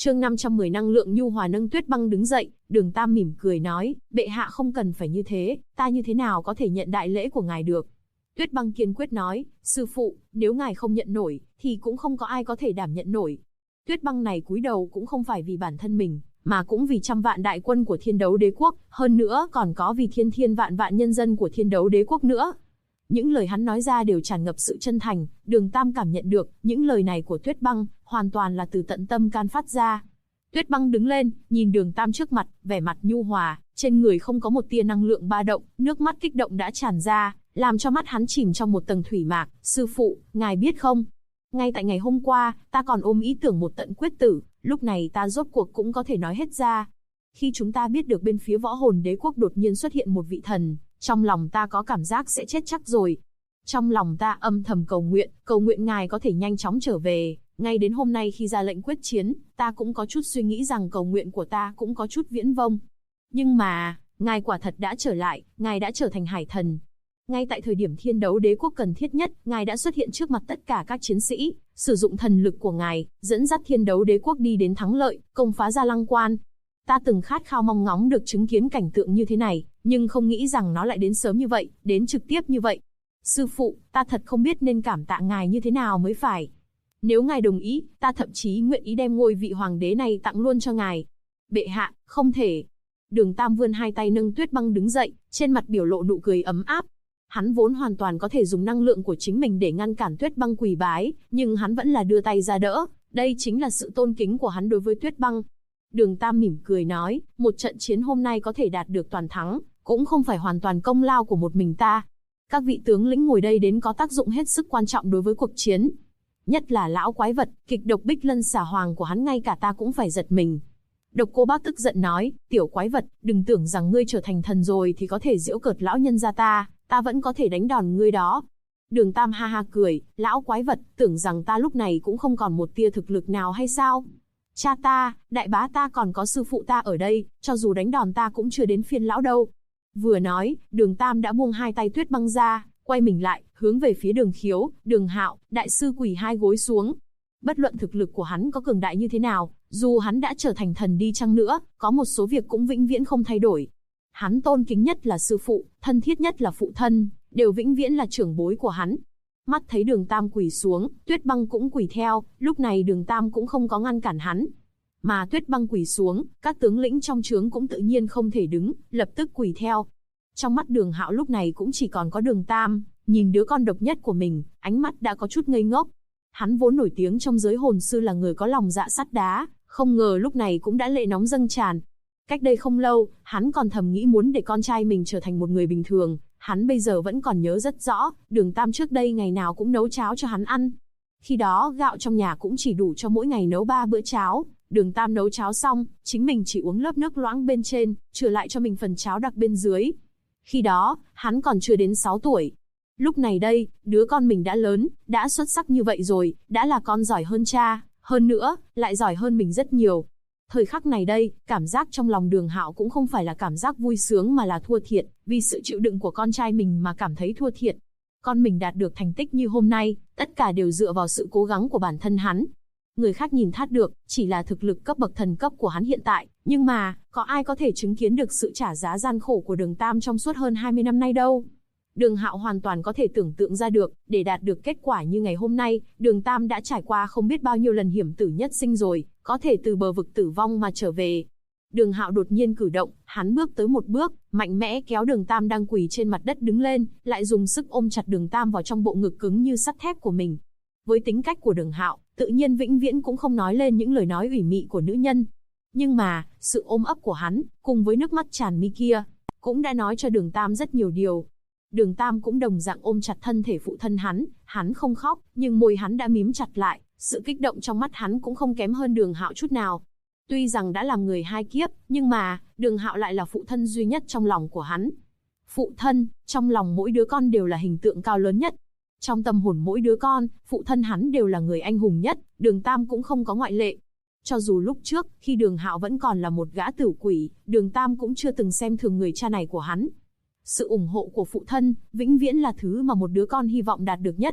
Chương 510 năng lượng nhu hòa nâng Tuyết Băng đứng dậy, Đường Tam mỉm cười nói, bệ hạ không cần phải như thế, ta như thế nào có thể nhận đại lễ của ngài được. Tuyết Băng kiên quyết nói, sư phụ, nếu ngài không nhận nổi, thì cũng không có ai có thể đảm nhận nổi. Tuyết Băng này cúi đầu cũng không phải vì bản thân mình, mà cũng vì trăm vạn đại quân của Thiên Đấu Đế quốc, hơn nữa còn có vì thiên vạn vạn nhân dân của Thiên Đấu Đế quốc nữa. Những lời hắn nói ra đều tràn ngập sự chân thành, Đường Tam cảm nhận được, những lời này của Tuyết Băng, hoàn toàn là từ tận tâm can phát ra. Tuyết Băng đứng lên, nhìn Đường Tam trước mặt, vẻ mặt nhu hòa, trên người không có một tia năng lượng ba động, nước mắt kích động đã tràn ra, làm cho mắt hắn chìm trong một tầng thủy mạc. Sư phụ, ngài biết không? Ngay tại ngày hôm qua, ta còn ôm ý tưởng một tận quyết tử, lúc này ta rốt cuộc cũng có thể nói hết ra. Khi chúng ta biết được bên phía Võ Hồn Đế quốc đột nhiên xuất hiện một vị thần, trong lòng ta có cảm giác sẽ chết chắc rồi. Trong lòng ta âm thầm cầu nguyện ngài có thể nhanh chóng trở về. Ngay đến hôm nay khi ra lệnh quyết chiến, ta cũng có chút suy nghĩ rằng cầu nguyện của ta cũng có chút viễn vông. Nhưng mà, ngài quả thật đã trở lại, ngài đã trở thành hải thần. Ngay tại thời điểm Thiên Đấu Đế quốc cần thiết nhất, ngài đã xuất hiện trước mặt tất cả các chiến sĩ, sử dụng thần lực của ngài, dẫn dắt Thiên Đấu Đế quốc đi đến thắng lợi, công phá Gia Lăng Quan. Ta từng khát khao mong ngóng được chứng kiến cảnh tượng như thế này, nhưng không nghĩ rằng nó lại đến sớm như vậy, đến trực tiếp như vậy. Sư phụ, ta thật không biết nên cảm tạ ngài như thế nào mới phải. Nếu ngài đồng ý, ta thậm chí nguyện ý đem ngôi vị hoàng đế này tặng luôn cho ngài. Bệ hạ, không thể. Đường Tam vươn hai tay nâng Tuyết Băng đứng dậy, trên mặt biểu lộ nụ cười ấm áp. Hắn vốn hoàn toàn có thể dùng năng lượng của chính mình để ngăn cản Tuyết Băng quỳ bái, nhưng hắn vẫn là đưa tay ra đỡ. Đây chính là sự tôn kính của hắn đối với Tuyết Băng. Đường Tam mỉm cười nói, một trận chiến hôm nay có thể đạt được toàn thắng, cũng không phải hoàn toàn công lao của một mình ta. Các vị tướng lĩnh ngồi đây đến có tác dụng hết sức quan trọng đối với cuộc chiến. Nhất là lão quái vật, kịch độc Bích Lân Xà Hoàng của hắn ngay cả ta cũng phải giật mình. Độc Cô Bác tức giận nói, tiểu quái vật, đừng tưởng rằng ngươi trở thành thần rồi thì có thể giễu cợt lão nhân gia ta vẫn có thể đánh đòn ngươi đó. Đường Tam ha ha cười, lão quái vật, tưởng rằng ta lúc này cũng không còn một tia thực lực nào hay sao? Cha ta, đại bá ta còn có sư phụ ta ở đây, cho dù đánh đòn ta cũng chưa đến phiên lão đâu. Vừa nói, Đường Tam đã buông hai tay Tuyết Băng ra, quay mình lại, hướng về phía Đường Khiếu, Đường Hạo, đại sư quỳ hai gối xuống. Bất luận thực lực của hắn có cường đại như thế nào, dù hắn đã trở thành thần đi chăng nữa, có một số việc cũng vĩnh viễn không thay đổi. Hắn tôn kính nhất là sư phụ, thân thiết nhất là phụ thân, đều vĩnh viễn là trưởng bối của hắn. Mắt thấy Đường Tam quỳ xuống, Tuyết Băng cũng quỳ theo, lúc này Đường Tam cũng không có ngăn cản hắn. Mà Tuyết Băng quỳ xuống, các tướng lĩnh trong trướng cũng tự nhiên không thể đứng, lập tức quỳ theo. Trong mắt Đường Hạo lúc này cũng chỉ còn có Đường Tam, nhìn đứa con độc nhất của mình, ánh mắt đã có chút ngây ngốc. Hắn vốn nổi tiếng trong giới hồn sư là người có lòng dạ sắt đá, không ngờ lúc này cũng đã lệ nóng dâng tràn. Cách đây không lâu, hắn còn thầm nghĩ muốn để con trai mình trở thành một người bình thường, hắn bây giờ vẫn còn nhớ rất rõ, Đường Tam trước đây ngày nào cũng nấu cháo cho hắn ăn. Khi đó gạo trong nhà cũng chỉ đủ cho mỗi ngày nấu 3 bữa cháo, Đường Tam nấu cháo xong, chính mình chỉ uống lớp nước loãng bên trên, chừa lại cho mình phần cháo đặc bên dưới. Khi đó, hắn còn chưa đến 6 tuổi. Lúc này đây, đứa con mình đã lớn, đã xuất sắc như vậy rồi, đã là con giỏi hơn cha, hơn nữa, lại giỏi hơn mình rất nhiều. Thời khắc này đây, cảm giác trong lòng Đường Hạo cũng không phải là cảm giác vui sướng mà là thua thiệt, vì sự chịu đựng của con trai mình mà cảm thấy thua thiệt. Con mình đạt được thành tích như hôm nay, tất cả đều dựa vào sự cố gắng của bản thân hắn. Người khác nhìn thát được, chỉ là thực lực cấp bậc thần cấp của hắn hiện tại, nhưng mà, có ai có thể chứng kiến được sự trả giá gian khổ của Đường Tam trong suốt hơn 20 năm nay đâu. Đường Hạo hoàn toàn có thể tưởng tượng ra được, để đạt được kết quả như ngày hôm nay, Đường Tam đã trải qua không biết bao nhiêu lần hiểm tử nhất sinh rồi, có thể từ bờ vực tử vong mà trở về. Đường Hạo đột nhiên cử động, hắn bước tới một bước, mạnh mẽ kéo Đường Tam đang quỳ trên mặt đất đứng lên, lại dùng sức ôm chặt Đường Tam vào trong bộ ngực cứng như sắt thép của mình. Với tính cách của Đường Hạo, tự nhiên vĩnh viễn cũng không nói lên những lời nói ủy mị của nữ nhân. Nhưng mà, sự ôm ấp của hắn, cùng với nước mắt tràn mi kia, cũng đã nói cho Đường Tam rất nhiều điều. Đường Tam cũng đồng dạng ôm chặt thân thể phụ thân hắn không khóc, nhưng môi hắn đã mím chặt lại, sự kích động trong mắt hắn cũng không kém hơn Đường Hạo chút nào. Tuy rằng đã làm người hai kiếp, nhưng mà, Đường Hạo lại là phụ thân duy nhất trong lòng của hắn. Phụ thân, trong lòng mỗi đứa con đều là hình tượng cao lớn nhất. Trong tâm hồn mỗi đứa con, phụ thân hắn đều là người anh hùng nhất, Đường Tam cũng không có ngoại lệ. Cho dù lúc trước, khi Đường Hạo vẫn còn là một gã tử quỷ, Đường Tam cũng chưa từng xem thường người cha này của hắn. Sự ủng hộ của phụ thân, vĩnh viễn là thứ mà một đứa con hy vọng đạt được nhất.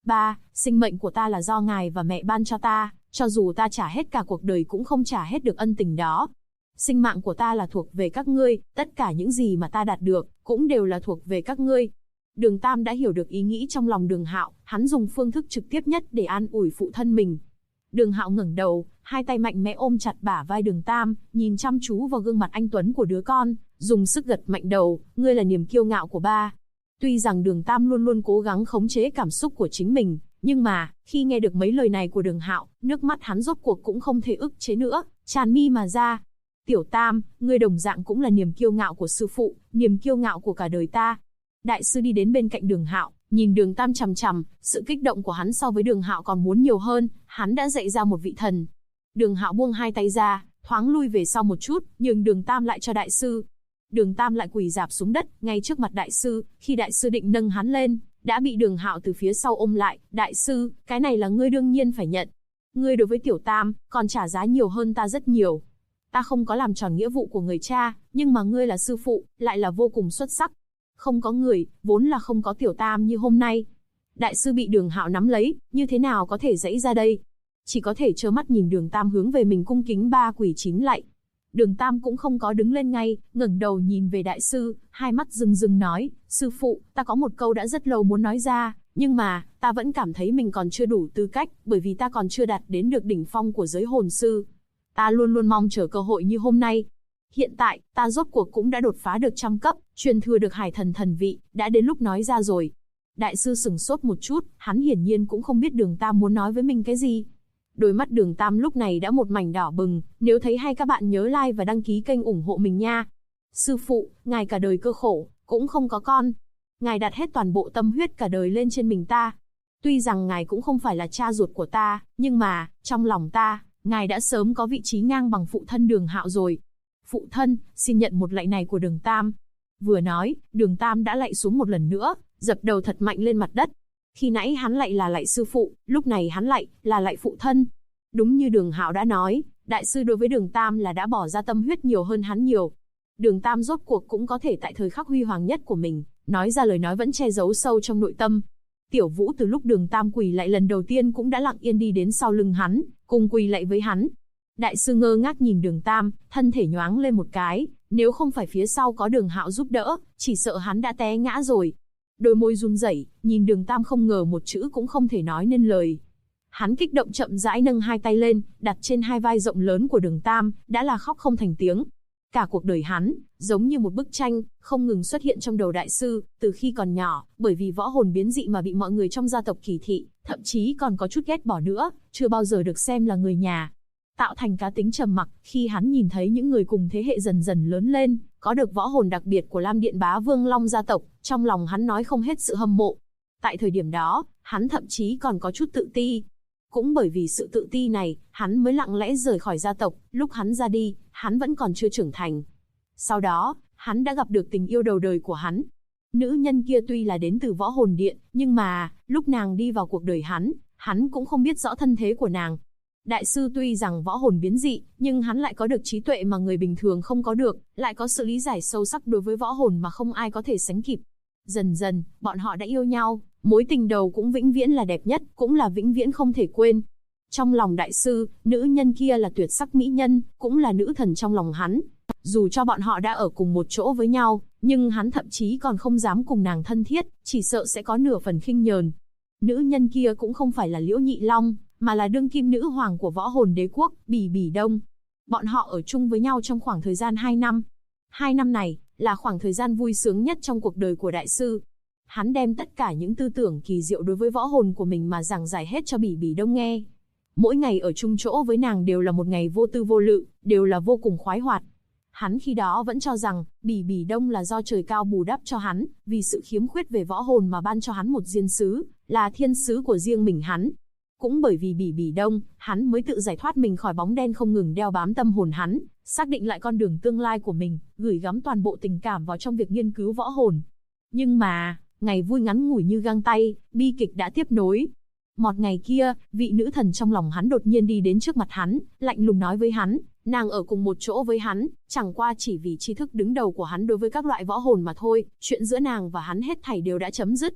Ba, sinh mệnh của ta là do ngài và mẹ ban cho ta, cho dù ta trả hết cả cuộc đời cũng không trả hết được ân tình đó. Sinh mạng của ta là thuộc về các ngươi, tất cả những gì mà ta đạt được, cũng đều là thuộc về các ngươi. Đường Tam đã hiểu được ý nghĩ trong lòng Đường Hạo, hắn dùng phương thức trực tiếp nhất để an ủi phụ thân mình. Đường Hạo ngẩng đầu, hai tay mạnh mẽ ôm chặt bả vai Đường Tam, nhìn chăm chú vào gương mặt anh tuấn của đứa con, dùng sức gật mạnh đầu, ngươi là niềm kiêu ngạo của ba. Tuy rằng Đường Tam luôn luôn cố gắng khống chế cảm xúc của chính mình, nhưng mà, khi nghe được mấy lời này của Đường Hạo, nước mắt hắn rốt cuộc cũng không thể ức chế nữa, tràn mi mà ra. Tiểu Tam, ngươi đồng dạng cũng là niềm kiêu ngạo của sư phụ, niềm kiêu ngạo của cả đời ta. Đại sư đi đến bên cạnh Đường Hạo, nhìn Đường Tam chằm chằm, sự kích động của hắn so với Đường Hạo còn muốn nhiều hơn, hắn đã dạy ra một vị thần. Đường Hạo buông hai tay ra, thoáng lui về sau một chút, nhường Đường Tam lại cho đại sư. Đường Tam lại quỳ rạp xuống đất, ngay trước mặt đại sư, khi đại sư định nâng hắn lên, đã bị Đường Hạo từ phía sau ôm lại. Đại sư, cái này là ngươi đương nhiên phải nhận. Ngươi đối với Tiểu Tam, còn trả giá nhiều hơn ta rất nhiều. Ta không có làm tròn nghĩa vụ của người cha, nhưng mà ngươi là sư phụ, lại là vô cùng xuất sắc. Không có người, vốn là không có Tiểu Tam như hôm nay. Đại sư bị Đường Hạo nắm lấy, như thế nào có thể giãy ra đây? Chỉ có thể trơ mắt nhìn Đường Tam hướng về mình cung kính ba quỳ chín lạy. Đường Tam cũng không có đứng lên ngay, ngẩng đầu nhìn về đại sư, hai mắt rưng rưng nói, sư phụ, ta có một câu đã rất lâu muốn nói ra, nhưng mà, ta vẫn cảm thấy mình còn chưa đủ tư cách, bởi vì ta còn chưa đạt đến được đỉnh phong của giới hồn sư. Ta luôn luôn mong chờ cơ hội như hôm nay. Hiện tại, ta rốt cuộc cũng đã đột phá được 100 cấp, truyền thừa được hải thần thần vị, đã đến lúc nói ra rồi. Đại sư sửng sốt một chút, hắn hiển nhiên cũng không biết Đường Tam muốn nói với mình cái gì. Đôi mắt Đường Tam lúc này đã một mảnh đỏ bừng, nếu thấy hay các bạn nhớ like và đăng ký kênh ủng hộ mình nha. Sư phụ, ngài cả đời cơ khổ, cũng không có con. Ngài đặt hết toàn bộ tâm huyết cả đời lên trên mình ta. Tuy rằng ngài cũng không phải là cha ruột của ta, nhưng mà, trong lòng ta, ngài đã sớm có vị trí ngang bằng phụ thân Đường Hạo rồi. Phụ thân, xin nhận một lạy này của Đường Tam. Vừa nói, Đường Tam đã lạy xuống một lần nữa, dập đầu thật mạnh lên mặt đất. Khi nãy hắn lạy là lạy sư phụ, lúc này hắn lạy là lạy phụ thân. Đúng như Đường Hạo đã nói, đại sư đối với Đường Tam là đã bỏ ra tâm huyết nhiều hơn hắn nhiều. Đường Tam rốt cuộc cũng có thể tại thời khắc huy hoàng nhất của mình, nói ra lời nói vẫn che giấu sâu trong nội tâm. Tiểu Vũ từ lúc Đường Tam quỳ lạy lần đầu tiên cũng đã lặng yên đi đến sau lưng hắn, cùng quỳ lạy với hắn. Đại sư ngơ ngác nhìn Đường Tam, thân thể nhoáng lên một cái, nếu không phải phía sau có Đường Hạo giúp đỡ, chỉ sợ hắn đã té ngã rồi. Đôi môi run rẩy, nhìn Đường Tam không ngờ một chữ cũng không thể nói nên lời. Hắn kích động chậm rãi nâng hai tay lên, đặt trên hai vai rộng lớn của Đường Tam, đã là khóc không thành tiếng. Cả cuộc đời hắn, giống như một bức tranh, không ngừng xuất hiện trong đầu đại sư, từ khi còn nhỏ, bởi vì võ hồn biến dị mà bị mọi người trong gia tộc kỳ thị, thậm chí còn có chút ghét bỏ nữa, chưa bao giờ được xem là người nhà. Tạo thành cá tính trầm mặc, khi hắn nhìn thấy những người cùng thế hệ dần dần lớn lên, có được võ hồn đặc biệt của Lam Điện Bá Vương Long gia tộc, trong lòng hắn nói không hết sự hâm mộ. Tại thời điểm đó, hắn thậm chí còn có chút tự ti. Cũng bởi vì sự tự ti này, hắn mới lặng lẽ rời khỏi gia tộc, lúc hắn ra đi, hắn vẫn còn chưa trưởng thành. Sau đó, hắn đã gặp được tình yêu đầu đời của hắn. Nữ nhân kia tuy là đến từ võ hồn điện, nhưng mà, lúc nàng đi vào cuộc đời hắn cũng không biết rõ thân thế của nàng. Đại sư tuy rằng võ hồn biến dị, nhưng hắn lại có được trí tuệ mà người bình thường không có được, lại có sự lý giải sâu sắc đối với võ hồn mà không ai có thể sánh kịp. Dần dần, bọn họ đã yêu nhau, mối tình đầu cũng vĩnh viễn là đẹp nhất, cũng là vĩnh viễn không thể quên. Trong lòng đại sư, nữ nhân kia là tuyệt sắc mỹ nhân, cũng là nữ thần trong lòng hắn. Dù cho bọn họ đã ở cùng một chỗ với nhau, nhưng hắn thậm chí còn không dám cùng nàng thân thiết, chỉ sợ sẽ có nửa phần khinh nhờn. Nữ nhân kia cũng không phải là Liễu Nhị Long, mà là đương kim nữ hoàng của võ hồn đế quốc, Bỉ Bỉ Đông. Bọn họ ở chung với nhau trong khoảng thời gian 2 năm. 2 năm này, là khoảng thời gian vui sướng nhất trong cuộc đời của đại sư. Hắn đem tất cả những tư tưởng kỳ diệu đối với võ hồn của mình mà giảng giải hết cho Bỉ Bỉ Đông nghe. Mỗi ngày ở chung chỗ với nàng đều là một ngày vô tư vô lự, đều là vô cùng khoái hoạt. Hắn khi đó vẫn cho rằng, Bỉ Bỉ Đông là do trời cao bù đắp cho hắn, vì sự khiếm khuyết về võ hồn mà ban cho hắn một diên sứ, là thiên sứ của riêng mình hắn. Cũng bởi vì Bỉ Bỉ Đông, hắn mới tự giải thoát mình khỏi bóng đen không ngừng đeo bám tâm hồn hắn, xác định lại con đường tương lai của mình, gửi gắm toàn bộ tình cảm vào trong việc nghiên cứu võ hồn. Nhưng mà, ngày vui ngắn ngủi như găng tay, bi kịch đã tiếp nối. Một ngày kia, vị nữ thần trong lòng hắn đột nhiên đi đến trước mặt hắn, lạnh lùng nói với hắn, nàng ở cùng một chỗ với hắn, chẳng qua chỉ vì tri thức đứng đầu của hắn đối với các loại võ hồn mà thôi, chuyện giữa nàng và hắn hết thảy đều đã chấm dứt.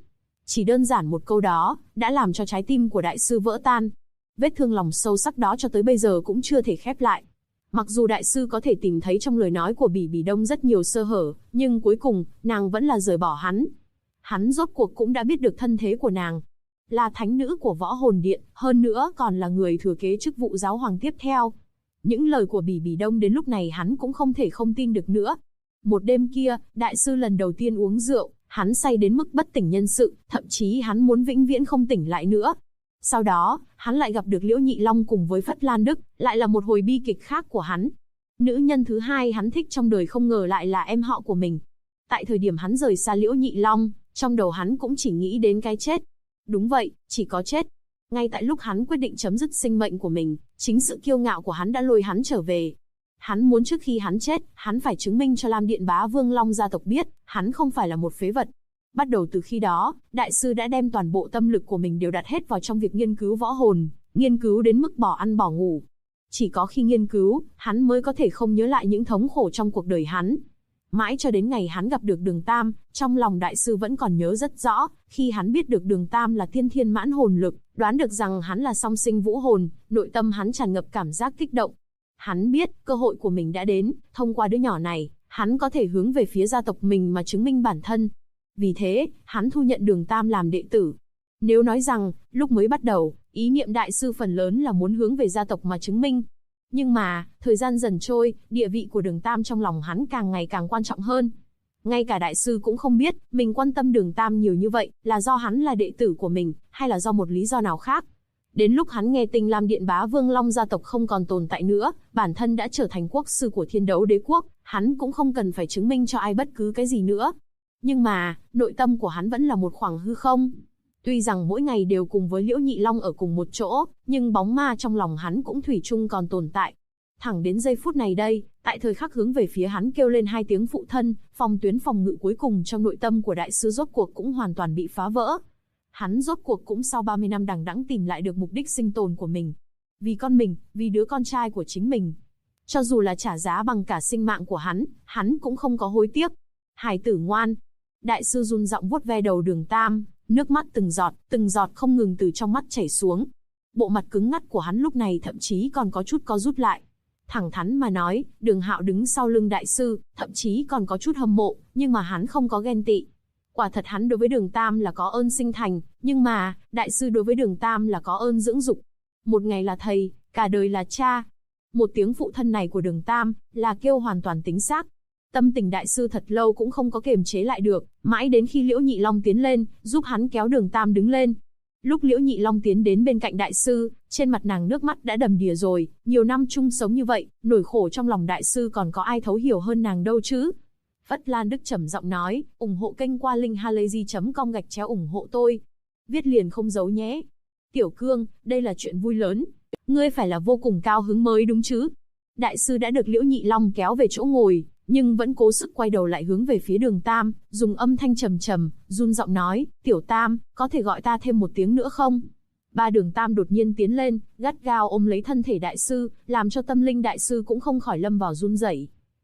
Chỉ đơn giản một câu đó, đã làm cho trái tim của đại sư vỡ tan. Vết thương lòng sâu sắc đó cho tới bây giờ cũng chưa thể khép lại. Mặc dù đại sư có thể tìm thấy trong lời nói của Bỉ Bỉ Đông rất nhiều sơ hở, nhưng cuối cùng, nàng vẫn là rời bỏ hắn. Hắn rốt cuộc cũng đã biết được thân thế của nàng. Là thánh nữ của Võ Hồn Điện, hơn nữa còn là người thừa kế chức vụ giáo hoàng tiếp theo. Những lời của Bỉ Bỉ Đông đến lúc này hắn cũng không thể không tin được nữa. Một đêm kia, đại sư lần đầu tiên uống rượu, hắn say đến mức bất tỉnh nhân sự, thậm chí hắn muốn vĩnh viễn không tỉnh lại nữa. Sau đó, hắn lại gặp được Liễu Nhị Long cùng với Phất Lan Đức, lại là một hồi bi kịch khác của hắn. Nữ nhân thứ hai hắn thích trong đời không ngờ lại là em họ của mình. Tại thời điểm hắn rời xa Liễu Nhị Long, trong đầu hắn cũng chỉ nghĩ đến cái chết. Đúng vậy, chỉ có chết. Ngay tại lúc hắn quyết định chấm dứt sinh mệnh của mình, chính sự kiêu ngạo của hắn đã lôi hắn trở về. Hắn muốn trước khi hắn chết, hắn phải chứng minh cho Lam Điện Bá Vương Long gia tộc biết, hắn không phải là một phế vật. Bắt đầu từ khi đó, đại sư đã đem toàn bộ tâm lực của mình đều đặt hết vào trong việc nghiên cứu võ hồn, nghiên cứu đến mức bỏ ăn bỏ ngủ. Chỉ có khi nghiên cứu, hắn mới có thể không nhớ lại những thống khổ trong cuộc đời hắn. Mãi cho đến ngày hắn gặp được Đường Tam, trong lòng đại sư vẫn còn nhớ rất rõ, khi hắn biết được Đường Tam là tiên thiên mãn hồn lực, đoán được rằng hắn là song sinh vũ hồn, nội tâm hắn tràn ngập cảm giác kích động. Hắn biết, cơ hội của mình đã đến, thông qua đứa nhỏ này, hắn có thể hướng về phía gia tộc mình mà chứng minh bản thân. Vì thế, hắn thu nhận Đường Tam làm đệ tử. Nếu nói rằng, lúc mới bắt đầu, ý niệm đại sư phần lớn là muốn hướng về gia tộc mà chứng minh. Nhưng mà, thời gian dần trôi, địa vị của Đường Tam trong lòng hắn càng ngày càng quan trọng hơn. Ngay cả đại sư cũng không biết, mình quan tâm Đường Tam nhiều như vậy, là do hắn là đệ tử của mình, hay là do một lý do nào khác. Đến lúc hắn nghe tin Lam Điện Bá Vương Long gia tộc không còn tồn tại nữa, bản thân đã trở thành quốc sư của Thiên Đấu Đế quốc, hắn cũng không cần phải chứng minh cho ai bất cứ cái gì nữa. Nhưng mà, nội tâm của hắn vẫn là một khoảng hư không. Tuy rằng mỗi ngày đều cùng với Liễu Nhị Long ở cùng một chỗ, nhưng bóng ma trong lòng hắn cũng thủy chung còn tồn tại. Thẳng đến giây phút này đây, tại thời khắc hướng về phía hắn kêu lên hai tiếng phụ thân, phòng tuyến phòng ngự cuối cùng trong nội tâm của đại sư rốt cuộc cũng hoàn toàn bị phá vỡ. Hắn rốt cuộc cũng sau 30 năm đằng đẵng tìm lại được mục đích sinh tồn của mình. Vì con mình, vì đứa con trai của chính mình. Cho dù là trả giá bằng cả sinh mạng của hắn cũng không có hối tiếc. Hải tử ngoan. Đại sư run giọng vuốt ve đầu Đường Tam, nước mắt từng giọt không ngừng từ trong mắt chảy xuống. Bộ mặt cứng ngắt của hắn lúc này thậm chí còn có chút co rút lại. Thẳng thắn mà nói, Đường Hạo đứng sau lưng đại sư, thậm chí còn có chút hâm mộ, nhưng mà hắn không có ghen tị. Quả thật hắn đối với Đường Tam là có ơn sinh thành, nhưng mà, đại sư đối với Đường Tam là có ơn dưỡng dục. Một ngày là thầy, cả đời là cha. Một tiếng phụ thân này của Đường Tam, là kêu hoàn toàn chính xác. Tâm tình đại sư thật lâu cũng không có kiềm chế lại được, mãi đến khi Liễu Nhị Long tiến lên, giúp hắn kéo Đường Tam đứng lên. Lúc Liễu Nhị Long tiến đến bên cạnh đại sư, trên mặt nàng nước mắt đã đầm đìa rồi, nhiều năm chung sống như vậy, nỗi khổ trong lòng đại sư còn có ai thấu hiểu hơn nàng đâu chứ. Phất Lan Đức trầm giọng nói, ủng hộ kênh qua linkhalazy.com/ủng hộ tôi. Viết liền không giấu nhé. Tiểu Cương, đây là chuyện vui lớn. Ngươi phải là vô cùng cao hứng mới đúng chứ. Đại sư đã được Liễu Nhị Long kéo về chỗ ngồi, nhưng vẫn cố sức quay đầu lại hướng về phía Đường Tam, dùng âm thanh trầm trầm, run giọng nói, Tiểu Tam, có thể gọi ta thêm một tiếng nữa không? Ba Đường Tam đột nhiên tiến lên, gắt gao ôm lấy thân thể đại sư, làm cho tâm linh đại sư cũng không khỏi lâm vào run rẩy.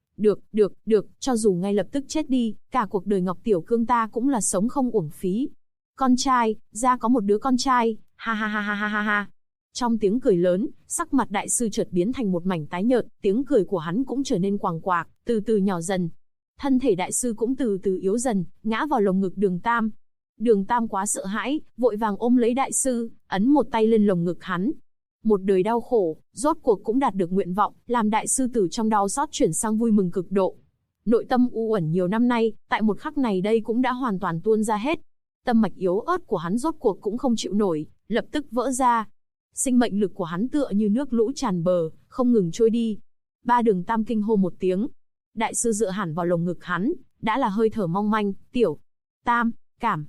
Được, cho dù ngay lập tức chết đi, cả cuộc đời Ngọc Tiểu Cương ta cũng là sống không uổng phí. Con trai, ra có một đứa con trai, ha ha ha ha ha ha ha. Trong tiếng cười lớn, sắc mặt đại sư chợt biến thành một mảnh tái nhợt, tiếng cười của hắn cũng trở nên quàng quạc, từ từ nhỏ dần. Thân thể đại sư cũng từ từ yếu dần, ngã vào lồng ngực Đường Tam. Đường Tam quá sợ hãi, vội vàng ôm lấy đại sư, ấn một tay lên lồng ngực hắn. Một đời đau khổ, rốt cuộc cũng đạt được nguyện vọng, làm đại sư từ trong đau xót chuyển sang vui mừng cực độ. Nội tâm u uẩn nhiều năm nay, tại một khắc này đây cũng đã hoàn toàn tuôn ra hết. Tâm mạch yếu ớt của hắn rốt cuộc cũng không chịu nổi, lập tức vỡ ra. Sinh mệnh lực của hắn tựa như nước lũ tràn bờ, không ngừng trôi đi. Ba Đường Tam kinh hô một tiếng. Đại sư dựa hẳn vào lồng ngực hắn, đã là hơi thở mong manh, Tiểu Tam, cảm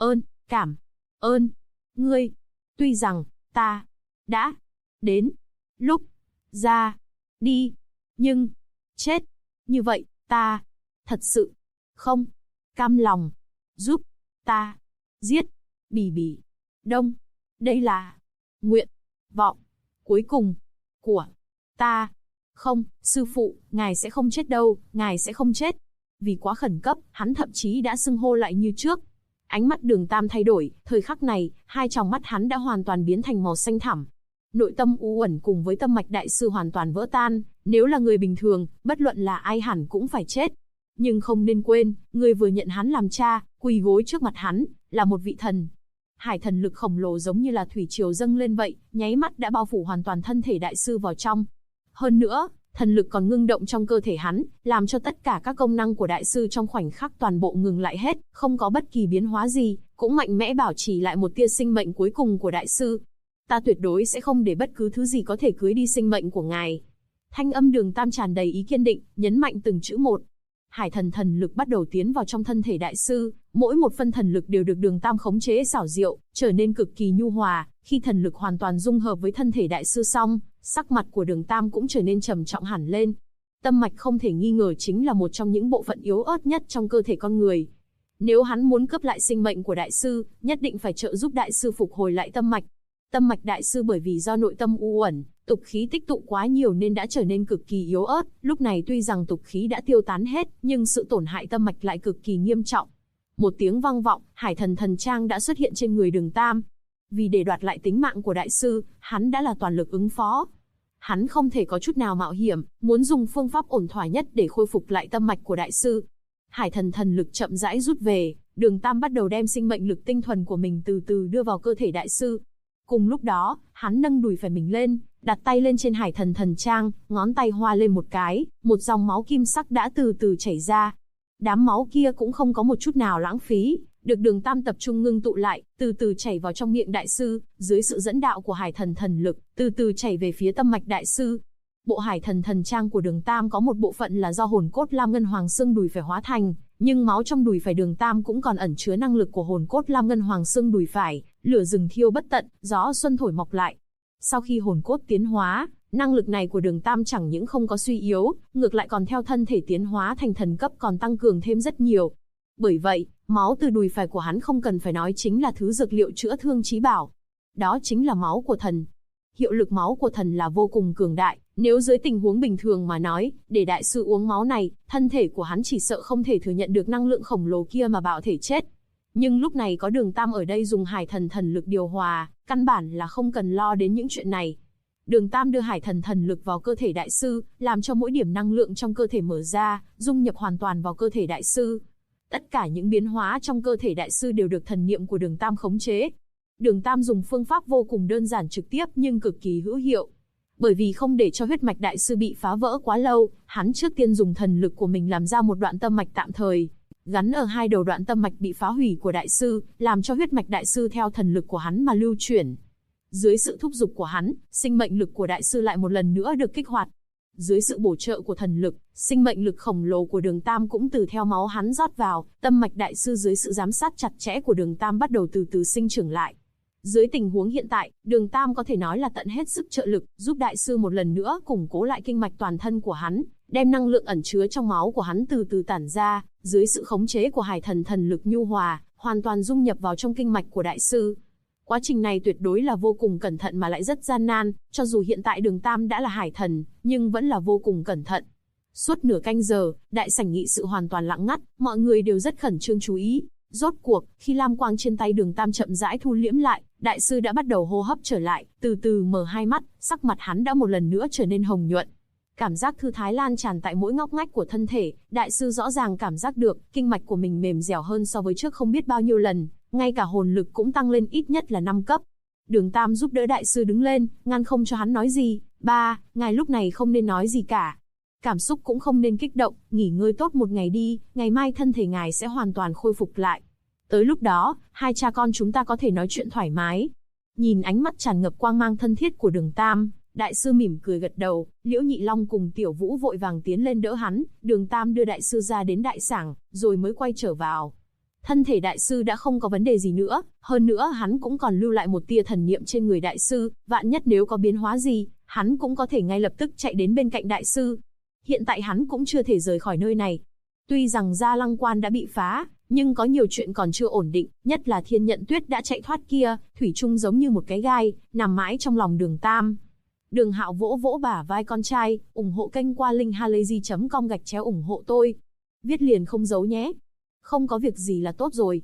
ơn, ngươi. Tuy rằng, ta đã đến lúc ra đi, nhưng chết như vậy, ta thật sự không cam lòng. Giúp ta giết Bỉ Bỉ Đông. Đây là nguyện vọng cuối cùng của ta. Không, sư phụ, ngài sẽ không chết đâu, ngài sẽ không chết. Vì quá khẩn cấp, hắn thậm chí đã xưng hô lại như trước. Ánh mắt Đường Tam thay đổi, thời khắc này, hai tròng mắt hắn đã hoàn toàn biến thành màu xanh thẳm. Nội tâm u uẩn cùng với tâm mạch đại sư hoàn toàn vỡ tan, nếu là người bình thường, bất luận là ai hẳn cũng phải chết. Nhưng không nên quên, người vừa nhận hắn làm cha, quỳ gối trước mặt hắn, là một vị thần. Hải thần lực khổng lồ giống như là thủy triều dâng lên vậy, nháy mắt đã bao phủ hoàn toàn thân thể đại sư vào trong. Hơn nữa, thần lực còn ngưng động trong cơ thể hắn, làm cho tất cả các công năng của đại sư trong khoảnh khắc toàn bộ ngừng lại hết, không có bất kỳ biến hóa gì, cũng mạnh mẽ bảo trì lại một tia sinh mệnh cuối cùng của đại sư. Ta tuyệt đối sẽ không để bất cứ thứ gì có thể cưới đi sinh mệnh của ngài. Thanh âm Đường Tam tràn đầy ý kiên định, nhấn mạnh từng chữ một. Hải thần lực bắt đầu tiến vào trong thân thể đại sư, mỗi một phân thần lực đều được Đường Tam khống chế xảo diệu, trở nên cực kỳ nhu hòa. Khi thần lực hoàn toàn dung hợp với thân thể đại sư xong, sắc mặt của Đường Tam cũng trở nên trầm trọng hẳn lên. Tâm mạch không thể nghi ngờ chính là một trong những bộ phận yếu ớt nhất trong cơ thể con người. Nếu hắn muốn cướp lại sinh mệnh của đại sư, nhất định phải trợ giúp đại sư phục hồi lại tâm mạch. Tâm mạch đại sư bởi vì do nội tâm u uẩn, tục khí tích tụ quá nhiều nên đã trở nên cực kỳ yếu ớt, lúc này tuy rằng tục khí đã tiêu tán hết, nhưng sự tổn hại tâm mạch lại cực kỳ nghiêm trọng. Một tiếng vang vọng, Hải thần trang đã xuất hiện trên người Đường Tam. Vì để đoạt lại tính mạng của đại sư, hắn đã là toàn lực ứng phó. Hắn không thể có chút nào mạo hiểm, muốn dùng phương pháp ổn thỏa nhất để khôi phục lại tâm mạch của đại sư. Hải thần lực chậm rãi rút về, Đường Tam bắt đầu đem sinh mệnh lực tinh thuần của mình từ từ đưa vào cơ thể đại sư. Cùng lúc đó, hắn nâng đùi phải mình lên, đặt tay lên trên Hải thần trang, ngón tay hoa lên một cái, một dòng máu kim sắc đã từ từ chảy ra. Đám máu kia cũng không có một chút nào lãng phí, được Đường Tam tập trung ngưng tụ lại, từ từ chảy vào trong miệng đại sư, dưới sự dẫn đạo của Hải thần lực, từ từ chảy về phía tâm mạch đại sư. Bộ Hải thần trang của Đường Tam có một bộ phận là do hồn cốt Lam Ngân Hoàng xương đùi phải hóa thành, nhưng máu trong đùi phải Đường Tam cũng còn ẩn chứa năng lực của hồn cốt Lam Ngân Hoàng xương đùi phải, lửa rừng thiêu bất tận, gió xuân thổi mọc lại. Sau khi hồn cốt tiến hóa, năng lực này của Đường Tam chẳng những không có suy yếu, ngược lại còn theo thân thể tiến hóa thành thần cấp còn tăng cường thêm rất nhiều. Bởi vậy, máu từ đùi phải của hắn không cần phải nói chính là thứ dược liệu chữa thương chí bảo. Đó chính là máu của thần. Hiệu lực máu của thần là vô cùng cường đại, nếu dưới tình huống bình thường mà nói, để đại sư uống máu này, thân thể của hắn chỉ sợ không thể thừa nhận được năng lượng khổng lồ kia mà bạo thể chết. Nhưng lúc này có Đường Tam ở đây dùng Hải thần lực điều hòa, căn bản là không cần lo đến những chuyện này. Đường Tam đưa Hải thần lực vào cơ thể đại sư, làm cho mỗi điểm năng lượng trong cơ thể mở ra, dung nhập hoàn toàn vào cơ thể đại sư. Tất cả những biến hóa trong cơ thể đại sư đều được thần niệm của Đường Tam khống chế. Đường Tam dùng phương pháp vô cùng đơn giản trực tiếp nhưng cực kỳ hữu hiệu. Bởi vì không để cho huyết mạch đại sư bị phá vỡ quá lâu, hắn trước tiên dùng thần lực của mình làm ra một đoạn tâm mạch tạm thời, gắn ở hai đầu đoạn tâm mạch bị phá hủy của đại sư, làm cho huyết mạch đại sư theo thần lực của hắn mà lưu chuyển. Dưới sự thúc giục của hắn, sinh mệnh lực của đại sư lại một lần nữa được kích hoạt. Dưới sự bổ trợ của thần lực, sinh mệnh lực khổng lồ của Đường Tam cũng từ theo máu hắn rót vào, tâm mạch đại sư dưới sự giám sát chặt chẽ của Đường Tam bắt đầu từ từ sinh trưởng lại. Dưới tình huống hiện tại, Đường Tam có thể nói là tận hết sức trợ lực, giúp đại sư một lần nữa củng cố lại kinh mạch toàn thân của hắn, đem năng lượng ẩn chứa trong máu của hắn từ từ tản ra, dưới sự khống chế của Hải thần lực nhu hòa, hoàn toàn dung nhập vào trong kinh mạch của đại sư. Quá trình này tuyệt đối là vô cùng cẩn thận mà lại rất gian nan, cho dù hiện tại Đường Tam đã là hải thần, nhưng vẫn là vô cùng cẩn thận. Suốt nửa canh giờ, đại sảnh nghị sự hoàn toàn lặng ngắt, mọi người đều rất khẩn trương chú ý. Rốt cuộc, khi lam quang trên tay Đường Tam chậm rãi thu liễm lại, đại sư đã bắt đầu hô hấp trở lại, từ từ mở hai mắt, sắc mặt hắn đã một lần nữa trở nên hồng nhuận. Cảm giác thư thái lan tràn tại mỗi ngóc ngách của thân thể, đại sư rõ ràng cảm giác được, kinh mạch của mình mềm dẻo hơn so với trước không biết bao nhiêu lần, ngay cả hồn lực cũng tăng lên ít nhất là 5 cấp. Đường Tam giúp đỡ đại sư đứng lên, ngăn không cho hắn nói gì. Ba, ngài lúc này không nên nói gì cả. Cảm xúc cũng không nên kích động, nghỉ ngơi tốt một ngày đi, ngày mai thân thể ngài sẽ hoàn toàn khôi phục lại. Tới lúc đó, hai cha con chúng ta có thể nói chuyện thoải mái. Nhìn ánh mắt tràn ngập quang mang thân thiết của Đường Tam, đại sư mỉm cười gật đầu, Liễu Nhị Long cùng Tiểu Vũ vội vàng tiến lên đỡ hắn, Đường Tam đưa đại sư ra đến đại sảnh, rồi mới quay trở vào. Thân thể đại sư đã không có vấn đề gì nữa, hơn nữa hắn cũng còn lưu lại một tia thần niệm trên người đại sư, vạn nhất nếu có biến hóa gì, hắn cũng có thể ngay lập tức chạy đến bên cạnh đại sư. Hiện tại hắn cũng chưa thể rời khỏi nơi này. Tuy rằng Gia Lăng Quan đã bị phá, nhưng có nhiều chuyện còn chưa ổn định, nhất là Thiên Nhận Tuyết đã chạy thoát kia, thủy chung giống như một cái gai, nằm mãi trong lòng Đường Tam. Đường Hạo vỗ vỗ bả vai con trai, ủng hộ kênh qua linkhalazy.com/ủng hộ tôi. Viết liền không giấu nhé. Không có việc gì là tốt rồi.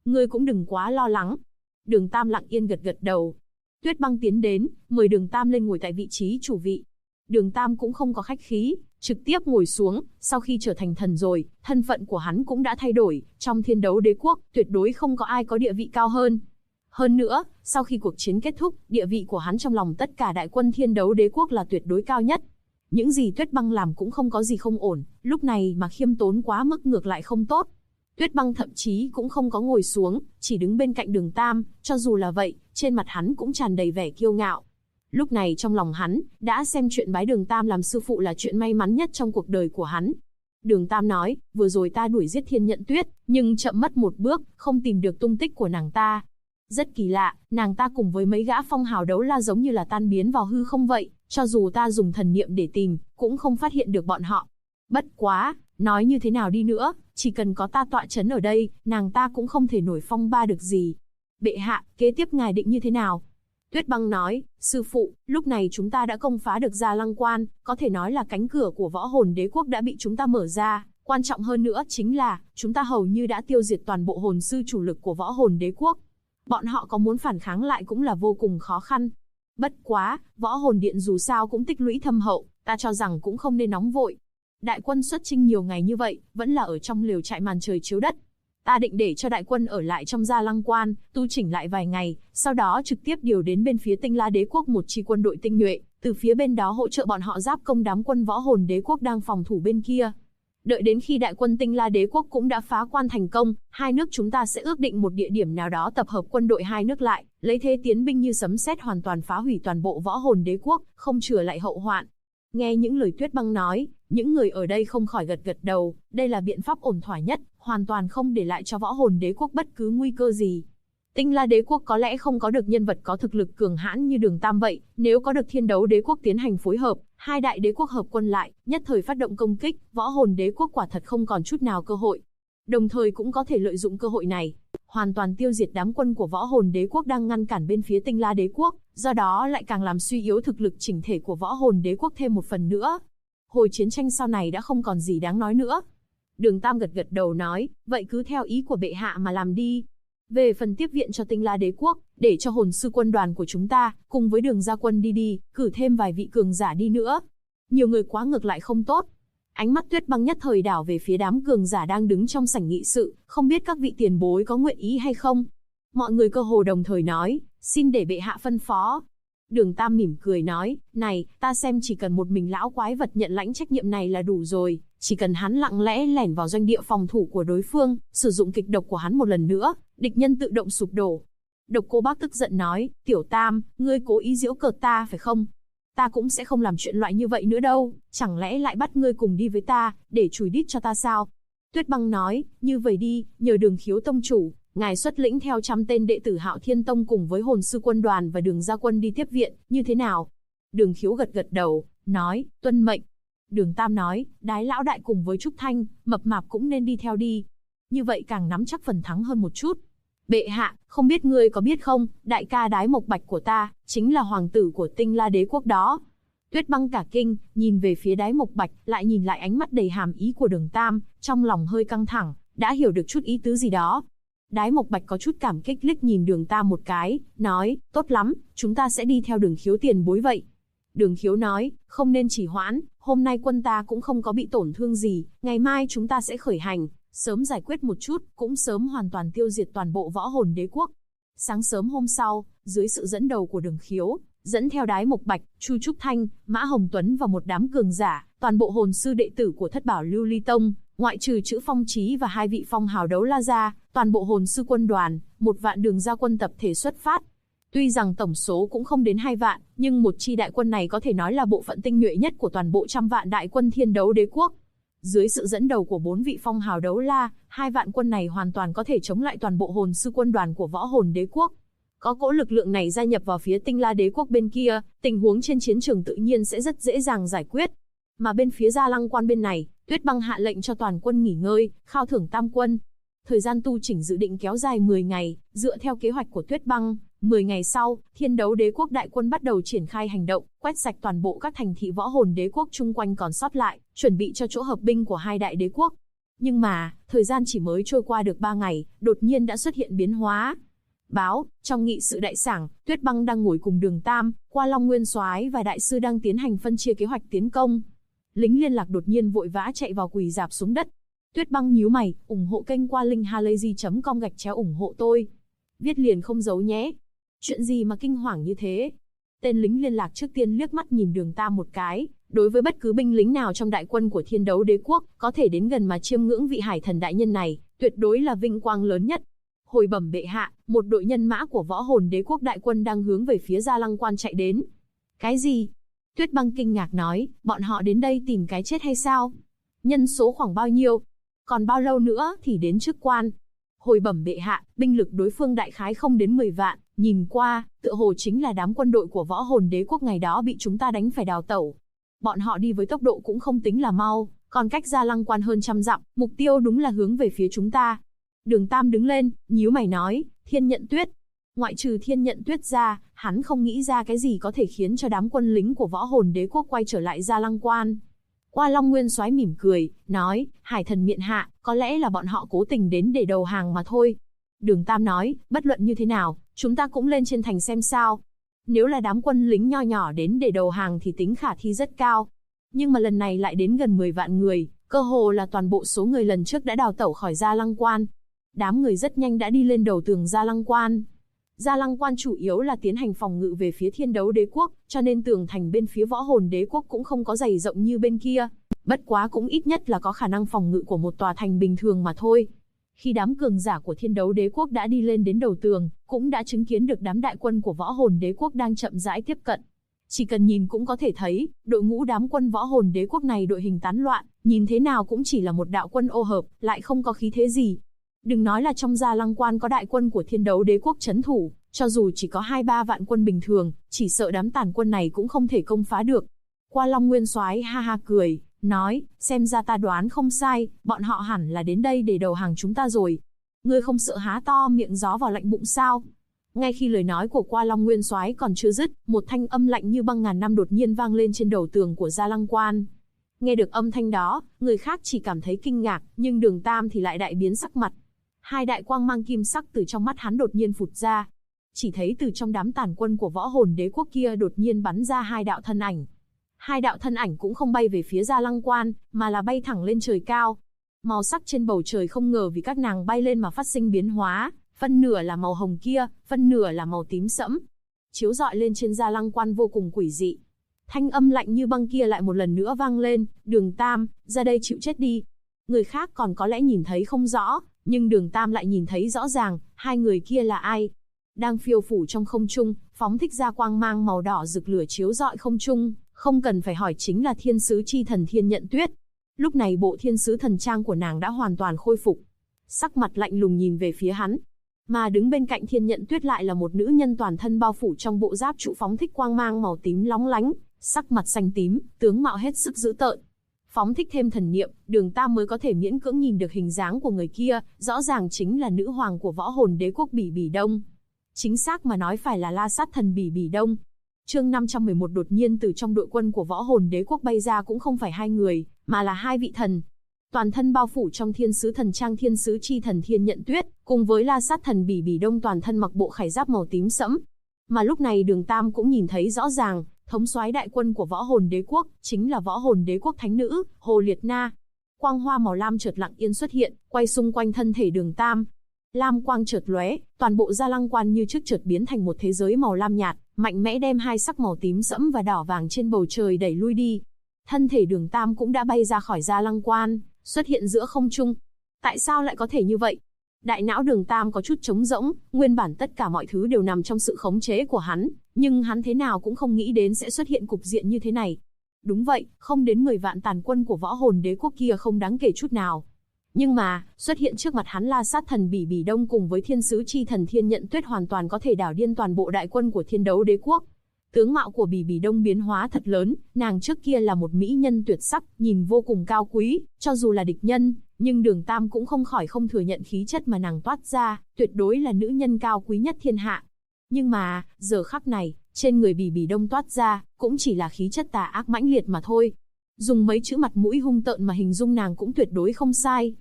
Ngươi cũng đừng quá lo lắng. Đường Tam lặng yên gật gật đầu. Tuyết Băng tiến đến, mời Đường Tam lên ngồi tại vị trí chủ vị. Đường Tam cũng không có khách khí, trực tiếp ngồi xuống. Sau khi trở thành thần rồi, thân phận của hắn cũng đã thay đổi. Trong Thiên Đấu Đế Quốc, tuyệt đối không có ai có địa vị cao hơn. Hơn nữa, sau khi cuộc chiến kết thúc, địa vị của hắn trong lòng tất cả đại quân Thiên Đấu Đế Quốc là tuyệt đối cao nhất. Những gì Tuyết Băng làm cũng không có gì không ổn, lúc này mà khiêm tốn quá mức ngược lại không tốt. Tuyết Băng thậm chí cũng không có ngồi xuống, chỉ đứng bên cạnh Đường Tam, cho dù là vậy, trên mặt hắn cũng tràn đầy vẻ kiêu ngạo. Lúc này trong lòng hắn, đã xem chuyện bái Đường Tam làm sư phụ là chuyện may mắn nhất trong cuộc đời của hắn. Đường Tam nói, vừa rồi ta đuổi giết Thiên Nhận Tuyết, nhưng chậm mất một bước, không tìm được tung tích của nàng ta. Rất kỳ lạ, nàng ta cùng với mấy gã phong hào đấu la giống như là tan biến vào hư không vậy, cho dù ta dùng thần niệm để tìm, cũng không phát hiện được bọn họ. Bất quá, nói như thế nào đi nữa, chỉ cần có ta tọa chấn ở đây, nàng ta cũng không thể nổi phong ba được gì. Bệ hạ, kế tiếp ngài định như thế nào? Tuyết Băng nói, sư phụ, lúc này chúng ta đã công phá được Gia Lăng Quan, có thể nói là cánh cửa của Võ Hồn Đế Quốc đã bị chúng ta mở ra. Quan trọng hơn nữa chính là, chúng ta hầu như đã tiêu diệt toàn bộ hồn sư chủ lực của Võ Hồn Đế Quốc. Bọn họ có muốn phản kháng lại cũng là vô cùng khó khăn. Bất quá, Võ Hồn Điện dù sao cũng tích lũy thâm hậu, ta cho rằng cũng không nên nóng vội. Đại quân xuất chinh nhiều ngày như vậy, vẫn là ở trong liều trại màn trời chiếu đất. Ta định để cho đại quân ở lại trong Gia Lăng Quan, tu chỉnh lại vài ngày, sau đó trực tiếp điều đến bên phía Tinh La Đế Quốc một chi quân đội tinh nhuệ, từ phía bên đó hỗ trợ bọn họ giáp công đám quân Võ Hồn Đế Quốc đang phòng thủ bên kia. Đợi đến khi đại quân Tinh La Đế Quốc cũng đã phá quan thành công, hai nước chúng ta sẽ ước định một địa điểm nào đó tập hợp quân đội hai nước lại, lấy thế tiến binh như sấm sét hoàn toàn phá hủy toàn bộ Võ Hồn Đế Quốc, không chừa lại hậu hoạn. Nghe những lời Tuyết Băng nói, những người ở đây không khỏi gật gật đầu, đây là biện pháp ổn thỏa nhất, hoàn toàn không để lại cho Võ Hồn Đế Quốc bất cứ nguy cơ gì. Tinh La Đế Quốc có lẽ không có được nhân vật có thực lực cường hãn như Đường Tam vậy, nếu có được Thiên Đấu Đế Quốc tiến hành phối hợp, hai đại đế quốc hợp quân lại, nhất thời phát động công kích, Võ Hồn Đế Quốc quả thật không còn chút nào cơ hội. Đồng thời cũng có thể lợi dụng cơ hội này, hoàn toàn tiêu diệt đám quân của Võ Hồn Đế Quốc đang ngăn cản bên phía Tinh La Đế Quốc, do đó lại càng làm suy yếu thực lực chỉnh thể của Võ Hồn Đế Quốc thêm một phần nữa. Hồi chiến tranh sau này đã không còn gì đáng nói nữa. Đường Tam gật gật đầu nói, vậy cứ theo ý của bệ hạ mà làm đi. Về phần tiếp viện cho Tinh La Đế Quốc, để cho hồn sư quân đoàn của chúng ta, cùng với Đường gia quân đi, cử thêm vài vị cường giả đi nữa. Nhiều người quá ngược lại không tốt. Ánh mắt Tuyết Băng nhất thời đảo về phía đám cường giả đang đứng trong sảnh nghị sự, không biết các vị tiền bối có nguyện ý hay không. Mọi người cơ hồ đồng thời nói, xin để bệ hạ phân phó. Đường Tam mỉm cười nói, này, ta xem chỉ cần một mình lão quái vật nhận lãnh trách nhiệm này là đủ rồi, chỉ cần hắn lặng lẽ lẻn vào doanh địa phòng thủ của đối phương, sử dụng kịch độc của hắn một lần nữa, địch nhân tự động sụp đổ. Độc Cô Bác tức giận nói, Tiểu Tam, ngươi cố ý giễu cợt ta phải không? Ta cũng sẽ không làm chuyện loại như vậy nữa đâu, chẳng lẽ lại bắt ngươi cùng đi với ta, để chùi đít cho ta sao? Tuyết Băng nói, như vậy đi, nhờ Đường Khiếu tông chủ, ngài xuất lĩnh theo 100 tên đệ tử Hạo Thiên Tông cùng với hồn sư quân đoàn và Đường gia quân đi tiếp viện, như thế nào? Đường Khiếu gật gật đầu, nói, tuân mệnh. Đường Tam nói, Đái lão đại cùng với Trúc Thanh, Mập Mạp cũng nên đi theo đi. Như vậy càng nắm chắc phần thắng hơn một chút. Bệ hạ, không biết ngươi có biết không, đại ca Đái Mộc Bạch của ta, chính là hoàng tử của Tinh La Đế Quốc đó. Tuyết Băng cả kinh, nhìn về phía Đái Mộc Bạch, lại nhìn lại ánh mắt đầy hàm ý của Đường Tam, trong lòng hơi căng thẳng, đã hiểu được chút ý tứ gì đó. Đái Mộc Bạch có chút cảm kích liếc nhìn Đường Tam một cái, nói, tốt lắm, chúng ta sẽ đi theo Đường Khiếu tiền bối vậy. Đường Khiếu nói, không nên trì hoãn, hôm nay quân ta cũng không có bị tổn thương gì, ngày mai chúng ta sẽ khởi hành, sớm giải quyết một chút, cũng sớm hoàn toàn tiêu diệt toàn bộ Võ Hồn Đế Quốc. Sáng sớm hôm sau, dưới sự dẫn đầu của Đường Khiếu, dẫn theo Đái Mộc Bạch, Chu Trúc Thanh, Mã Hồng Tuấn và một đám cường giả, toàn bộ hồn sư đệ tử của Thất Bảo Lưu Ly Tông, ngoại trừ Chữ Phong Chí và 2 vị phong hào đấu la ra, toàn bộ hồn sư quân đoàn, 1 vạn Đường gia quân tập thể xuất phát. Tuy rằng tổng số cũng không đến 2 vạn, nhưng một chi đại quân này có thể nói là bộ phận tinh nhuệ nhất của toàn bộ 100 vạn đại quân Thiên Đấu Đế Quốc. Dưới sự dẫn đầu của 4 vị phong hào đấu la, 2 vạn quân này hoàn toàn có thể chống lại toàn bộ hồn sư quân đoàn của Võ Hồn Đế Quốc. Có cỗ lực lượng này gia nhập vào phía Tinh La Đế Quốc bên kia, tình huống trên chiến trường tự nhiên sẽ rất dễ dàng giải quyết. Mà bên phía Gia Lăng Quan bên này, Tuyết Băng hạ lệnh cho toàn quân nghỉ ngơi, khao thưởng tam quân. Thời gian tu chỉnh dự định kéo dài 10 ngày, dựa theo kế hoạch của Tuyết Băng, 10 ngày sau, Thiên Đấu Đế Quốc đại quân bắt đầu triển khai hành động, quét sạch toàn bộ các thành thị Võ Hồn Đế Quốc chung quanh còn sót lại, chuẩn bị cho chỗ hợp binh của hai đại đế quốc. Nhưng mà, thời gian chỉ mới trôi qua được 3 ngày, đột nhiên đã xuất hiện biến hóa. Báo, trong nghị sự đại sảnh, Tuyết Băng đang ngồi cùng Đường Tam, Qua Long Nguyên Soái và đại sư đang tiến hành phân chia kế hoạch tiến công. Lính liên lạc đột nhiên vội vã chạy vào quỳ rạp xuống đất. Tuyết Băng nhíu mày, ủng hộ kênh qua linkhalazy.com ủng hộ tôi. Viết liền không giấu nhé. Chuyện gì mà kinh hoàng như thế? Tên lính liên lạc trước tiên liếc mắt nhìn Đường Tam một cái. Đối với bất cứ binh lính nào trong đại quân của Thiên Đấu Đế Quốc, có thể đến gần mà chiêm ngưỡng vị hải thần đại nhân này, tuyệt đối là vinh quang lớn nhất. Hồi bẩm bệ hạ, một đội nhân mã của Võ Hồn Đế Quốc đại quân đang hướng về phía Gia Lăng Quan chạy đến. Cái gì? Tuyết Băng kinh ngạc nói, bọn họ đến đây tìm cái chết hay sao? Nhân số khoảng bao nhiêu? Còn bao lâu nữa thì đến trước quan? Hồi bẩm bệ hạ, binh lực đối phương đại khái không đến 10 vạn, nhìn qua, tựa hồ chính là đám quân đội của Võ Hồn Đế Quốc ngày đó bị chúng ta đánh phải đào tẩu. Bọn họ đi với tốc độ cũng không tính là mau, còn cách Gia Lăng Quan hơn trăm dặm, mục tiêu đúng là hướng về phía chúng ta. Đường Tam đứng lên, nhíu mày nói, Thiên Nhận Tuyết. Ngoại trừ Thiên Nhận Tuyết ra, hắn không nghĩ ra cái gì có thể khiến cho đám quân lính của Võ Hồn Đế Quốc quay trở lại Gia Lăng Quan. Qua Long Nguyên Soái mỉm cười, nói, Hải thần miện hạ, có lẽ là bọn họ cố tình đến để đầu hàng mà thôi. Đường Tam nói, bất luận như thế nào, chúng ta cũng lên trên thành xem sao. Nếu là đám quân lính nho nhỏ đến để đầu hàng thì tính khả thi rất cao. Nhưng mà lần này lại đến gần 10 vạn người, cơ hồ là toàn bộ số người lần trước đã đào tẩu khỏi Gia Lăng Quan. Đám người rất nhanh đã đi lên đầu tường Gia Lăng Quan. Gia Lăng Quan chủ yếu là tiến hành phòng ngự về phía Thiên Đấu Đế Quốc, cho nên tường thành bên phía Võ Hồn Đế Quốc cũng không có dày rộng như bên kia. Bất quá cũng ít nhất là có khả năng phòng ngự của một tòa thành bình thường mà thôi. Khi đám cường giả của Thiên Đấu Đế Quốc đã đi lên đến đầu tường, cũng đã chứng kiến được đám đại quân của Võ Hồn Đế Quốc đang chậm rãi tiếp cận. Chỉ cần nhìn cũng có thể thấy, đội ngũ đám quân Võ Hồn Đế Quốc này đội hình tán loạn, nhìn thế nào cũng chỉ là một đạo quân ô hợp, lại không có khí thế gì. Đừng nói là trong Gia Lăng Quan có đại quân của Thiên Đấu Đế Quốc trấn thủ, cho dù chỉ có 2-3 vạn quân bình thường, chỉ sợ đám tàn quân này cũng không thể công phá được. Qua Long Nguyên Soái ha ha cười, nói, xem ra ta đoán không sai, bọn họ hẳn là đến đây để đầu hàng chúng ta rồi. Ngươi không sợ há to miệng gió vào lạnh bụng sao? Ngay khi lời nói của Qua Long Nguyên Soái còn chưa dứt, một thanh âm lạnh như băng ngàn năm đột nhiên vang lên trên đầu tường của Gia Lăng Quan. Nghe được âm thanh đó, người khác chỉ cảm thấy kinh ngạc, nhưng Đường Tam thì lại đại biến sắc mặt. Hai đại quang mang kim sắc từ trong mắt hắn đột nhiên phụt ra. Chỉ thấy từ trong đám tàn quân của Võ Hồn Đế Quốc kia đột nhiên bắn ra hai đạo thân ảnh. Hai đạo thân ảnh cũng không bay về phía Gia Lăng Quan, mà là bay thẳng lên trời cao. Màu sắc trên bầu trời không ngờ vì các nàng bay lên mà phát sinh biến hóa, phân nửa là màu hồng kia, phân nửa là màu tím sẫm. Chiếu rọi lên trên Gia Lăng Quan vô cùng quỷ dị. Thanh âm lạnh như băng kia lại một lần nữa vang lên, Đường Tam, ra đây chịu chết đi. Người khác còn có lẽ nhìn thấy không rõ, nhưng Đường Tam lại nhìn thấy rõ ràng, hai người kia là ai. Đang phiêu phủ trong không trung, phóng thích ra quang mang màu đỏ rực lửa chiếu rọi không trung, không cần phải hỏi chính là thiên sứ chi thần Thiên Nhận Tuyết. Lúc này bộ thiên sứ thần trang của nàng đã hoàn toàn khôi phục. Sắc mặt lạnh lùng nhìn về phía hắn. Mà đứng bên cạnh Thiên Nhận Tuyết lại là một nữ nhân toàn thân bao phủ trong bộ giáp trụ phóng thích quang mang màu tím lóng lánh, sắc mặt xanh tím, tướng mạo hết sức dữ tợn. Phóng thích thêm thần niệm, Đường Tam mới có thể miễn cưỡng nhìn được hình dáng của người kia, rõ ràng chính là nữ hoàng của Võ Hồn Đế Quốc Bỉ Bỉ Đông. Chính xác mà nói phải là La Sát Thần Bỉ Bỉ Đông. Chương 511 đột nhiên từ trong đội quân của Võ Hồn Đế Quốc bay ra cũng không phải hai người, mà là hai vị thần. Toàn thân bao phủ trong thiên sứ thần trang thiên sứ chi thần Thiên Nhận Tuyết, cùng với La Sát Thần Bỉ Bỉ Đông toàn thân mặc bộ khải giáp màu tím sẫm. Mà lúc này Đường Tam cũng nhìn thấy rõ ràng, thống soái đại quân của Võ Hồn Đế Quốc chính là Võ Hồn Đế Quốc thánh nữ Hồ Liệt Na. Quang hoa màu lam chợt lặng yên xuất hiện, quay xung quanh thân thể Đường Tam. Lam quang chợt lóe, toàn bộ Gia Lăng Quan như trước chợt biến thành một thế giới màu lam nhạt, mạnh mẽ đem hai sắc màu tím sẫm và đỏ vàng trên bầu trời đẩy lui đi. Thân thể Đường Tam cũng đã bay ra khỏi Gia Lăng Quan, xuất hiện giữa không trung. Tại sao lại có thể như vậy? Đại não Đường Tam có chút trống rỗng, nguyên bản tất cả mọi thứ đều nằm trong sự khống chế của hắn, nhưng hắn thế nào cũng không nghĩ đến sẽ xuất hiện cục diện như thế này. Đúng vậy, không đến 10 vạn tàn quân của Võ Hồn Đế Quốc kia không đáng kể chút nào. Nhưng mà, xuất hiện trước mặt hắn La Sát Thần Bỉ Bỉ Đông cùng với thiên sứ chi thần Thiên Nhận Tuyết hoàn toàn có thể đảo điên toàn bộ đại quân của Thiên Đấu Đế Quốc. Tướng mạo của Bỉ Bỉ Đông biến hóa thật lớn, nàng trước kia là một mỹ nhân tuyệt sắc, nhìn vô cùng cao quý, cho dù là địch nhân, nhưng Đường Tam cũng không khỏi không thừa nhận khí chất mà nàng toát ra, tuyệt đối là nữ nhân cao quý nhất thiên hạ. Nhưng mà, giờ khắc này, trên người Bỉ Bỉ Đông toát ra, cũng chỉ là khí chất tà ác mãnh liệt mà thôi. Dùng mấy chữ mặt mũi hung tợn mà hình dung nàng cũng tuyệt đối không sai.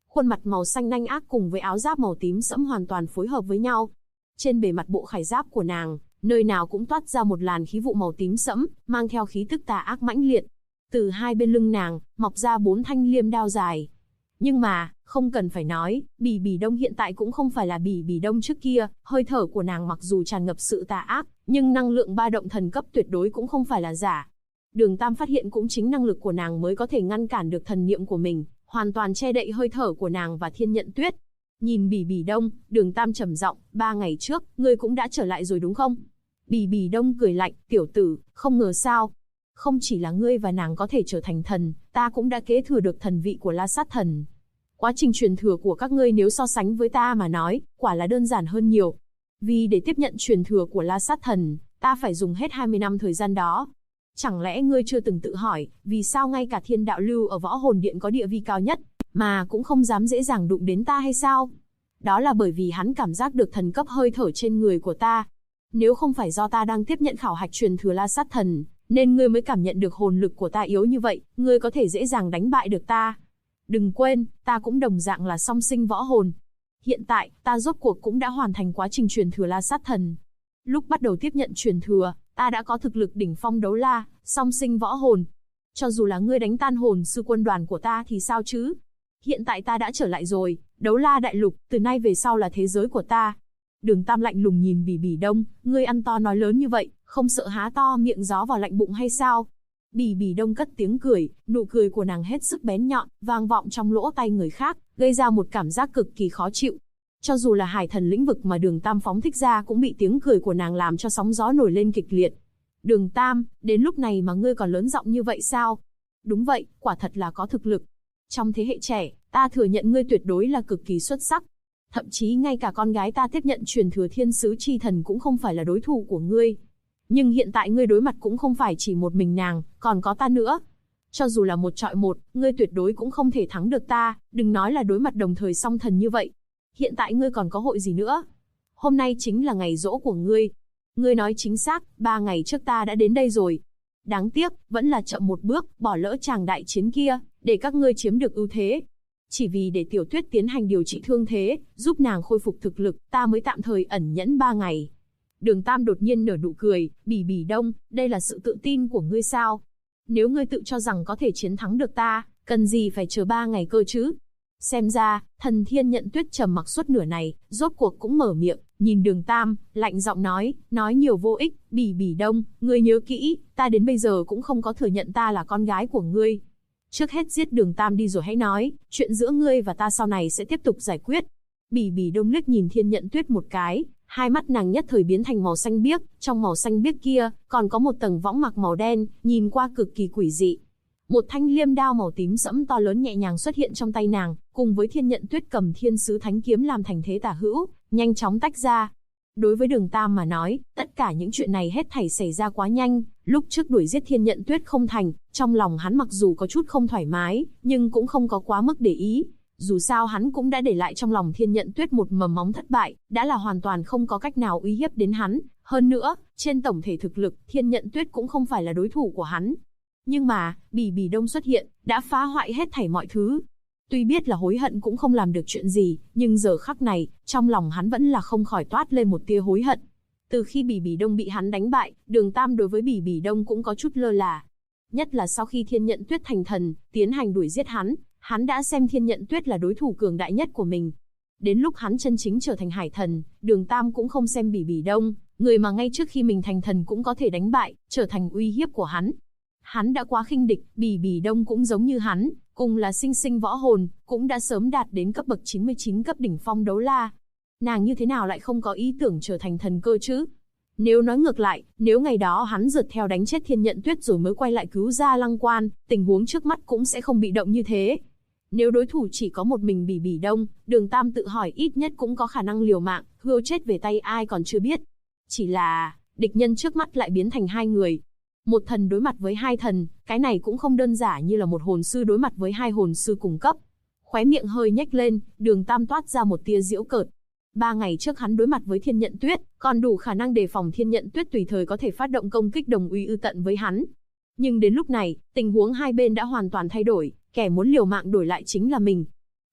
Khuôn mặt màu xanh nhanh ác cùng với áo giáp màu tím sẫm hoàn toàn phối hợp với nhau. Trên bề mặt bộ khải giáp của nàng, nơi nào cũng toát ra một làn khí vụ màu tím sẫm, mang theo khí tức tà ác mãnh liệt. Từ hai bên lưng nàng, mọc ra 4 thanh liêm đao dài. Nhưng mà, không cần phải nói, Bỉ Bỉ Đông hiện tại cũng không phải là Bỉ Bỉ Đông trước kia, hơi thở của nàng mặc dù tràn ngập sự tà ác, nhưng năng lượng ba động thần cấp tuyệt đối cũng không phải là giả. Đường Tam phát hiện cũng chính năng lực của nàng mới có thể ngăn cản được thần niệm của mình, hoàn toàn che đậy hơi thở của nàng và Thiên Nhận Tuyết. Nhìn Bỉ Bỉ Đông, Đường Tam trầm giọng, 3 ngày trước, ngươi cũng đã trở lại rồi đúng không? Bỉ Bỉ Đông cười lạnh, tiểu tử, không ngờ sao. Không chỉ là ngươi và nàng có thể trở thành thần, ta cũng đã kế thừa được thần vị của La Sát Thần. Quá trình truyền thừa của các ngươi nếu so sánh với ta mà nói, quả là đơn giản hơn nhiều. Vì để tiếp nhận truyền thừa của La Sát Thần, ta phải dùng hết 20 năm thời gian đó. Chẳng lẽ ngươi chưa từng tự hỏi, vì sao ngay cả Thiên Đạo Lưu ở Võ Hồn Điện có địa vị cao nhất, mà cũng không dám dễ dàng đụng đến ta hay sao? Đó là bởi vì hắn cảm giác được thần cấp hơi thở trên người của ta. Nếu không phải do ta đang tiếp nhận khảo hạch truyền thừa La Sát Thần, nên ngươi mới cảm nhận được hồn lực của ta yếu như vậy, ngươi có thể dễ dàng đánh bại được ta. Đừng quên, ta cũng đồng dạng là song sinh võ hồn. Hiện tại, ta rốt cuộc cũng đã hoàn thành quá trình truyền thừa La Sát Thần. Lúc bắt đầu tiếp nhận truyền thừa, ta đã có thực lực đỉnh phong đấu la, song sinh võ hồn. Cho dù là ngươi đánh tan hồn sư quân đoàn của ta thì sao chứ? Hiện tại ta đã trở lại rồi, đấu la đại lục, từ nay về sau là thế giới của ta. Đường Tam lạnh lùng nhìn Bỉ Bỉ Đông, ngươi ăn to nói lớn như vậy, không sợ há to miệng gió vào lạnh bụng hay sao? Bỉ Bỉ Đông cất tiếng cười, nụ cười của nàng hết sức bén nhọn, vang vọng trong lỗ tai người khác, gây ra một cảm giác cực kỳ khó chịu. Cho dù là hải thần lĩnh vực mà Đường Tam phóng thích ra cũng bị tiếng cười của nàng làm cho sóng gió nổi lên kịch liệt. Đường Tam, đến lúc này mà ngươi còn lớn giọng như vậy sao? Đúng vậy, quả thật là có thực lực. Trong thế hệ trẻ, ta thừa nhận ngươi tuyệt đối là cực kỳ xuất sắc. Thậm chí ngay cả con gái ta tiếp nhận truyền thừa thiên sứ chi thần cũng không phải là đối thủ của ngươi. Nhưng hiện tại ngươi đối mặt cũng không phải chỉ một mình nàng, còn có ta nữa. Cho dù là một trọi một, ngươi tuyệt đối cũng không thể thắng được ta, đừng nói là đối mặt đồng thời song thần như vậy. Hiện tại ngươi còn có hội gì nữa? Hôm nay chính là ngày giỗ của ngươi. Ngươi nói chính xác, 3 ngày trước ta đã đến đây rồi. Đáng tiếc, vẫn là chậm một bước, bỏ lỡ tràng đại chiến kia, để các ngươi chiếm được ưu thế. Chỉ vì để Tiểu Tuyết tiến hành điều trị thương thế, giúp nàng khôi phục thực lực, ta mới tạm thời ẩn nhẫn 3 ngày. Đường Tam đột nhiên nở nụ cười, Bỉ Bỉ Đông, đây là sự tự tin của ngươi sao? Nếu ngươi tự cho rằng có thể chiến thắng được ta, cần gì phải chờ 3 ngày cơ chứ? Xem ra, thần Thiên Nhận Tuyết trầm mặc suốt nửa này, rốt cuộc cũng mở miệng, nhìn Đường Tam, lạnh giọng nói nhiều vô ích, Bỉ Bỉ Đông, ngươi nhớ kỹ, ta đến bây giờ cũng không có thừa nhận ta là con gái của ngươi. Trước hết giết Đường Tam đi rồi hãy nói, chuyện giữa ngươi và ta sau này sẽ tiếp tục giải quyết. Bỉ Bỉ Đông liếc nhìn Thiên Nhận Tuyết một cái, hai mắt nàng nhất thời biến thành màu xanh biếc, trong màu xanh biếc kia, còn có một tầng võng mạc màu đen, nhìn qua cực kỳ quỷ dị. Một thanh liêm đao màu tím sẫm to lớn nhẹ nhàng xuất hiện trong tay nàng, cùng với Thiên Nhận Tuyết cầm Thiên Sứ Thánh Kiếm làm thành thế tả hữu, nhanh chóng tách ra. Đối với Đường Tam mà nói, tất cả những chuyện này hết thảy xảy ra quá nhanh, lúc trước đuổi giết Thiên Nhận Tuyết không thành, trong lòng hắn mặc dù có chút không thoải mái, nhưng cũng không có quá mức để ý. Dù sao hắn cũng đã để lại trong lòng Thiên Nhận Tuyết một mầm móng thất bại, đã là hoàn toàn không có cách nào uy hiếp đến hắn. Hơn nữa, trên tổng thể thực lực, Thiên Nhận Tuyết cũng không phải là đối thủ của hắn. Nhưng mà, Bỉ Bỉ Đông xuất hiện, đã phá hoại hết thảy mọi thứ. Tuy biết là hối hận cũng không làm được chuyện gì, nhưng giờ khắc này, trong lòng hắn vẫn là không khỏi toát lên một tia hối hận. Từ khi Bỉ Bỉ Đông bị hắn đánh bại, Đường Tam đối với Bỉ Bỉ Đông cũng có chút lơ là. Nhất là sau khi Thiên Nhận Tuyết thành thần, tiến hành đuổi giết hắn đã xem Thiên Nhận Tuyết là đối thủ cường đại nhất của mình. Đến lúc hắn chân chính trở thành hải thần, Đường Tam cũng không xem Bỉ Bỉ Đông, người mà ngay trước khi mình thành thần cũng có thể đánh bại, trở thành uy hiếp của hắn. Hắn đã quá khinh địch, Bỉ Bỉ Đông cũng giống như hắn, cùng là sinh sinh võ hồn, cũng đã sớm đạt đến cấp bậc 99 cấp đỉnh phong đấu la. Nàng như thế nào lại không có ý tưởng trở thành thần cơ chứ? Nếu nói ngược lại, nếu ngày đó hắn rượt theo đánh chết Thiên Nhận Tuyết rồi mới quay lại cứu ra Lăng Quan, tình huống trước mắt cũng sẽ không bị động như thế. Nếu đối thủ chỉ có một mình Bỉ Bỉ Đông, Đường Tam tự hỏi ít nhất cũng có khả năng liều mạng, hươu chết về tay ai còn chưa biết. Chỉ là, địch nhân trước mắt lại biến thành hai người. Một thần đối mặt với hai thần, cái này cũng không đơn giản như là một hồn sư đối mặt với hai hồn sư cùng cấp. Khóe miệng hơi nhếch lên, Đường Tam toát ra một tia giễu cợt. 3 ngày trước hắn đối mặt với Thiên Nhận Tuyết, còn đủ khả năng đề phòng Thiên Nhận Tuyết tùy thời có thể phát động công kích đồng uy ư tận với hắn. Nhưng đến lúc này, tình huống hai bên đã hoàn toàn thay đổi, kẻ muốn liều mạng đổi lại chính là mình.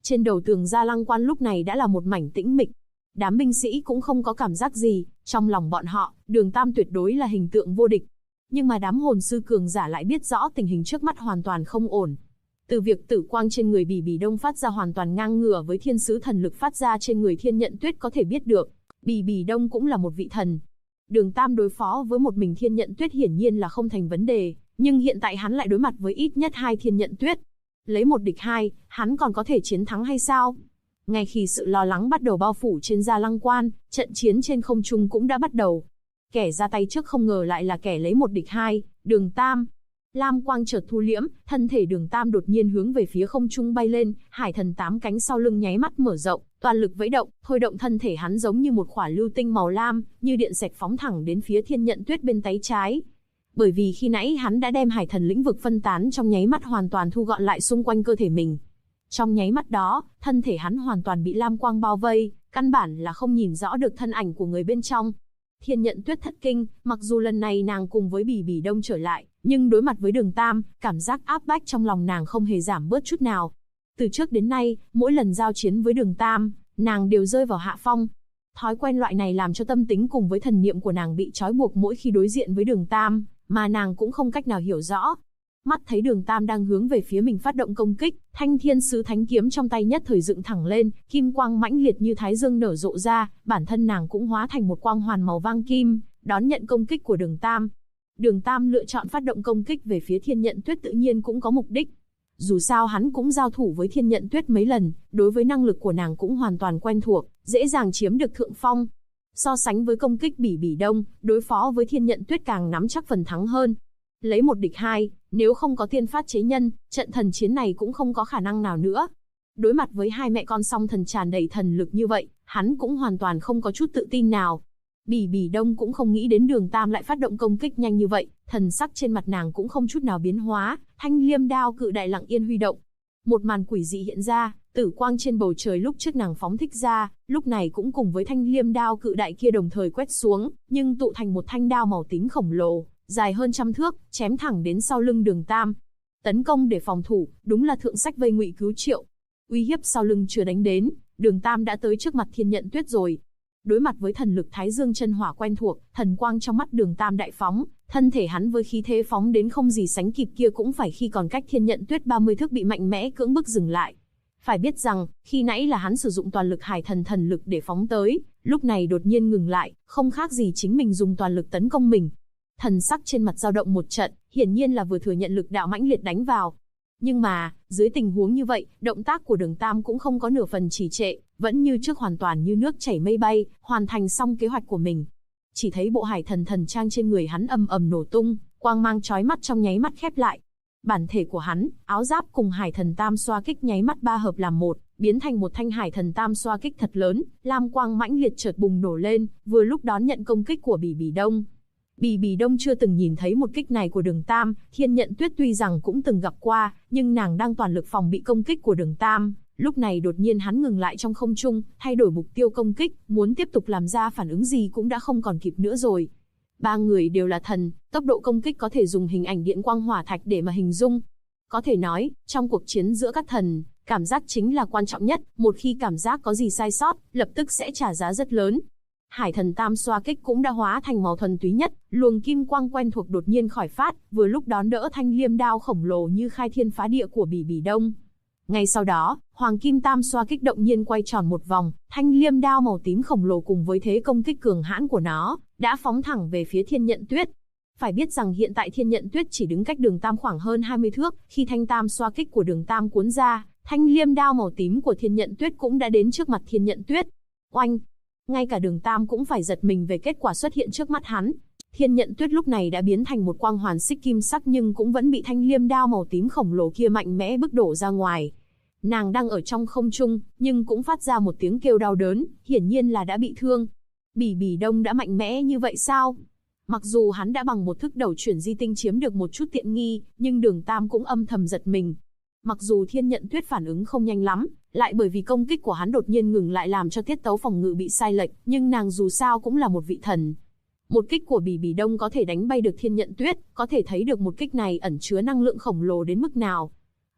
Trên đầu tường Gia Lăng Quan lúc này đã là một mảnh tĩnh mịch. Đám binh sĩ cũng không có cảm giác gì, trong lòng bọn họ, Đường Tam tuyệt đối là hình tượng vô địch. Nhưng mà đám hồn sư cường giả lại biết rõ tình hình trước mắt hoàn toàn không ổn. Từ việc tử quang trên người Bỉ Bỉ Đông phát ra hoàn toàn ngang ngửa với thiên sứ thần lực phát ra trên người Thiên Nhận Tuyết có thể biết được, Bỉ Bỉ Đông cũng là một vị thần. Đường Tam đối phó với một mình Thiên Nhận Tuyết hiển nhiên là không thành vấn đề, nhưng hiện tại hắn lại đối mặt với ít nhất 2 Thiên Nhận Tuyết. Lấy 1 địch 2, hắn còn có thể chiến thắng hay sao? Ngay khi sự lo lắng bắt đầu bao phủ trên Gia Lăng Quan, trận chiến trên không trung cũng đã bắt đầu. Kẻ ra tay trước không ngờ lại là kẻ lấy 1 địch 2, Đường Tam. Lam quang chợt thu liễm, thân thể Đường Tam đột nhiên hướng về phía không trung bay lên, hải thần 8 cánh sau lưng nháy mắt mở rộng, toàn lực vẫy động, thôi động thân thể hắn giống như một quả lưu tinh màu lam, như điện xẹt phóng thẳng đến phía Thiên Nhận Tuyết bên tay trái. Bởi vì khi nãy hắn đã đem hải thần lĩnh vực phân tán trong nháy mắt hoàn toàn thu gọn lại xung quanh cơ thể mình. Trong nháy mắt đó, thân thể hắn hoàn toàn bị lam quang bao vây, căn bản là không nhìn rõ được thân ảnh của người bên trong. Thiên Nhận Tuyết thất kinh, mặc dù lần này nàng cùng với Bỉ Bỉ Đông trở lại, nhưng đối mặt với Đường Tam, cảm giác áp bách trong lòng nàng không hề giảm bớt chút nào. Từ trước đến nay, mỗi lần giao chiến với Đường Tam, nàng đều rơi vào hạ phong. Thói quen loại này làm cho tâm tính cùng với thần niệm của nàng bị trói buộc mỗi khi đối diện với Đường Tam, mà nàng cũng không cách nào hiểu rõ. Mắt thấy Đường Tam đang hướng về phía mình phát động công kích, Thanh Thiên Sứ Thánh Kiếm trong tay nhất thời dựng thẳng lên, kim quang mãnh liệt như thái dương nở rộ ra, bản thân nàng cũng hóa thành một quang hoàn màu vàng kim, đón nhận công kích của Đường Tam. Đường Tam lựa chọn phát động công kích về phía Thiên Nhận Tuyết tự nhiên cũng có mục đích. Dù sao hắn cũng giao thủ với Thiên Nhận Tuyết mấy lần, đối với năng lực của nàng cũng hoàn toàn quen thuộc, dễ dàng chiếm được thượng phong. So sánh với công kích Bỉ Bỉ Đông, đối phó với Thiên Nhận Tuyết càng nắm chắc phần thắng hơn. Lấy 1 địch 2, nếu không có tiên phát chế nhân, trận thần chiến này cũng không có khả năng nào nữa. Đối mặt với 2 mẹ con song thần tràn đầy thần lực như vậy, hắn cũng hoàn toàn không có chút tự tin nào. Bỉ Bỉ Đông cũng không nghĩ đến Đường Tam lại phát động công kích nhanh như vậy, thần sắc trên mặt nàng cũng không chút nào biến hóa, thanh liêm đao cự đại lặng yên huy động. Một màn quỷ dị hiện ra, tử quang trên bầu trời lúc trước nàng phóng thích ra, lúc này cũng cùng với thanh liêm đao cự đại kia đồng thời quét xuống, nhưng tụ thành một thanh đao màu tím khổng lồ, dài hơn 100 thước, chém thẳng đến sau lưng Đường Tam. Tấn công để phòng thủ, đúng là thượng sách vây ngụy cứu triệu. Uy hiếp sau lưng chưa đánh đến, Đường Tam đã tới trước mặt Thiên Nhận Tuyết rồi. Đối mặt với thần lực Thái Dương chân hỏa quen thuộc, thần quang trong mắt Đường Tam đại phóng, thân thể hắn với khí thế phóng đến không gì sánh kịp kia cũng phải khi còn cách Thiên Nhận Tuyết 30 thước bị mạnh mẽ cưỡng bức dừng lại. Phải biết rằng, khi nãy là hắn sử dụng toàn lực hải thần thần lực để phóng tới, lúc này đột nhiên ngừng lại, không khác gì chính mình dùng toàn lực tấn công mình. Thần sắc trên mặt dao động một trận, hiển nhiên là vừa thừa nhận lực đạo mãnh liệt đánh vào. Nhưng mà, dưới tình huống như vậy, động tác của Đường Tam cũng không có nửa phần trì trệ, vẫn như trước hoàn toàn như nước chảy mây bay, hoàn thành xong kế hoạch của mình. Chỉ thấy bộ hải thần thần trang trên người hắn ầm ầm nổ tung, quang mang chói mắt trong nháy mắt khép lại. Bản thể của hắn, áo giáp cùng hải thần tam xoa kích nháy mắt ba hợp làm một, biến thành một thanh hải thần tam xoa kích thật lớn, lam quang mãnh liệt chợt bùng nổ lên, vừa lúc đón nhận công kích của Bỉ Bỉ Đông. Bỉ Bỉ Đông chưa từng nhìn thấy một kích này của Đường Tam, Thiên Nhận Tuyết tuy rằng cũng từng gặp qua, nhưng nàng đang toàn lực phòng bị công kích của Đường Tam. Lúc này đột nhiên hắn ngừng lại trong không trung, thay đổi mục tiêu công kích, muốn tiếp tục làm ra phản ứng gì cũng đã không còn kịp nữa rồi. Ba người đều là thần, tốc độ công kích có thể dùng hình ảnh điện quang hỏa thạch để mà hình dung. Có thể nói, trong cuộc chiến giữa các thần, cảm giác chính là quan trọng nhất, một khi cảm giác có gì sai sót, lập tức sẽ trả giá rất lớn. Hải thần tam xoa kích cũng đã hóa thành màu thuần túy nhất, luồng kim quang quen thuộc đột nhiên khỏi phát, vừa lúc đón đỡ thanh liêm đao khổng lồ như khai thiên phá địa của Bỉ Bỉ Đông. Ngay sau đó, hoàng kim tam xoa kích động nhiên quay tròn một vòng, thanh liêm đao màu tím khổng lồ cùng với thế công kích cường hãn của nó, đã phóng thẳng về phía Thiên Nhận Tuyết. Phải biết rằng hiện tại Thiên Nhận Tuyết chỉ đứng cách Đường Tam khoảng hơn 20 thước, khi thanh tam xoa kích của Đường Tam cuốn ra, thanh liêm đao màu tím của Thiên Nhận Tuyết cũng đã đến trước mặt Thiên Nhận Tuyết. Oanh! Ngay cả Đường Tam cũng phải giật mình về kết quả xuất hiện trước mắt hắn. Thiên Nhận Tuyết lúc này đã biến thành một quang hoàn xích kim sắc nhưng cũng vẫn bị thanh liêm đao màu tím khổng lồ kia mạnh mẽ bức đổ ra ngoài. Nàng đang ở trong không trung, nhưng cũng phát ra một tiếng kêu đau đớn, hiển nhiên là đã bị thương. Bỉ Bỉ Đông đã mạnh mẽ như vậy sao? Mặc dù hắn đã bằng một thức đầu chuyển di tinh chiếm được một chút tiện nghi, nhưng Đường Tam cũng âm thầm giật mình. Mặc dù Thiên Nhận Tuyết phản ứng không nhanh lắm, lại bởi vì công kích của hắn đột nhiên ngừng lại làm cho tiết tấu phòng ngự bị sai lệch, nhưng nàng dù sao cũng là một vị thần. Một kích của Bỉ Bỉ Đông có thể đánh bay được Thiên Nhận Tuyết, có thể thấy được một kích này ẩn chứa năng lượng khổng lồ đến mức nào.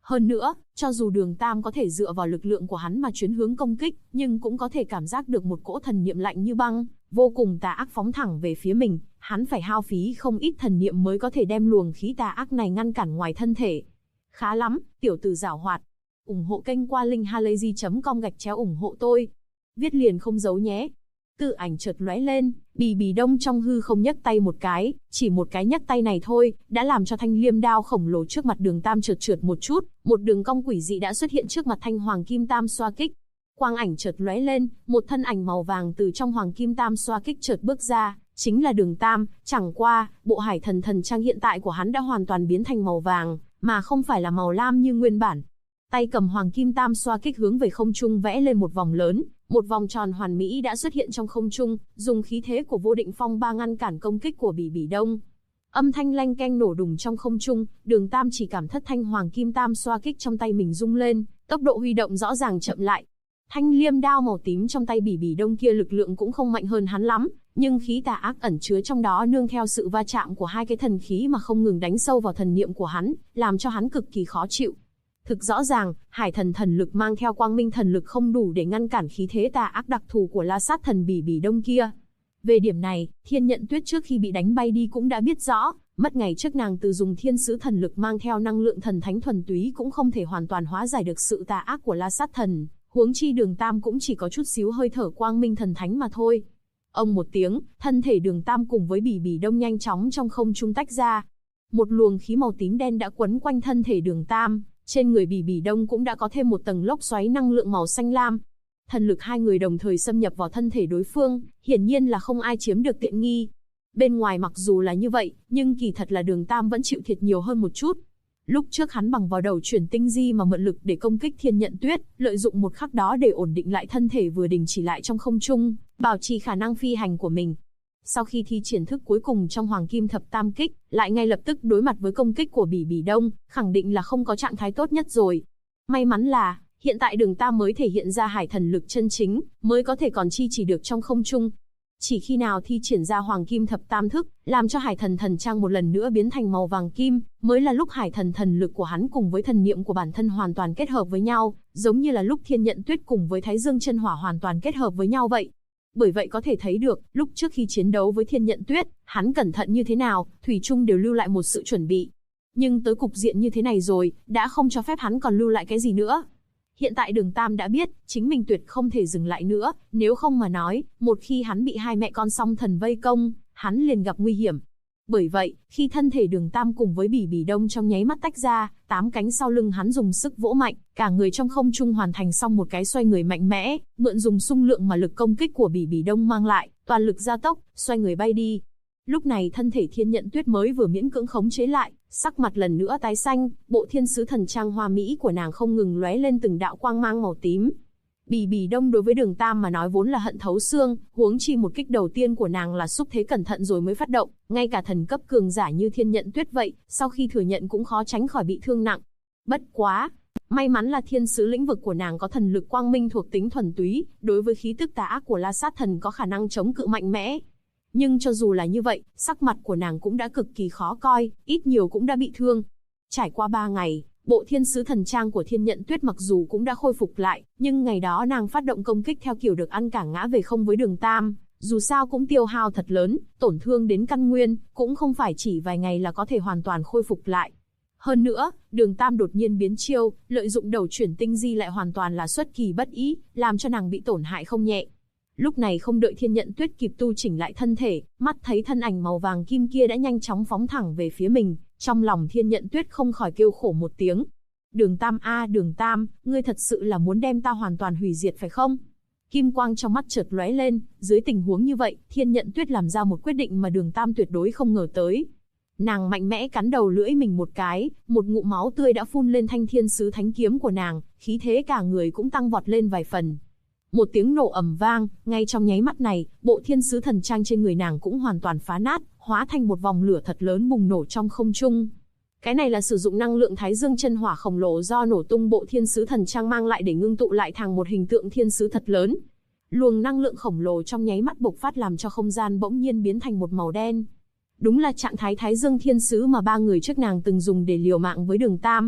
Hơn nữa, cho dù Đường Tam có thể dựa vào lực lượng của hắn mà chuyến hướng công kích, nhưng cũng có thể cảm giác được một cỗ thần niệm lạnh như băng, vô cùng tà ác phóng thẳng về phía mình, hắn phải hao phí không ít thần niệm mới có thể đem luồng khí tà ác này ngăn cản ngoài thân thể. Khá lắm, tiểu tử giảo hoạt. Ủng hộ kênh qua linkhalazy.com/ủng hộ tôi. Viết liền không giấu nhé. Tự ảnh chợt lóe lên, Bì Bì Đông trong hư không nhấc tay một cái, chỉ một cái nhấc tay này thôi, đã làm cho thanh liêm đao khổng lồ trước mặt Đường Tam trượt một chút, một đường cong quỷ dị đã xuất hiện trước mặt thanh hoàng kim tam xoa kích. Quang ảnh chợt lóe lên, một thân ảnh màu vàng từ trong hoàng kim tam xoa kích chợt bước ra, chính là Đường Tam, chẳng qua, bộ hải thần thần trang hiện tại của hắn đã hoàn toàn biến thành màu vàng, mà không phải là màu lam như nguyên bản. Tay cầm hoàng kim tam xoa kích hướng về không trung vẽ lên một vòng lớn, một vòng tròn hoàn mỹ đã xuất hiện trong không trung, dùng khí thế của vô định phong ba ngăn cản công kích của Bì Bì Đông. Âm thanh leng keng nổ đùng trong không trung, Đường Tam chỉ cảm thất thanh hoàng kim tam xoa kích trong tay mình rung lên, tốc độ huy động rõ ràng chậm lại. Thanh liêm đao màu tím trong tay Bì Bì Đông kia lực lượng cũng không mạnh hơn hắn lắm, nhưng khí tà ác ẩn chứa trong đó nương theo sự va chạm của hai cái thần khí mà không ngừng đánh sâu vào thần niệm của hắn, làm cho hắn cực kỳ khó chịu. Thực rõ ràng, hải thần thần lực mang theo quang minh thần lực không đủ để ngăn cản khí thế tà ác đặc thù của La Sát thần Bì Bì Đông kia. Về điểm này, Thiên Nhận Tuyết trước khi bị đánh bay đi cũng đã biết rõ, mất ngày trước nàng từ dùng thiên sứ thần lực mang theo năng lượng thần thánh thuần túy cũng không thể hoàn toàn hóa giải được sự tà ác của La Sát thần, huống chi Đường Tam cũng chỉ có chút xíu hơi thở quang minh thần thánh mà thôi. Ông một tiếng, thân thể Đường Tam cùng với Bì Bì Đông nhanh chóng trong không trung tách ra. Một luồng khí màu tím đen đã quấn quanh thân thể Đường Tam. Trên người Bì Bì Đông cũng đã có thêm một tầng lốc xoáy năng lượng màu xanh lam. Thần lực hai người đồng thời xâm nhập vào thân thể đối phương, hiển nhiên là không ai chiếm được tiện nghi. Bên ngoài mặc dù là như vậy, nhưng kỳ thật là Đường Tam vẫn chịu thiệt nhiều hơn một chút. Lúc trước hắn bằng vào đầu chuyển tinh di mà mượn lực để công kích Thiên Nhận Tuyết, lợi dụng một khắc đó để ổn định lại thân thể vừa đình chỉ lại trong không trung, bảo trì khả năng phi hành của mình. Sau khi thi triển thức cuối cùng trong Hoàng Kim Thập Tam Kích, lại ngay lập tức đối mặt với công kích của Bì Bì Đông, khẳng định là không có trạng thái tốt nhất rồi. May mắn là, hiện tại Đường Tam mới thể hiện ra hải thần lực chân chính, mới có thể còn chi trì được trong không trung. Chỉ khi nào thi triển ra Hoàng Kim Thập Tam Thức, làm cho hải thần thần trang một lần nữa biến thành màu vàng kim, mới là lúc hải thần thần lực của hắn cùng với thần niệm của bản thân hoàn toàn kết hợp với nhau, giống như là lúc Thiên Nhận Tuyết cùng với Thái Dương chân hỏa hoàn toàn kết hợp với nhau vậy. Bởi vậy có thể thấy được, lúc trước khi chiến đấu với Thiên Nhận Tuyết, hắn cẩn thận như thế nào, thủy chung đều lưu lại một sự chuẩn bị. Nhưng tới cục diện như thế này rồi, đã không cho phép hắn còn lưu lại cái gì nữa. Hiện tại Đường Tam đã biết, chính mình tuyệt không thể dừng lại nữa, nếu không mà nói, một khi hắn bị hai mẹ con song thần vây công, hắn liền gặp nguy hiểm. Bởi vậy, khi thân thể Đường Tam cùng với Bì Bì Đông trong nháy mắt tách ra, 8 cánh sau lưng hắn dùng sức vỗ mạnh, cả người trong không trung hoàn thành xong một cái xoay người mạnh mẽ, mượn dùng xung lượng mà lực công kích của Bì Bì Đông mang lại, toàn lực gia tốc, xoay người bay đi. Lúc này thân thể Thiên Nhận Tuyết mới vừa miễn cưỡng khống chế lại, sắc mặt lần nữa tái xanh, bộ thiên sứ thần trang hoa mỹ của nàng không ngừng lóe lên từng đạo quang mang màu tím. Bì Bì Đông đối với Đường Tam mà nói vốn là hận thấu xương, huống chi một kích đầu tiên của nàng là xúc thế cẩn thận rồi mới phát động, ngay cả thần cấp cường giả như Thiên Nhận Tuyết vậy, sau khi thừa nhận cũng khó tránh khỏi bị thương nặng. Bất quá, may mắn là thiên sứ lĩnh vực của nàng có thần lực quang minh thuộc tính thuần túy, đối với khí tức tà ác của La Sát thần có khả năng chống cự mạnh mẽ. Nhưng cho dù là như vậy, sắc mặt của nàng cũng đã cực kỳ khó coi, ít nhiều cũng đã bị thương. Trải qua 3 ngày, bộ thiên sứ thần trang của Thiên Nhận Tuyết mặc dù cũng đã khôi phục lại, nhưng ngày đó nàng phát động công kích theo kiểu được ăn cả ngã về không với Đường Tam, dù sao cũng tiêu hao thật lớn, tổn thương đến căn nguyên, cũng không phải chỉ vài ngày là có thể hoàn toàn khôi phục lại. Hơn nữa, Đường Tam đột nhiên biến chiêu, lợi dụng đầu chuyển tinh di lại hoàn toàn là xuất kỳ bất ý, làm cho nàng bị tổn hại không nhẹ. Lúc này không đợi Thiên Nhận Tuyết kịp tu chỉnh lại thân thể, mắt thấy thân ảnh màu vàng kim kia đã nhanh chóng phóng thẳng về phía mình, trong lòng Thiên Nhận Tuyết không khỏi kêu khổ một tiếng. Đường Tam a, Đường Tam, ngươi thật sự là muốn đem ta hoàn toàn hủy diệt phải không? Kim quang trong mắt chợt lóe lên, dưới tình huống như vậy, Thiên Nhận Tuyết làm ra một quyết định mà Đường Tam tuyệt đối không ngờ tới. Nàng mạnh mẽ cắn đầu lưỡi mình một cái, một ngụm máu tươi đã phun lên thanh thiên sứ thánh kiếm của nàng, khí thế cả người cũng tăng vọt lên vài phần. Một tiếng nổ ầm vang, ngay trong nháy mắt này, bộ thiên sứ thần trang trên người nàng cũng hoàn toàn phá nát, hóa thành một vòng lửa thật lớn bùng nổ trong không trung. Cái này là sử dụng năng lượng Thái Dương chân hỏa khổng lồ do nổ tung bộ thiên sứ thần trang mang lại để ngưng tụ lại thành một hình tượng thiên sứ thật lớn. Luồng năng lượng khổng lồ trong nháy mắt bộc phát làm cho không gian bỗng nhiên biến thành một màu đen. Đúng là trạng thái Thái Dương thiên sứ mà 3 người trước nàng từng dùng để liều mạng với Đường Tam.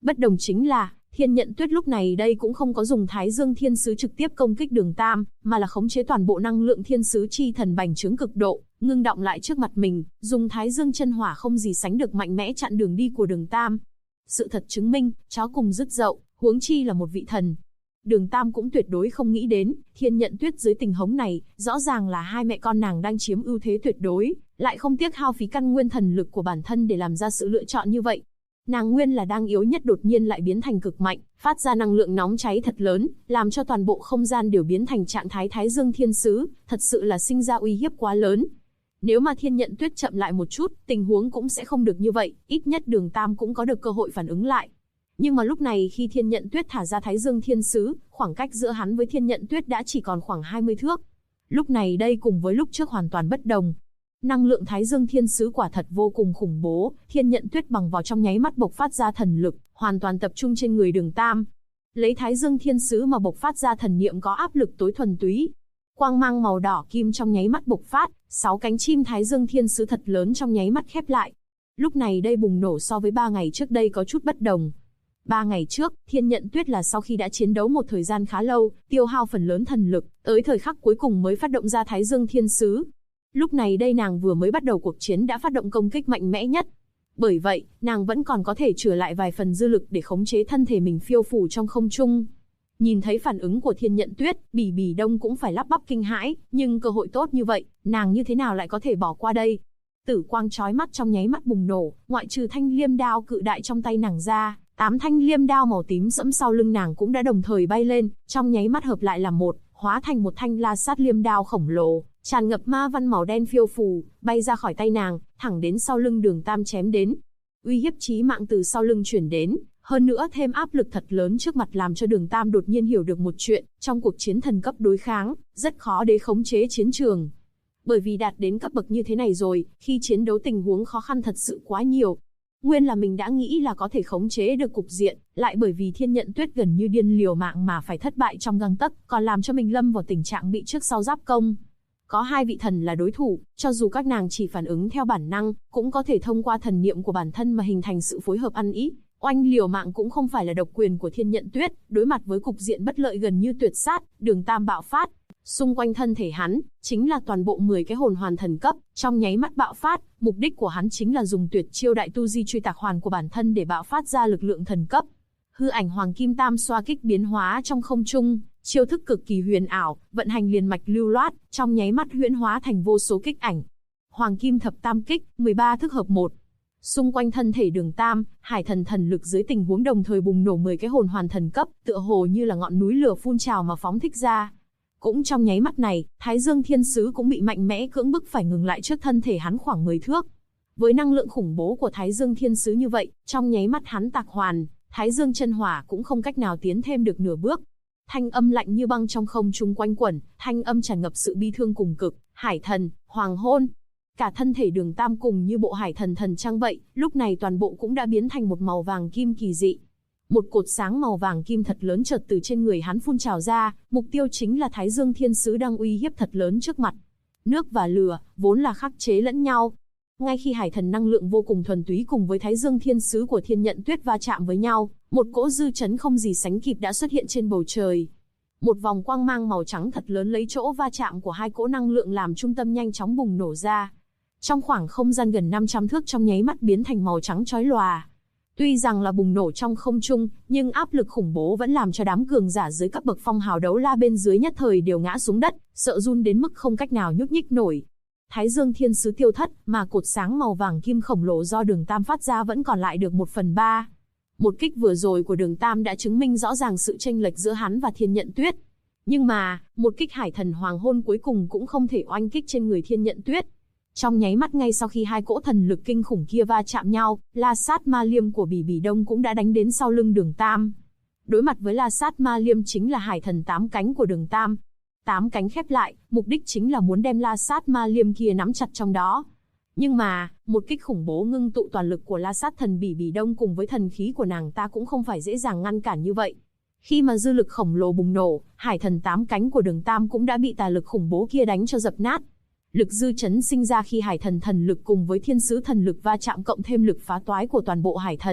Bất đồng chính là, Thiên Nhận Tuyết lúc này đây cũng không có dùng Thái Dương Thiên Sứ trực tiếp công kích Đường Tam, mà là khống chế toàn bộ năng lượng Thiên Sứ chi thần bành trướng cực độ, ngưng đọng lại trước mặt mình, dùng Thái Dương chân hỏa không gì sánh được mạnh mẽ chặn đường đi của Đường Tam. Sự thật chứng minh, chó cùng rứt dậu, huống chi là một vị thần. Đường Tam cũng tuyệt đối không nghĩ đến, Thiên Nhận Tuyết dưới tình huống này, rõ ràng là hai mẹ con nàng đang chiếm ưu thế tuyệt đối, lại không tiếc hao phí căn nguyên thần lực của bản thân để làm ra sự lựa chọn như vậy. Nàng nguyên là đang yếu nhất đột nhiên lại biến thành cực mạnh, phát ra năng lượng nóng cháy thật lớn, làm cho toàn bộ không gian đều biến thành trạng thái Thái Dương Thiên Sứ, thật sự là sinh ra uy hiếp quá lớn. Nếu mà Thiên Nhận Tuyết chậm lại một chút, tình huống cũng sẽ không được như vậy, ít nhất Đường Tam cũng có được cơ hội phản ứng lại. Nhưng mà lúc này khi Thiên Nhận Tuyết thả ra Thái Dương Thiên Sứ, khoảng cách giữa hắn với Thiên Nhận Tuyết đã chỉ còn khoảng 20 thước. Lúc này đây cùng với lúc trước hoàn toàn bất đồng. Năng lượng Thái Dương Thiên Sứ quả thật vô cùng khủng bố, Thiên Nhận Tuyết bằng vào trong nháy mắt bộc phát ra thần lực, hoàn toàn tập trung trên người Đường Tam. Lấy Thái Dương Thiên Sứ mà bộc phát ra thần niệm có áp lực tối thuần túy. Quang mang màu đỏ kim trong nháy mắt bộc phát, 6 cánh chim Thái Dương Thiên Sứ thật lớn trong nháy mắt khép lại. Lúc này đây bùng nổ so với 3 ngày trước đây có chút bất đồng. 3 ngày trước, Thiên Nhận Tuyết là sau khi đã chiến đấu một thời gian khá lâu, tiêu hao phần lớn thần lực, tới thời khắc cuối cùng mới phát động ra Thái Dương Thiên Sứ. Lúc này đây nàng vừa mới bắt đầu cuộc chiến đã phát động công kích mạnh mẽ nhất. Bởi vậy, nàng vẫn còn có thể chữa lại vài phần dư lực để khống chế thân thể mình phiêu phù trong không trung. Nhìn thấy phản ứng của Thiên Nhận Tuyết, Bỉ Bỉ Đông cũng phải lắp bắp kinh hãi, nhưng cơ hội tốt như vậy, nàng như thế nào lại có thể bỏ qua đây? Tử quang chói mắt trong nháy mắt bùng nổ, ngoại trừ thanh liêm đao cự đại trong tay nàng ra, 8 thanh liêm đao màu tím sẫm sau lưng nàng cũng đã đồng thời bay lên, trong nháy mắt hợp lại làm một, hóa thành một thanh la sát liêm đao khổng lồ, tràn ngập ma văn màu đen phiêu phù, bay ra khỏi tay nàng, thẳng đến sau lưng Đường Tam chém đến. Uy hiếp chí mạng từ sau lưng chuyển đến, hơn nữa thêm áp lực thật lớn trước mặt làm cho Đường Tam đột nhiên hiểu được một chuyện, trong cuộc chiến thần cấp đối kháng, rất khó để khống chế chiến trường. Bởi vì đạt đến cấp bậc như thế này rồi, khi chiến đấu tình huống khó khăn thật sự quá nhiều. Nguyên là mình đã nghĩ là có thể khống chế được cục diện, lại bởi vì Thiên Nhận Tuyết gần như điên liều mạng mà phải thất bại trong gang tấc, còn làm cho mình lâm vào tình trạng bị trước sau giáp công. Có hai vị thần là đối thủ, cho dù các nàng chỉ phản ứng theo bản năng, cũng có thể thông qua thần niệm của bản thân mà hình thành sự phối hợp ăn ý. Oanh liều mạng cũng không phải là độc quyền của Thiên Nhận Tuyết, đối mặt với cục diện bất lợi gần như tuyệt sát, Đường Tam bạo phát. Xung quanh thân thể hắn, chính là toàn bộ 10 cái hồn hoàn thần cấp, trong nháy mắt bạo phát, mục đích của hắn chính là dùng tuyệt chiêu đại tu di truy tạc hoàn của bản thân để bạo phát ra lực lượng thần cấp. Hư ảnh Hoàng Kim Tam xoa kích biến hóa trong không trung, chiêu thức cực kỳ huyền ảo, vận hành liền mạch lưu loát, trong nháy mắt huyễn hóa thành vô số kích ảnh. Hoàng Kim Thập Tam Kích, 13 thức hợp một. Xung quanh thân thể Đường Tam, hải thần thần lực dưới tình huống đồng thời bùng nổ 10 cái hồn hoàn thần cấp, tựa hồ như là ngọn núi lửa phun trào mà phóng thích ra. Cũng trong nháy mắt này, Thái Dương Thiên Sứ cũng bị mạnh mẽ cưỡng bức phải ngừng lại trước thân thể hắn khoảng 10 thước. Với năng lượng khủng bố của Thái Dương Thiên Sứ như vậy, trong nháy mắt hắn tạc hoàn, Thái Dương chân hỏa cũng không cách nào tiến thêm được nửa bước. Thanh âm lạnh như băng trong không trung quanh quẩn, thanh âm tràn ngập sự bi thương cùng cực, hải thần, hoàng hôn. Cả thân thể Đường Tam cùng như bộ hải thần thần trang vậy, lúc này toàn bộ cũng đã biến thành một màu vàng kim kỳ dị. Một cột sáng màu vàng kim thật lớn chợt từ trên người hắn phun trào ra, mục tiêu chính là Thái Dương Thiên Sứ đang uy hiếp thật lớn trước mặt. Nước và lửa, vốn là khắc chế lẫn nhau. Ngay khi hải thần năng lượng vô cùng thuần túy cùng với Thái Dương Thiên Sứ của Thiên Nhận Tuyết va chạm với nhau, một cỗ dư chấn không gì sánh kịp đã xuất hiện trên bầu trời. Một vòng quang mang màu trắng thật lớn lấy chỗ va chạm của hai cỗ năng lượng làm trung tâm nhanh chóng bùng nổ ra. Trong khoảng không gian gần 500 thước trong nháy mắt biến thành màu trắng chói lòa. Tuy rằng là bùng nổ trong không trung, nhưng áp lực khủng bố vẫn làm cho đám cường giả dưới cấp bậc phong hào đấu la bên dưới nhất thời đều ngã xuống đất, sợ run đến mức không cách nào nhúc nhích nổi. Thái Dương Thiên Sứ tiêu thất, mà cột sáng màu vàng kim khổng lồ do Đường Tam phát ra vẫn còn lại được 1/3. Một kích vừa rồi của Đường Tam đã chứng minh rõ ràng sự chênh lệch giữa hắn và Thiên Nhận Tuyết. Nhưng mà, một kích hải thần hoàng hôn cuối cùng cũng không thể oanh kích trên người Thiên Nhận Tuyết. Trong nháy mắt ngay sau khi hai cỗ thần lực kinh khủng kia va chạm nhau, La Sát Ma Liêm của Bỉ Bỉ Đông cũng đã đánh đến sau lưng Đường Tam. Đối mặt với La Sát Ma Liêm chính là hải thần 8 cánh của Đường Tam. 8 cánh khép lại, mục đích chính là muốn đem La Sát Ma Liêm kia nắm chặt trong đó. Nhưng mà, một kích khủng bố ngưng tụ toàn lực của La Sát thần Bỉ Bỉ Đông cùng với thần khí của nàng ta cũng không phải dễ dàng ngăn cản như vậy. Khi mà dư lực khổng lồ bùng nổ, hải thần 8 cánh của Đường Tam cũng đã bị tà lực khủng bố kia đánh cho dập nát. Lực dư chấn sinh ra khi hải thần thần lực cùng với thiên sứ thần lực va chạm cộng thêm lực phá toái của toàn bộ hải thần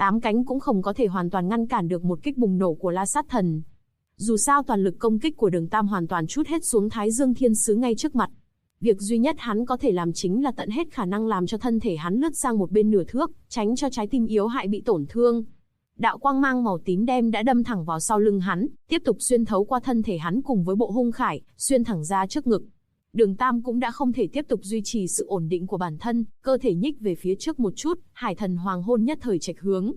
8 cánh cũng không có thể hoàn toàn ngăn cản được một kích bùng nổ của La Sát Thần. Dù sao toàn lực công kích của Đường Tam hoàn toàn trút hết xuống Thái Dương Thiên Sứ ngay trước mặt. Việc duy nhất hắn có thể làm chính là tận hết khả năng làm cho thân thể hắn lướt sang một bên nửa thước, tránh cho trái tim yếu hại bị tổn thương. Đạo quang mang màu tím đen đã đâm thẳng vào sau lưng hắn, tiếp tục xuyên thấu qua thân thể hắn cùng với bộ hung khải, xuyên thẳng ra trước ngực. Đường Tam cũng đã không thể tiếp tục duy trì sự ổn định của bản thân, cơ thể nhích về phía trước một chút, Hải Thần Hoàng Hôn nhất thời chệch hướng.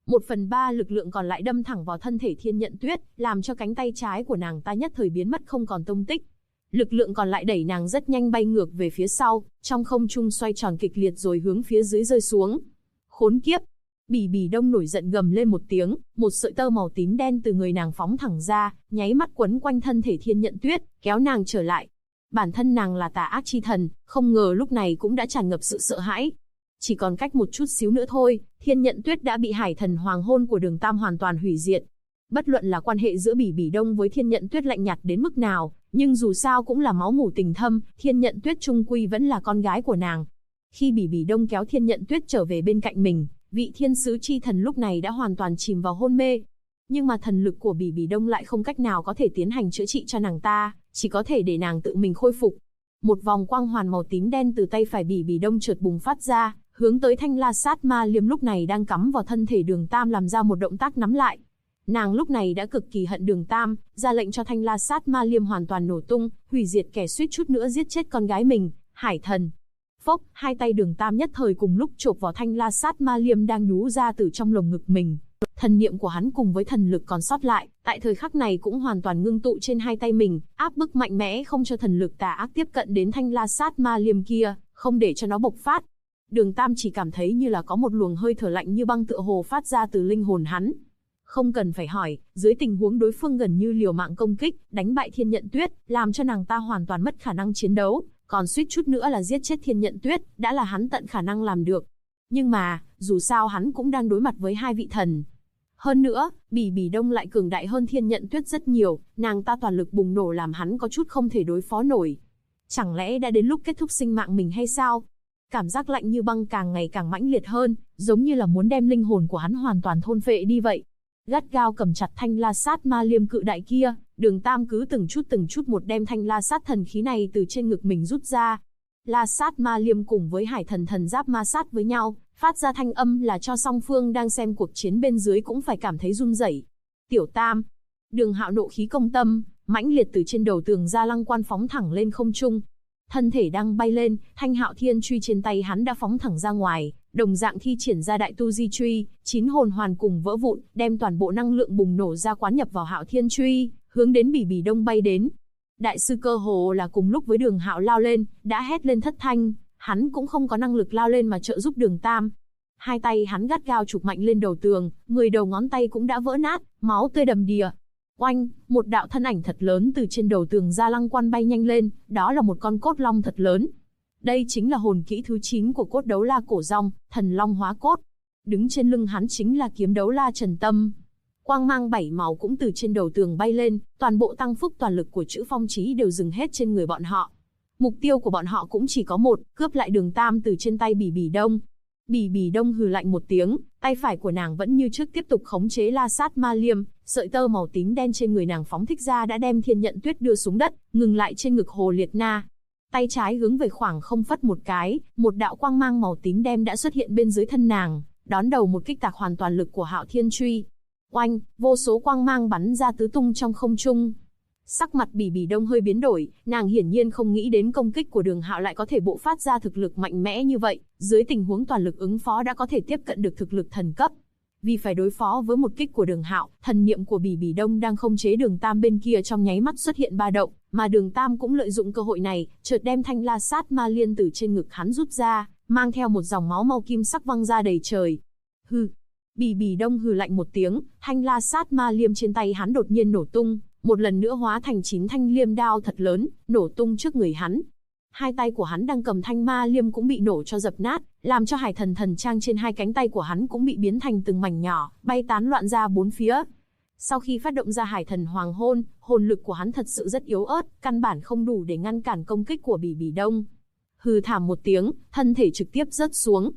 1/3 lực lượng còn lại đâm thẳng vào thân thể Thiên Nhận Tuyết, làm cho cánh tay trái của nàng ta nhất thời biến mất không còn tông tích. Lực lượng còn lại đẩy nàng rất nhanh bay ngược về phía sau, trong không trung xoay tròn kịch liệt rồi hướng phía dưới rơi xuống. Khốn kiếp! Bỉ Bỉ Đông nổi giận gầm lên một tiếng, một sợi tơ màu tím đen từ người nàng phóng thẳng ra, nháy mắt quấn quanh thân thể Thiên Nhận Tuyết, kéo nàng trở lại. Bản thân nàng là tà ác chi thần, không ngờ lúc này cũng đã tràn ngập sự sợ hãi. Chỉ còn cách một chút xíu nữa thôi, Thiên Nhận Tuyết đã bị Hải Thần Hoàng Hôn của Đường Tam hoàn toàn hủy diệt. Bất luận là quan hệ giữa Bỉ Bỉ Đông với Thiên Nhận Tuyết lạnh nhạt đến mức nào, nhưng dù sao cũng là máu mủ tình thâm, Thiên Nhận Tuyết chung quy vẫn là con gái của nàng. Khi Bỉ Bỉ Đông kéo Thiên Nhận Tuyết trở về bên cạnh mình, vị thiên sứ chi thần lúc này đã hoàn toàn chìm vào hôn mê. Nhưng mà thần lực của Bỉ Bỉ Đông lại không cách nào có thể tiến hành chữa trị cho nàng ta, chỉ có thể để nàng tự mình khôi phục. Một vòng quang hoàn màu tím đen từ tay phải Bỉ Bỉ Đông chợt bùng phát ra, hướng tới thanh La Sát Ma Liêm lúc này đang cắm vào thân thể Đường Tam làm ra một động tác nắm lại. Nàng lúc này đã cực kỳ hận Đường Tam, ra lệnh cho thanh La Sát Ma Liêm hoàn toàn nổ tung, hủy diệt kẻ suýt chút nữa giết chết con gái mình, Hải Thần. Phốc, hai tay Đường Tam nhất thời cùng lúc chộp vào thanh La Sát Ma Liêm đang nhú ra từ trong lồng ngực mình. Thần niệm của hắn cùng với thần lực còn sót lại, tại thời khắc này cũng hoàn toàn ngưng tụ trên hai tay mình, áp bức mạnh mẽ không cho thần lực tà ác tiếp cận đến thanh La Sát Ma Liêm kia, không để cho nó bộc phát. Đường Tam chỉ cảm thấy như là có một luồng hơi thở lạnh như băng tựa hồ phát ra từ linh hồn hắn. Không cần phải hỏi, dưới tình huống đối phương gần như liều mạng công kích, đánh bại Thiên Nhận Tuyết, làm cho nàng ta hoàn toàn mất khả năng chiến đấu, còn suýt chút nữa là giết chết Thiên Nhận Tuyết, đã là hắn tận khả năng làm được. Nhưng mà, dù sao hắn cũng đang đối mặt với hai vị thần. Hơn nữa, Bỉ Bỉ Đông lại cường đại hơn Thiên Nhận Tuyết rất nhiều, nàng ta toàn lực bùng nổ làm hắn có chút không thể đối phó nổi. Chẳng lẽ đã đến lúc kết thúc sinh mạng mình hay sao? Cảm giác lạnh như băng càng ngày càng mãnh liệt hơn, giống như là muốn đem linh hồn của hắn hoàn toàn thôn phệ đi vậy. Gắt gao cầm chặt thanh La Sát Ma Liêm cự đại kia, Đường Tam cứ từng chút một đem thanh La Sát thần khí này từ trên ngực mình rút ra. La Sát Ma Liêm cùng với Hải Thần thần giáp ma sát với nhau, phát ra thanh âm là cho song phương đang xem cuộc chiến bên dưới cũng phải cảm thấy run rẩy. Tiểu Tam, Đường Hạo nộ khí công tâm, mãnh liệt từ trên đầu tường Gia Lăng Quan phóng thẳng lên không trung. Thân thể đang bay lên, thanh Hạo Thiên truy trên tay hắn đã phóng thẳng ra ngoài, đồng dạng thi triển ra đại tu di truy, 9 hồn hoàn cùng vỡ vụn, đem toàn bộ năng lượng bùng nổ ra quán nhập vào Hạo Thiên truy, hướng đến Bỉ Bỉ Đông bay đến. Đại sư cơ hồ là cùng lúc với Đường Hạo lao lên, đã hét lên thất thanh, hắn cũng không có năng lực lao lên mà trợ giúp Đường Tam. Hai tay hắn gắt gao chụp mạnh lên đầu tường, 10 đầu ngón tay cũng đã vỡ nát, máu tươi đầm đìa. Oanh, một đạo thân ảnh thật lớn từ trên đầu tường Gia Lăng Quan bay nhanh lên, đó là một con cốt long thật lớn. Đây chính là hồn kỹ thứ 9 của cốt đấu la cổ rong, thần long hóa cốt. Đứng trên lưng hắn chính là kiếm đấu la Trần Tâm. Quang mang 7 màu cũng từ trên đầu tường bay lên, toàn bộ tăng phúc toàn lực của chữ phong chí đều dừng hết trên người bọn họ. Mục tiêu của bọn họ cũng chỉ có một, cướp lại Đường Tam từ trên tay Bỉ Bỉ Đông. Bỉ Bỉ Đông hừ lạnh một tiếng, tay phải của nàng vẫn như trước tiếp tục khống chế La Sát Ma Liêm, sợi tơ màu tím đen trên người nàng phóng thích ra đã đem Thiên Nhận Tuyết đưa xuống đất, ngừng lại trên ngực Hồ Liệt Na. Tay trái hướng về khoảng không phất một cái, một đạo quang mang màu tím đen đã xuất hiện bên dưới thân nàng, đón đầu một kích tạc hoàn toàn lực của Hạo Thiên truy. Oanh, vô số quang mang bắn ra tứ tung trong không trung. Sắc mặt Bỉ Bỉ Đông hơi biến đổi, nàng hiển nhiên không nghĩ đến công kích của Đường Hạo lại có thể bộc phát ra thực lực mạnh mẽ như vậy, dưới tình huống toàn lực ứng phó đã có thể tiếp cận được thực lực thần cấp. Vì phải đối phó với một kích của Đường Hạo, thần niệm của Bỉ Bỉ Đông đang khống chế Đường Tam bên kia trong nháy mắt xuất hiện ba động, mà Đường Tam cũng lợi dụng cơ hội này, chợt đem thanh La Sát Ma Liên từ trên ngực hắn rút ra, mang theo một dòng máu màu kim sắc văng ra đầy trời. Hừ. Bỉ Bỉ Đông hừ lạnh một tiếng, thanh La Sát Ma Liêm trên tay hắn đột nhiên nổ tung, một lần nữa hóa thành 9 thanh liêm đao thật lớn, nổ tung trước người hắn. Hai tay của hắn đang cầm thanh ma liêm cũng bị nổ cho dập nát, làm cho Hải Thần thần trang trên hai cánh tay của hắn cũng bị biến thành từng mảnh nhỏ, bay tán loạn ra bốn phía. Sau khi phát động ra Hải Thần Hoàng Hôn, hồn lực của hắn thật sự rất yếu ớt, căn bản không đủ để ngăn cản công kích của Bỉ Bỉ Đông. Hừ thảm một tiếng, thân thể trực tiếp rớt xuống.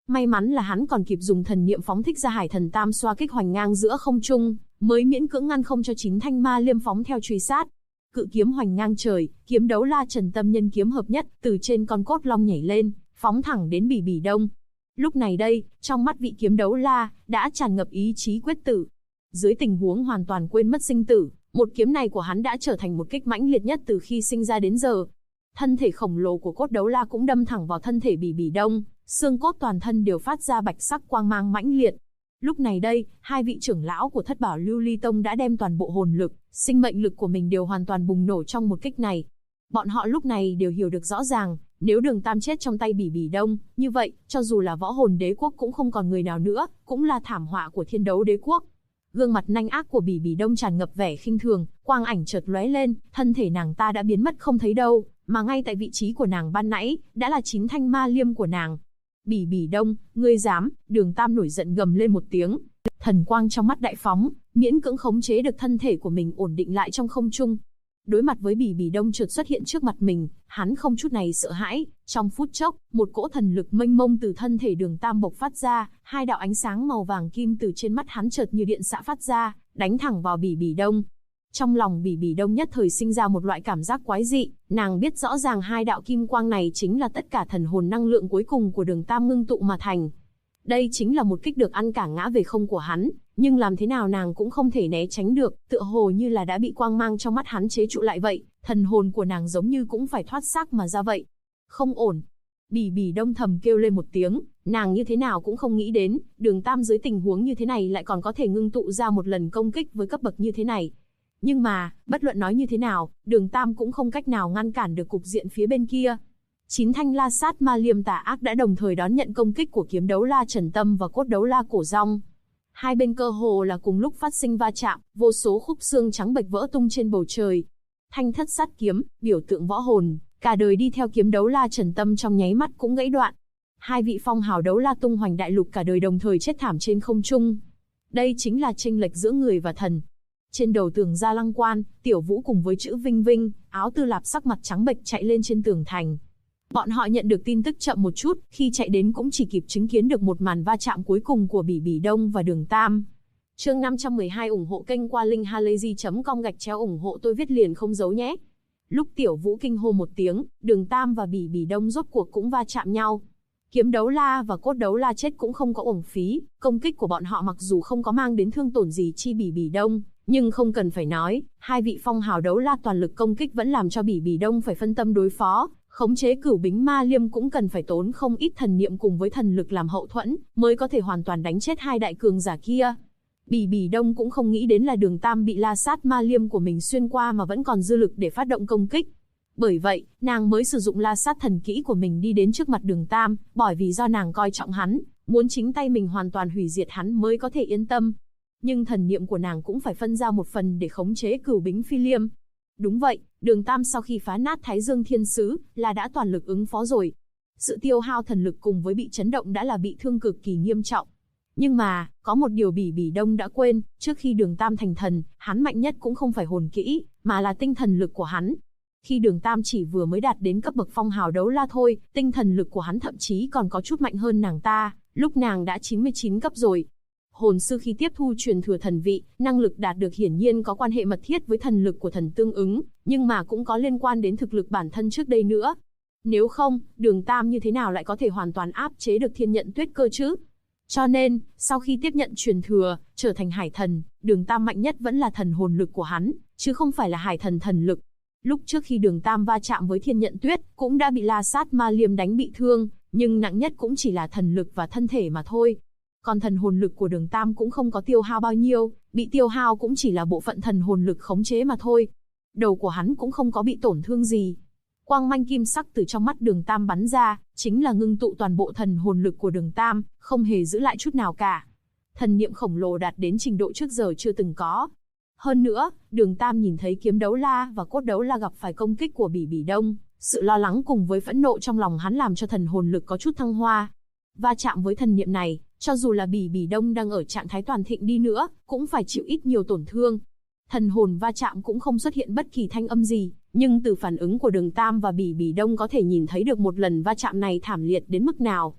May mắn là hắn còn kịp dùng thần niệm phóng thích ra Hải Thần Tam xoa kích hoành ngang giữa không trung, mới miễn cưỡng ngăn không cho 9 thanh ma liêm phóng theo truy sát. Cự kiếm hoành ngang trời, kiếm đấu la Trần Tâm nhân kiếm hợp nhất, từ trên con cốt long nhảy lên, phóng thẳng đến Bỉ Bỉ Đông. Lúc này đây, trong mắt vị kiếm đấu la đã tràn ngập ý chí quyết tử. Dưới tình huống hoàn toàn quên mất sinh tử, một kiếm này của hắn đã trở thành một kích mãnh liệt nhất từ khi sinh ra đến giờ. Thân thể khổng lồ của cốt đấu la cũng đâm thẳng vào thân thể Bỉ Bỉ Đông, xương cốt toàn thân đều phát ra bạch sắc quang mang mãnh liệt. Lúc này đây, hai vị trưởng lão của Thất Bảo Lưu Ly Tông đã đem toàn bộ hồn lực, sinh mệnh lực của mình đều hoàn toàn bùng nổ trong một kích này. Bọn họ lúc này đều hiểu được rõ ràng, nếu Đường Tam chết trong tay Bỉ Bỉ Đông, như vậy, cho dù là Võ Hồn Đế Quốc cũng không còn người nào nữa, cũng là thảm họa của Thiên Đấu Đế Quốc. Gương mặt nanh ác của Bỉ Bỉ Đông tràn ngập vẻ khinh thường, quang ảnh chợt lóe lên, thân thể nàng ta đã biến mất không thấy đâu, mà ngay tại vị trí của nàng ban nãy, đã là 9 thanh ma liêm của nàng. Bỉ Bỉ Đông, ngươi dám? Đường Tam nổi giận gầm lên một tiếng. Thần quang trong mắt đại phóng, miễn cưỡng khống chế được thân thể của mình ổn định lại trong không trung. Đối mặt với Bỉ Bỉ Đông chợt xuất hiện trước mặt mình, hắn không chút này sợ hãi. Trong phút chốc, một cỗ thần lực mênh mông từ thân thể Đường Tam bộc phát ra, hai đạo ánh sáng màu vàng kim từ trên mắt hắn chợt như điện xạ phát ra, đánh thẳng vào Bỉ Bỉ Đông. Trong lòng Bỉ Bỉ Đông nhất thời sinh ra một loại cảm giác quái dị, nàng biết rõ ràng hai đạo kim quang này chính là tất cả thần hồn năng lượng cuối cùng của Đường Tam ngưng tụ mà thành. Đây chính là một kích được ăn cả ngã về không của hắn, nhưng làm thế nào nàng cũng không thể né tránh được, tựa hồ như là đã bị quang mang trong mắt hắn chế trụ lại vậy, thần hồn của nàng giống như cũng phải thoát xác mà ra vậy. Không ổn. Bỉ Bỉ Đông thầm kêu lên một tiếng, nàng như thế nào cũng không nghĩ đến, Đường Tam dưới tình huống như thế này lại còn có thể ngưng tụ ra một lần công kích với cấp bậc như thế này. Nhưng mà, bất luận nói như thế nào, Đường Tam cũng không cách nào ngăn cản được cục diện phía bên kia. 9 thanh la sát ma liêm tà ác đã đồng thời đón nhận công kích của kiếm đấu la Trần Tâm và cốt đấu la Cổ Rong. Hai bên cơ hồ là cùng lúc phát sinh va chạm, vô số khúc xương trắng bệch vỡ tung trên bầu trời. Thanh thất sát kiếm, biểu tượng võ hồn, cả đời đi theo kiếm đấu la Trần Tâm trong nháy mắt cũng gãy đoạn. Hai vị phong hào đấu la tung hoành đại lục cả đời đồng thời chết thảm trên không trung. Đây chính là chênh lệch giữa người và thần. Trên đầu tường Gia Lăng Quan, Tiểu Vũ cùng với chữ Vinh Vinh, áo tư lạp sắc mặt trắng bệch chạy lên trên tường thành. Bọn họ nhận được tin tức chậm một chút, khi chạy đến cũng chỉ kịp chứng kiến được một màn va chạm cuối cùng của Bỉ Bỉ Đông và Đường Tam. Chương 512 ủng hộ kênh qua linkhalazy.com ủng hộ tôi viết liền không giấu nhé. Lúc Tiểu Vũ kinh hô một tiếng, Đường Tam và Bỉ Bỉ Đông rốt cuộc cũng va chạm nhau. Kiếm đấu la và cốt đấu la chết cũng không có uổng phí, công kích của bọn họ mặc dù không có mang đến thương tổn gì chi Bỉ Bỉ Đông, nhưng không cần phải nói, hai vị phong hào đấu la toàn lực công kích vẫn làm cho Bỉ Bỉ Đông phải phân tâm đối phó, khống chế cửu bính ma liêm cũng cần phải tốn không ít thần niệm cùng với thần lực làm hậu thuẫn, mới có thể hoàn toàn đánh chết hai đại cường giả kia. Bỉ Bỉ Đông cũng không nghĩ đến là Đường Tam bị la sát ma liêm của mình xuyên qua mà vẫn còn dư lực để phát động công kích. Bởi vậy, nàng mới sử dụng la sát thần kỹ của mình đi đến trước mặt Đường Tam, bởi vì do nàng coi trọng hắn, muốn chính tay mình hoàn toàn hủy diệt hắn mới có thể yên tâm. Nhưng thần niệm của nàng cũng phải phân ra một phần để khống chế cửu bính phi liêm. Đúng vậy, Đường Tam sau khi phá nát Thái Dương Thiên Sứ, là đã toàn lực ứng phó rồi. Sự tiêu hao thần lực cùng với bị chấn động đã là bị thương cực kỳ nghiêm trọng. Nhưng mà, có một điều Bỉ Bỉ Đông đã quên, trước khi Đường Tam thành thần, hắn mạnh nhất cũng không phải hồn kỹ, mà là tinh thần lực của hắn. Khi Đường Tam chỉ vừa mới đạt đến cấp bậc phong hào đấu la thôi, tinh thần lực của hắn thậm chí còn có chút mạnh hơn nàng ta, lúc nàng đã 99 cấp rồi. Hồn sư khi tiếp thu truyền thừa thần vị, năng lực đạt được hiển nhiên có quan hệ mật thiết với thần lực của thần tương ứng, nhưng mà cũng có liên quan đến thực lực bản thân trước đây nữa. Nếu không, Đường Tam như thế nào lại có thể hoàn toàn áp chế được Thiên Nhận Tuyết cơ chứ? Cho nên, sau khi tiếp nhận truyền thừa, trở thành hải thần, Đường Tam mạnh nhất vẫn là thần hồn lực của hắn, chứ không phải là hải thần thần lực. Lúc trước khi Đường Tam va chạm với Thiên Nhận Tuyết, cũng đã bị la sát ma liêm đánh bị thương, nhưng nặng nhất cũng chỉ là thần lực và thân thể mà thôi. Còn thần hồn lực của Đường Tam cũng không có tiêu hao bao nhiêu, bị tiêu hao cũng chỉ là bộ phận thần hồn lực khống chế mà thôi. Đầu của hắn cũng không có bị tổn thương gì. Quang manh kim sắc từ trong mắt Đường Tam bắn ra, chính là ngưng tụ toàn bộ thần hồn lực của Đường Tam, không hề giữ lại chút nào cả. Thần niệm khổng lồ đạt đến trình độ trước giờ chưa từng có. Hơn nữa, Đường Tam nhìn thấy kiếm đấu la và cốt đấu la gặp phải công kích của Bỉ Bỉ Đông, sự lo lắng cùng với phẫn nộ trong lòng hắn làm cho thần hồn lực có chút thăng hoa. Va chạm với thần niệm này, cho dù là Bỉ Bỉ Đông đang ở trạng thái toàn thịnh đi nữa, cũng phải chịu ít nhiều tổn thương. Thần hồn va chạm cũng không xuất hiện bất kỳ thanh âm gì, nhưng từ phản ứng của Đường Tam và Bỉ Bỉ Đông có thể nhìn thấy được một lần va chạm này thảm liệt đến mức nào.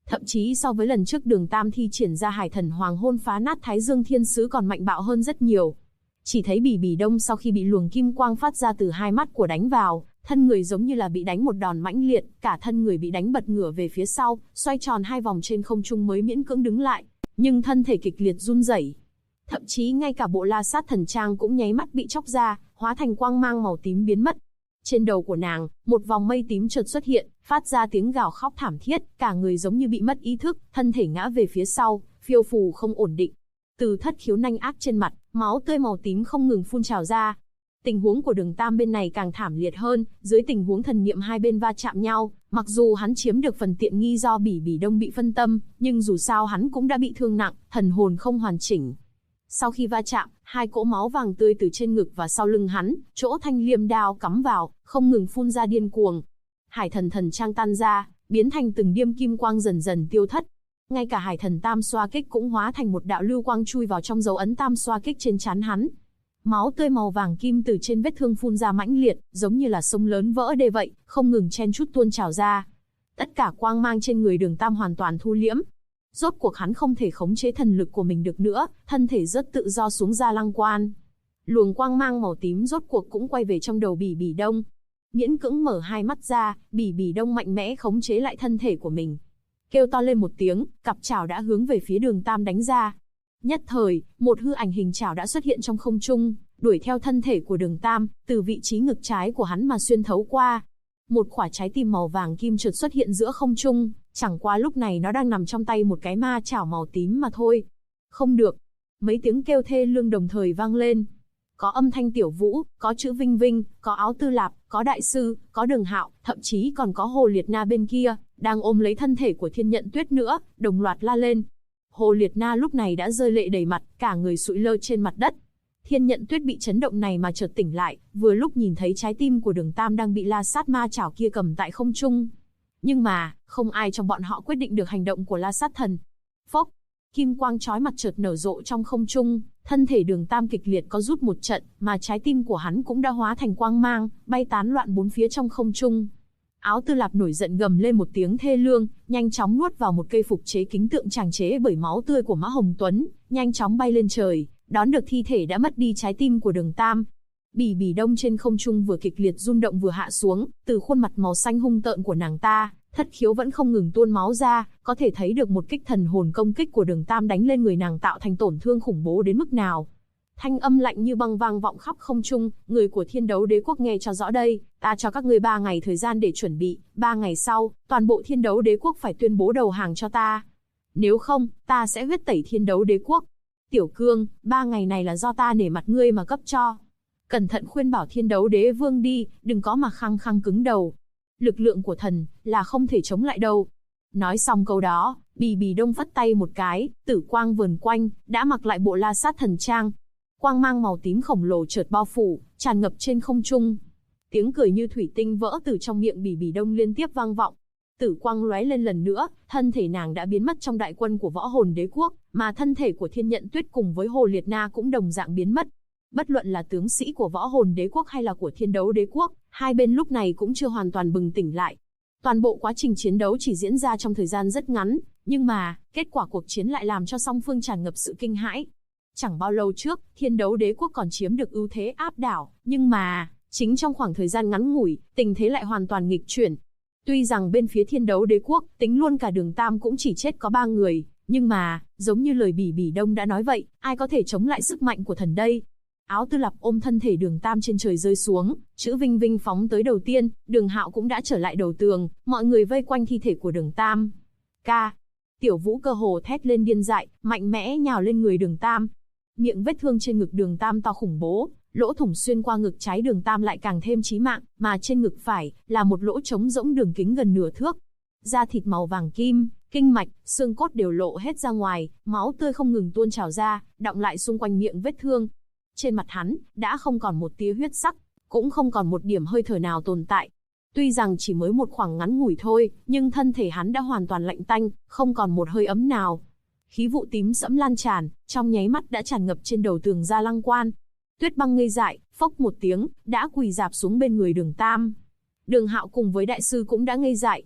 Thậm chí so với lần trước Đường Tam thi triển ra Hải Thần Hoàng Hôn phá nát Thái Dương Thiên Sứ còn mạnh bạo hơn rất nhiều. Chỉ thấy Bỉ Bỉ Đông sau khi bị luồng kim quang phát ra từ hai mắt của đánh vào, thân người giống như là bị đánh một đòn mãnh liệt, cả thân người bị đánh bật ngửa về phía sau, xoay tròn 2 vòng trên không trung mới miễn cưỡng đứng lại, nhưng thân thể kịch liệt run rẩy. Thậm chí ngay cả bộ La Sát Thần Trang cũng nháy mắt bị chóc ra, hóa thành quang mang màu tím biến mất. Trên đầu của nàng, một vòng mây tím chợt xuất hiện, phát ra tiếng gào khóc thảm thiết, cả người giống như bị mất ý thức, thân thể ngã về phía sau, phiêu phù không ổn định. Từ thất khiếu nanh ác trên mặt, máu tươi màu tím không ngừng phun trào ra. Tình huống của Đường Tam bên này càng thảm liệt hơn, dưới tình huống thần niệm hai bên va chạm nhau, mặc dù hắn chiếm được phần tiện nghi do Bỉ Bỉ Đông bị phân tâm, nhưng dù sao hắn cũng đã bị thương nặng, thần hồn không hoàn chỉnh. Sau khi va chạm, hai cỗ máu vàng tươi từ trên ngực và sau lưng hắn, chỗ thanh liêm đao cắm vào, không ngừng phun ra điên cuồng. Hải Thần Thần Trang tan ra, biến thành từng điêm kim quang dần dần tiêu thất. Ngay cả Hải Thần Tam Xoa Kích cũng hóa thành một đạo lưu quang chui vào trong dấu ấn Tam Xoa Kích trên trán hắn. Máu tươi màu vàng kim từ trên vết thương phun ra mãnh liệt, giống như là sông lớn vỡ đê vậy, không ngừng chen chúc tuôn trào ra. Tất cả quang mang trên người Đường Tam hoàn toàn thu liễm. Rốt cuộc hắn không thể khống chế thần lực của mình được nữa, thân thể rất tự do xuống Gia Lăng Quan. Luồng quang mang màu tím rốt cuộc cũng quay về trong đầu Bỉ Bỉ Đông. Miễn cưỡng mở hai mắt ra, Bỉ Bỉ Đông mạnh mẽ khống chế lại thân thể của mình. Kêu to lên một tiếng, cặp chảo đã hướng về phía Đường Tam đánh ra. Nhất thời, một hư ảnh hình chảo đã xuất hiện trong không trung, đuổi theo thân thể của Đường Tam, từ vị trí ngực trái của hắn mà xuyên thấu qua. Một quả trái tim màu vàng kim chợt xuất hiện giữa không trung, chẳng qua lúc này nó đang nằm trong tay một cái ma chảo màu tím mà thôi. Không được. Mấy tiếng kêu thê lương đồng thời vang lên. Có âm thanh Tiểu Vũ, có chữ Vinh Vinh, có Áo Tư Lạp, có Đại Sư, có Đường Hạo, thậm chí còn có Hồ Liệt Na bên kia, đang ôm lấy thân thể của Thiên Nhận Tuyết nữa, đồng loạt la lên. Hồ Liệt Na lúc này đã rơi lệ đầy mặt, cả người sụi lơ trên mặt đất. Thiên Nhận Tuyết bị chấn động này mà chợt tỉnh lại, vừa lúc nhìn thấy trái tim của Đường Tam đang bị La Sát ma chảo kia cầm tại không trung. Nhưng mà, không ai trong bọn họ quyết định được hành động của La Sát Thần. Phốc, kim quang chói mặt chợt nở rộ trong không trung, thân thể Đường Tam kịch liệt có rút một trận, mà trái tim của hắn cũng đã hóa thành quang mang, bay tán loạn bốn phía trong không trung. Áo Tư Lạp nổi giận gầm lên một tiếng thê lương, nhanh chóng nuốt vào một cây phục chế kính tượng tràng chế bởi máu tươi của Mã Hồng Tuấn, nhanh chóng bay lên trời, đón được thi thể đã mất đi trái tim của Đường Tam. Bỉ Bỉ Đông trên không trung vừa kịch liệt rung động vừa hạ xuống, từ khuôn mặt màu xanh hung tợn của nàng ta, thất khiếu vẫn không ngừng tuôn máu ra, có thể thấy được một kích thần hồn công kích của Đường Tam đánh lên người nàng tạo thành tổn thương khủng bố đến mức nào. Thanh âm lạnh như băng vang vọng khắp không trung, người của Thiên Đấu Đế Quốc nghe cho rõ đây, ta cho các ngươi 3 ngày thời gian để chuẩn bị, 3 ngày sau, toàn bộ Thiên Đấu Đế Quốc phải tuyên bố đầu hàng cho ta. Nếu không, ta sẽ huyết tẩy Thiên Đấu Đế Quốc. Tiểu Cương, 3 ngày này là do ta nể mặt ngươi mà cấp cho. Cẩn thận khuyên bảo Thiên Đấu Đế Vương đi, đừng có mà khăng khăng cứng đầu. Lực lượng của thần là không thể chống lại đâu. Nói xong câu đó, Bỉ Bỉ Đông phất tay một cái, tử quang vờn quanh, đã mặc lại bộ La Sát Thần Trang. Quang mang màu tím khổng lồ chợt bao phủ, tràn ngập trên không trung. Tiếng cười như thủy tinh vỡ từ trong miệng Bỉ Bỉ Đông liên tiếp vang vọng. Tử quang lóe lên lần nữa, thân thể nàng đã biến mất trong đại quân của Võ Hồn Đế Quốc, mà thân thể của Thiên Nhận Tuyết cùng với Hồ Liệt Na cũng đồng dạng biến mất. Bất luận là tướng sĩ của Võ Hồn Đế Quốc hay là của Thiên Đấu Đế Quốc, hai bên lúc này cũng chưa hoàn toàn bừng tỉnh lại. Toàn bộ quá trình chiến đấu chỉ diễn ra trong thời gian rất ngắn, nhưng mà, kết quả cuộc chiến lại làm cho song phương tràn ngập sự kinh hãi. Chẳng bao lâu trước, Thiên Đấu Đế Quốc còn chiếm được ưu thế áp đảo, nhưng mà, chính trong khoảng thời gian ngắn ngủi, tình thế lại hoàn toàn nghịch chuyển. Tuy rằng bên phía Thiên Đấu Đế Quốc, tính luôn cả Đường Tam cũng chỉ chết có 3 người, nhưng mà, giống như lời Bỉ Bỉ Đông đã nói vậy, ai có thể chống lại sức mạnh của thần đây? Áo Tư Lạp ôm thân thể Đường Tam trên trời rơi xuống, chữ Vinh Vinh phóng tới đầu tiên, Đường Hạo cũng đã trở lại đầu tường, mọi người vây quanh thi thể của Đường Tam. Ca! Tiểu Vũ cơ hồ thét lên điên dại, mạnh mẽ nhào lên người Đường Tam. Miệng vết thương trên ngực Đường Tam to khủng bố, lỗ thủng xuyên qua ngực trái Đường Tam lại càng thêm chí mạng, mà trên ngực phải là một lỗ trống rỗng đường kính gần nửa thước. Da thịt màu vàng kim, kinh mạch, xương cốt đều lộ hết ra ngoài, máu tươi không ngừng tuôn trào ra, đọng lại xung quanh miệng vết thương. Trên mặt hắn đã không còn một tia huyết sắc, cũng không còn một điểm hơi thở nào tồn tại. Tuy rằng chỉ mới một khoảng ngắn ngủi thôi, nhưng thân thể hắn đã hoàn toàn lạnh tanh, không còn một hơi ấm nào. Khí vụ tím sẫm lan tràn, trong nháy mắt đã tràn ngập trên đầu tường Gia Lăng Quan. Tuyết Băng ngây dại, phốc một tiếng, đã quỳ rạp xuống bên người Đường Tam. Đường Hạo cùng với Đại Sư cũng đã ngây dại.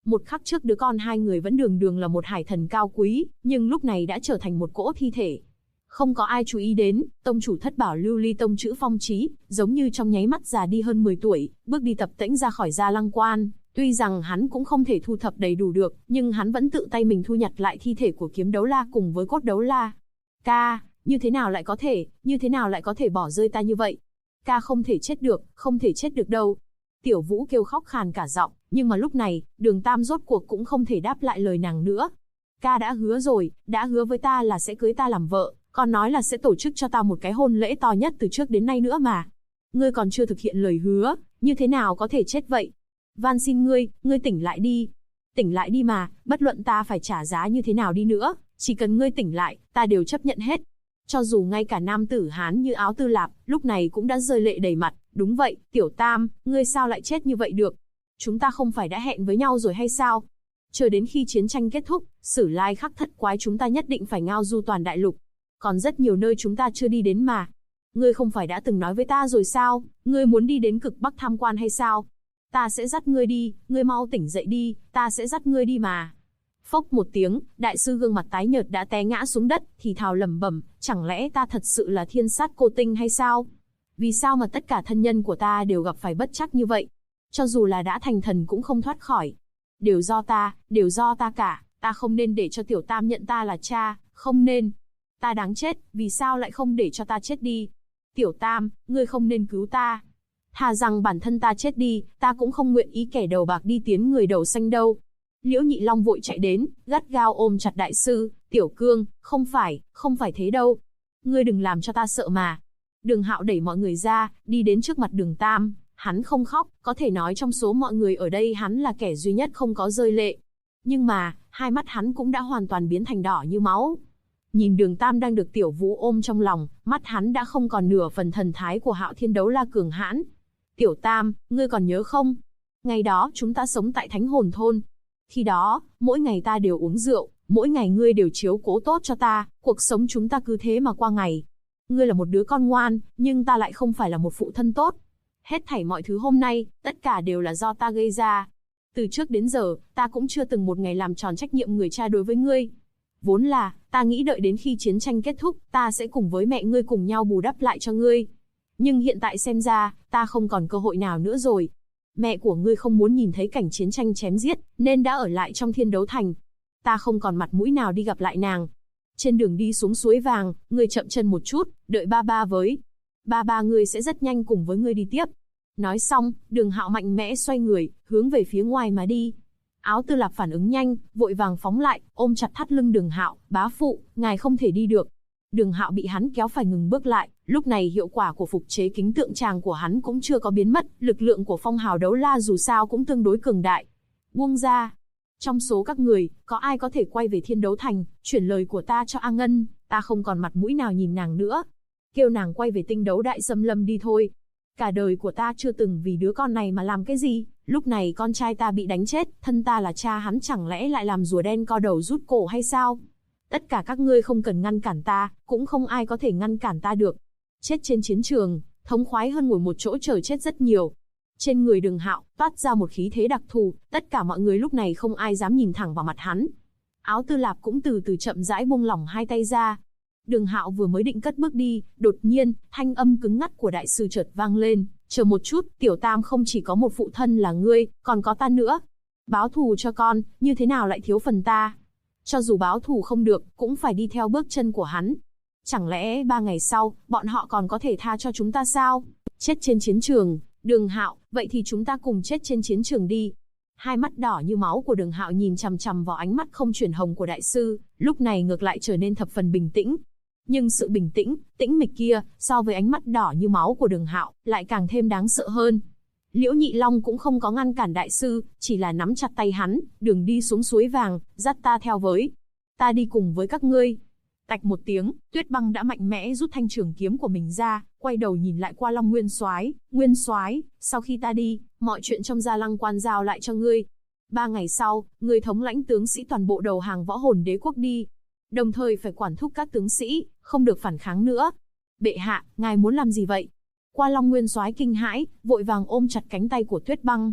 Một khắc trước đứa con hai người vẫn đường đường là một hải thần cao quý, nhưng lúc này đã trở thành một cỗ thi thể. Không có ai chú ý đến, tông chủ Thất Bảo Lưu Ly Tông Chữ Phong Chí, giống như trong nháy mắt già đi hơn 10 tuổi, bước đi tập tễnh ra khỏi Gia Lăng Quan. Tuy rằng hắn cũng không thể thu thập đầy đủ được, nhưng hắn vẫn tự tay mình thu nhặt lại thi thể của Kiếm Đấu La cùng với Cốt Đấu La. Ca, như thế nào lại có thể bỏ rơi ta như vậy? Ca không thể chết được, không thể chết được đâu. Tiểu Vũ kêu khóc khàn cả giọng, nhưng mà lúc này, Đường Tam rốt cuộc cũng không thể đáp lại lời nàng nữa. Ca đã hứa rồi, đã hứa với ta là sẽ cưới ta làm vợ, còn nói là sẽ tổ chức cho ta một cái hôn lễ to nhất từ trước đến nay nữa mà. Ngươi còn chưa thực hiện lời hứa, như thế nào có thể chết vậy? Van xin ngươi tỉnh lại đi. Tỉnh lại đi mà, bất luận ta phải trả giá như thế nào đi nữa, chỉ cần ngươi tỉnh lại, ta đều chấp nhận hết. Cho dù ngay cả nam tử Hán như Áo Tư Lạp, lúc này cũng đã rơi lệ đầy mặt. Đúng vậy, Tiểu Tam, ngươi sao lại chết như vậy được? Chúng ta không phải đã hẹn với nhau rồi hay sao? Chờ đến khi chiến tranh kết thúc, Sử Lai Khắc Thất Quái chúng ta nhất định phải ngao du toàn đại lục. Còn rất nhiều nơi chúng ta chưa đi đến mà. Ngươi không phải đã từng nói với ta rồi sao? Ngươi muốn đi đến Cực Bắc tham quan hay sao? Ta sẽ dắt ngươi đi, ngươi mau tỉnh dậy đi, ta sẽ dắt ngươi đi mà. Phốc một tiếng, đại sư gương mặt tái nhợt đã té ngã xuống đất, thì thào lẩm bẩm, chẳng lẽ ta thật sự là thiên sát cô tinh hay sao? Vì sao mà tất cả thân nhân của ta đều gặp phải bất trắc như vậy? Cho dù là đã thành thần cũng không thoát khỏi. Đều do ta cả, ta không nên để cho Tiểu Tam nhận ta là cha, không nên. Ta đáng chết, vì sao lại không để cho ta chết đi? Tiểu Tam, ngươi không nên cứu ta. Thà rằng bản thân ta chết đi, ta cũng không nguyện ý kẻ đầu bạc đi tiến người đầu xanh đâu. Liễu Nhị Long vội chạy đến, gắt gao ôm chặt đại sư, Tiểu Cương, không phải thế đâu. Ngươi đừng làm cho ta sợ mà. Đường Hạo đẩy mọi người ra, đi đến trước mặt Đường Tam, hắn không khóc, có thể nói trong số mọi người ở đây hắn là kẻ duy nhất không có rơi lệ. Nhưng mà, hai mắt hắn cũng đã hoàn toàn biến thành đỏ như máu. Nhìn Đường Tam đang được Tiểu Vũ ôm trong lòng, mắt hắn đã không còn nửa phần thần thái của Hạo Thiên Đấu La cường hãn. Tiểu Tam, ngươi còn nhớ không? Ngày đó chúng ta sống tại Thánh Hồn Thôn. Khi đó, mỗi ngày ta đều uống rượu, mỗi ngày ngươi đều chiếu cố tốt cho ta, cuộc sống chúng ta cứ thế mà qua ngày. Ngươi là một đứa con ngoan, nhưng ta lại không phải là một phụ thân tốt. Hết thảy mọi thứ hôm nay, tất cả đều là do ta gây ra. Từ trước đến giờ, ta cũng chưa từng một ngày làm tròn trách nhiệm người cha đối với ngươi. Vốn là, ta nghĩ đợi đến khi chiến tranh kết thúc, ta sẽ cùng với mẹ ngươi cùng nhau bù đắp lại cho ngươi. Nhưng hiện tại xem ra, ta không còn cơ hội nào nữa rồi. Mẹ của ngươi không muốn nhìn thấy cảnh chiến tranh chém giết, nên đã ở lại trong Thiên Đấu Thành. Ta không còn mặt mũi nào đi gặp lại nàng. Trên đường đi xuống suối vàng, ngươi chậm chân một chút, đợi ba ba với. Ba ba ngươi sẽ rất nhanh cùng với ngươi đi tiếp. Nói xong, Đường Hạo mạnh mẽ xoay người, hướng về phía ngoài mà đi. Áo Tư Lạp phản ứng nhanh, vội vàng phóng lại, ôm chặt thắt lưng Đường Hạo, bá phụ, ngài không thể đi được. Đường Hạo bị hắn kéo phải ngừng bước lại, lúc này hiệu quả của phục chế kính tượng tràng của hắn cũng chưa có biến mất, lực lượng của Phong Hào Đấu La dù sao cũng tương đối cường đại. Buông ra. Trong số các người, có ai có thể quay về Thiên Đấu Thành, chuyển lời của ta cho A Ngân, ta không còn mặt mũi nào nhìn nàng nữa. Kêu nàng quay về Tinh Đấu Đại Xâm Lâm đi thôi. Cả đời của ta chưa từng vì đứa con này mà làm cái gì, lúc này con trai ta bị đánh chết, thân ta là cha hắn chẳng lẽ lại làm rùa đen co đầu rút cổ hay sao? Tất cả các ngươi không cần ngăn cản ta, cũng không ai có thể ngăn cản ta được. Chết trên chiến trường, thống khoái hơn ngồi một chỗ chờ chết rất nhiều. Trên người Đường Hạo toát ra một khí thế đặc thù, tất cả mọi người lúc này không ai dám nhìn thẳng vào mặt hắn. Áo Tư Lạp cũng từ từ chậm rãi buông lỏng hai tay ra. Đường Hạo vừa mới định cất bước đi, đột nhiên, thanh âm cứng ngắt của đại sư chợt vang lên, "Chờ một chút, Tiểu Tam không chỉ có một phụ thân là ngươi, còn có ta nữa. Báo thù cho con, như thế nào lại thiếu phần ta? Cho dù báo thù không được, cũng phải đi theo bước chân của hắn. Chẳng lẽ 3 ngày sau, bọn họ còn có thể tha cho chúng ta sao? Chết trên chiến trường, Đường Hạo, vậy thì chúng ta cùng chết trên chiến trường đi." Hai mắt đỏ như máu của Đường Hạo nhìn chằm chằm vào ánh mắt không chuyển hồng của đại sư, lúc này ngược lại trở nên thập phần bình tĩnh. Nhưng sự bình tĩnh, tĩnh mịch kia, so với ánh mắt đỏ như máu của Đường Hạo, lại càng thêm đáng sợ hơn. Liễu Nhị Long cũng không có ngăn cản đại sư, chỉ là nắm chặt tay hắn, "Đường đi xuống suối vàng, dắt ta theo với. Ta đi cùng với các ngươi." Tạch một tiếng, Tuyết Băng đã mạnh mẽ rút thanh trường kiếm của mình ra, quay đầu nhìn lại qua Long Nguyên Soái, "Nguyên Soái, sau khi ta đi, mọi chuyện trong Gia Lăng Quan giao lại cho ngươi. 3 ngày sau, ngươi thống lãnh tướng sĩ toàn bộ đầu hàng Võ Hồn Đế quốc đi. Đồng thời phải quản thúc các tướng sĩ, không được phản kháng nữa." "Bệ hạ, ngài muốn làm gì vậy?" Qua Long Nguyên Soái kinh hãi, vội vàng ôm chặt cánh tay của Tuyết Băng.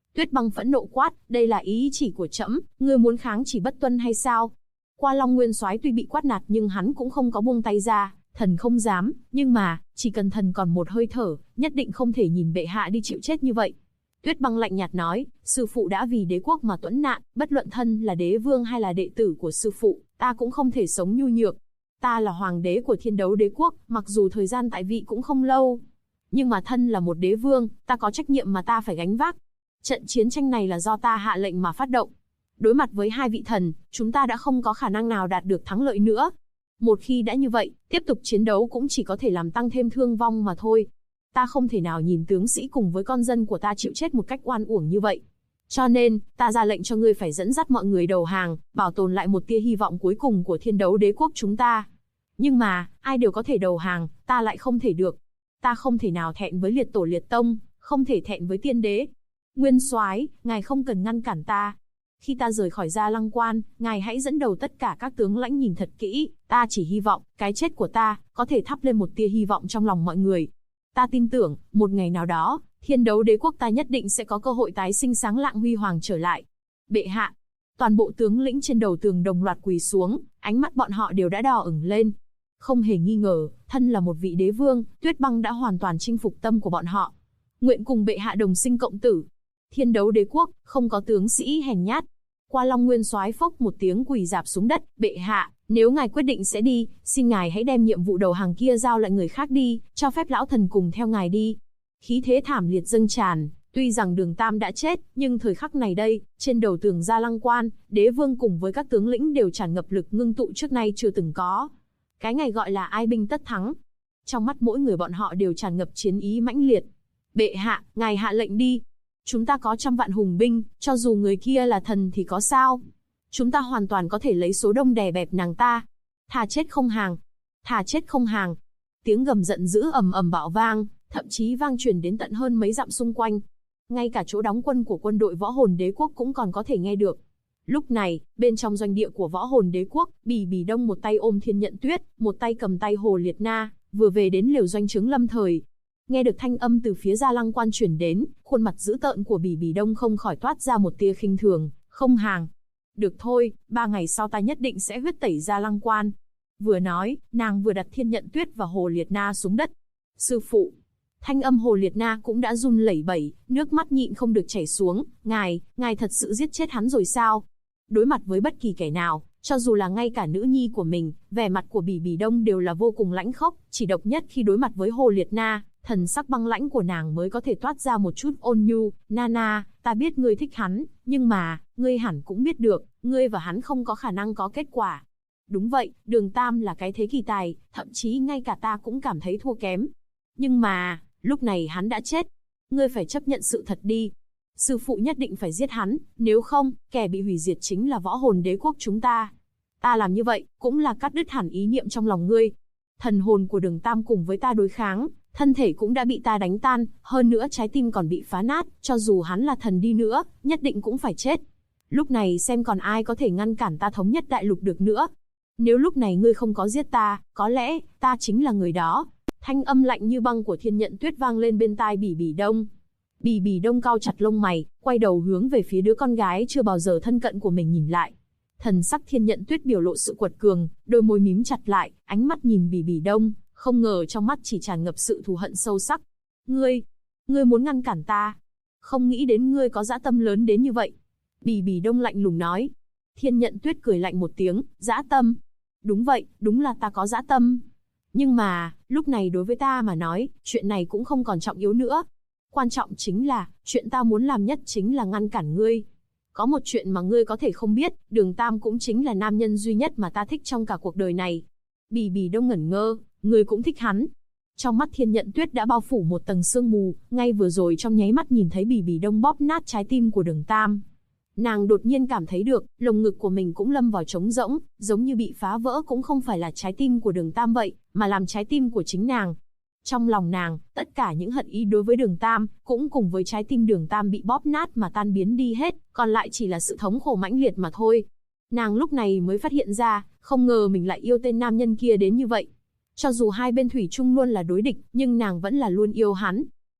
Tuyết Băng phẫn nộ quát, đây là ý chỉ của trẫm, ngươi muốn kháng chỉ bất tuân hay sao? Qua Long Nguyên Soái tuy bị quát nạt nhưng hắn cũng không có buông tay ra, thần không dám, nhưng mà, chỉ cần thần còn một hơi thở, nhất định không thể nhìn bệ hạ đi chịu chết như vậy. Tuyết Băng lạnh nhạt nói, sư phụ đã vì đế quốc mà tuẫn nạn, bất luận thân là đế vương hay là đệ tử của sư phụ, ta cũng không thể sống nhu nhược. Ta là hoàng đế của Thiên Đấu Đế quốc, mặc dù thời gian tại vị cũng không lâu, nhưng mà thân là một đế vương, ta có trách nhiệm mà ta phải gánh vác. Trận chiến tranh này là do ta hạ lệnh mà phát động. Đối mặt với hai vị thần, chúng ta đã không có khả năng nào đạt được thắng lợi nữa. Một khi đã như vậy, tiếp tục chiến đấu cũng chỉ có thể làm tăng thêm thương vong mà thôi. Ta không thể nào nhìn tướng sĩ cùng với con dân của ta chịu chết một cách oan uổng như vậy. Cho nên, ta ra lệnh cho ngươi phải dẫn dắt mọi người đầu hàng, bảo tồn lại một tia hy vọng cuối cùng của Thiên Đấu Đế quốc chúng ta. Nhưng mà, ai đều có thể đầu hàng, ta lại không thể được. Ta không thể nào thẹn với liệt tổ liệt tông, không thể thẹn với tiên đế. Nguyên Soái, ngài không cần ngăn cản ta. Khi ta rời khỏi Gia Lăng Quan, ngài hãy dẫn đầu tất cả các tướng lãnh nhìn thật kỹ, ta chỉ hy vọng, cái chết của ta, có thể thắp lên một tia hy vọng trong lòng mọi người. Ta tin tưởng, một ngày nào đó, Thiên Đấu Đế quốc ta nhất định sẽ có cơ hội tái sinh sáng lạng huy hoàng trở lại. Bệ hạ, toàn bộ tướng lĩnh trên đầu tường đồng loạt quỳ xuống, ánh mắt bọn họ đều đã đỏ ửng lên. Không hề nghi ngờ, thân là một vị đế vương, Tuyết Băng đã hoàn toàn chinh phục tâm của bọn họ. Nguyện cùng bệ hạ đồng sinh cộng tử. Thiên Đấu Đế quốc, không có tướng sĩ hèn nhát. Qua Long Nguyên Soái phốc một tiếng quỳ rạp xuống đất, bệ hạ, nếu ngài quyết định sẽ đi, xin ngài hãy đem nhiệm vụ đầu hàng kia giao lại người khác đi, cho phép lão thần cùng theo ngài đi. Khí thế thảm liệt dâng tràn, tuy rằng Đường Tam đã chết, nhưng thời khắc này đây, trên đầu tường Gia Lăng Quan, đế vương cùng với các tướng lĩnh đều tràn ngập lực ngưng tụ trước nay chưa từng có. Cái ngày gọi là ai binh tất thắng. Trong mắt mỗi người bọn họ đều tràn ngập chiến ý mãnh liệt. Bệ hạ, ngài hạ lệnh đi. Chúng ta có 100 vạn hùng binh, cho dù người kia là thần thì có sao? Chúng ta hoàn toàn có thể lấy số đông đè bẹp nàng ta. Thà chết không hàng. Thà chết không hàng. Tiếng gầm giận dữ ầm ầm bạo vang, thậm chí vang truyền đến tận hơn mấy dặm xung quanh. Ngay cả chỗ đóng quân của quân đội Võ Hồn Đế quốc cũng còn có thể nghe được. Lúc này, bên trong doanh địa của Võ Hồn Đế quốc, Bỉ Bỉ Đông một tay ôm Thiên Nhận Tuyết, một tay cầm tay Hồ Liệt Na, vừa về đến lều doanh trướng lâm thời. Nghe được thanh âm từ phía Gia Lăng Quan truyền đến, khuôn mặt dữ tợn của Bỉ Bỉ Đông không khỏi toát ra một tia khinh thường, không hàng. Được thôi, 3 ngày sau ta nhất định sẽ huyết tẩy Gia Lăng Quan. Vừa nói, nàng vừa đặt Thiên Nhận Tuyết và Hồ Liệt Na xuống đất. Sư phụ. Thanh âm Hồ Liệt Na cũng đã run lẩy bẩy, nước mắt nhịn không được chảy xuống. Ngài thật sự giết chết hắn rồi sao? Đối mặt với bất kỳ kẻ nào, cho dù là ngay cả nữ nhi của mình, vẻ mặt của Bỉ Bỉ Đông đều là vô cùng lãnh khốc, chỉ độc nhất khi đối mặt với Hồ Liệt Na, thần sắc băng lãnh của nàng mới có thể toát ra một chút ôn nhu. Nana, ta biết ngươi thích hắn, nhưng mà, ngươi hẳn cũng biết được, ngươi và hắn không có khả năng có kết quả. Đúng vậy, Đường Tam là cái thế kỳ tài, thậm chí ngay cả ta cũng cảm thấy thua kém. Nhưng mà, lúc này hắn đã chết. Ngươi phải chấp nhận sự thật đi. Sư phụ nhất định phải giết hắn, nếu không, kẻ bị hủy diệt chính là Võ Hồn Đế quốc chúng ta. Ta làm như vậy, cũng là cắt đứt hẳn ý niệm trong lòng ngươi. Thần hồn của Đường Tam cùng với ta đối kháng, thân thể cũng đã bị ta đánh tan, hơn nữa trái tim còn bị phá nát, cho dù hắn là thần đi nữa, nhất định cũng phải chết. Lúc này xem còn ai có thể ngăn cản ta thống nhất đại lục được nữa. Nếu lúc này ngươi không có giết ta, có lẽ, ta chính là người đó. Thanh âm lạnh như băng của Thiên Nhận Tuyết vang lên bên tai Bỉ Bỉ Đông. Bỉ Bỉ Đông cau chặt lông mày, quay đầu hướng về phía đứa con gái chưa bao giờ thân cận của mình nhìn lại. Thần sắc Thiên Nhận Tuyết biểu lộ sự quật cường, đôi môi mím chặt lại, ánh mắt nhìn Bỉ Bỉ Đông, không ngờ trong mắt chỉ tràn ngập sự thù hận sâu sắc. Ngươi muốn ngăn cản ta? Không nghĩ đến ngươi có dã tâm lớn đến như vậy. Bỉ Bỉ Đông lạnh lùng nói. Thiên Nhận Tuyết cười lạnh một tiếng, dã tâm? Đúng vậy, đúng là ta có dã tâm. Nhưng mà, lúc này đối với ta mà nói, chuyện này cũng không còn trọng yếu nữa. Quan trọng chính là, chuyện ta muốn làm nhất chính là ngăn cản ngươi. Có một chuyện mà ngươi có thể không biết, Đường Tam cũng chính là nam nhân duy nhất mà ta thích trong cả cuộc đời này. Bỉ Bỉ Đông ngẩn ngơ, ngươi cũng thích hắn. Trong mắt Thiên Nhận Tuyết đã bao phủ một tầng sương mù, ngay vừa rồi trong nháy mắt nhìn thấy Bỉ Bỉ Đông bóp nát trái tim của Đường Tam. Nàng đột nhiên cảm thấy được, lồng ngực của mình cũng lâm vào trống rỗng, giống như bị phá vỡ cũng không phải là trái tim của Đường Tam vậy, mà làm trái tim của chính nàng. Trong lòng nàng, tất cả những hận ý đối với Đường Tam, cũng cùng với trái tim Đường Tam bị bóp nát mà tan biến đi hết, còn lại chỉ là sự thống khổ mãnh liệt mà thôi. Nàng lúc này mới phát hiện ra, không ngờ mình lại yêu tên nam nhân kia đến như vậy. Cho dù hai bên thủy chung luôn là đối địch, nhưng nàng vẫn là luôn yêu hắn.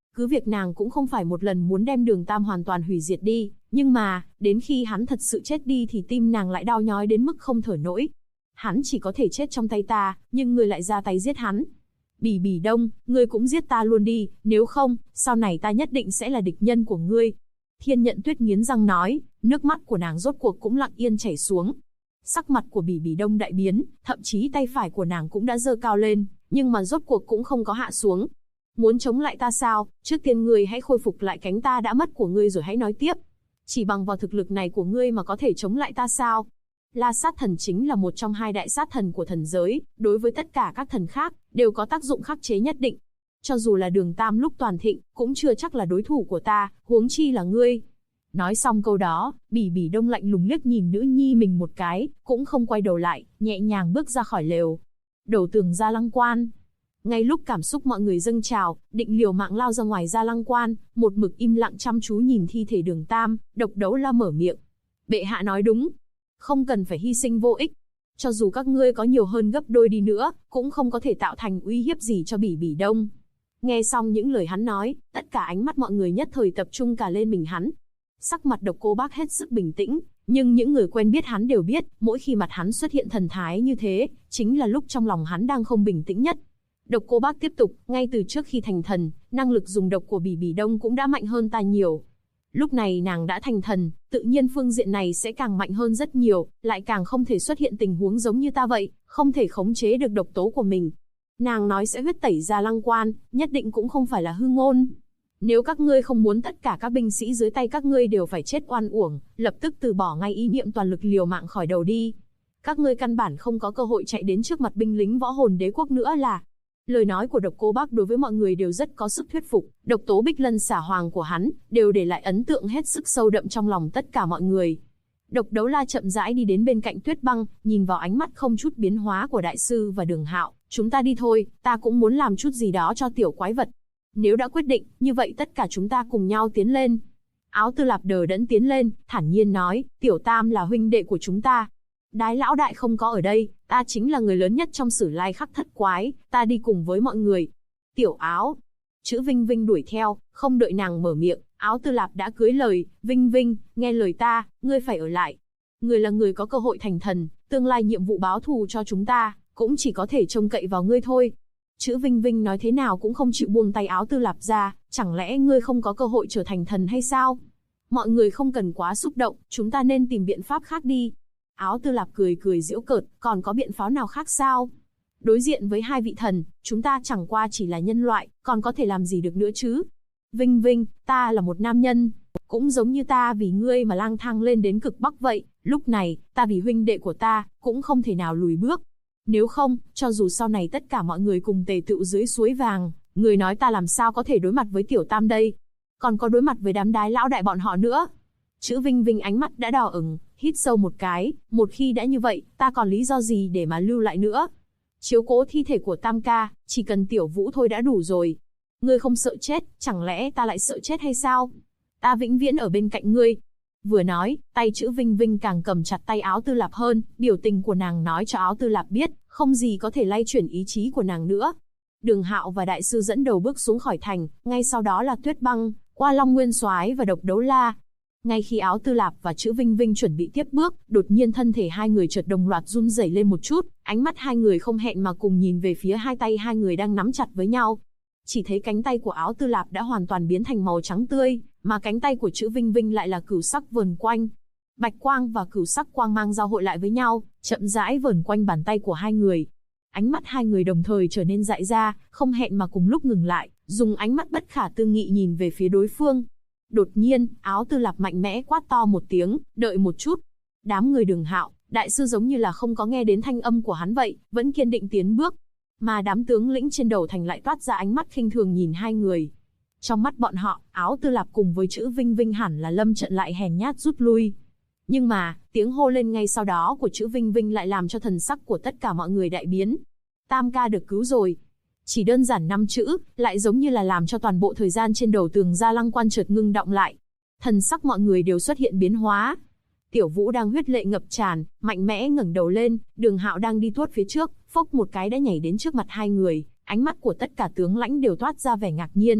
Cứ việc nàng cũng không phải một lần muốn đem Đường Tam hoàn toàn hủy diệt đi, nhưng mà, đến khi hắn thật sự chết đi thì tim nàng lại đau nhói đến mức không thở nổi. Hắn chỉ có thể chết trong tay ta, nhưng ngươi lại ra tay giết hắn. Bỉ Bỉ Đông, ngươi cũng giết ta luôn đi, nếu không, sau này ta nhất định sẽ là địch nhân của ngươi. Thiên Nhận Tuyết nghiến răng nói, nước mắt của nàng rốt cuộc cũng lặng yên chảy xuống. Sắc mặt của Bỉ Bỉ Đông đại biến, thậm chí tay phải của nàng cũng đã giơ cao lên, nhưng mà rốt cuộc cũng không có hạ xuống. Muốn chống lại ta sao? Trước tiên ngươi hãy khôi phục lại cánh ta đã mất của ngươi rồi hãy nói tiếp. Chỉ bằng vào thực lực này của ngươi mà có thể chống lại ta sao? La Sát Thần chính là một trong hai đại sát thần của thần giới, đối với tất cả các thần khác, đều có tác dụng khắc chế nhất định. Cho dù là Đường Tam lúc toàn thịnh, cũng chưa chắc là đối thủ của ta, huống chi là ngươi. Nói xong câu đó, Bỉ Bỉ Đông lạnh lùng liếc nhìn nữ nhi mình một cái, cũng không quay đầu lại, nhẹ nhàng bước ra khỏi lều. Đầu tường Gia Lăng Quan. Ngay lúc cảm xúc mọi người dâng trào, định liều mạng lao ra ngoài Gia Lăng Quan, một mực im lặng chăm chú nhìn thi thể Đường Tam, Độc Đấu La mở miệng. Bệ hạ nói đúng. Không cần phải hy sinh vô ích. Cho dù các ngươi có nhiều hơn gấp đôi đi nữa, cũng không có thể tạo thành uy hiếp gì cho Bỉ Bỉ Đông. Nghe xong những lời hắn nói, tất cả ánh mắt mọi người nhất thời tập trung cả lên mình hắn. Sắc mặt Độc Cô Bác hết sức bình tĩnh, nhưng những người quen biết hắn đều biết, mỗi khi mặt hắn xuất hiện thần thái như thế, chính là lúc trong lòng hắn đang không bình tĩnh nhất. Độc Cô Bác tiếp tục, ngay từ trước khi thành thần, năng lực dùng độc của Bỉ Bỉ Đông cũng đã mạnh hơn ta nhiều. Lúc này nàng đã thành thần, tự nhiên phương diện này sẽ càng mạnh hơn rất nhiều, lại càng không thể xuất hiện tình huống giống như ta vậy, không thể khống chế được độc tố của mình. Nàng nói sẽ huyết tẩy Gia Lăng Quan, nhất định cũng không phải là hư ngôn. Nếu các ngươi không muốn tất cả các binh sĩ dưới tay các ngươi đều phải chết oan uổng, lập tức từ bỏ ngay ý niệm toàn lực liều mạng khỏi đầu đi. Các ngươi căn bản không có cơ hội chạy đến trước mặt binh lính võ hồn đế quốc nữa là. Lời nói của Độc Cô Bác đối với mọi người đều rất có sức thuyết phục, độc tố Bích Lân Xả Hoàng của hắn đều để lại ấn tượng hết sức sâu đậm trong lòng tất cả mọi người. Độc Đấu La chậm rãi đi đến bên cạnh Tuyết Băng, nhìn vào ánh mắt không chút biến hóa của đại sư và Đường Hạo, chúng ta đi thôi, ta cũng muốn làm chút gì đó cho tiểu quái vật. Nếu đã quyết định, như vậy tất cả chúng ta cùng nhau tiến lên. Áo Tư Lạp đờ đẫn tiến lên, thản nhiên nói, Tiểu Tam là huynh đệ của chúng ta. Đái lão đại không có ở đây, ta chính là người lớn nhất trong Sử Lai Khắc Thất Quái, ta đi cùng với mọi người. Tiểu Áo. Chữ Vinh Vinh đuổi theo, không đợi nàng mở miệng, Áo Tư Lạp đã cưới lời, Vinh Vinh, nghe lời ta, ngươi phải ở lại. Ngươi là người có cơ hội thành thần, tương lai nhiệm vụ báo thù cho chúng ta, cũng chỉ có thể trông cậy vào ngươi thôi. Chữ Vinh Vinh nói thế nào cũng không chịu buông tay Áo Tư Lạp ra, chẳng lẽ ngươi không có cơ hội trở thành thần hay sao? Mọi người không cần quá xúc động, chúng ta nên tìm biện pháp khác đi. Áo Tư Lạp cười cười giễu cợt, còn có biện pháp nào khác sao? Đối diện với hai vị thần, chúng ta chẳng qua chỉ là nhân loại, còn có thể làm gì được nữa chứ? Vinh Vinh, ta là một nam nhân, cũng giống như ta vì ngươi mà lang thang lên đến cực bắc vậy, lúc này, ta vì huynh đệ của ta, cũng không thể nào lùi bước. Nếu không, cho dù sau này tất cả mọi người cùng tề tựu dưới suối vàng, người nói ta làm sao có thể đối mặt với Tiểu Tam đây? Còn có đối mặt với đám đái lão đại bọn họ nữa. Chữ Vinh Vinh ánh mắt đã đỏ ửng, hít sâu một cái, một khi đã như vậy, ta còn lý do gì để mà lưu lại nữa? Chiếu cố thi thể của Tam ca, chỉ cần Tiểu Vũ thôi đã đủ rồi. Ngươi không sợ chết, chẳng lẽ ta lại sợ chết hay sao? Ta vĩnh viễn ở bên cạnh ngươi. Vừa nói, tay chữ Vinh Vinh càng cầm chặt tay Áo Tư Lạp hơn, biểu tình của nàng nói cho Áo Tư Lạp biết, không gì có thể lay chuyển ý chí của nàng nữa. Đường Hạo và đại sư dẫn đầu bước xuống khỏi thành, ngay sau đó là Tuyết Băng, qua Long Nguyên Soái và Độc Đấu La. Ngay khi Áo Tư Lạp và chữ Vinh Vinh chuẩn bị tiếp bước, đột nhiên thân thể hai người chợt đồng loạt run rẩy lên một chút, ánh mắt hai người không hẹn mà cùng nhìn về phía hai tay hai người đang nắm chặt với nhau. Chỉ thấy cánh tay của Áo Tư Lạp đã hoàn toàn biến thành màu trắng tươi, mà cánh tay của chữ Vinh Vinh lại là cửu sắc vờn quanh. Bạch quang và cửu sắc quang mang giao hội lại với nhau, chậm rãi vờn quanh bàn tay của hai người. Ánh mắt hai người đồng thời trở nên dại ra, không hẹn mà cùng lúc ngừng lại, dùng ánh mắt bất khả tư nghị nhìn về phía đối phương. Đột nhiên, Áo Tư Lạp mạnh mẽ quát to một tiếng, đợi một chút. Đám người Đường Hạo, đại sư giống như là không có nghe đến thanh âm của hắn vậy, vẫn kiên định tiến bước. Mà đám tướng lĩnh trên đầu thành lại toát ra ánh mắt khinh thường nhìn hai người. Trong mắt bọn họ, Áo Tư Lạp cùng với chữ Vinh Vinh hẳn là lâm trận lại hèn nhát rút lui. Nhưng mà, tiếng hô lên ngay sau đó của chữ Vinh Vinh lại làm cho thần sắc của tất cả mọi người đại biến. Tam ca được cứu rồi. Chỉ đơn giản 5 chữ, lại giống như là làm cho toàn bộ thời gian trên đầu tường Gia Lăng Quan chợt ngưng đọng lại. Thần sắc mọi người đều xuất hiện biến hóa. Tiểu Vũ đang huyết lệ ngập tràn, mạnh mẽ ngẩng đầu lên, Đường Hạo đang đi tuốt phía trước, phốc một cái đã nhảy đến trước mặt hai người, ánh mắt của tất cả tướng lãnh đều toát ra vẻ ngạc nhiên.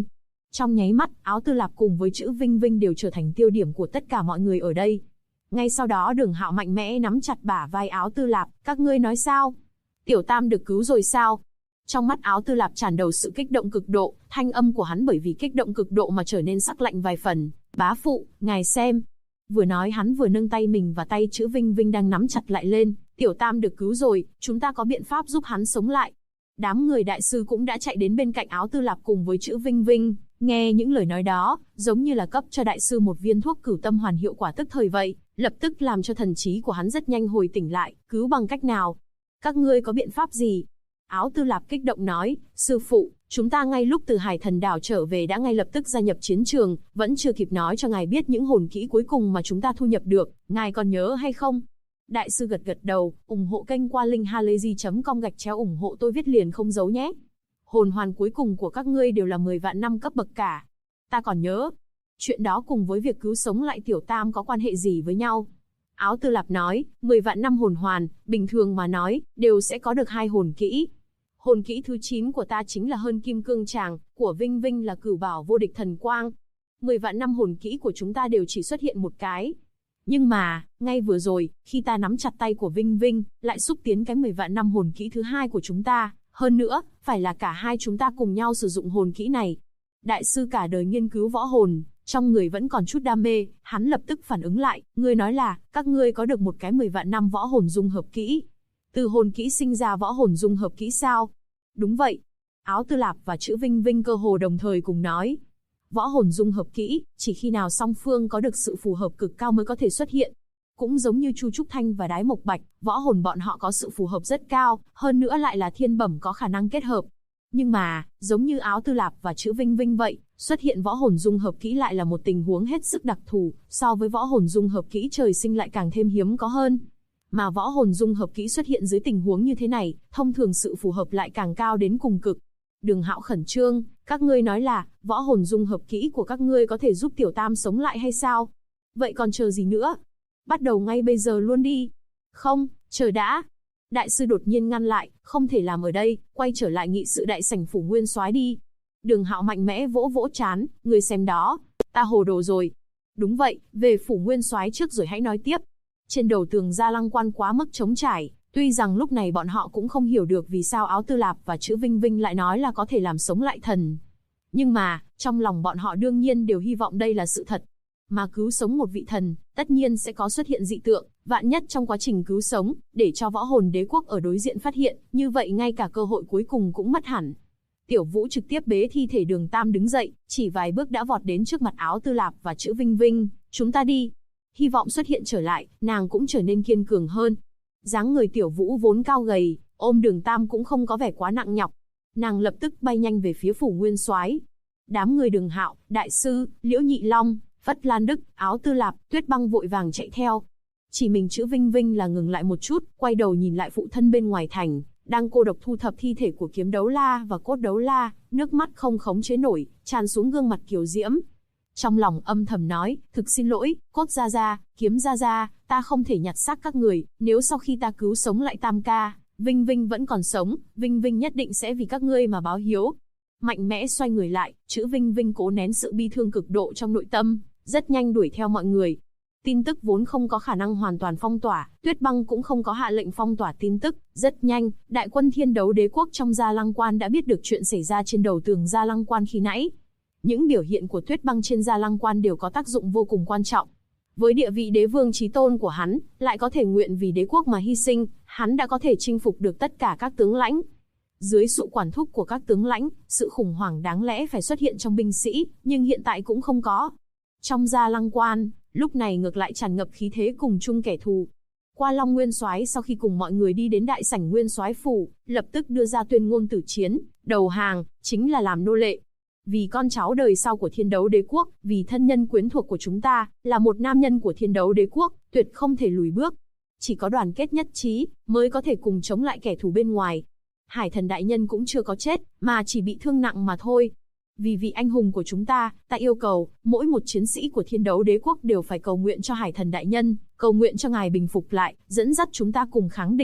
Trong nháy mắt, Áo Tư Lạp cùng với chữ Vinh Vinh đều trở thành tiêu điểm của tất cả mọi người ở đây. Ngay sau đó Đường Hạo mạnh mẽ nắm chặt bả vai Áo Tư Lạp, các ngươi nói sao? Tiểu Tam được cứu rồi sao? Trong mắt Áo Tư Lạp tràn đầy sự kích động cực độ, thanh âm của hắn bởi vì kích động cực độ mà trở nên sắc lạnh vài phần. Bá phụ, ngài xem. Vừa nói hắn vừa nâng tay mình và tay chữ Vinh Vinh đang nắm chặt lại lên. Tiểu Tam được cứu rồi, chúng ta có biện pháp giúp hắn sống lại. Đám người đại sư cũng đã chạy đến bên cạnh Áo Tư Lạp cùng với chữ Vinh Vinh, nghe những lời nói đó, giống như là cấp cho đại sư một viên thuốc cửu tâm hoàn hiệu quả tức thời vậy, lập tức làm cho thần trí của hắn rất nhanh hồi tỉnh lại. Cứu bằng cách nào? Các ngươi có biện pháp gì? Áo Tư Lạp kích động nói, sư phụ, chúng ta ngay lúc từ Hải Thần Đảo trở về đã ngay lập tức gia nhập chiến trường, vẫn chưa kịp nói cho ngài biết những hồn kỹ cuối cùng mà chúng ta thu nhập được, ngài còn nhớ hay không? Đại sư gật gật đầu, ủng hộ kênh qua linkhalazy.com/ủng hộ tôi viết liền không giấu nhé. Hồn hoàn cuối cùng của các ngươi đều là 10 vạn năm cấp bậc cả. Ta còn nhớ. Chuyện đó cùng với việc cứu sống lại Tiểu Tam có quan hệ gì với nhau? Áo Tư Lạp nói, 10 vạn năm hồn hoàn, bình thường mà nói, đều sẽ có được 2 hồn kỹ. Hồn kỹ thứ 9 của ta chính là Hơn Kim Cương Tràng, của Vinh Vinh là Cửu Bảo Vô Địch Thần Quang. 10 vạn năm hồn kỹ của chúng ta đều chỉ xuất hiện một cái. Nhưng mà, ngay vừa rồi, khi ta nắm chặt tay của Vinh Vinh, lại xúc tiến cái 10 vạn năm hồn kỹ thứ 2 của chúng ta. Hơn nữa, phải là cả hai chúng ta cùng nhau sử dụng hồn kỹ này. Đại sư cả đời nghiên cứu võ hồn, trong người vẫn còn chút đam mê, hắn lập tức phản ứng lại, ngươi nói là, các ngươi có được một cái 10 vạn năm võ hồn dung hợp kỹ. Từ hồn kỹ sinh ra võ hồn dung hợp kỹ sao? Đúng vậy. Áo Tư Lạp và chữ Vinh Vinh cơ hồ đồng thời cùng nói. Võ hồn dung hợp kỹ, chỉ khi nào song phương có được sự phù hợp cực cao mới có thể xuất hiện. Cũng giống như Chu Trúc Thanh và Đái Mộc Bạch, võ hồn bọn họ có sự phù hợp rất cao, hơn nữa lại là thiên bẩm có khả năng kết hợp. Nhưng mà, giống như Áo Tư Lạp và chữ Vinh Vinh vậy, xuất hiện võ hồn dung hợp kỹ lại là một tình huống hết sức đặc thù, so với võ hồn dung hợp kỹ trời sinh lại càng thêm hiếm có hơn. Mà võ hồn dung hợp kỹ xuất hiện dưới tình huống như thế này, thông thường sự phù hợp lại càng cao đến cùng cực. Đường Hạo khẩn trương, các ngươi nói là, võ hồn dung hợp kỹ của các ngươi có thể giúp Tiểu Tam sống lại hay sao? Vậy còn chờ gì nữa? Bắt đầu ngay bây giờ luôn đi. Không, chờ đã. Đại sư đột nhiên ngăn lại, không thể làm ở đây, quay trở lại nghị sự đại sảnh phủ Nguyên Soái đi. Đường Hạo mạnh mẽ vỗ vỗ trán, ngươi xem đó, ta hồ đồ rồi. Đúng vậy, về phủ Nguyên Soái trước rồi hãy nói tiếp. Trên đầu tường Gia Lăng Quan quá mức trống trải, tuy rằng lúc này bọn họ cũng không hiểu được vì sao Áo Tư Lạp và chữ Vinh Vinh lại nói là có thể làm sống lại thần. Nhưng mà, trong lòng bọn họ đương nhiên đều hy vọng đây là sự thật. Mà cứu sống một vị thần, tất nhiên sẽ có xuất hiện dị tượng, vạn nhất trong quá trình cứu sống, để cho võ hồn đế quốc ở đối diện phát hiện, như vậy ngay cả cơ hội cuối cùng cũng mất hẳn. Tiểu Vũ trực tiếp bế thi thể Đường Tam đứng dậy, chỉ vài bước đã vọt đến trước mặt Áo Tư Lạp và chữ Vinh Vinh, chúng ta đi. Hy vọng xuất hiện trở lại, nàng cũng trở nên kiên cường hơn. Dáng người Tiểu Vũ vốn cao gầy, ôm Đường Tam cũng không có vẻ quá nặng nhọc. Nàng lập tức bay nhanh về phía phủ Nguyên Soái. Đám người Đường Hạo, Đại sư, Liễu Nhị Long, Phất Lan Đức, Áo Tư Lạp, Tuyết Băng vội vàng chạy theo. Chỉ mình chữ Vinh Vinh là ngừng lại một chút, quay đầu nhìn lại phụ thân bên ngoài thành, đang cô độc thu thập thi thể của Kiếm Đấu La và Cốt Đấu La, nước mắt không khống chế nổi, tràn xuống gương mặt kiều diễm. Trong lòng âm thầm nói, thực xin lỗi, Cốt Gia Gia, Kiếm Gia Gia, ta không thể nhặt xác các người, nếu sau khi ta cứu sống lại Tam ca, Vinh Vinh vẫn còn sống, Vinh Vinh nhất định sẽ vì các ngươi mà báo hiếu. Mạnh mẽ xoay người lại, chữ Vinh Vinh cố nén sự bi thương cực độ trong nội tâm, rất nhanh đuổi theo mọi người. Tin tức vốn không có khả năng hoàn toàn phong tỏa, Tuyết Băng cũng không có hạ lệnh phong tỏa tin tức. Rất nhanh, đại quân Thiên Đấu Đế quốc trong Gia Lăng Quan đã biết được chuyện xảy ra trên đầu tường Gia Lăng Quan khi nãy. Những biểu hiện của Tuyết Băng trên Gia Lăng Quan đều có tác dụng vô cùng quan trọng. Với địa vị đế vương chí tôn của hắn, lại có thể nguyện vì đế quốc mà hy sinh, hắn đã có thể chinh phục được tất cả các tướng lãnh. Dưới sự quản thúc của các tướng lãnh, sự khủng hoảng đáng lẽ phải xuất hiện trong binh sĩ, nhưng hiện tại cũng không có. Trong Gia Lăng Quan, lúc này ngược lại tràn ngập khí thế cùng chung kẻ thù. Qua Long Nguyên Soái sau khi cùng mọi người đi đến đại sảnh Nguyên Soái phủ, lập tức đưa ra tuyên ngôn tử chiến, đầu hàng, chính là làm nô lệ. Vì con cháu đời sau của Thiên Đấu Đế quốc, vì thân nhân quyến thuộc của chúng ta, là một nam nhân của Thiên Đấu Đế quốc, tuyệt không thể lùi bước. Chỉ có đoàn kết nhất trí, mới có thể cùng chống lại kẻ thù bên ngoài. Hải Thần đại nhân cũng chưa có chết, mà chỉ bị thương nặng mà thôi. Vì vị anh hùng của chúng ta, ta yêu cầu, mỗi một chiến sĩ của Thiên Đấu Đế quốc đều phải cầu nguyện cho Hải Thần đại nhân, cầu nguyện cho ngài bình phục lại, dẫn dắt chúng ta cùng kháng địch.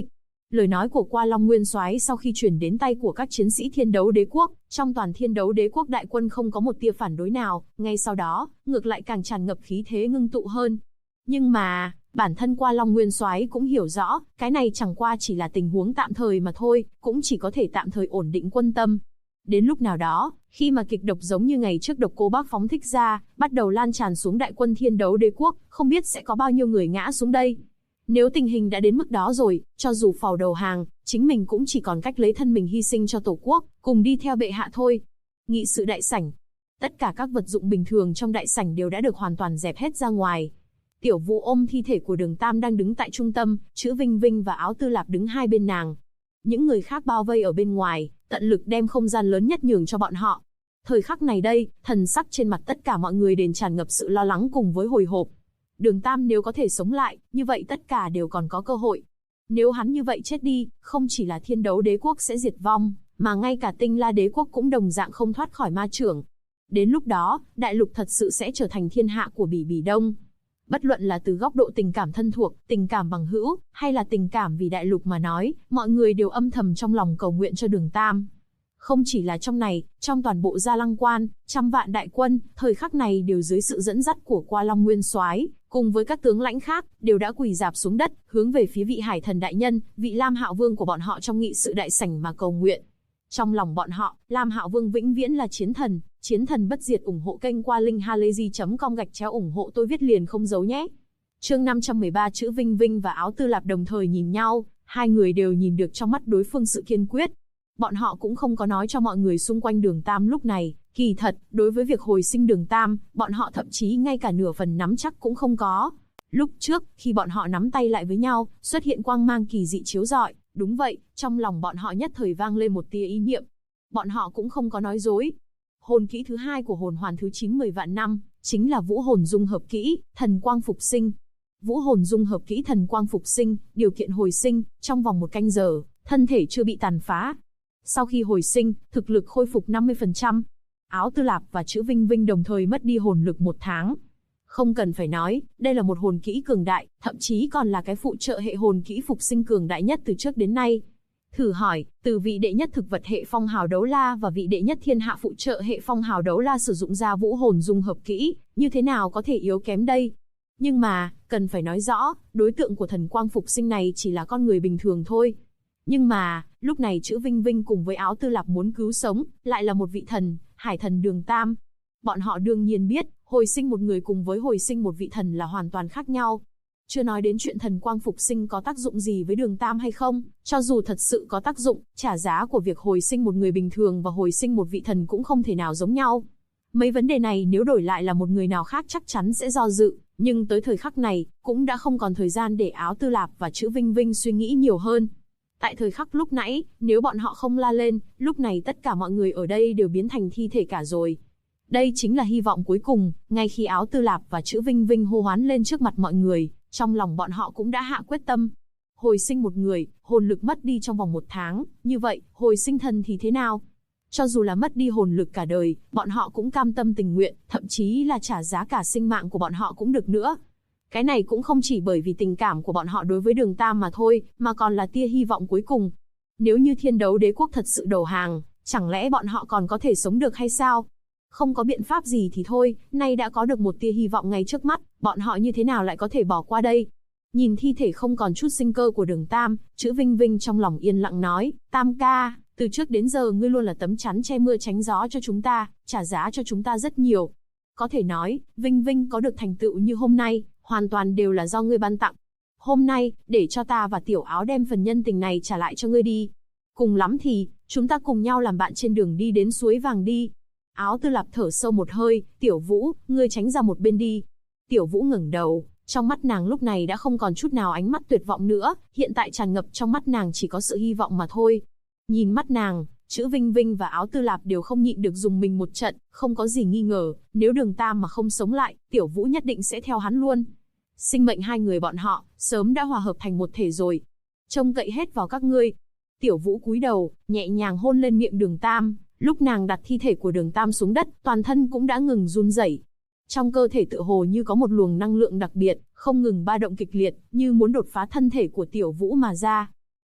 Lời nói của Qua Long Nguyên Soái sau khi truyền đến tay của các chiến sĩ Thiên Đấu Đế Quốc, trong toàn Thiên Đấu Đế Quốc đại quân không có một tia phản đối nào, ngay sau đó, ngược lại càng tràn ngập khí thế ngưng tụ hơn. Nhưng mà, bản thân Qua Long Nguyên Soái cũng hiểu rõ, cái này chẳng qua chỉ là tình huống tạm thời mà thôi, cũng chỉ có thể tạm thời ổn định quân tâm. Đến lúc nào đó, khi mà kịch độc giống như ngày trước độc cô bác phóng thích ra, bắt đầu lan tràn xuống đại quân Thiên Đấu Đế Quốc, không biết sẽ có bao nhiêu người ngã xuống đây. Nếu tình hình đã đến mức đó rồi, cho dù phàu đầu hàng, chính mình cũng chỉ còn cách lấy thân mình hy sinh cho tổ quốc, cùng đi theo bệ hạ thôi. Nghị sự đại sảnh. Tất cả các vật dụng bình thường trong đại sảnh đều đã được hoàn toàn dẹp hết ra ngoài. Tiểu Vũ ôm thi thể của Đường Tam đang đứng tại trung tâm, Chữ Vinh Vinh và Áo Tư Lạp đứng hai bên nàng. Những người khác bao vây ở bên ngoài, tận lực đem không gian lớn nhất nhường cho bọn họ. Thời khắc này đây, thần sắc trên mặt tất cả mọi người đều tràn ngập sự lo lắng cùng với hồi hộp. Đường Tam nếu có thể sống lại, như vậy tất cả đều còn có cơ hội. Nếu hắn như vậy chết đi, không chỉ là Thiên Đấu Đế Quốc sẽ diệt vong, mà ngay cả Tinh La Đế Quốc cũng đồng dạng không thoát khỏi ma chưởng. Đến lúc đó, đại lục thật sự sẽ trở thành thiên hạ của Bỉ Bỉ Đông. Bất luận là từ góc độ tình cảm thân thuộc, tình cảm bằng hữu, hay là tình cảm vì đại lục mà nói, mọi người đều âm thầm trong lòng cầu nguyện cho Đường Tam. Không chỉ là trong này, trong toàn bộ Gia Lăng Quan, trăm vạn đại quân, thời khắc này đều dưới sự dẫn dắt của Qua Long Nguyên Soái, cùng với các tướng lãnh khác, đều đã quỳ rạp xuống đất, hướng về phía vị Hải Thần đại nhân, vị Lam Hạo Vương của bọn họ trong nghị sự đại sảnh mà cầu nguyện. Trong lòng bọn họ, Lam Hạo Vương vĩnh viễn là chiến thần bất diệt. Ủng hộ kênh qua linkhalazy.com ủng hộ tôi viết liền không giấu nhé. Chương 513. Chữ Vinh Vinh và Áo Tư Lạp đồng thời nhìn nhau, hai người đều nhìn được trong mắt đối phương sự kiên quyết. Bọn họ cũng không có nói cho mọi người xung quanh Đường Tam lúc này, kỳ thật, đối với việc hồi sinh Đường Tam, bọn họ thậm chí ngay cả nửa phần nắm chắc cũng không có. Lúc trước, khi bọn họ nắm tay lại với nhau, xuất hiện quang mang kỳ dị chiếu rọi, đúng vậy, trong lòng bọn họ nhất thời vang lên một tia ý niệm. Bọn họ cũng không có nói dối. Hồn kỹ thứ hai của hồn hoàn thứ 9-10 vạn năm, chính là Vũ Hồn Dung Hợp Kỹ, Thần Quang Phục Sinh. Vũ Hồn Dung Hợp Kỹ Thần Quang Phục Sinh, điều kiện hồi sinh, trong vòng 1 canh giờ, thân thể chưa bị tàn phá. Sau khi hồi sinh, thực lực khôi phục 50%. Áo Tư Lạp và Chữ Vinh Vinh đồng thời mất đi hồn lực 1 tháng. Không cần phải nói, đây là một hồn kỹ cường đại, thậm chí còn là cái phụ trợ hệ hồn kỹ phục sinh cường đại nhất từ trước đến nay. Thử hỏi, từ vị đệ nhất thực vật hệ phong hào đấu la và vị đệ nhất thiên hạ phụ trợ hệ phong hào đấu la sử dụng ra Vũ Hồn Dung Hợp Kỹ, như thế nào có thể yếu kém đây? Nhưng mà, cần phải nói rõ, đối tượng của thần quang phục sinh này chỉ là con người bình thường thôi. Nhưng mà, lúc này Chữ Vinh Vinh cùng với Áo Tư Lạp muốn cứu sống, lại là một vị thần, Hải Thần Đường Tam. Bọn họ đương nhiên biết, hồi sinh một người cùng với hồi sinh một vị thần là hoàn toàn khác nhau. Chưa nói đến chuyện thần quang phục sinh có tác dụng gì với Đường Tam hay không, cho dù thật sự có tác dụng, trả giá của việc hồi sinh một người bình thường và hồi sinh một vị thần cũng không thể nào giống nhau. Mấy vấn đề này nếu đổi lại là một người nào khác chắc chắn sẽ do dự, nhưng tới thời khắc này, cũng đã không còn thời gian để Áo Tư Lạp và Chữ Vinh Vinh suy nghĩ nhiều hơn. Tại thời khắc lúc nãy, nếu bọn họ không la lên, lúc này tất cả mọi người ở đây đều biến thành thi thể cả rồi. Đây chính là hy vọng cuối cùng, ngay khi Áo Tư Lạp và Chữ Vinh Vinh hô hoán lên trước mặt mọi người, trong lòng bọn họ cũng đã hạ quyết tâm. Hồi sinh một người, hồn lực mất đi trong vòng 1 tháng, như vậy, hồi sinh thần thì thế nào? Cho dù là mất đi hồn lực cả đời, bọn họ cũng cam tâm tình nguyện, thậm chí là trả giá cả sinh mạng của bọn họ cũng được nữa. Cái này cũng không chỉ bởi vì tình cảm của bọn họ đối với Đường Tam mà thôi, mà còn là tia hy vọng cuối cùng. Nếu như Thiên Đấu Đế Quốc thật sự đầu hàng, chẳng lẽ bọn họ còn có thể sống được hay sao? Không có biện pháp gì thì thôi, nay đã có được một tia hy vọng ngay trước mắt, bọn họ như thế nào lại có thể bỏ qua đây? Nhìn thi thể không còn chút sinh cơ của Đường Tam, Chữ Vinh Vinh trong lòng yên lặng nói, Tam ca, từ trước đến giờ ngươi luôn là tấm chắn che mưa tránh gió cho chúng ta, trả giá cho chúng ta rất nhiều. Có thể nói, Vinh Vinh có được thành tựu như hôm nay, hoàn toàn đều là do ngươi ban tặng. Hôm nay, để cho ta và Tiểu Áo đem phần nhân tình này trả lại cho ngươi đi. Cùng lắm thì, chúng ta cùng nhau làm bạn trên đường đi đến suối vàng đi. Áo Tư Lạp thở sâu một hơi, Tiểu Vũ, ngươi tránh ra một bên đi. Tiểu Vũ ngẩng đầu, trong mắt nàng lúc này đã không còn chút nào ánh mắt tuyệt vọng nữa, hiện tại tràn ngập trong mắt nàng chỉ có sự hy vọng mà thôi. Nhìn mắt nàng, Chữ Vinh Vinh và Áo Tư Lạp đều không nhịn được dùng mình một trận, không có gì nghi ngờ, nếu Đường Tam mà không sống lại, Tiểu Vũ nhất định sẽ theo hắn luôn. Sinh mệnh hai người bọn họ, sớm đã hòa hợp thành một thể rồi. Trông cậy hết vào các ngươi. Tiểu Vũ cúi đầu, nhẹ nhàng hôn lên miệng Đường Tam, lúc nàng đặt thi thể của Đường Tam xuống đất, toàn thân cũng đã ngừng run rẩy. Trong cơ thể tựa hồ như có một luồng năng lượng đặc biệt, không ngừng ba động kịch liệt, như muốn đột phá thân thể của Tiểu Vũ mà ra.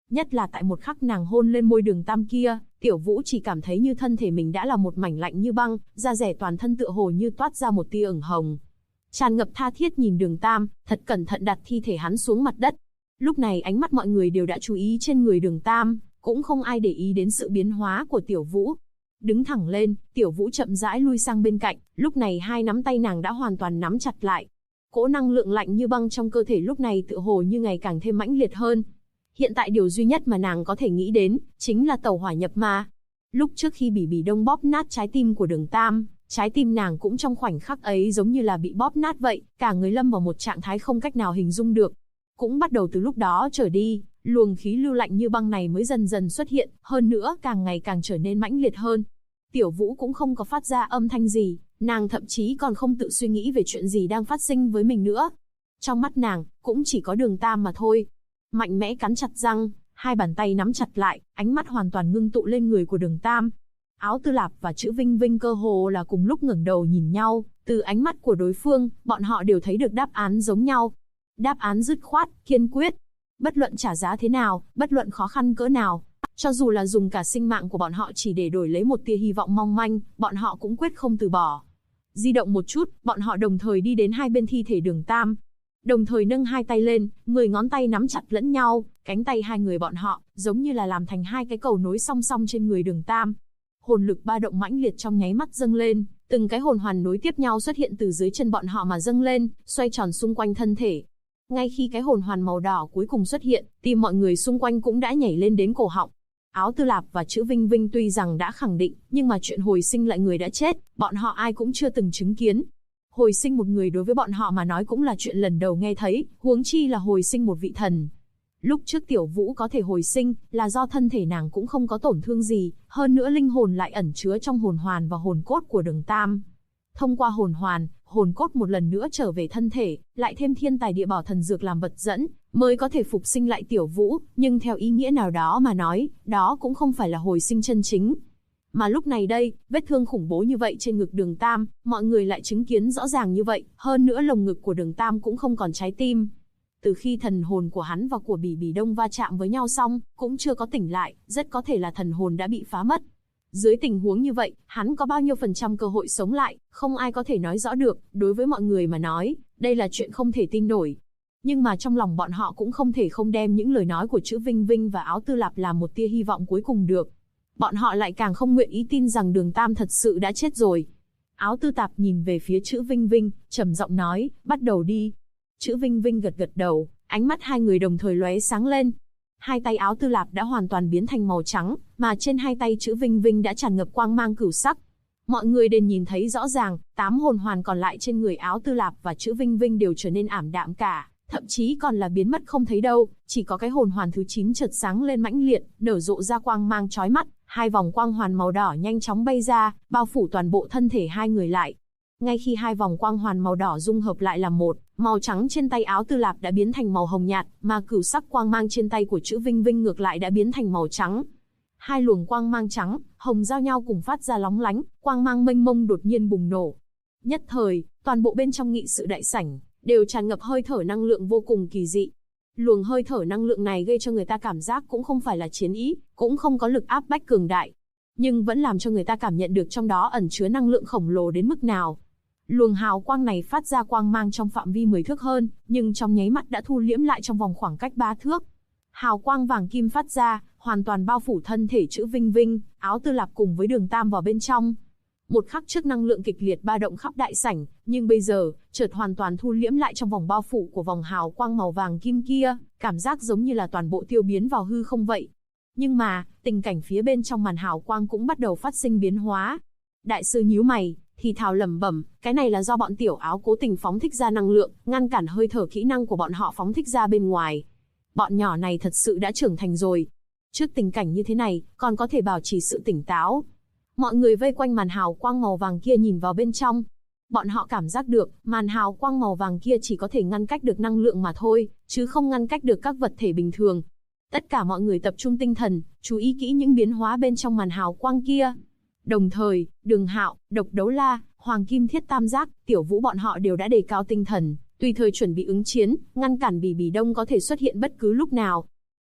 Nhất là tại một khắc nàng hôn lên môi Đường Tam kia, Tiểu Vũ chỉ cảm thấy như thân thể mình đã là một mảnh lạnh như băng, da rẻ toàn thân tựa hồ như toát ra một tia ửng hồng. Tràn ngập tha thiết nhìn Đường Tam, thật cẩn thận đặt thi thể hắn xuống mặt đất. Lúc này ánh mắt mọi người đều đã chú ý trên người Đường Tam, cũng không ai để ý đến sự biến hóa của Tiểu Vũ. Đứng thẳng lên, Tiểu Vũ chậm rãi lui sang bên cạnh, lúc này hai nắm tay nàng đã hoàn toàn nắm chặt lại. Cỗ năng lượng lạnh như băng trong cơ thể lúc này tựa hồ như ngày càng thêm mãnh liệt hơn. Hiện tại điều duy nhất mà nàng có thể nghĩ đến, chính là tẩu hỏa nhập ma. Lúc trước khi Bỉ Bỉ Đông bóp nát trái tim của Đường Tam, trái tim nàng cũng trong khoảnh khắc ấy giống như là bị bóp nát vậy, cả người lâm vào một trạng thái không cách nào hình dung được. Cũng bắt đầu từ lúc đó trở đi, luồng khí lưu lạnh như băng này mới dần dần xuất hiện, hơn nữa càng ngày càng trở nên mãnh liệt hơn. Tiểu Vũ cũng không có phát ra âm thanh gì, nàng thậm chí còn không tự suy nghĩ về chuyện gì đang phát sinh với mình nữa. Trong mắt nàng, cũng chỉ có Đường Tam mà thôi. Mạnh mẽ cắn chặt răng, hai bàn tay nắm chặt lại, ánh mắt hoàn toàn ngưng tụ lên người của Đường Tam. Áo Tư Lạp và Chữ Vinh Vinh cơ hồ là cùng lúc ngẩng đầu nhìn nhau, từ ánh mắt của đối phương, bọn họ đều thấy được đáp án giống nhau. Đáp án dứt khoát, kiên quyết. Bất luận trả giá thế nào, bất luận khó khăn cỡ nào, cho dù là dùng cả sinh mạng của bọn họ chỉ để đổi lấy một tia hy vọng mong manh, bọn họ cũng quyết không từ bỏ. Di động một chút, bọn họ đồng thời đi đến hai bên thi thể Đường Tam. Đồng thời nâng hai tay lên, 10 ngón tay nắm chặt lẫn nhau, cánh tay hai người bọn họ, giống như là làm thành hai cái cầu nối song song trên người Đường Tam. Hồn lực ba động mãnh liệt trong nháy mắt dâng lên, từng cái hồn hoàn nối tiếp nhau xuất hiện từ dưới chân bọn họ mà dâng lên, xoay tròn xung quanh thân thể. Ngay khi cái hồn hoàn màu đỏ cuối cùng xuất hiện, tim mọi người xung quanh cũng đã nhảy lên đến cổ họng. Áo Tư Lạp và Chữ Vinh Vinh tuy rằng đã khẳng định, nhưng mà chuyện hồi sinh lại người đã chết, bọn họ ai cũng chưa từng chứng kiến. Hồi sinh một người đối với bọn họ mà nói cũng là chuyện lần đầu nghe thấy, huống chi là hồi sinh một vị thần. Lúc trước Tiểu Vũ có thể hồi sinh, là do thân thể nàng cũng không có tổn thương gì, hơn nữa linh hồn lại ẩn chứa trong hồn hoàn và hồn cốt của Đường Tam. Thông qua hồn hoàn, hồn cốt một lần nữa trở về thân thể, lại thêm thiên tài địa bảo thần dược làm vật dẫn, mới có thể phục sinh lại Tiểu Vũ, nhưng theo ý nghĩa nào đó mà nói, đó cũng không phải là hồi sinh chân chính. Mà lúc này đây, vết thương khủng bố như vậy trên ngực Đường Tam, mọi người lại chứng kiến rõ ràng như vậy, hơn nữa lồng ngực của Đường Tam cũng không còn trái tim. Từ khi thần hồn của hắn và của Bỉ Bỉ Đông va chạm với nhau xong, cũng chưa có tỉnh lại, rất có thể là thần hồn đã bị phá mất. Dưới tình huống như vậy, hắn có bao nhiêu % cơ hội sống lại, không ai có thể nói rõ được, đối với mọi người mà nói, đây là chuyện không thể tin nổi. Nhưng mà trong lòng bọn họ cũng không thể không đem những lời nói của Chữ Vinh Vinh và Áo Tư Lạp làm một tia hy vọng cuối cùng được. Bọn họ lại càng không nguyện ý tin rằng Đường Tam thật sự đã chết rồi. Áo Tư Tạp nhìn về phía Chữ Vinh Vinh, trầm giọng nói, bắt đầu đi. Chữ Vinh Vinh gật gật đầu, ánh mắt hai người đồng thời lóe sáng lên. Hai tay Áo Tư Lạp đã hoàn toàn biến thành màu trắng, mà trên hai tay Chữ Vinh Vinh đã tràn ngập quang mang cửu sắc. Mọi người đều nhìn thấy rõ ràng, 8 hồn hoàn còn lại trên người Áo Tư Lạp và Chữ Vinh Vinh đều trở nên ảm đạm cả, thậm chí còn là biến mất không thấy đâu, chỉ có cái hồn hoàn thứ 9 chợt sáng lên mãnh liệt, nở rộ ra quang mang chói mắt, hai vòng quang hoàn màu đỏ nhanh chóng bay ra, bao phủ toàn bộ thân thể hai người lại. Ngay khi hai vòng quang hoàn màu đỏ dung hợp lại làm một, màu trắng trên tay Áo Tư Lạp đã biến thành màu hồng nhạt, mà cửu sắc quang mang trên tay của Chữ Vinh Vinh ngược lại đã biến thành màu trắng. Hai luồng quang mang trắng, hồng giao nhau cùng phát ra lóng lánh, quang mang mênh mông đột nhiên bùng nổ. Nhất thời, toàn bộ bên trong nghị sự đại sảnh đều tràn ngập hơi thở năng lượng vô cùng kỳ dị. Luồng hơi thở năng lượng này gây cho người ta cảm giác cũng không phải là chiến ý, cũng không có lực áp bách cường đại, nhưng vẫn làm cho người ta cảm nhận được trong đó ẩn chứa năng lượng khổng lồ đến mức nào. Luồng hào quang này phát ra quang mang trong phạm vi 10 thước hơn, nhưng trong nháy mắt đã thu liễm lại trong vòng khoảng cách 3 thước. Hào quang vàng kim phát ra, hoàn toàn bao phủ thân thể Chữ Vinh Vinh, Áo Tư Lạp cùng với Đường Tam vào bên trong. Một khắc trước năng lượng kịch liệt ba động khắp đại sảnh, nhưng bây giờ, chợt hoàn toàn thu liễm lại trong vòng bao phủ của vòng hào quang màu vàng kim kia, cảm giác giống như là toàn bộ tiêu biến vào hư không vậy. Nhưng mà, tình cảnh phía bên trong màn hào quang cũng bắt đầu phát sinh biến hóa. Đại sư nhíu mày, thì thào lẩm bẩm, cái này là do bọn Tiểu Áo cố tình phóng thích ra năng lượng, ngăn cản hơi thở kỹ năng của bọn họ phóng thích ra bên ngoài. Bọn nhỏ này thật sự đã trưởng thành rồi. Trước tình cảnh như thế này, còn có thể bảo trì sự tỉnh táo. Mọi người vây quanh màn hào quang màu vàng kia nhìn vào bên trong. Bọn họ cảm giác được, màn hào quang màu vàng kia chỉ có thể ngăn cách được năng lượng mà thôi, chứ không ngăn cách được các vật thể bình thường. Tất cả mọi người tập trung tinh thần, chú ý kỹ những biến hóa bên trong màn hào quang kia. Đồng thời, Đường Hạo, Độc Đấu La, Hoàng Kim Thiết Tam Giác, Tiểu Vũ bọn họ đều đã đề cao tinh thần, tùy thời chuẩn bị ứng chiến, ngăn cản Bỉ Bỉ Đông có thể xuất hiện bất cứ lúc nào.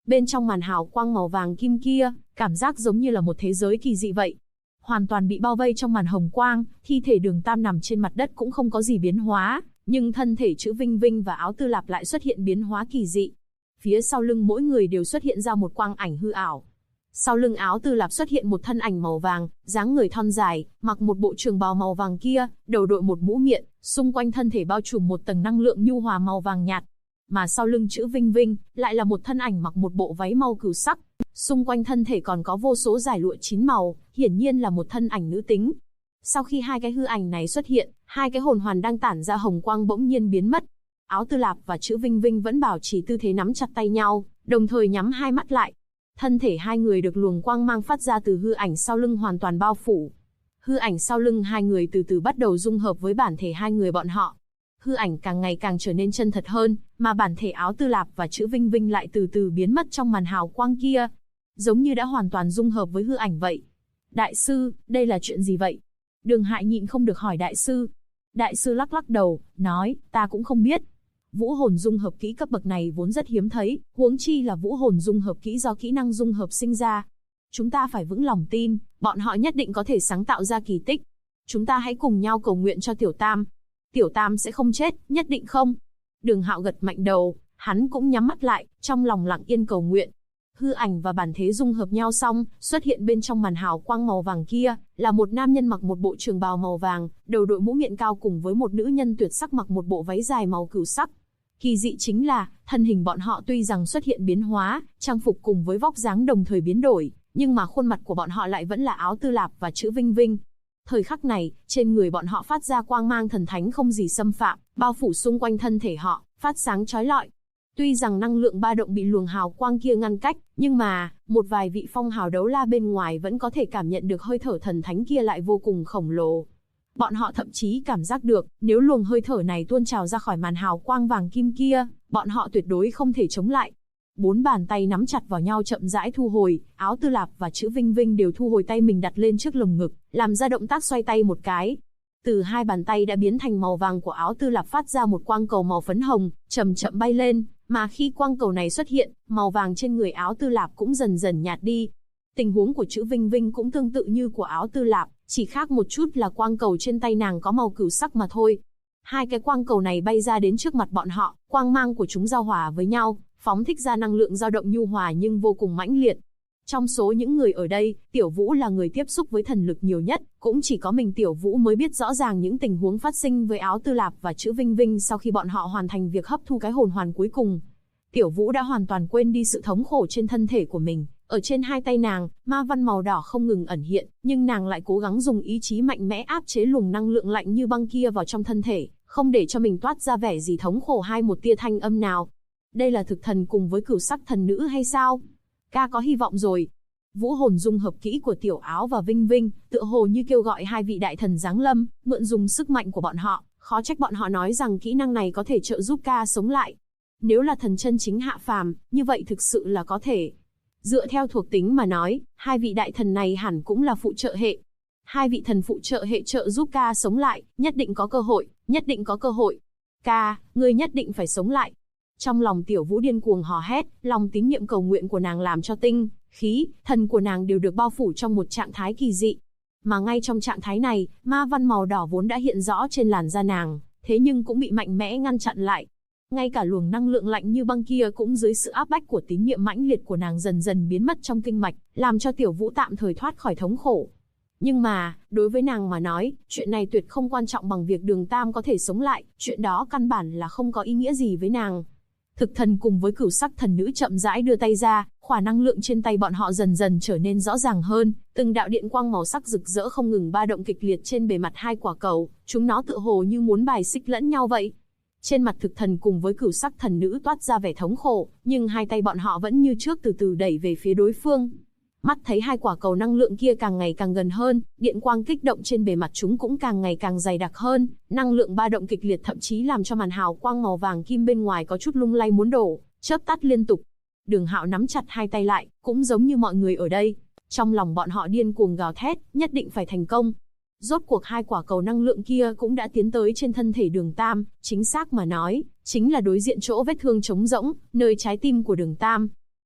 Bên trong màn hào quang màu vàng kim kia, cảm giác giống như là một thế giới kỳ dị vậy. Hoàn toàn bị bao vây trong màn hồng quang, thi thể Đường Tam nằm trên mặt đất cũng không có gì biến hóa, nhưng thân thể chữ Vinh Vinh và áo Tư Lạp lại xuất hiện biến hóa kỳ dị. Phía sau lưng mỗi người đều xuất hiện ra một quang ảnh hư ảo. Sau lưng áo Tư Lạp xuất hiện một thân ảnh màu vàng, dáng người thon dài, mặc một bộ trường bào màu vàng kia, đầu đội một mũ miệng, xung quanh thân thể bao trùm một tầng năng lượng nhu hòa màu vàng nhạt. Mà sau lưng chữ Vinh Vinh, lại là một thân ảnh mặc một bộ váy màu cửu sắc. Xung quanh thân thể còn có vô số dải lụa 9 màu, hiển nhiên là một thân ảnh nữ tính. Sau khi hai cái hư ảnh này xuất hiện, hai cái hồn hoàn đang tản ra hồng quang bỗng nhiên biến mất. Áo Tư Lạp và chữ Vinh Vinh vẫn bảo trì tư thế nắm chặt tay nhau, đồng thời nhắm hai mắt lại. Thân thể hai người được luồng quang mang phát ra từ hư ảnh sau lưng hoàn toàn bao phủ. Hư ảnh sau lưng hai người từ từ bắt đầu dung hợp với bản thể hai người bọn họ. Hư ảnh càng ngày càng trở nên chân thật hơn, mà bản thể áo Tư Lạp và chữ Vinh Vinh lại từ từ biến mất trong màn hào quang kia. Giống như đã hoàn toàn dung hợp với hư ảnh vậy. Đại sư, đây là chuyện gì vậy? Đường Hại nhịn không được hỏi đại sư. Đại sư lắc lắc đầu, nói, ta cũng không biết. Vũ hồn dung hợp kỹ cấp bậc này vốn rất hiếm thấy, huống chi là vũ hồn dung hợp kỹ do kỹ năng dung hợp sinh ra. Chúng ta phải vững lòng tin, bọn họ nhất định có thể sáng tạo ra kỳ tích. Chúng ta hãy cùng nhau cầu nguyện cho Tiểu Tam. Tiểu Tam sẽ không chết, nhất định không? Đường Hạo gật mạnh đầu, hắn cũng nhắm mắt lại, trong lòng lặng yên cầu nguyện. Hư ảnh và bản thế dung hợp nhau xong, xuất hiện bên trong màn hào quang màu vàng kia, là một nam nhân mặc một bộ trường bào màu vàng, đầu đội mũ miệng cao cùng với một nữ nhân tuyệt sắc mặc một bộ váy dài màu cửu sắc. Kỳ dị chính là, thân hình bọn họ tuy rằng xuất hiện biến hóa, trang phục cùng với vóc dáng đồng thời biến đổi, nhưng mà khuôn mặt của bọn họ lại vẫn là áo Tư Lạp và chữ Vinh Vinh. Thời khắc này, trên người bọn họ phát ra quang mang thần thánh không gì xâm phạm, bao phủ xung quanh thân thể họ, phát sáng chói lọi. Tuy rằng năng lượng ba động bị luồng hào quang kia ngăn cách, nhưng mà, một vài vị phong hào đấu la bên ngoài vẫn có thể cảm nhận được hơi thở thần thánh kia lại vô cùng khổng lồ. Bọn họ thậm chí cảm giác được, nếu luồng hơi thở này tuôn trào ra khỏi màn hào quang vàng kim kia, bọn họ tuyệt đối không thể chống lại. Bốn bàn tay nắm chặt vào nhau chậm rãi thu hồi, áo Tư Lạp và chữ Vinh Vinh đều thu hồi tay mình đặt lên trước lồng ngực, làm ra động tác xoay tay một cái. Từ hai bàn tay đã biến thành màu vàng của áo Tư Lạp phát ra một quang cầu màu phấn hồng, chậm chậm bay lên, mà khi quang cầu này xuất hiện, màu vàng trên người áo Tư Lạp cũng dần dần nhạt đi. Tình huống của chữ Vinh Vinh cũng tương tự như của áo Tư Lạp, chỉ khác một chút là quang cầu trên tay nàng có màu cửu sắc mà thôi. Hai cái quang cầu này bay ra đến trước mặt bọn họ, quang mang của chúng giao hòa với nhau, phóng thích ra năng lượng dao động nhu hòa nhưng vô cùng mãnh liệt. Trong số những người ở đây, Tiểu Vũ là người tiếp xúc với thần lực nhiều nhất, cũng chỉ có mình Tiểu Vũ mới biết rõ ràng những tình huống phát sinh với áo Tư Lạp và chữ Vinh Vinh sau khi bọn họ hoàn thành việc hấp thu cái hồn hoàn cuối cùng. Tiểu Vũ đã hoàn toàn quên đi sự thống khổ trên thân thể của mình. Ở trên hai tay nàng, ma văn màu đỏ không ngừng ẩn hiện, nhưng nàng lại cố gắng dùng ý chí mạnh mẽ áp chế luồng năng lượng lạnh như băng kia vào trong thân thể, không để cho mình toát ra vẻ gì thống khổ hay một tia thanh âm nào. Đây là thực thần cùng với cửu sắc thần nữ hay sao? Ca có hy vọng rồi. Vũ hồn dung hợp kỹ của Tiểu Áo và Vinh Vinh, tựa hồ như kêu gọi hai vị đại thần giáng lâm, mượn dùng sức mạnh của bọn họ, khó trách bọn họ nói rằng kỹ năng này có thể trợ giúp ca sống lại. Nếu là thần chân chính hạ phàm, như vậy thực sự là có thể. Dựa theo thuộc tính mà nói, hai vị đại thần này hẳn cũng là phụ trợ hệ. Hai vị thần phụ trợ hệ trợ giúp ca sống lại, nhất định có cơ hội, nhất định có cơ hội. Ca, ngươi nhất định phải sống lại. Trong lòng Tiểu Vũ điên cuồng hò hét, lòng tín nhiệm cầu nguyện của nàng làm cho tinh, khí, thần của nàng đều được bao phủ trong một trạng thái kỳ dị. Mà ngay trong trạng thái này, ma văn màu đỏ vốn đã hiện rõ trên làn da nàng, thế nhưng cũng bị mạnh mẽ ngăn chặn lại. Ngay cả luồng năng lượng lạnh như băng kia cũng dưới sự áp bách của tín niệm mãnh liệt của nàng dần dần biến mất trong kinh mạch, làm cho Tiểu Vũ tạm thời thoát khỏi thống khổ. Nhưng mà, đối với nàng mà nói, chuyện này tuyệt không quan trọng bằng việc Đường Tam có thể sống lại, chuyện đó căn bản là không có ý nghĩa gì với nàng. Thực thần cùng với cửu sắc thần nữ chậm rãi đưa tay ra, khỏa năng lượng trên tay bọn họ dần dần trở nên rõ ràng hơn, từng đạo điện quang màu sắc rực rỡ không ngừng ba động kịch liệt trên bề mặt hai quả cầu, chúng nó tựa hồ như muốn bài xích lẫn nhau vậy. Trên mặt thực thần cùng với cửu sắc thần nữ toát ra vẻ thống khổ, nhưng hai tay bọn họ vẫn như trước từ từ đẩy về phía đối phương. Mắt thấy hai quả cầu năng lượng kia càng ngày càng gần hơn, điện quang kích động trên bề mặt chúng cũng càng ngày càng dày đặc hơn, năng lượng ba động kịch liệt thậm chí làm cho màn hào quang màu vàng kim bên ngoài có chút lung lay muốn đổ, chớp tắt liên tục. Đường Hạo nắm chặt hai tay lại, cũng giống như mọi người ở đây. Trong lòng bọn họ điên cuồng gào thét, nhất định phải thành công. Rốt cuộc hai quả cầu năng lượng kia cũng đã tiến tới trên thân thể Đường Tam, chính xác mà nói, chính là đối diện chỗ vết thương trống rỗng, nơi trái tim của Đường Tam.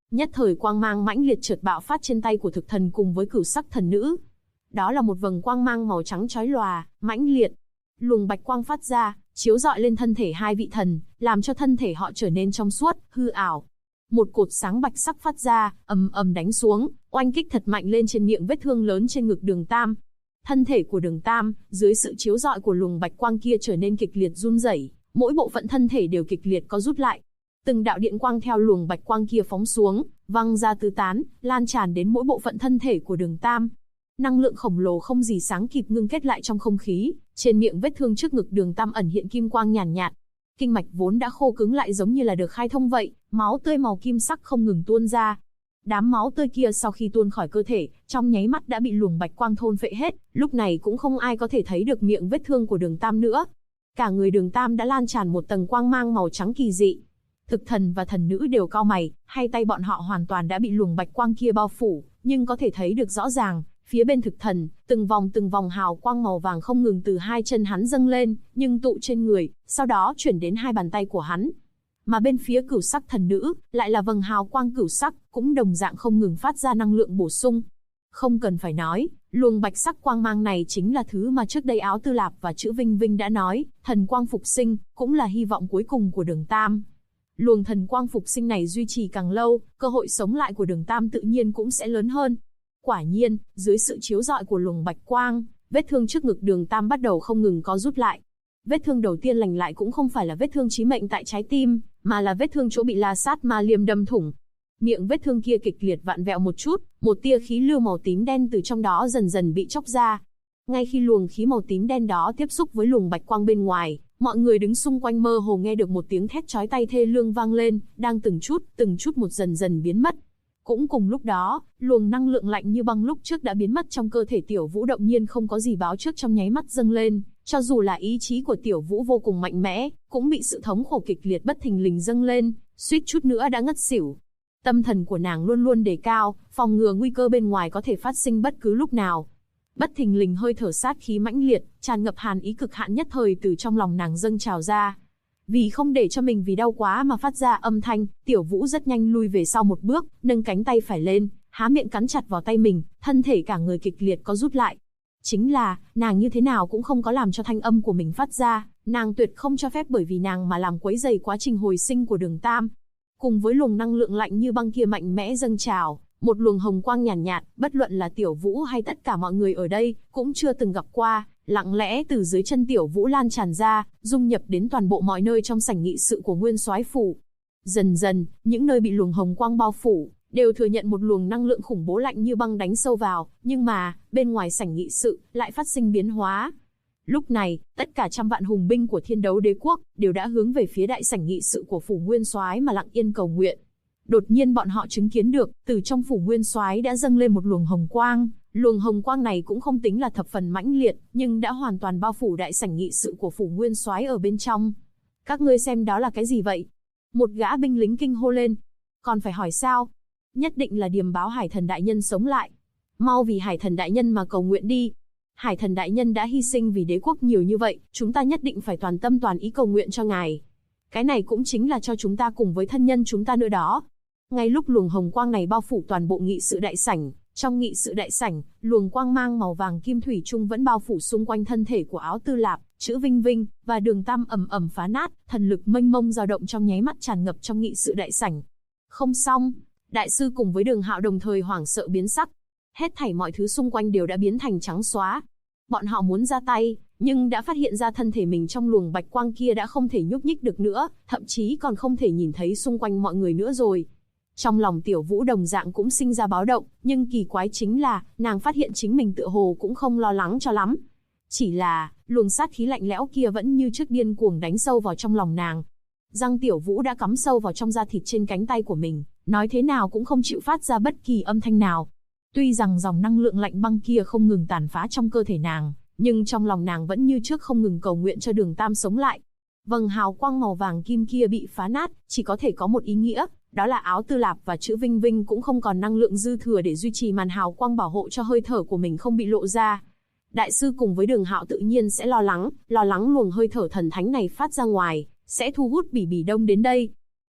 Nhất thời quang mang mãnh liệt chợt bạo phát trên tay của thực thần cùng với cửu sắc thần nữ. Đó là một vầng quang mang màu trắng chói lòa, mãnh liệt. Luồng bạch quang phát ra, chiếu rọi lên thân thể hai vị thần, làm cho thân thể họ trở nên trong suốt, hư ảo. Một cột sáng bạch sắc phát ra, ầm ầm đánh xuống, oanh kích thật mạnh lên trên miệng vết thương lớn trên ngực Đường Tam. Thân thể của Đường Tam, dưới sự chiếu rọi của luồng bạch quang kia trở nên kịch liệt run rẩy, mỗi bộ phận thân thể đều kịch liệt co rút lại. Từng đạo điện quang theo luồng bạch quang kia phóng xuống, văng ra tứ tán, lan tràn đến mỗi bộ phận thân thể của Đường Tam. Năng lượng khổng lồ không gì sáng kịp ngưng kết lại trong không khí, trên miệng vết thương trước ngực Đường Tam ẩn hiện kim quang nhàn nhạt. Kinh mạch vốn đã khô cứng lại giống như là được khai thông vậy, máu tươi màu kim sắc không ngừng tuôn ra. Đám máu tươi kia sau khi tuôn khỏi cơ thể, trong nháy mắt đã bị luồng bạch quang thôn phệ hết, lúc này cũng không ai có thể thấy được miệng vết thương của Đường Tam nữa. Cả người Đường Tam đã lan tràn một tầng quang mang màu trắng kỳ dị. Thực thần và thần nữ đều cau mày, hai tay bọn họ hoàn toàn đã bị luồng bạch quang kia bao phủ, nhưng có thể thấy được rõ ràng, phía bên thực thần, từng vòng hào quang màu vàng không ngừng từ hai chân hắn dâng lên, nhưng tụ trên người, sau đó chuyển đến hai bàn tay của hắn. Mà bên phía cửu sắc thần nữ, lại là vầng hào quang cửu sắc, cũng đồng dạng không ngừng phát ra năng lượng bổ sung. Không cần phải nói, luồng bạch sắc quang mang này chính là thứ mà trước đây Áo Tư Lạp và Chữ Vinh Vinh đã nói, thần quang phục sinh, cũng là hy vọng cuối cùng của Đường Tam. Luồng thần quang phục sinh này duy trì càng lâu, cơ hội sống lại của Đường Tam tự nhiên cũng sẽ lớn hơn. Quả nhiên, dưới sự chiếu rọi của luồng bạch quang, vết thương trước ngực Đường Tam bắt đầu không ngừng co rút lại. Vết thương đầu tiên lành lại cũng không phải là vết thương chí mệnh tại trái tim, mà là vết thương chỗ bị La Sát Ma Liêm đâm thủng. Miệng vết thương kia kịch liệt vặn vẹo một chút, một tia khí lưu màu tím đen từ trong đó dần dần bị chóc ra. Ngay khi luồng khí màu tím đen đó tiếp xúc với luồng bạch quang bên ngoài, mọi người đứng xung quanh mơ hồ nghe được một tiếng thét chói tai thê lương vang lên, đang từng chút một dần dần biến mất. Cũng cùng lúc đó, luồng năng lượng lạnh như băng lúc trước đã biến mất trong cơ thể Tiểu Vũ đột nhiên không có gì báo trước trong nháy mắt dâng lên, cho dù là ý chí của Tiểu Vũ vô cùng mạnh mẽ, cũng bị sự thống khổ kịch liệt bất thình lình dâng lên, suýt chút nữa đã ngất xỉu. Tâm thần của nàng luôn luôn đề cao, phòng ngừa nguy cơ bên ngoài có thể phát sinh bất cứ lúc nào. Bất thình lình hơi thở sát khí mãnh liệt, tràn ngập hàn ý cực hạn nhất thời từ trong lòng nàng dâng trào ra. Vì không để cho mình vì đau quá mà phát ra âm thanh, Tiểu Vũ rất nhanh lui về sau một bước, nâng cánh tay phải lên, há miệng cắn chặt vào tay mình, thân thể cả người kịch liệt có rút lại. Chính là, nàng như thế nào cũng không có làm cho thanh âm của mình phát ra, nàng tuyệt không cho phép bởi vì nàng mà làm quấy rầy quá trình hồi sinh của Đường Tam. Cùng với luồng năng lượng lạnh như băng kia mạnh mẽ dâng trào, một luồng hồng quang nhàn nhạt, bất luận là Tiểu Vũ hay tất cả mọi người ở đây, cũng chưa từng gặp qua, lặng lẽ từ dưới chân Tiểu Vũ lan tràn ra, dung nhập đến toàn bộ mọi nơi trong sảnh nghị sự của Nguyên Soái phủ. Dần dần, những nơi bị luồng hồng quang bao phủ, đều thừa nhận một luồng năng lượng khủng bố lạnh như băng đánh sâu vào, nhưng mà, bên ngoài sảnh nghị sự, lại phát sinh biến hóa. Lúc này, tất cả trăm vạn hùng binh của Thiên Đấu Đế quốc, đều đã hướng về phía đại sảnh nghị sự của phủ Nguyên Soái mà lặng yên cầu nguyện. Đột nhiên bọn họ chứng kiến được, từ trong phủ Nguyên Soái đã dâng lên một luồng hồng quang. Luồng hồng quang này cũng không tính là thập phần mãnh liệt, nhưng đã hoàn toàn bao phủ đại sảnh nghị sự của phủ Nguyên Soái ở bên trong. Các ngươi xem đó là cái gì vậy? Một gã binh lính kinh hô lên. Còn phải hỏi sao? Nhất định là điềm báo Hải Thần đại nhân sống lại. Mau vì Hải Thần đại nhân mà cầu nguyện đi. Hải Thần đại nhân đã hy sinh vì đế quốc nhiều như vậy, chúng ta nhất định phải toàn tâm toàn ý cầu nguyện cho ngài. Cái này cũng chính là cho chúng ta cùng với thân nhân chúng ta nữa đó. Ngay lúc luồng hồng quang này bao phủ toàn bộ nghị sự đại sảnh, trong nghị sự đại sảnh, luồng quang mang màu vàng kim thủy chung vẫn bao phủ xung quanh thân thể của Áo Tư Lạp, Chữ Vinh Vinh và Đường Tam ầm ầm phá nát, thần lực mênh mông dao động trong nháy mắt tràn ngập trong nghị sự đại sảnh. Không xong, đại sư cùng với Đường Hạo đồng thời hoảng sợ biến sắc. Hết thảy mọi thứ xung quanh đều đã biến thành trắng xóa. Bọn họ muốn ra tay, nhưng đã phát hiện ra thân thể mình trong luồng bạch quang kia đã không thể nhúc nhích được nữa, thậm chí còn không thể nhìn thấy xung quanh mọi người nữa rồi. Trong lòng Tiểu Vũ đồng dạng cũng sinh ra báo động, nhưng kỳ quái chính là, nàng phát hiện chính mình tựa hồ cũng không lo lắng cho lắm. Chỉ là, luồng sát khí lạnh lẽo kia vẫn như trước điên cuồng đánh sâu vào trong lòng nàng. Răng Tiểu Vũ đã cắm sâu vào trong da thịt trên cánh tay của mình, nói thế nào cũng không chịu phát ra bất kỳ âm thanh nào. Tuy rằng dòng năng lượng lạnh băng kia không ngừng tàn phá trong cơ thể nàng, nhưng trong lòng nàng vẫn như trước không ngừng cầu nguyện cho Đường Tam sống lại. Vầng hào quang màu vàng kim kia bị phá nát, chỉ có thể có một ý nghĩa, đó là Áo Tư Lạp và Chữ Vinh Vinh cũng không còn năng lượng dư thừa để duy trì màn hào quang bảo hộ cho hơi thở của mình không bị lộ ra. Đại sư cùng với Đường Hạo tự nhiên sẽ lo lắng luồng hơi thở thần thánh này phát ra ngoài, sẽ thu hút Bỉ Bỉ Đông đến đây.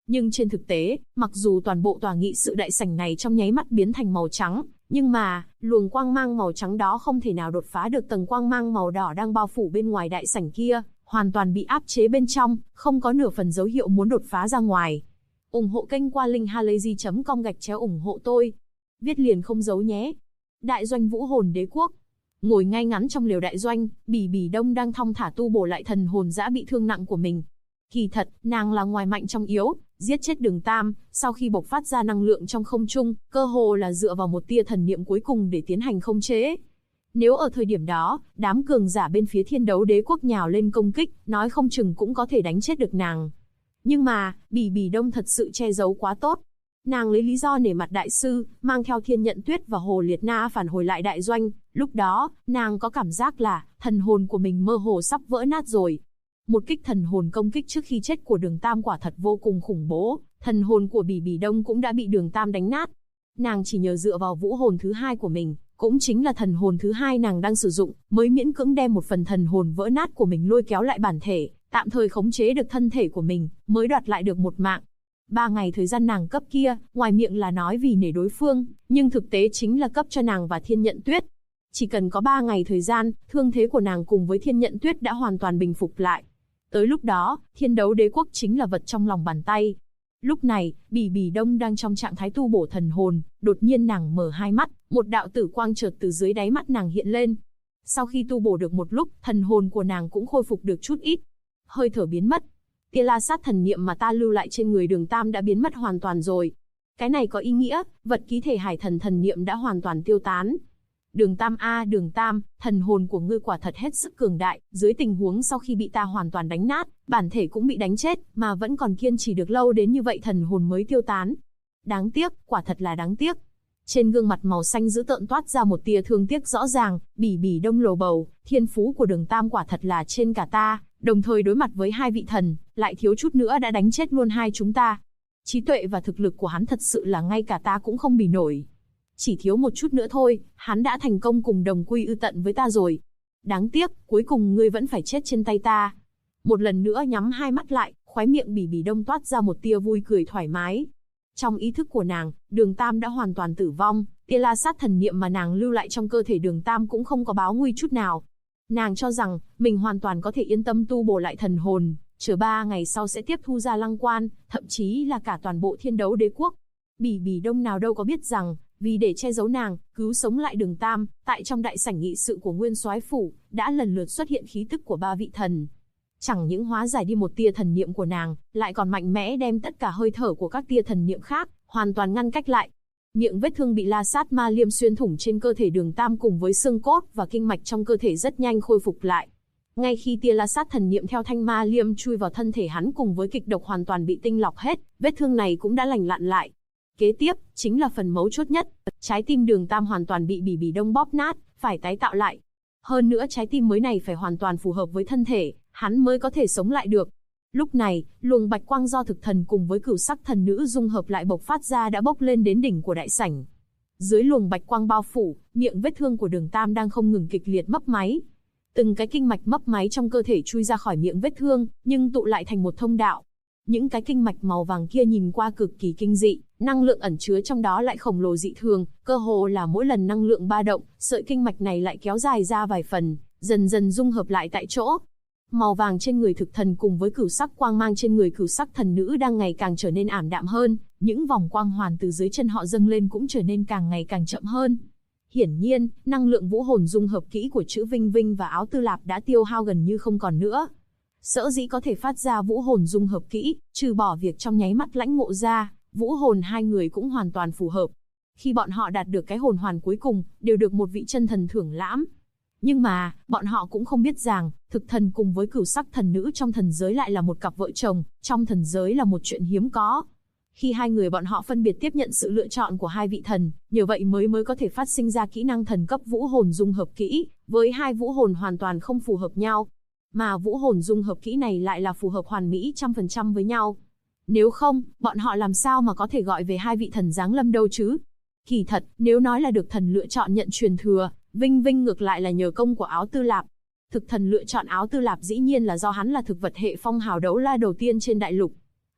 Nhưng trên thực tế, mặc dù toàn bộ tòa nghị sự đại sảnh này trong nháy mắt biến thành màu trắng, nhưng mà, luồng quang mang màu trắng đó không thể nào đột phá được tầng quang mang màu đỏ đang bao phủ bên ngoài đại sảnh kia, hoàn toàn bị áp chế bên trong, không có nửa phần dấu hiệu muốn đột phá ra ngoài. Ủng hộ kênh qua linkhalazy.com/ủng hộ tôi. Viết liền không giấu nhé. Đại doanh Vũ Hồn Đế Quốc. Ngồi ngay ngắn trong lều đại doanh, Bỉ Bỉ Đông đang thong thả tu bổ lại thần hồn dã bị thương nặng của mình. Kỳ thật, nàng là ngoài mạnh trong yếu, giết chết Đường Tam, sau khi bộc phát ra năng lượng trong không trung, cơ hồ là dựa vào một tia thần niệm cuối cùng để tiến hành khống chế. Nếu ở thời điểm đó, đám cường giả bên phía Thiên Đấu Đế Quốc nhào lên công kích, nói không chừng cũng có thể đánh chết được nàng. Nhưng mà, Bỉ Bỉ Đông thật sự che giấu quá tốt. Nàng lấy lý do nể mặt đại sư, mang theo Thiên Nhận Tuyết và Hồ Liệt Na phản hồi lại đại doanh. Lúc đó, nàng có cảm giác là, thần hồn của mình mơ hồ sắp vỡ nát rồi. Một kích thần hồn công kích trước khi chết của Đường Tam quả thật vô cùng khủng bố, thần hồn của Bỉ Bỉ Đông cũng đã bị Đường Tam đánh nát. Nàng chỉ nhờ dựa vào vũ hồn thứ hai của mình, cũng chính là thần hồn thứ hai nàng đang sử dụng, mới miễn cưỡng đem một phần thần hồn vỡ nát của mình lôi kéo lại bản thể, tạm thời khống chế được thân thể của mình, mới đoạt lại được một mạng. 3 ngày thời gian nàng cấp kia, ngoài miệng là nói vì nể đối phương, nhưng thực tế chính là cấp cho nàng và Thiên Nhận Tuyết. Chỉ cần có 3 ngày thời gian, thương thế của nàng cùng với Thiên Nhận Tuyết đã hoàn toàn bình phục lại. Tới lúc đó, Thiên Đấu Đế Quốc chính là vật trong lòng bàn tay. Lúc này, Bỉ Bỉ Đông đang trong trạng thái tu bổ thần hồn, đột nhiên nàng mở hai mắt, một đạo tử quang chợt từ dưới đáy mắt nàng hiện lên. Sau khi tu bổ được một lúc, thần hồn của nàng cũng khôi phục được chút ít. Hơi thở biến mất. Tia la sát thần niệm mà ta lưu lại trên người Đường Tam đã biến mất hoàn toàn rồi. Cái này có ý nghĩa, vật ký thể hải thần thần niệm đã hoàn toàn tiêu tán. Đường Tam a, Đường Tam, thần hồn của ngươi quả thật hết sức cường đại, dưới tình huống sau khi bị ta hoàn toàn đánh nát, bản thể cũng bị đánh chết, mà vẫn còn kiên trì được lâu đến như vậy thần hồn mới tiêu tán. Đáng tiếc, quả thật là đáng tiếc. Trên gương mặt màu xanh dữ tợn toát ra một tia thương tiếc rõ ràng, Bỉ Bỉ Đông lầu bầu, thiên phú của Đường Tam quả thật là trên cả ta, đồng thời đối mặt với hai vị thần, lại thiếu chút nữa đã đánh chết luôn hai chúng ta. Trí tuệ và thực lực của hắn thật sự là ngay cả ta cũng không bì nổi. Chỉ thiếu một chút nữa thôi, hắn đã thành công cùng đồng quy ư tận với ta rồi. Đáng tiếc, cuối cùng ngươi vẫn phải chết trên tay ta. Một lần nữa nhắm hai mắt lại, khóe miệng Bỉ Bỉ Đông toát ra một tia vui cười thoải mái. Trong ý thức của nàng, Đường Tam đã hoàn toàn tử vong, tia la sát thần niệm mà nàng lưu lại trong cơ thể Đường Tam cũng không có báo nguy chút nào. Nàng cho rằng, mình hoàn toàn có thể yên tâm tu bổ lại thần hồn, chờ 3 ngày sau sẽ tiếp thu ra Lăng Quan, thậm chí là cả toàn bộ Thiên Đấu Đế Quốc. Bỉ Bỉ Đông nào đâu có biết rằng, vì để che giấu nàng, cứu sống lại Đường Tam, tại trong đại sảnh nghị sự của Nguyên Soái phủ, đã lần lượt xuất hiện khí tức của 3 vị thần. Chẳng những hóa giải đi một tia thần niệm của nàng, lại còn mạnh mẽ đem tất cả hơi thở của các tia thần niệm khác, hoàn toàn ngăn cách lại. Miệng vết thương bị la sát ma liêm xuyên thủng trên cơ thể Đường Tam cùng với xương cốt và kinh mạch trong cơ thể rất nhanh khôi phục lại. Ngay khi tia la sát thần niệm theo thanh ma liêm chui vào thân thể hắn cùng với kịch độc hoàn toàn bị tinh lọc hết, vết thương này cũng đã lành lặn lại. Kế tiếp, chính là phần mấu chốt nhất, trái tim Đường Tam hoàn toàn bị Bỉ Bỉ Đông bóp nát, phải tái tạo lại. Hơn nữa trái tim mới này phải hoàn toàn phù hợp với thân thể, hắn mới có thể sống lại được. Lúc này, luồng bạch quang do thực thần cùng với cửu sắc thần nữ dung hợp lại bộc phát ra đã bốc lên đến đỉnh của đại sảnh. Dưới luồng bạch quang bao phủ, miệng vết thương của Đường Tam đang không ngừng kịch liệt mấp máy. Từng cái kinh mạch mấp máy trong cơ thể chui ra khỏi miệng vết thương, nhưng tụ lại thành một thông đạo. Những cái kinh mạch màu vàng kia nhìn qua cực kỳ kinh dị, năng lượng ẩn chứa trong đó lại khổng lồ dị thường, cơ hồ là mỗi lần năng lượng ba động, sợi kinh mạch này lại kéo dài ra vài phần, dần dần dung hợp lại tại chỗ. Màu vàng trên người thực thần cùng với cửu sắc quang mang trên người cửu sắc thần nữ đang ngày càng trở nên ảm đạm hơn, những vòng quang hoàn từ dưới chân họ dâng lên cũng trở nên càng ngày càng chậm hơn. Hiển nhiên, năng lượng vũ hồn dung hợp kỹ của chữ Vinh Vinh và áo tư lạp đã tiêu hao gần như không còn nữa. Sở dĩ có thể phát ra vũ hồn dung hợp kỹ, trừ bỏ việc trong nháy mắt lãnh ngộ ra, vũ hồn hai người cũng hoàn toàn phù hợp. Khi bọn họ đạt được cái hồn hoàn cuối cùng, đều được một vị chân thần thưởng lãm. Nhưng mà, bọn họ cũng không biết rằng, thực thần cùng với cửu sắc thần nữ trong thần giới lại là một cặp vợ chồng, trong thần giới là một chuyện hiếm có. Khi hai người bọn họ phân biệt tiếp nhận sự lựa chọn của hai vị thần, nhờ vậy mới có thể phát sinh ra kỹ năng thần cấp vũ hồn dung hợp kỹ, với hai vũ hồn hoàn toàn không phù hợp nhau. Mà vũ hồn dung hợp kỹ này lại là phù hợp hoàn mỹ 100% với nhau. Nếu không, bọn họ làm sao mà có thể gọi về hai vị thần giáng lâm đâu chứ? Kỳ thật, nếu nói là được thần lựa chọn nhận truyền thừa, Vinh Vinh ngược lại là nhờ công của áo tư lạp. Thực thần lựa chọn áo tư lạp dĩ nhiên là do hắn là thực vật hệ phong hào đấu la đầu tiên trên đại lục.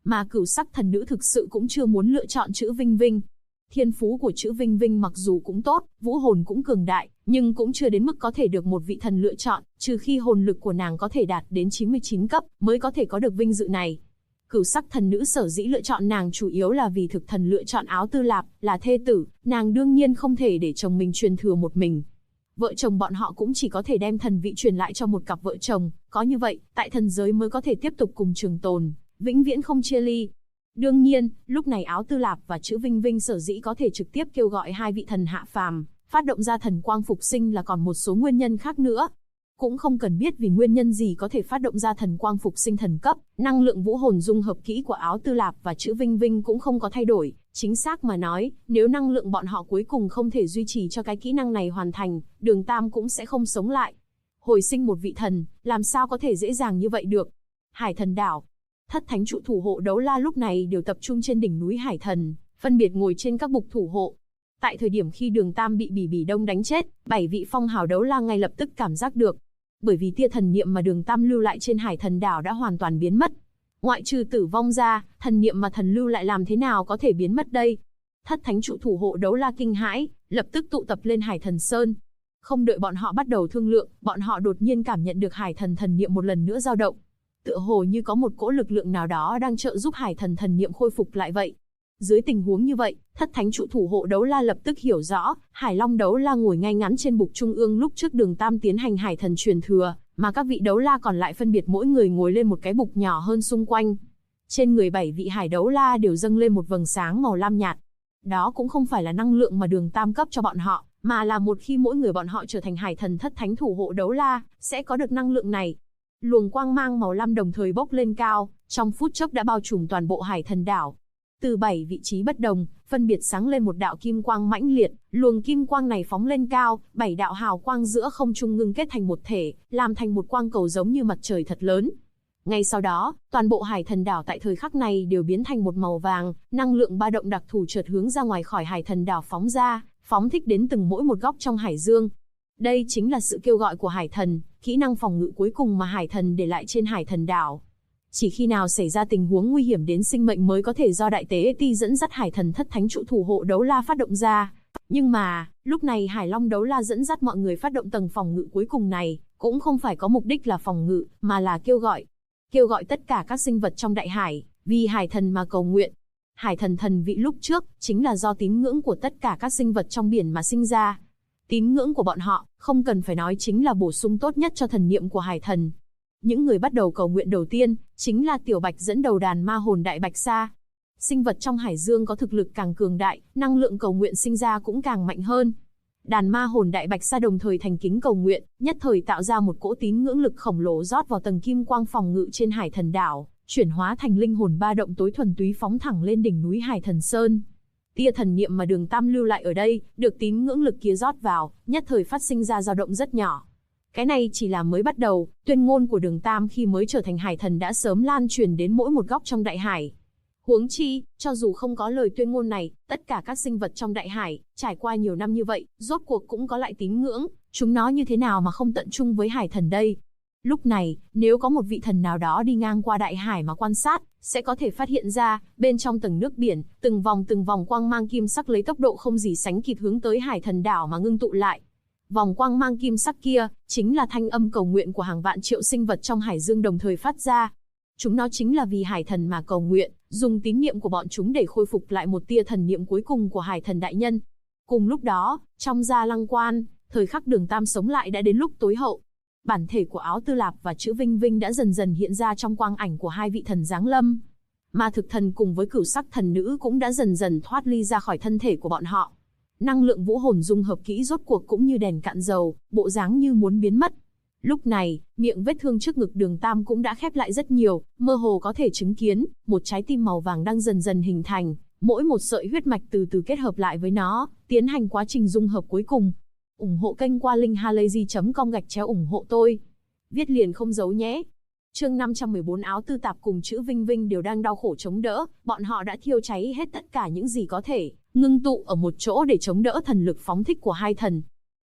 Mà cửu sắc thần nữ thực sự cũng chưa muốn lựa chọn chữ Vinh Vinh. Thiên phú của chữ Vinh Vinh mặc dù cũng tốt, vũ hồn cũng cường đại, nhưng cũng chưa đến mức có thể được một vị thần lựa chọn, trừ khi hồn lực của nàng có thể đạt đến 99 cấp, mới có thể có được vinh dự này. Cửu sắc thần nữ sở dĩ lựa chọn nàng chủ yếu là vì thực thần lựa chọn Áo Tư Lạp, là thê tử, nàng đương nhiên không thể để chồng mình truyền thừa một mình. Vợ chồng bọn họ cũng chỉ có thể đem thần vị truyền lại cho một cặp vợ chồng, có như vậy, tại thần giới mới có thể tiếp tục cùng trường tồn, vĩnh viễn không chia ly. Đương nhiên, lúc này Áo Tư Lạp và chữ Vinh Vinh sở dĩ có thể trực tiếp kêu gọi hai vị thần hạ phàm, phát động ra thần quang phục sinh là còn một số nguyên nhân khác nữa. Cũng không cần biết vì nguyên nhân gì có thể phát động ra thần quang phục sinh thần cấp, năng lượng vũ hồn dung hợp kỹ của Áo Tư Lạp và chữ Vinh Vinh cũng không có thay đổi. Chính xác mà nói, nếu năng lượng bọn họ cuối cùng không thể duy trì cho cái kỹ năng này hoàn thành, Đường Tam cũng sẽ không sống lại. Hồi sinh một vị thần, làm sao có thể dễ dàng như vậy được? Hải Thần Đảo. Thất thánh trụ thủ hộ đấu la lúc này đều tập trung trên đỉnh núi Hải Thần, phân biệt ngồi trên các bục thủ hộ. Tại thời điểm khi Đường Tam bị Bỉ Bỉ Đông đánh chết, 7 vị phong hào đấu la ngay lập tức cảm giác được. Bởi vì tia thần niệm mà Đường Tam lưu lại trên Hải Thần Đảo đã hoàn toàn biến mất. Ngoại trừ tử vong ra, thần niệm mà thần lưu lại làm thế nào có thể biến mất đây? Thất thánh trụ thủ hộ đấu la kinh hãi, lập tức tụ tập lên Hải Thần Sơn. Không đợi bọn họ bắt đầu thương lượng, bọn họ đột nhiên cảm nhận được Hải Thần thần niệm một lần nữa dao động. Tựa hồ như có một cỗ lực lượng nào đó đang trợ giúp Hải Thần thần niệm khôi phục lại vậy. Dưới tình huống như vậy, thất thánh trụ thủ hộ đấu la lập tức hiểu rõ, Hải Long đấu la ngồi ngay ngắn trên bục trung ương lúc trước Đường Tam tiến hành Hải Thần truyền thừa, mà các vị đấu la còn lại phân biệt mỗi người ngồi lên một cái bục nhỏ hơn xung quanh. Trên người 7 vị hải đấu la đều dâng lên một vầng sáng màu lam nhạt. Đó cũng không phải là năng lượng mà Đường Tam cấp cho bọn họ, mà là một khi mỗi người bọn họ trở thành Hải Thần thất thánh thủ hộ đấu la, sẽ có được năng lượng này. Luồng quang mang màu lam đồng thời bốc lên cao, trong phút chốc đã bao trùm toàn bộ Hải Thần đảo. Từ 7 vị trí bất đồng, phân biệt sáng lên một đạo kim quang mãnh liệt, luồng kim quang này phóng lên cao, 7 đạo hào quang giữa không trung ngưng kết thành một thể, làm thành một quang cầu giống như mặt trời thật lớn. Ngay sau đó, toàn bộ Hải Thần đảo tại thời khắc này đều biến thành một màu vàng, năng lượng ba động đặc thù chợt hướng ra ngoài khỏi Hải Thần đảo phóng ra, phóng thích đến từng mỗi một góc trong hải dương. Đây chính là sự kêu gọi của Hải Thần, kỹ năng phòng ngự cuối cùng mà Hải Thần để lại trên Hải Thần đảo. Chỉ khi nào xảy ra tình huống nguy hiểm đến sinh mệnh mới có thể do đại tế ti dẫn dắt Hải Thần thất thánh trụ thủ hộ đấu la phát động ra. Nhưng mà, lúc này Hải Long đấu la dẫn dắt mọi người phát động tầng phòng ngự cuối cùng này, cũng không phải có mục đích là phòng ngự, mà là kêu gọi. Kêu gọi tất cả các sinh vật trong đại hải, vì Hải Thần mà cầu nguyện. Hải Thần thần vị lúc trước, chính là do tín ngưỡng của tất cả các sinh vật trong biển mà sinh ra. Tín ngưỡng của bọn họ, không cần phải nói chính là bổ sung tốt nhất cho thần niệm của Hải Thần. Những người bắt đầu cầu nguyện đầu tiên, chính là Tiểu Bạch dẫn đầu đàn ma hồn Đại Bạch Sa. Sinh vật trong hải dương có thực lực càng cường đại, năng lượng cầu nguyện sinh ra cũng càng mạnh hơn. Đàn ma hồn Đại Bạch Sa đồng thời thành kính cầu nguyện, nhất thời tạo ra một cỗ tín ngưỡng lực khổng lồ rót vào tầng kim quang phòng ngự trên Hải Thần đảo, chuyển hóa thành linh hồn ba động tối thuần túy phóng thẳng lên đỉnh núi Hải Thần Sơn. Tia thần niệm mà Đường Tam lưu lại ở đây, được tín ngưỡng lực kia rót vào, nhất thời phát sinh ra dao động rất nhỏ. Cái này chỉ là mới bắt đầu, tuyên ngôn của Đường Tam khi mới trở thành Hải Thần đã sớm lan truyền đến mỗi một góc trong đại hải. Huống chi, cho dù không có lời tuyên ngôn này, tất cả các sinh vật trong đại hải, trải qua nhiều năm như vậy, rốt cuộc cũng có lại tín ngưỡng, chúng nó như thế nào mà không tận trung với Hải Thần đây? Lúc này, nếu có một vị thần nào đó đi ngang qua đại hải mà quan sát, sẽ có thể phát hiện ra, bên trong tầng nước biển, từng vòng quang mang kim sắc lấy tốc độ không gì sánh kịp hướng tới Hải Thần đảo mà ngưng tụ lại. Vòng quang mang kim sắc kia, chính là thanh âm cầu nguyện của hàng vạn triệu sinh vật trong hải dương đồng thời phát ra. Chúng nó chính là vì Hải Thần mà cầu nguyện, dùng tín niệm của bọn chúng để khôi phục lại một tia thần niệm cuối cùng của Hải Thần đại nhân. Cùng lúc đó, trong Gia Lăng Quan, thời khắc Đường Tam sống lại đã đến lúc tối hậu. Bản thể của Áo Tư Lạp và chữ Vinh Vinh đã dần dần hiện ra trong quang ảnh của hai vị thần giáng lâm. Mà thực thần cùng với cửu sắc thần nữ cũng đã dần dần thoát ly ra khỏi thân thể của bọn họ. Năng lượng vũ hồn dung hợp kỹ rốt cuộc cũng như đèn cạn dầu, bộ dáng như muốn biến mất. Lúc này, miệng vết thương trước ngực Đường Tam cũng đã khép lại rất nhiều, mơ hồ có thể chứng kiến, một trái tim màu vàng đang dần dần hình thành, mỗi một sợi huyết mạch từ từ kết hợp lại với nó, tiến hành quá trình dung hợp cuối cùng. Ủng hộ kênh qua linkhalazy.com/ủng hộ tôi. Viết liền không giấu nhé. Chương 514 Áo Tư Tạp cùng chữ Vinh Vinh đều đang đau khổ chống đỡ, bọn họ đã thiêu cháy hết tất cả những gì có thể, ngưng tụ ở một chỗ để chống đỡ thần lực phóng thích của hai thần.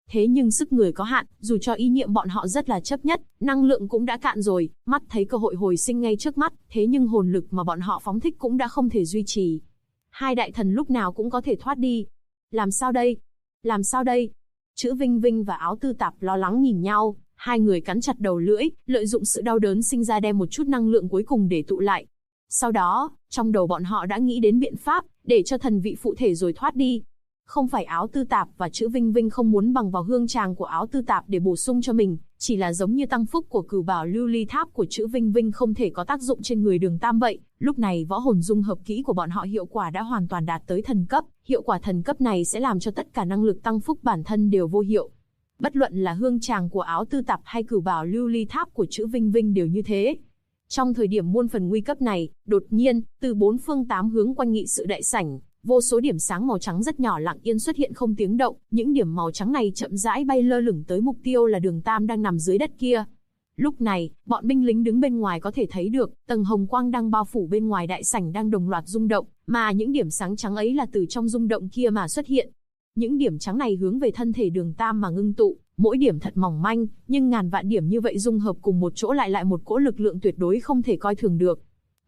Thế nhưng sức người có hạn, dù cho ý niệm bọn họ rất là chấp nhất, năng lượng cũng đã cạn rồi, mắt thấy cơ hội hồi sinh ngay trước mắt, thế nhưng hồn lực mà bọn họ phóng thích cũng đã không thể duy trì. Hai đại thần lúc nào cũng có thể thoát đi. Làm sao đây? Làm sao đây? Chữ Vinh Vinh và Áo Tư Tạp lo lắng nhìn nhau, hai người cắn chặt đầu lưỡi, lợi dụng sự đau đớn sinh ra đem một chút năng lượng cuối cùng để tụ lại. Sau đó, trong đầu bọn họ đã nghĩ đến biện pháp, để cho thần vị phụ thể rồi thoát đi. Không phải Áo Tư Tạp và chữ Vinh Vinh không muốn bằng vào hương tràng của Áo Tư Tạp để bổ sung cho mình, chỉ là giống như tăng phúc của cửu bảo lưu ly tháp của chữ Vinh Vinh không thể có tác dụng trên người Đường Tam vậy. Lúc này võ hồn dung hợp kỹ của bọn họ hiệu quả đã hoàn toàn đạt tới thần cấp, hiệu quả thần cấp này sẽ làm cho tất cả năng lực tăng phúc bản thân đều vô hiệu. Bất luận là hương tràng của Áo Tư Tạp hay cửu bảo lưu ly tháp của chữ Vinh Vinh đều như thế. Trong thời điểm muôn phần nguy cấp này, đột nhiên, từ bốn phương tám hướng quanh nghị sự đại sảnh, vô số điểm sáng màu trắng rất nhỏ lặng yên xuất hiện không tiếng động, những điểm màu trắng này chậm rãi bay lơ lửng tới mục tiêu là Đường Tam đang nằm dưới đất kia. Lúc này, bọn binh lính đứng bên ngoài có thể thấy được, tầng hồng quang đang bao phủ bên ngoài đại sảnh đang đồng loạt rung động, mà những điểm sáng trắng ấy là từ trong rung động kia mà xuất hiện. Những điểm trắng này hướng về thân thể Đường Tam mà ngưng tụ, mỗi điểm thật mỏng manh, nhưng ngàn vạn điểm như vậy dung hợp cùng một chỗ lại một cỗ lực lượng tuyệt đối không thể coi thường được.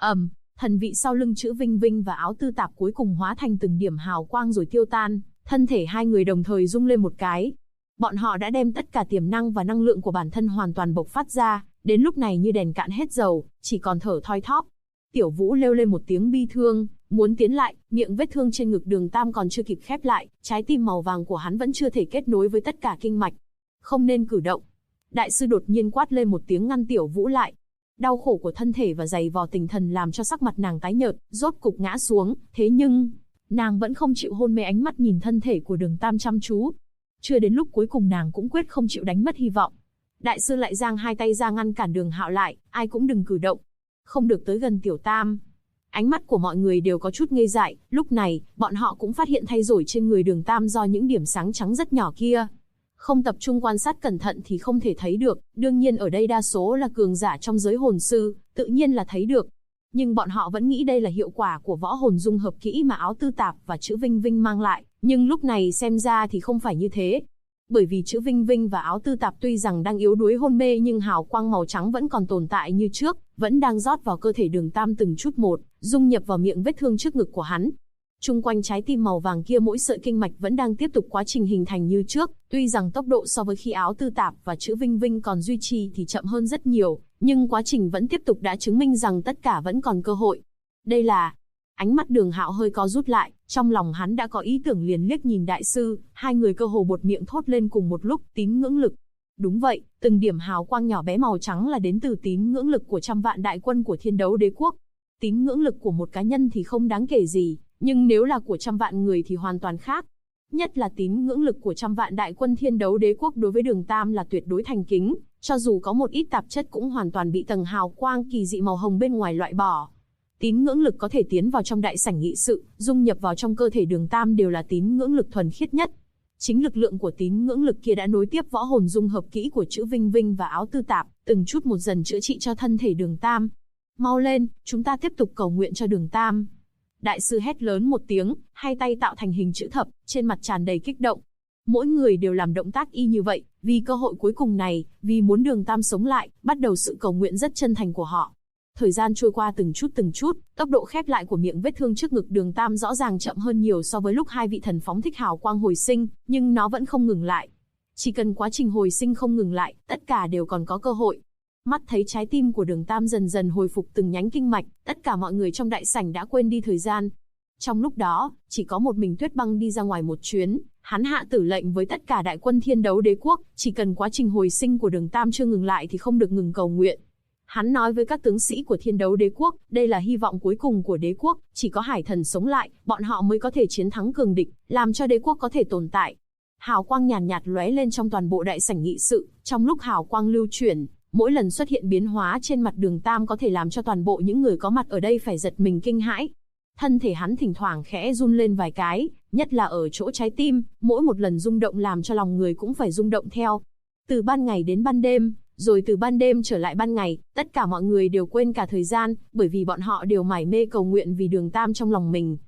Thần vị sau lưng chữ Vinh Vinh và Áo Tư Tạp cuối cùng hóa thành từng điểm hào quang rồi tiêu tan, thân thể hai người đồng thời rung lên một cái. Bọn họ đã đem tất cả tiềm năng và năng lượng của bản thân hoàn toàn bộc phát ra, đến lúc này như đèn cạn hết dầu, chỉ còn thở thoi thóp. Tiểu Vũ kêu lên một tiếng bi thương, muốn tiến lại, miệng vết thương trên ngực Đường Tam còn chưa kịp khép lại, trái tim màu vàng của hắn vẫn chưa thể kết nối với tất cả kinh mạch. Không nên cử động. Đại sư đột nhiên quát lên một tiếng ngăn Tiểu Vũ lại. Đau khổ của thân thể và dày vò tinh thần làm cho sắc mặt nàng tái nhợt, rốt cục ngã xuống, thế nhưng nàng vẫn không chịu hôn mê, ánh mắt nhìn thân thể của Đường Tam chăm chú. Chưa đến lúc cuối cùng nàng cũng quyết không chịu đánh mất hy vọng. Đại sư lại giang hai tay ra ngăn cản Đường Hạo lại, ai cũng đừng cử động, không được tới gần Tiểu Tam. Ánh mắt của mọi người đều có chút ngây dại, lúc này, bọn họ cũng phát hiện thay đổi trên người Đường Tam do những điểm sáng trắng rất nhỏ kia. Không tập trung quan sát cẩn thận thì không thể thấy được, đương nhiên ở đây đa số là cường giả trong giới hồn sư, tự nhiên là thấy được. Nhưng bọn họ vẫn nghĩ đây là hiệu quả của võ hồn dung hợp kỹ mà Áo Tư Tạp và chữ Vinh Vinh mang lại, nhưng lúc này xem ra thì không phải như thế. Bởi vì chữ Vinh Vinh và Áo Tư Tạp tuy rằng đang yếu đuối hôn mê nhưng hào quang màu trắng vẫn còn tồn tại như trước, vẫn đang rót vào cơ thể Đường Tam từng chút một, dung nhập vào miệng vết thương trước ngực của hắn. Trung quanh trái tim màu vàng kia mỗi sợi kinh mạch vẫn đang tiếp tục quá trình hình thành như trước, tuy rằng tốc độ so với khi Áo Tư Tạp và chữ Vinh Vinh còn duy trì thì chậm hơn rất nhiều, nhưng quá trình vẫn tiếp tục đã chứng minh rằng tất cả vẫn còn cơ hội. Đây là... Ánh mắt Đường Hạo hơi co rút lại, trong lòng hắn đã có ý tưởng liền liếc nhìn đại sư, hai người cơ hồ buột miệng thốt lên cùng một lúc, tín ngưỡng lực. Đúng vậy, từng điểm hào quang nhỏ bé màu trắng là đến từ tín ngưỡng lực của trăm vạn đại quân của Thiên Đấu Đế Quốc. Tín ngưỡng lực của một cá nhân thì không đáng kể gì, nhưng nếu là của trăm vạn người thì hoàn toàn khác. Nhất là tín ngưỡng lực của trăm vạn đại quân Thiên Đấu Đế Quốc đối với Đường Tam là tuyệt đối thành kính, cho dù có một ít tạp chất cũng hoàn toàn bị tầng hào quang kỳ dị màu hồng bên ngoài loại bỏ. Tín ngưỡng lực có thể tiến vào trong đại sảnh nghị sự, dung nhập vào trong cơ thể Đường Tam đều là tín ngưỡng lực thuần khiết nhất. Chính lực lượng của tín ngưỡng lực kia đã nối tiếp võ hồn dung hợp kỹ của chữ Vinh Vinh và Áo Tư Tạp, từng chút một dần chữa trị cho thân thể Đường Tam. Mau lên, chúng ta tiếp tục cầu nguyện cho Đường Tam. Đại sư hét lớn một tiếng, hai tay tạo thành hình chữ thập, trên mặt tràn đầy kích động. Mỗi người đều làm động tác y như vậy, vì cơ hội cuối cùng này, vì muốn Đường Tam sống lại, bắt đầu sự cầu nguyện rất chân thành của họ. Thời gian trôi qua từng chút, tốc độ khép lại của miệng vết thương trước ngực Đường Tam rõ ràng chậm hơn nhiều so với lúc hai vị thần phóng thích hào quang hồi sinh, nhưng nó vẫn không ngừng lại. Chỉ cần quá trình hồi sinh không ngừng lại, tất cả đều còn có cơ hội. Mắt thấy trái tim của Đường Tam dần dần hồi phục từng nhánh kinh mạch, tất cả mọi người trong đại sảnh đã quên đi thời gian. Trong lúc đó, chỉ có một mình Tuyết Băng đi ra ngoài một chuyến, hắn hạ tử lệnh với tất cả đại quân Thiên Đấu Đế Quốc, chỉ cần quá trình hồi sinh của Đường Tam chưa ngừng lại thì không được ngừng cầu nguyện. Hắn nói với các tướng sĩ của Thiên Đấu Đế Quốc, đây là hy vọng cuối cùng của đế quốc, chỉ có hải thần sống lại, bọn họ mới có thể chiến thắng cường địch, làm cho đế quốc có thể tồn tại. Hào quang nhàn nhạt lóe lên trong toàn bộ đại sảnh nghị sự, trong lúc hào quang lưu chuyển, mỗi lần xuất hiện biến hóa trên mặt Đường Tam có thể làm cho toàn bộ những người có mặt ở đây phải giật mình kinh hãi. Thân thể hắn thỉnh thoảng khẽ run lên vài cái, nhất là ở chỗ trái tim, mỗi một lần rung động làm cho lòng người cũng phải rung động theo. Từ ban ngày đến ban đêm, rồi từ ban đêm trở lại ban ngày, tất cả mọi người đều quên cả thời gian, bởi vì bọn họ đều mải mê cầu nguyện vì Đường Tam trong lòng mình.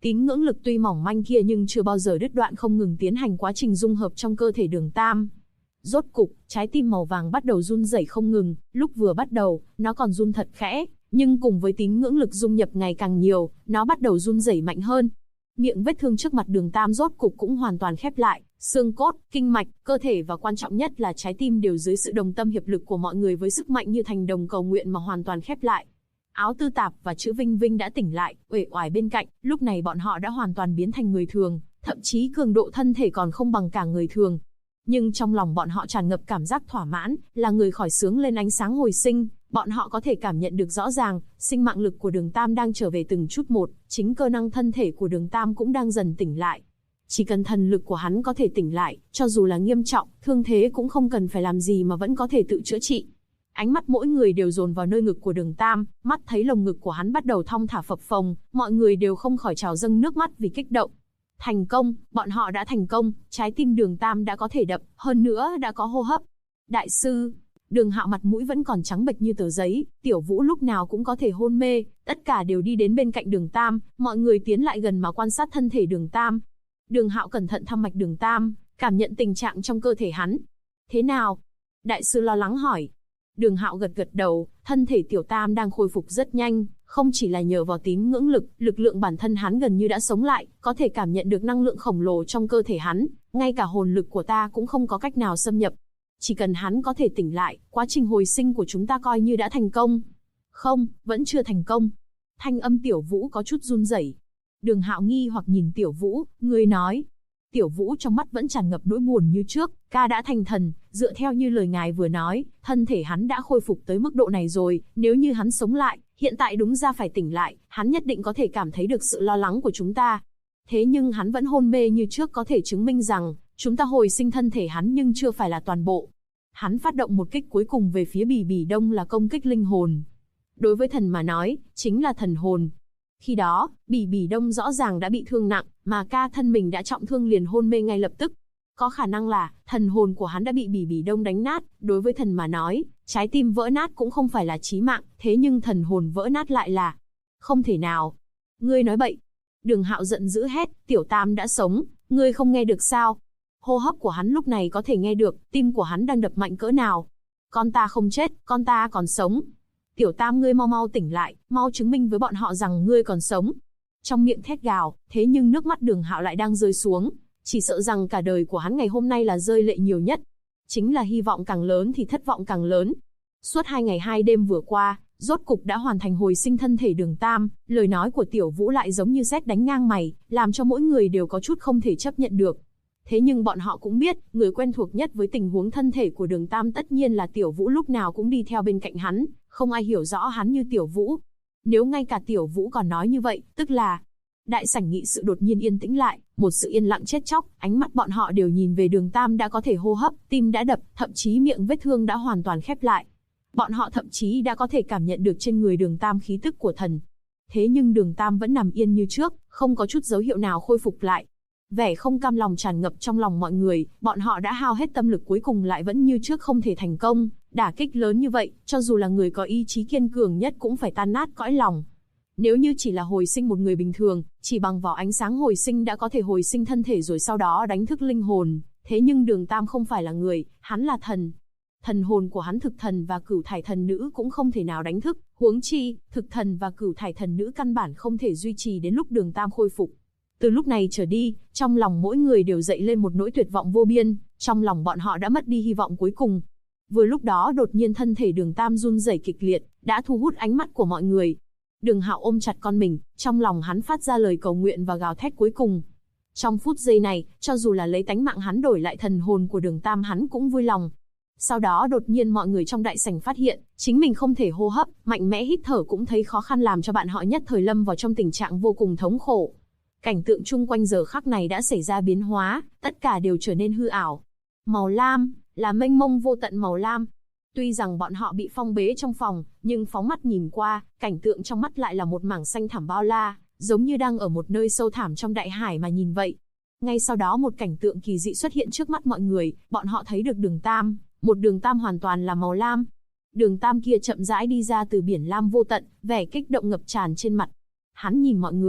Tín ngưỡng lực tuy mỏng manh kia nhưng chưa bao giờ đứt đoạn, không ngừng tiến hành quá trình dung hợp trong cơ thể Đường Tam. Rốt cục, trái tim màu vàng bắt đầu run rẩy không ngừng, lúc vừa bắt đầu, nó còn run thật khẽ, nhưng cùng với tín ngưỡng lực dung nhập ngày càng nhiều, nó bắt đầu run rẩy mạnh hơn. Miệng vết thương trước mặt Đường Tam rốt cục cũng hoàn toàn khép lại, xương cốt, kinh mạch, cơ thể và quan trọng nhất là trái tim đều dưới sự đồng tâm hiệp lực của mọi người với sức mạnh như thành đồng cầu nguyện mà hoàn toàn khép lại. Áo Tư Tạp và chữ Vinh Vinh đã tỉnh lại, uể oải bên cạnh, lúc này bọn họ đã hoàn toàn biến thành người thường, thậm chí cường độ thân thể còn không bằng cả người thường. Nhưng trong lòng bọn họ tràn ngập cảm giác thỏa mãn, là người khỏi sướng lên ánh sáng hồi sinh, bọn họ có thể cảm nhận được rõ ràng, sinh mạng lực của Đường Tam đang trở về từng chút một, chính cơ năng thân thể của Đường Tam cũng đang dần tỉnh lại. Chỉ cần thần lực của hắn có thể tỉnh lại, cho dù là nghiêm trọng, thương thế cũng không cần phải làm gì mà vẫn có thể tự chữa trị. Ánh mắt mỗi người đều dồn vào nơi ngực của Đường Tam, mắt thấy lồng ngực của hắn bắt đầu thong thả phập phồng, mọi người đều không khỏi trào dâng nước mắt vì kích động. Thành công, bọn họ đã thành công, trái tim Đường Tam đã có thể đập, hơn nữa đã có hô hấp. Đại sư, Đường Hạo mặt mũi vẫn còn trắng bệch như tờ giấy, Tiểu Vũ lúc nào cũng có thể hôn mê, tất cả đều đi đến bên cạnh Đường Tam, mọi người tiến lại gần mà quan sát thân thể Đường Tam. Đường Hạo cẩn thận thăm mạch Đường Tam, cảm nhận tình trạng trong cơ thể hắn. Thế nào? Đại sư lo lắng hỏi. Đường Hạo gật gật đầu, thân thể Tiểu Tam đang khôi phục rất nhanh, không chỉ là nhờ vào tín ngưỡng lực, lực lượng bản thân hắn gần như đã sống lại, có thể cảm nhận được năng lượng khổng lồ trong cơ thể hắn, ngay cả hồn lực của ta cũng không có cách nào xâm nhập. Chỉ cần hắn có thể tỉnh lại, quá trình hồi sinh của chúng ta coi như đã thành công. Không, vẫn chưa thành công. Thanh âm Tiểu Vũ có chút run rẩy. Đường Hạo nghi hoặc nhìn Tiểu Vũ, người nói. Tiểu Vũ trong mắt vẫn tràn ngập nỗi buồn như trước, ca đã thành thần, dựa theo như lời ngài vừa nói, thân thể hắn đã khôi phục tới mức độ này rồi, nếu như hắn sống lại, hiện tại đúng ra phải tỉnh lại, hắn nhất định có thể cảm thấy được sự lo lắng của chúng ta. Thế nhưng hắn vẫn hôn mê như trước có thể chứng minh rằng, chúng ta hồi sinh thân thể hắn nhưng chưa phải là toàn bộ. Hắn phát động một kích cuối cùng về phía Bỉ Bỉ Đông là công kích linh hồn. Đối với thần mà nói, chính là thần hồn. Khi đó, Bỉ Bỉ Đông rõ ràng đã bị thương nặng, mà ca thân mình đã trọng thương liền hôn mê ngay lập tức. Có khả năng là, thần hồn của hắn đã bị Bỉ Bỉ Đông đánh nát, đối với thần mà nói, trái tim vỡ nát cũng không phải là chí mạng, thế nhưng thần hồn vỡ nát lại là... Không thể nào. Ngươi nói bậy. Đường Hạo giận dữ hét, Tiểu Tam đã sống, ngươi không nghe được sao? Hô hấp của hắn lúc này có thể nghe được, tim của hắn đang đập mạnh cỡ nào. Con ta không chết, con ta còn sống. Tiểu Tam ngươi mau mau tỉnh lại, mau chứng minh với bọn họ rằng ngươi còn sống. Trong miệng thét gào, thế nhưng nước mắt Đường Hạo lại đang rơi xuống. Chỉ sợ rằng cả đời của hắn ngày hôm nay là rơi lệ nhiều nhất. Chính là hy vọng càng lớn thì thất vọng càng lớn. Suốt 2 ngày 2 đêm vừa qua, rốt cục đã hoàn thành hồi sinh thân thể Đường Tam, lời nói của Tiểu Vũ lại giống như sét đánh ngang mày, làm cho mỗi người đều có chút không thể chấp nhận được. Thế nhưng bọn họ cũng biết, người quen thuộc nhất với tình huống thân thể của Đường Tam tất nhiên là Tiểu Vũ lúc nào cũng đi theo bên cạnh hắn, không ai hiểu rõ hắn như Tiểu Vũ. Nếu ngay cả Tiểu Vũ còn nói như vậy, tức là... Đại sảnh nghị sự đột nhiên yên tĩnh lại, một sự yên lặng chết chóc, ánh mắt bọn họ đều nhìn về Đường Tam đã có thể hô hấp, tim đã đập, thậm chí miệng vết thương đã hoàn toàn khép lại. Bọn họ thậm chí đã có thể cảm nhận được trên người Đường Tam khí tức của thần. Thế nhưng Đường Tam vẫn nằm yên như trước, không có chút dấu hiệu nào khôi phục lại. Vẻ không cam lòng tràn ngập trong lòng mọi người, bọn họ đã hao hết tâm lực cuối cùng lại vẫn như trước không thể thành công. Đả kích lớn như vậy, cho dù là người có ý chí kiên cường nhất cũng phải tan nát cõi lòng. Nếu như chỉ là hồi sinh một người bình thường, chỉ bằng vào ánh sáng hồi sinh đã có thể hồi sinh thân thể rồi sau đó đánh thức linh hồn. Thế nhưng Đường Tam không phải là người, hắn là thần. Thần hồn của hắn thực thần và cửu thải thần nữ cũng không thể nào đánh thức, huống chi, thực thần và cửu thải thần nữ căn bản không thể duy trì đến lúc Đường Tam khôi phục. Từ lúc này trở đi, trong lòng mỗi người đều dậy lên một nỗi tuyệt vọng vô biên, trong lòng bọn họ đã mất đi hy vọng cuối cùng. Vừa lúc đó đột nhiên thân thể Đường Tam run rẩy kịch liệt, đã thu hút ánh mắt của mọi người. Đường Hạo ôm chặt con mình, trong lòng hắn phát ra lời cầu nguyện và gào thét cuối cùng. Trong phút giây này, cho dù là lấy tánh mạng hắn đổi lại thần hồn của Đường Tam hắn cũng vui lòng. Sau đó đột nhiên mọi người trong đại sảnh phát hiện, chính mình không thể hô hấp, mạnh mẽ hít thở cũng thấy khó khăn làm cho bạn họ nhất thời lâm vào trong tình trạng vô cùng thống khổ. Cảnh tượng chung quanh giờ khắc này đã xảy ra biến hóa, tất cả đều trở nên hư ảo. Màu lam, là mênh mông vô tận màu lam. Tuy rằng bọn họ bị phong bế trong phòng, nhưng phóng mắt nhìn qua, cảnh tượng trong mắt lại là một mảng xanh thẳm bao la, giống như đang ở một nơi sâu thẳm trong đại hải mà nhìn vậy. Ngay sau đó một cảnh tượng kỳ dị xuất hiện trước mắt mọi người, bọn họ thấy được Đường Tam, một Đường Tam hoàn toàn là màu lam. Đường Tam kia chậm rãi đi ra từ biển lam vô tận, vẻ kích động ngập tràn trên mặt. Hắn nhìn mọi người,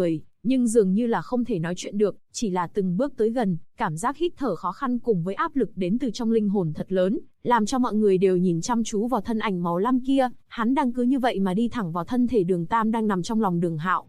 nhưng dường như là không thể nói chuyện được, chỉ là từng bước tới gần, cảm giác hít thở khó khăn cùng với áp lực đến từ trong linh hồn thật lớn, làm cho mọi người đều nhìn chăm chú vào thân ảnh màu lam kia, hắn đang cứ như vậy mà đi thẳng vào thân thể Đường Tam đang nằm trong lòng Đường Hạo.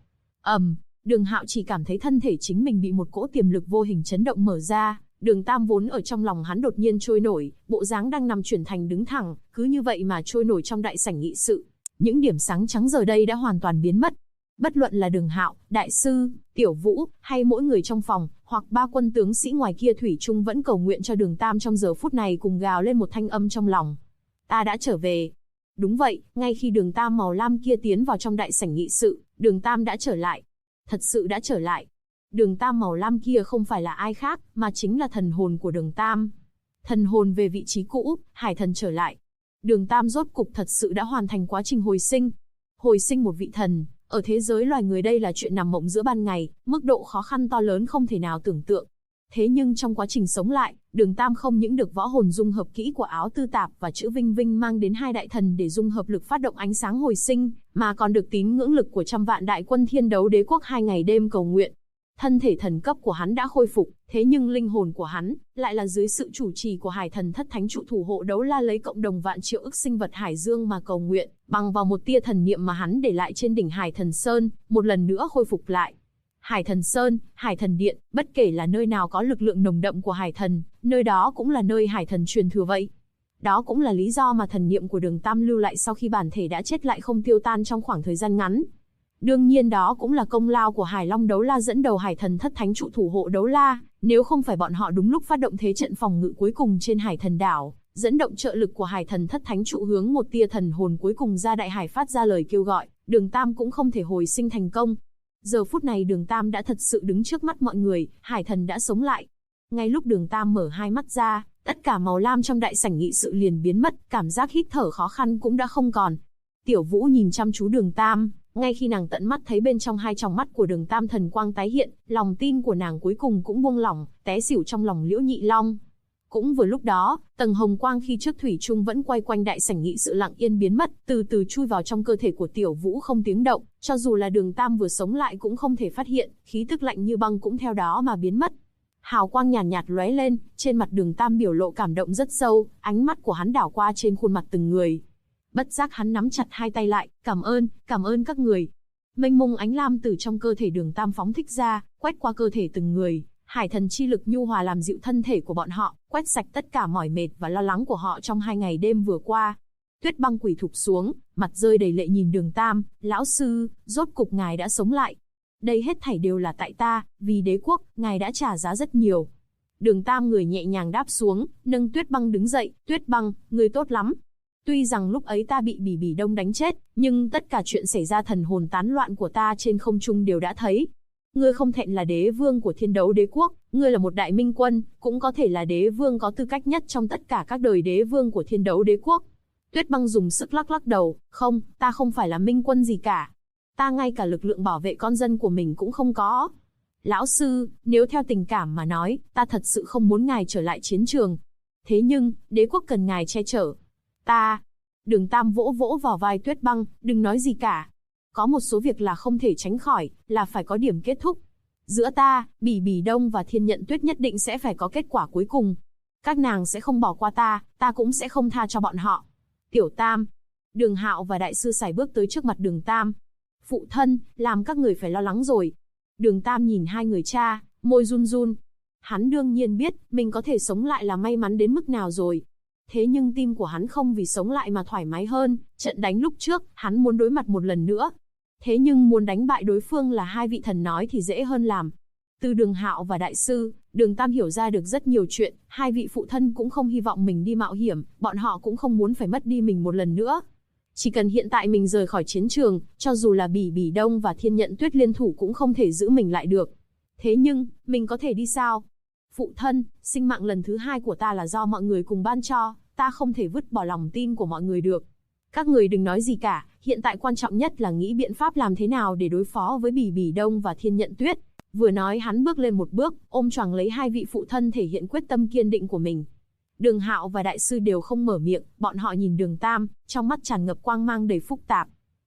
Đường Hạo chỉ cảm thấy thân thể chính mình bị một cỗ tiềm lực vô hình chấn động mở ra, Đường Tam vốn ở trong lòng hắn đột nhiên trôi nổi, bộ dáng đang nằm chuyển thành đứng thẳng, cứ như vậy mà trôi nổi trong đại sảnh nghị sự. Những điểm sáng trắng giờ đây đã hoàn toàn biến mất. Bất luận là Đường Hạo, đại sư, Tiểu Vũ, hay mỗi người trong phòng, hoặc ba quân tướng sĩ ngoài kia thủy chung vẫn cầu nguyện cho Đường Tam trong giờ phút này cùng gào lên một thanh âm trong lòng. Ta đã trở về. Đúng vậy, ngay khi Đường Tam màu lam kia tiến vào trong đại sảnh nghị sự, Đường Tam đã trở lại. Thật sự đã trở lại. Đường Tam màu lam kia không phải là ai khác, mà chính là thần hồn của Đường Tam. Thần hồn về vị trí cũ, hải thần trở lại. Đường Tam rốt cục thật sự đã hoàn thành quá trình hồi sinh. Hồi sinh một vị thần, ở thế giới loài người đây là chuyện nằm mộng giữa ban ngày, mức độ khó khăn to lớn không thể nào tưởng tượng. Thế nhưng trong quá trình sống lại, Đường Tam không những được võ hồn dung hợp kỹ của áo tư tạp và chữ Vinh Vinh mang đến hai đại thần để dung hợp lực phát động ánh sáng hồi sinh, mà còn được tín ngưỡng lực của trăm vạn đại quân Thiên Đấu Đế Quốc 2 ngày đêm cầu nguyện. Thân thể thần cấp của hắn đã khôi phục, thế nhưng linh hồn của hắn lại là dưới sự chủ trì của Hải Thần Thất Thánh trụ thủ hộ Đấu La lấy cộng đồng vạn triệu ức sinh vật hải dương mà cầu nguyện, bằng vào một tia thần niệm mà hắn để lại trên đỉnh Hải Thần Sơn, một lần nữa khôi phục lại. Hải Thần Sơn, Hải Thần Điện, bất kể là nơi nào có lực lượng nồng đậm của Hải Thần, nơi đó cũng là nơi Hải Thần truyền thừa vậy. Đó cũng là lý do mà thần niệm của Đường Tam lưu lại sau khi bản thể đã chết lại không tiêu tan trong khoảng thời gian ngắn. Đương nhiên đó cũng là công lao của Hải Long Đấu La dẫn đầu Hải Thần Thất Thánh trụ thủ hộ Đấu La, nếu không phải bọn họ đúng lúc phát động thế trận phòng ngự cuối cùng trên Hải Thần đảo, dẫn động trợ lực của Hải Thần Thất Thánh trụ hướng một tia thần hồn cuối cùng ra đại hải phát ra lời kêu gọi, Đường Tam cũng không thể hồi sinh thành công. Giờ phút này Đường Tam đã thật sự đứng trước mắt mọi người, Hải Thần đã sống lại. Ngay lúc Đường Tam mở hai mắt ra, tất cả màu lam trong đại sảnh nghị sự liền biến mất, cảm giác hít thở khó khăn cũng đã không còn. Tiểu Vũ nhìn chăm chú Đường Tam, ngay khi nàng tận mắt thấy bên trong hai tròng mắt của Đường Tam thần quang tái hiện, lòng tin của nàng cuối cùng cũng buông lỏng, té xỉu trong lòng Liễu Nhị Long. Cũng vừa lúc đó, tầng hồng quang khi trước thủy chung vẫn quay quanh đại sảnh nghị sự lặng yên biến mất, từ từ chui vào trong cơ thể của Tiểu Vũ không tiếng động, cho dù là Đường Tam vừa sống lại cũng không thể phát hiện, khí tức lạnh như băng cũng theo đó mà biến mất. Hào quang nhàn nhạt lóe lên, trên mặt Đường Tam biểu lộ cảm động rất sâu, ánh mắt của hắn đảo qua trên khuôn mặt từng người. Bất giác hắn nắm chặt hai tay lại, cảm ơn các người. Mênh mông ánh lam từ trong cơ thể Đường Tam phóng thích ra, quét qua cơ thể từng người, Hải Thần chi lực nhu hòa làm dịu thân thể của bọn họ, quét sạch tất cả mỏi mệt và lo lắng của họ trong 2 ngày đêm vừa qua. Tuyết Băng quỳ thụp xuống, mặt rơi đầy lệ nhìn Đường Tam, lão sư, rốt cục ngài đã sống lại. Đây hết thảy đều là tại ta, vì đế quốc, ngài đã trả giá rất nhiều. Đường Tam người nhẹ nhàng đáp xuống, nâng Tuyết Băng đứng dậy, Tuyết Băng, người tốt lắm. Tuy rằng lúc ấy ta bị Bỉ Bỉ Đông đánh chết, nhưng tất cả chuyện xảy ra thần hồn tán loạn của ta trên không trung đều đã thấy. Ngươi không thẹn là đế vương của Thiên Đấu Đế Quốc, ngươi là một đại minh quân, cũng có thể là đế vương có tư cách nhất trong tất cả các đời đế vương của Thiên Đấu Đế Quốc. Tuyết Băng dùng sức lắc lắc đầu, không, ta không phải là minh quân gì cả. Ta ngay cả lực lượng bảo vệ con dân của mình cũng không có. Lão sư, nếu theo tình cảm mà nói, ta thật sự không muốn ngài trở lại chiến trường. Thế nhưng, đế quốc cần ngài che chở. Đường Tam vỗ vỗ vào vai Tuyết Băng, đừng nói gì cả. Có một số việc là không thể tránh khỏi, là phải có điểm kết thúc. Giữa ta, Bỉ Bỉ Đông và Thiên Nhận Tuyết nhất định sẽ phải có kết quả cuối cùng. Các nàng sẽ không bỏ qua ta cũng sẽ không tha cho bọn họ. Tiểu Tam. Đường Hạo và đại sư Sải bước tới trước mặt Đường Tam. Phụ thân, làm các người phải lo lắng rồi. Đường Tam nhìn hai người cha, môi run run. Hắn đương nhiên biết, mình có thể sống lại là may mắn đến mức nào rồi. Thế nhưng tim của hắn không vì sống lại mà thoải mái hơn, trận đánh lúc trước, hắn muốn đối mặt một lần nữa. Thế nhưng muốn đánh bại đối phương là hai vị thần nói thì dễ hơn làm. Từ Đường Hạo và đại sư, Đường Tam hiểu ra được rất nhiều chuyện, hai vị phụ thân cũng không hy vọng mình đi mạo hiểm, bọn họ cũng không muốn phải mất đi mình một lần nữa. Chỉ cần hiện tại mình rời khỏi chiến trường, cho dù là Bỉ Bỉ Đông và Thiên Nhận Tuyết liên thủ cũng không thể giữ mình lại được. Thế nhưng, mình có thể đi sao? Phụ thân, sinh mạng lần thứ 2 của ta là do mọi người cùng ban cho, ta không thể vứt bỏ lòng tin của mọi người được. Các người đừng nói gì cả, hiện tại quan trọng nhất là nghĩ biện pháp làm thế nào để đối phó với Bỉ Bỉ Đông và Thiên Nhận Tuyết. Vừa nói hắn bước lên một bước, ôm choàng lấy hai vị phụ thân thể hiện quyết tâm kiên định của mình. Đường Hạo và đại sư đều không mở miệng, bọn họ nhìn Đường Tam, trong mắt tràn ngập quang mang đầy phức tạp.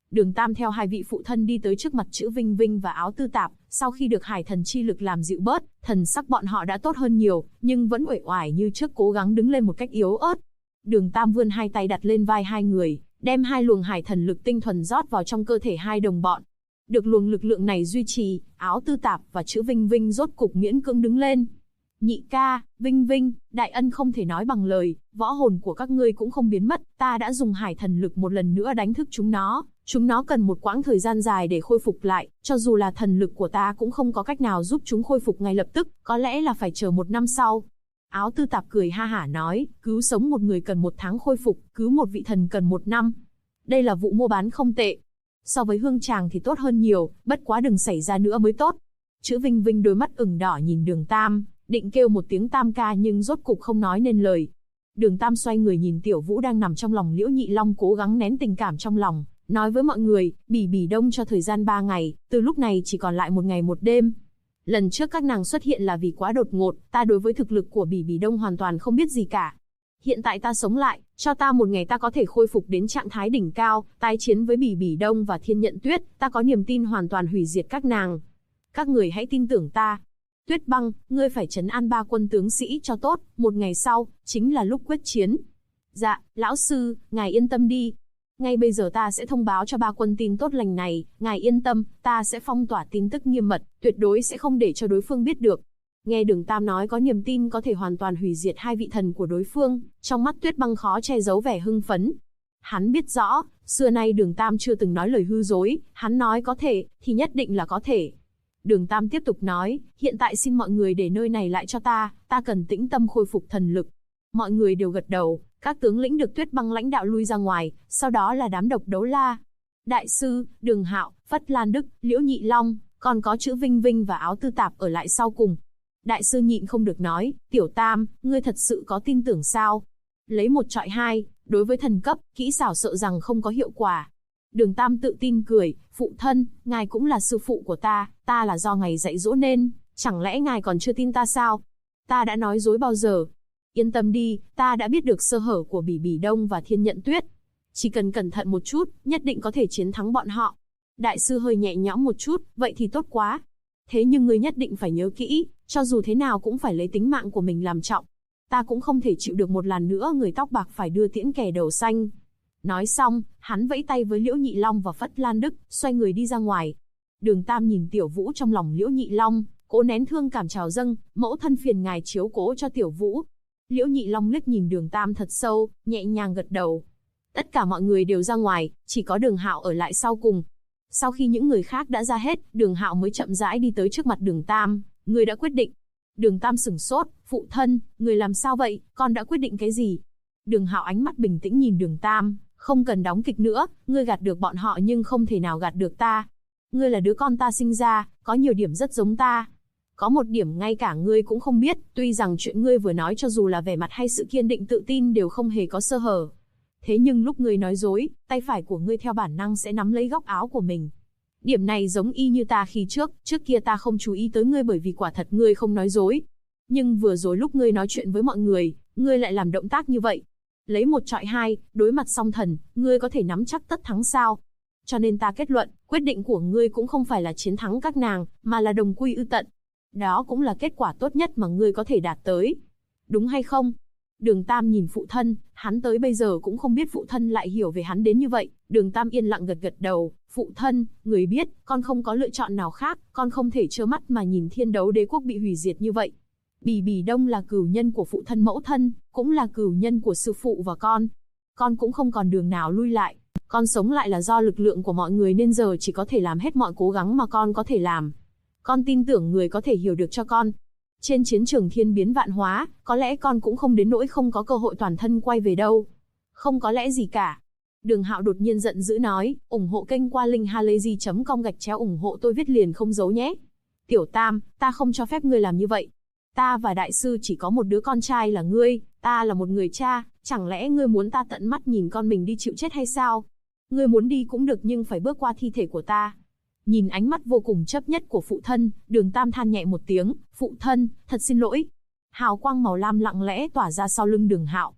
Đường Tam theo hai vị phụ thân đi tới trước mặt Chữ Vinh Vinh và Áo Tư Tạp, sau khi được hải thần chi lực làm dịu bớt, thần sắc bọn họ đã tốt hơn nhiều, nhưng vẫn uể oải như trước, cố gắng đứng lên một cách yếu ớt. Đường Tam vươn hai tay đặt lên vai hai người, đem hai luồng hải thần lực tinh thuần rót vào trong cơ thể hai đồng bọn. Được luồng lực lượng này duy trì, Áo Tư Tạp và Chữ Vinh Vinh rốt cục miễn cưỡng đứng lên. Nhị ca, Vinh Vinh, đại ân không thể nói bằng lời, võ hồn của các ngươi cũng không biến mất, ta đã dùng hải thần lực một lần nữa đánh thức chúng nó cần một quãng thời gian dài để khôi phục lại, cho dù là thần lực của ta cũng không có cách nào giúp chúng khôi phục ngay lập tức, có lẽ là phải chờ 1 năm sau. Áo Tư Tạp cười ha hả nói, cứu sống một người cần 1 tháng khôi phục, cứu một vị thần cần 1 năm. Đây là vụ mua bán không tệ. So với Hương Tràng thì tốt hơn nhiều, bất quá đừng xảy ra nữa mới tốt. Chữ Vinh Vinh đôi mắt ửng đỏ nhìn Đường Tam, định kêu một tiếng Tam ca nhưng rốt cục không nói nên lời. Đường Tam xoay người nhìn Tiểu Vũ đang nằm trong lòng Liễu Nhị Long, cố gắng nén tình cảm trong lòng, nói với mọi người, Bỉ Bỉ Đông cho thời gian 3 ngày, từ lúc này chỉ còn lại 1 ngày 1 đêm. Lần trước các nàng xuất hiện là vì quá đột ngột, ta đối với thực lực của Bỉ Bỉ Đông hoàn toàn không biết gì cả. Hiện tại ta sống lại, cho ta 1 ngày ta có thể khôi phục đến trạng thái đỉnh cao, tái chiến với Bỉ Bỉ Đông và Thiên Nhận Tuyết, ta có niềm tin hoàn toàn hủy diệt các nàng. Các người hãy tin tưởng ta. Tuyết Băng, ngươi phải trấn an 3 quân tướng sĩ cho tốt, 1 ngày sau, chính là lúc quyết chiến. Dạ, lão sư, ngài yên tâm đi. Ngay bây giờ ta sẽ thông báo cho 3 quân tin tốt lành này, ngài yên tâm, ta sẽ phong tỏa tin tức nghiêm mật, tuyệt đối sẽ không để cho đối phương biết được. Nghe Đường Tam nói có niềm tin có thể hoàn toàn hủy diệt 2 vị thần của đối phương, trong mắt Tuyết Băng khó che giấu vẻ hưng phấn. Hắn biết rõ, xưa nay Đường Tam chưa từng nói lời hư dối, hắn nói có thể, thì nhất định là có thể. Đường Tam tiếp tục nói, hiện tại xin mọi người để nơi này lại cho ta cần tĩnh tâm khôi phục thần lực. Mọi người đều gật đầu, các tướng lĩnh được Tuyết Băng lãnh đạo lui ra ngoài, sau đó là đám Độc Đấu La. Đại sư, Đường Hạo, Phất Lan Đức, Liễu Nhị Long, còn có Chữ Vinh Vinh và Áo Tư Tạp ở lại sau cùng. Đại sư nhịn không được nói, Tiểu Tam, ngươi thật sự có tin tưởng sao? Lấy 1 chọi 2, đối với thần cấp, kỹ xảo sợ rằng không có hiệu quả. Đường Tam tự tin cười, phụ thân, ngài cũng là sư phụ của ta là do ngài dạy dỗ nên, chẳng lẽ ngài còn chưa tin ta sao? Ta đã nói dối bao giờ? Yên tâm đi, ta đã biết được sơ hở của Bỉ Bỉ Đông và Thiên Nhận Tuyết. Chỉ cần cẩn thận một chút, nhất định có thể chiến thắng bọn họ. Đại sư hơi nhẹ nhõm một chút, vậy thì tốt quá. Thế nhưng ngươi nhất định phải nhớ kỹ, cho dù thế nào cũng phải lấy tính mạng của mình làm trọng. Ta cũng không thể chịu được một lần nữa người tóc bạc phải đưa tiễn kẻ đầu xanh. Nói xong, hắn vẫy tay với Liễu Nhị Long và Phất Lan Đức, xoay người đi ra ngoài. Đường Tam nhìn Tiểu Vũ trong lòng Liễu Nhị Long, cố nén thương cảm trào dâng, mẫu thân phiền ngài chiếu cố cho Tiểu Vũ. Liễu Nhị Long liếc nhìn Đường Tam thật sâu, nhẹ nhàng gật đầu. Tất cả mọi người đều ra ngoài, chỉ có Đường Hạo ở lại sau cùng. Sau khi những người khác đã ra hết, Đường Hạo mới chậm rãi đi tới trước mặt Đường Tam, người đã quyết định. Đường Tam sửng sốt, phụ thân, người làm sao vậy, con đã quyết định cái gì? Đường Hạo ánh mắt bình tĩnh nhìn Đường Tam, không cần đóng kịch nữa, ngươi gạt được bọn họ nhưng không thể nào gạt được ta. Ngươi là đứa con ta sinh ra, có nhiều điểm rất giống ta. Có một điểm ngay cả ngươi cũng không biết, tuy rằng chuyện ngươi vừa nói cho dù là vẻ mặt hay sự kiên định tự tin đều không hề có sơ hở. Thế nhưng lúc ngươi nói dối, tay phải của ngươi theo bản năng sẽ nắm lấy góc áo của mình. Điểm này giống y như ta khi trước kia ta không chú ý tới ngươi bởi vì quả thật ngươi không nói dối. Nhưng vừa rồi lúc ngươi nói chuyện với mọi người, ngươi lại làm động tác như vậy. Lấy 1 chọi 2, đối mặt song thần, ngươi có thể nắm chắc tất thắng sao? Cho nên ta kết luận, quyết định của ngươi cũng không phải là chiến thắng các nàng, mà là đồng quy ư tận. Đó cũng là kết quả tốt nhất mà ngươi có thể đạt tới. Đúng hay không? Đường Tam nhìn phụ thân, hắn tới bây giờ cũng không biết phụ thân lại hiểu về hắn đến như vậy. Đường Tam yên lặng gật gật đầu, phụ thân, người biết, con không có lựa chọn nào khác, con không thể trơ mắt mà nhìn Thiên Đấu Đế quốc bị hủy diệt như vậy. Bỉ Bỉ Đông là cửu nhân của phụ thân mẫu thân, cũng là cửu nhân của sư phụ và con. Con cũng không còn đường nào lui lại. Con sống lại là do lực lượng của mọi người nên giờ chỉ có thể làm hết mọi cố gắng mà con có thể làm. Con tin tưởng người có thể hiểu được cho con. Trên chiến trường thiên biến vạn hóa, có lẽ con cũng không đến nỗi không có cơ hội toàn thân quay về đâu. Không có lẽ gì cả. Đường Hạo đột nhiên giận dữ nói, ủng hộ kênh qua link halayzi.com ủng hộ tôi viết liền không giấu nhé. Tiểu Tam, ta không cho phép ngươi làm như vậy. Ta và đại sư chỉ có một đứa con trai là ngươi, ta là một người cha, chẳng lẽ ngươi muốn ta tận mắt nhìn con mình đi chịu chết hay sao? Ngươi muốn đi cũng được nhưng phải bước qua thi thể của ta. Nhìn ánh mắt vô cùng chấp nhất của phụ thân, Đường Tam than nhẹ một tiếng, phụ thân, thật xin lỗi. Hào quang màu lam lặng lẽ tỏa ra sau lưng Đường Hạo,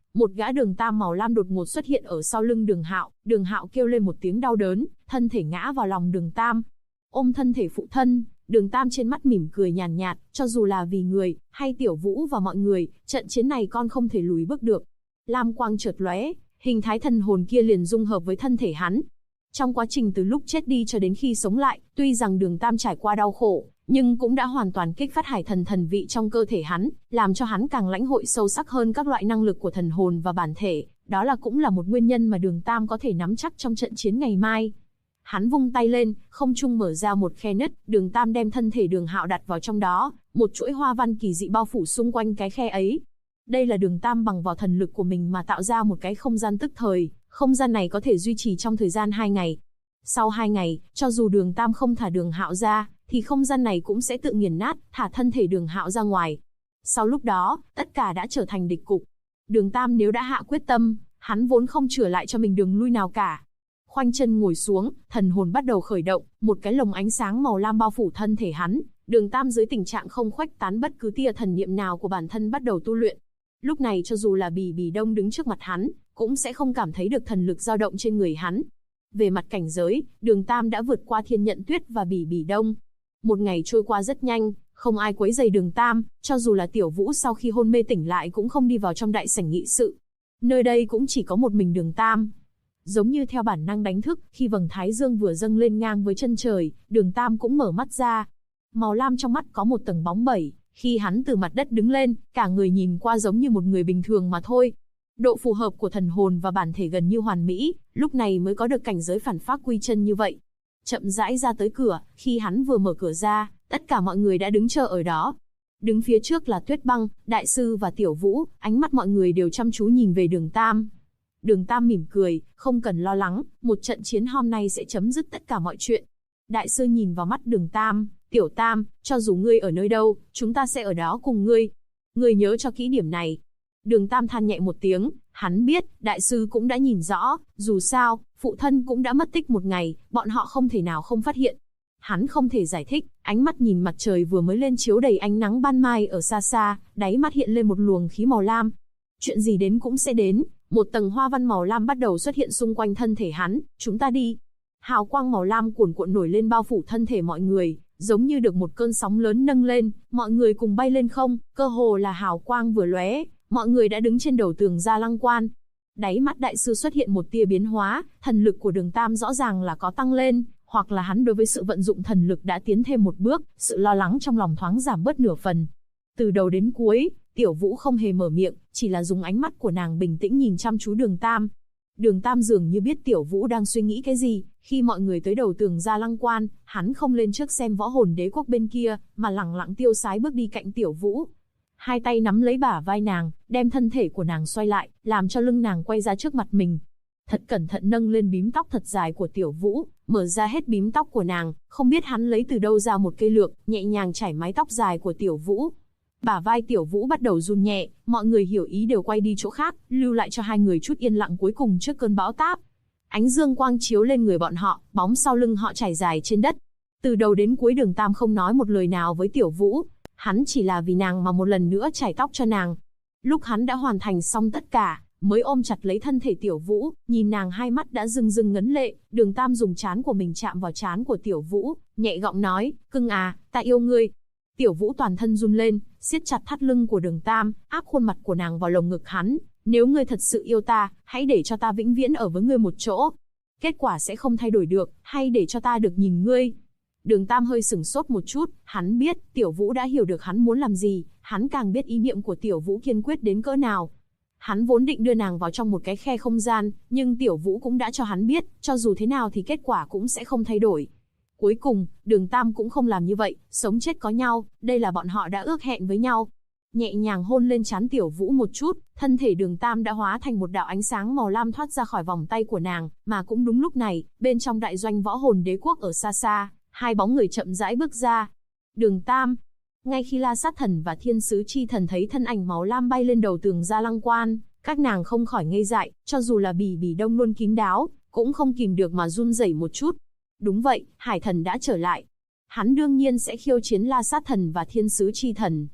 một gã đường tam màu lam đột ngột xuất hiện ở sau lưng Đường Hạo kêu lên một tiếng đau đớn, thân thể ngã vào lòng đường tam. Ôm thân thể phụ thân, đường tam trên mắt mỉm cười nhàn nhạt, cho dù là vì người, hay Tiểu Vũ và mọi người, trận chiến này con không thể lùi bước được. Lam quang chợt lóe, hình thái thần hồn kia liền dung hợp với thân thể hắn. Trong quá trình từ lúc chết đi cho đến khi sống lại, tuy rằng đường tam trải qua đau khổ, nhưng cũng đã hoàn toàn kích phát hải thần thần vị trong cơ thể hắn, làm cho hắn càng lãnh hội sâu sắc hơn các loại năng lực của thần hồn và bản thể, đó cũng là một nguyên nhân mà đường tam có thể nắm chắc trong trận chiến ngày mai. Hắn vung tay lên, không trung mở ra một khe nứt, đường tam đem thân thể Đường Hạo đặt vào trong đó, một chuỗi hoa văn kỳ dị bao phủ xung quanh cái khe ấy. Đây là đường tam bằng vào thần lực của mình mà tạo ra một cái không gian tức thời, không gian này có thể duy trì trong thời gian 2 ngày. Sau 2 ngày, cho dù đường tam không thả Đường Hạo ra, thì không gian này cũng sẽ tự nghiền nát, thả thân thể Đường Hạo ra ngoài. Sau lúc đó, tất cả đã trở thành địch cục. Đường tam nếu đã hạ quyết tâm, hắn vốn không chừa lại cho mình đường lui nào cả. Khoanh chân ngồi xuống, thần hồn bắt đầu khởi động, một cái lồng ánh sáng màu lam bao phủ thân thể hắn. Đường tam dưới tình trạng không khuếch tán bất cứ tia thần niệm nào của bản thân bắt đầu tu luyện. Lúc này cho dù là Bỉ Bỉ Đông đứng trước mặt hắn, cũng sẽ không cảm thấy được thần lực dao động trên người hắn. Về mặt cảnh giới, đường tam đã vượt qua Thiên Nhận Tuyết và Bỉ Bỉ Đông. Một ngày trôi qua rất nhanh, không ai quấy rầy đường tam, cho dù là Tiểu Vũ sau khi hôn mê tỉnh lại cũng không đi vào trong đại sảnh nghị sự. Nơi đây cũng chỉ có một mình đường tam. Giống như theo bản năng đánh thức, khi vầng thái dương vừa dâng lên ngang với chân trời, đường tam cũng mở mắt ra. Màu lam trong mắt có một tầng bóng bẩy, khi hắn từ mặt đất đứng lên, cả người nhìn qua giống như một người bình thường mà thôi. Độ phù hợp của thần hồn và bản thể gần như hoàn mỹ, lúc này mới có được cảnh giới phản phác quy chân như vậy. Chậm rãi ra tới cửa, khi hắn vừa mở cửa ra, tất cả mọi người đã đứng chờ ở đó. Đứng phía trước là Tuyết Băng, Đại sư và Tiểu Vũ, ánh mắt mọi người đều chăm chú nhìn về đường tam. Đường tam mỉm cười, không cần lo lắng, một trận chiến hôm nay sẽ chấm dứt tất cả mọi chuyện. Đại sư nhìn vào mắt đường tam, Tiểu Tam, cho dù ngươi ở nơi đâu, chúng ta sẽ ở đó cùng ngươi. Ngươi nhớ cho kỹ điểm này. Đường tam than nhẹ một tiếng, hắn biết, đại sư cũng đã nhìn rõ, dù sao, phụ thân cũng đã mất tích 1 ngày, bọn họ không thể nào không phát hiện. Hắn không thể giải thích, ánh mắt nhìn mặt trời vừa mới lên chiếu đầy ánh nắng ban mai ở xa xa, đáy mắt hiện lên một luồng khí màu lam. Chuyện gì đến cũng sẽ đến, một tầng hoa văn màu lam bắt đầu xuất hiện xung quanh thân thể hắn, chúng ta đi. Hào quang màu lam cuồn cuộn nổi lên bao phủ thân thể mọi người, giống như được một cơn sóng lớn nâng lên, mọi người cùng bay lên không, cơ hồ là hào quang vừa lóe, mọi người đã đứng trên đầu tường Gia Lăng Quan. Đáy mắt đại sư xuất hiện một tia biến hóa, thần lực của đường tam rõ ràng là có tăng lên, hoặc là hắn đối với sự vận dụng thần lực đã tiến thêm một bước, sự lo lắng trong lòng thoáng giảm bớt nửa phần. Từ đầu đến cuối, Tiểu Vũ không hề mở miệng, chỉ là dùng ánh mắt của nàng bình tĩnh nhìn chăm chú đường tam. Đường tam dường như biết Tiểu Vũ đang suy nghĩ cái gì, khi mọi người tới đầu tường Gia Lăng Quan, hắn không lên trước xem võ hồn đế quốc bên kia, mà lẳng lặng tiêu sái bước đi cạnh Tiểu Vũ. Hai tay nắm lấy bả vai nàng, đem thân thể của nàng xoay lại, làm cho lưng nàng quay ra trước mặt mình. Thật cẩn thận nâng lên bím tóc thật dài của Tiểu Vũ, mở ra hết bím tóc của nàng, không biết hắn lấy từ đâu ra một cây lược, nhẹ nhàng chải mái tóc dài của Tiểu Vũ. Bả vai Tiểu Vũ bắt đầu run nhẹ, mọi người hiểu ý đều quay đi chỗ khác, lưu lại cho hai người chút yên lặng cuối cùng trước cơn bão táp. Ánh dương quang chiếu lên người bọn họ, bóng sau lưng họ trải dài trên đất. Từ đầu đến cuối đường tam không nói một lời nào với Tiểu Vũ, hắn chỉ là vì nàng mà một lần nữa chải tóc cho nàng. Lúc hắn đã hoàn thành xong tất cả, mới ôm chặt lấy thân thể Tiểu Vũ, nhìn nàng hai mắt đã rưng rưng ngấn lệ, đường tam dùng trán của mình chạm vào trán của Tiểu Vũ, nhẹ giọng nói, cưng à, ta yêu ngươi. Tiểu Vũ toàn thân run lên, siết chặt thắt lưng của đường tam, áp khuôn mặt của nàng vào lồng ngực hắn. Nếu ngươi thật sự yêu ta, hãy để cho ta vĩnh viễn ở với ngươi một chỗ. Kết quả sẽ không thay đổi được, hay để cho ta được nhìn ngươi. Đường tam hơi sửng sốt một chút, hắn biết, Tiểu Vũ đã hiểu được hắn muốn làm gì, hắn càng biết ý niệm của Tiểu Vũ kiên quyết đến cỡ nào. Hắn vốn định đưa nàng vào trong một cái khe không gian, nhưng Tiểu Vũ cũng đã cho hắn biết, cho dù thế nào thì kết quả cũng sẽ không thay đổi. Cuối cùng, đường tam cũng không làm như vậy, sống chết có nhau, đây là bọn họ đã ước hẹn với nhau. Nhẹ nhàng hôn lên trán Tiểu Vũ một chút, thân thể đường tam đã hóa thành một đạo ánh sáng màu lam thoát ra khỏi vòng tay của nàng, mà cũng đúng lúc này, bên trong đại doanh võ hồn đế quốc ở xa xa, hai bóng người chậm rãi bước ra. Đường tam. Ngay khi La Sát Thần và Thiên Sứ Chi Thần thấy thân ảnh màu lam bay lên đầu tường Gia Lăng Quan, các nàng không khỏi ngây dại, cho dù là Bỉ Bỉ Đông luôn kín đáo, cũng không kìm được mà run rẩy một chút. Đúng vậy, Hải Thần đã trở lại. Hắn đương nhiên sẽ khiêu chiến La Sát Thần và Thiên Sứ Chi Thần.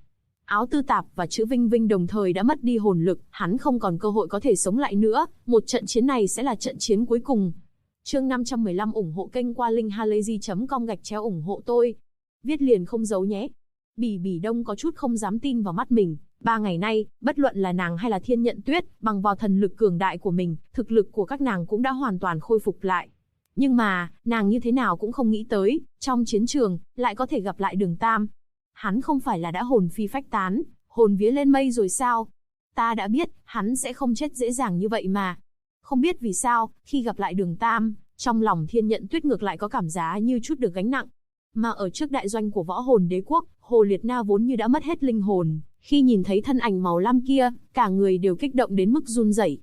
Áo tư tạp và chữ Vinh Vinh đồng thời đã mất đi hồn lực, hắn không còn cơ hội có thể sống lại nữa, một trận chiến này sẽ là trận chiến cuối cùng. Chương 515 ủng hộ kênh qua linkhalazy.com/ủng hộ tôi. Viết liền không giấu nhé. Bỉ Bỉ Đông có chút không dám tin vào mắt mình, 3 ngày nay, bất luận là nàng hay là Thiên Nhận Tuyết, bằng vào thần lực cường đại của mình, thực lực của các nàng cũng đã hoàn toàn khôi phục lại. Nhưng mà, nàng như thế nào cũng không nghĩ tới, trong chiến trường, lại có thể gặp lại Đường Tam. Hắn không phải là đã hồn phi phách tán, hồn vía lên mây rồi sao? Ta đã biết, hắn sẽ không chết dễ dàng như vậy mà. Không biết vì sao, khi gặp lại Đường Tam, trong lòng Thiên Nhận Tuyết ngược lại có cảm giác như chút được gánh nặng. Mà ở trước đại doanh của Võ Hồn Đế Quốc, Hồ Liệt Na vốn như đã mất hết linh hồn, khi nhìn thấy thân ảnh màu lam kia, cả người đều kích động đến mức run rẩy.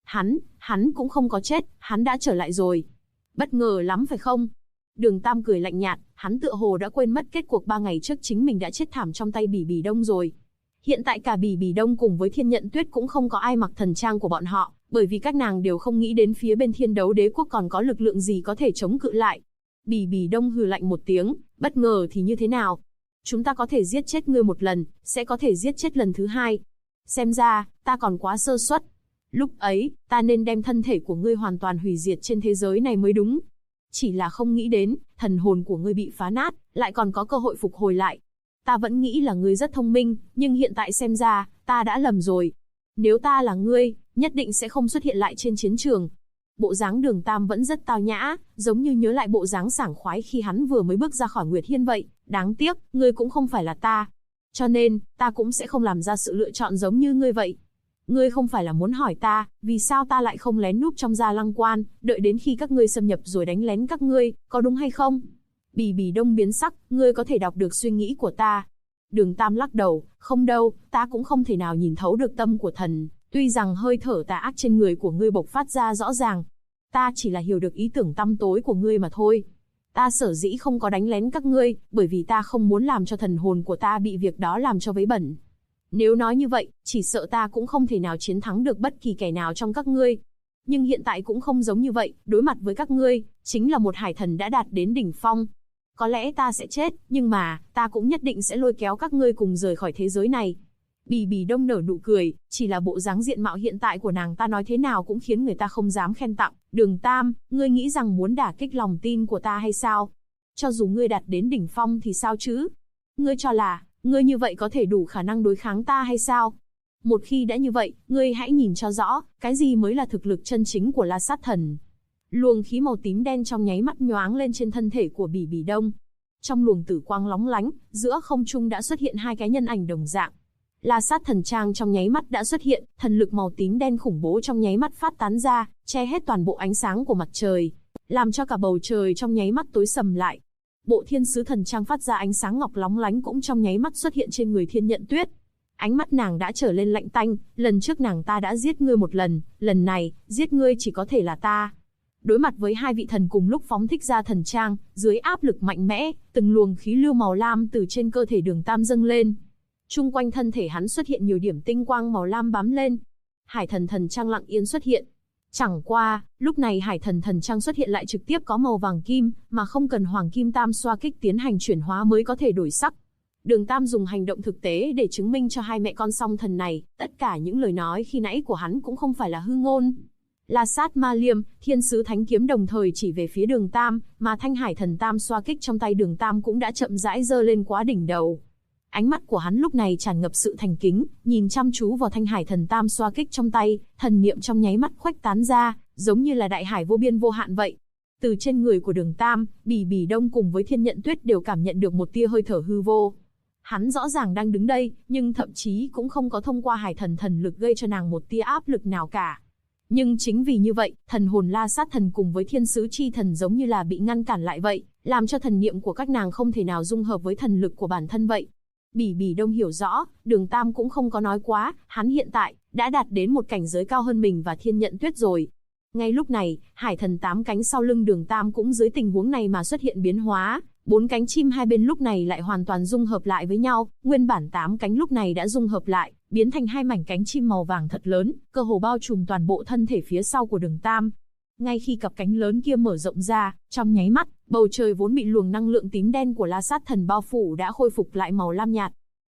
Hắn cũng không có chết, hắn đã trở lại rồi. Bất ngờ lắm phải không? Đường Tam cười lạnh nhạt, hắn tựa hồ đã quên mất kết cuộc 3 ngày trước chính mình đã chết thảm trong tay Bỉ Bỉ Đông rồi. Hiện tại cả Bỉ Bỉ Đông cùng với Thiên Nhận Tuyết cũng không có ai mặc thần trang của bọn họ, bởi vì các nàng đều không nghĩ đến phía bên Thiên Đấu Đế Quốc còn có lực lượng gì có thể chống cự lại. Bỉ Bỉ Đông hừ lạnh một tiếng, bất ngờ thì như thế nào? Chúng ta có thể giết chết ngươi một lần, sẽ có thể giết chết lần thứ hai. Xem ra, ta còn quá sơ suất. Lúc ấy, ta nên đem thân thể của ngươi hoàn toàn hủy diệt trên thế giới này mới đúng. Chỉ là không nghĩ đến, thần hồn của ngươi bị phá nát, lại còn có cơ hội phục hồi lại. Ta vẫn nghĩ là ngươi rất thông minh, nhưng hiện tại xem ra, ta đã lầm rồi. Nếu ta là ngươi, nhất định sẽ không xuất hiện lại trên chiến trường. Bộ dáng Đường Tam vẫn rất tao nhã, giống như nhớ lại bộ dáng sảng khoái khi hắn vừa mới bước ra khỏi Nguyệt Hiên vậy. Đáng tiếc, ngươi cũng không phải là ta. Cho nên, ta cũng sẽ không làm ra sự lựa chọn giống như ngươi vậy. Ngươi không phải là muốn hỏi ta, vì sao ta lại không lén núp trong Gia Lăng Quan, đợi đến khi các ngươi xâm nhập rồi đánh lén các ngươi, có đúng hay không? Bỉ Bỉ Đông biến sắc, ngươi có thể đọc được suy nghĩ của ta. Đường Tam lắc đầu, không đâu, ta cũng không thể nào nhìn thấu được tâm của thần, tuy rằng hơi thở tà ác trên người của ngươi bộc phát ra rõ ràng. Ta chỉ là hiểu được ý tưởng tăm tối của ngươi mà thôi. Ta sở dĩ không có đánh lén các ngươi, bởi vì ta không muốn làm cho thần hồn của ta bị việc đó làm cho vấy bẩn. Nếu nói như vậy, chỉ sợ ta cũng không thể nào chiến thắng được bất kỳ kẻ nào trong các ngươi. Nhưng hiện tại cũng không giống như vậy, đối mặt với các ngươi, chính là một hải thần đã đạt đến đỉnh phong. Có lẽ ta sẽ chết, nhưng mà, ta cũng nhất định sẽ lôi kéo các ngươi cùng rời khỏi thế giới này. Bỉ Bỉ Đông nở nụ cười, chỉ là bộ dáng diện mạo hiện tại của nàng ta nói thế nào cũng khiến người ta không dám khen tặng. Đường Tam, ngươi nghĩ rằng muốn đả kích lòng tin của ta hay sao? Cho dù ngươi đạt đến đỉnh phong thì sao chứ? Ngươi cho là, ngươi như vậy có thể đủ khả năng đối kháng ta hay sao? Một khi đã như vậy, ngươi hãy nhìn cho rõ, cái gì mới là thực lực chân chính của La Sát Thần. Luồng khí màu tím đen trong nháy mắt nhoáng lên trên thân thể của Bỉ Bỉ Đông. Trong luồng tử quang lóng lánh, giữa không trung đã xuất hiện hai cái nhân ảnh đồng dạng. La Sát Thần Trang trong nháy mắt đã xuất hiện, thần lực màu tím đen khủng bố trong nháy mắt phát tán ra, che hết toàn bộ ánh sáng của mặt trời, làm cho cả bầu trời trong nháy mắt tối sầm lại. Bộ Thiên Sứ Thần Trang phát ra ánh sáng ngọc lóng lánh cũng trong nháy mắt xuất hiện trên người Thiên Nhận Tuyết. Ánh mắt nàng đã trở lên lạnh tanh, lần trước nàng ta đã giết ngươi một lần này, giết ngươi chỉ có thể là ta. Đối mặt với hai vị thần cùng lúc phóng thích ra thần trang, dưới áp lực mạnh mẽ, từng luồng khí lưu màu lam từ trên cơ thể Đường Tam dâng lên. Chung quanh thân thể hắn xuất hiện nhiều điểm tinh quang màu lam bám lên. Hải thần thần trang lặng yên xuất hiện. Chẳng qua, lúc này hải thần thần trang xuất hiện lại trực tiếp có màu vàng kim, mà không cần hoàng kim tam xoa kích tiến hành chuyển hóa mới có thể đổi sắc. Đường Tam dùng hành động thực tế để chứng minh cho hai mẹ con song thần này, tất cả những lời nói khi nãy của hắn cũng không phải là hư ngôn. La Sát Ma Liêm, Thiên Sứ Thánh Kiếm đồng thời chỉ về phía Đường Tam, mà thanh hải thần tam xoa kích trong tay Đường Tam cũng đã chậm rãi giơ lên quá đỉnh đầu. Ánh mắt của hắn lúc này tràn ngập sự thành kính, nhìn chăm chú vào thanh hải thần tam xoa kích trong tay, thần niệm trong nháy mắt khuếch tán ra, giống như là đại hải vô biên vô hạn vậy. Từ trên người của Đường Tam, Bỉ Bỉ Đông cùng với Thiên Nhận Tuyết đều cảm nhận được một tia hơi thở hư vô. Hắn rõ ràng đang đứng đây, nhưng thậm chí cũng không có thông qua hải thần thần lực gây cho nàng một tia áp lực nào cả. Nhưng chính vì như vậy, thần hồn La Sát Thần cùng với Thiên Sứ Chi Thần giống như là bị ngăn cản lại vậy, làm cho thần niệm của các nàng không thể nào dung hợp với thần lực của bản thân vậy. Bỉ Bỉ Đông hiểu rõ, Đường Tam cũng không có nói quá, hắn hiện tại đã đạt đến một cảnh giới cao hơn mình và Thiên Nhận Tuyết rồi. Ngay lúc này, hải thần 8 cánh sau lưng Đường Tam cũng dưới tình huống này mà xuất hiện biến hóa, 4 cánh chim hai bên lúc này lại hoàn toàn dung hợp lại với nhau, nguyên bản 8 cánh lúc này đã dung hợp lại, biến thành hai mảnh cánh chim màu vàng thật lớn, cơ hồ bao trùm toàn bộ thân thể phía sau của Đường Tam. Ngay khi cặp cánh lớn kia mở rộng ra, trong nháy mắt, bầu trời vốn bị luồng năng lượng tím đen của La Sát Thần bao phủ đã khôi phục lại màu lam nhạt.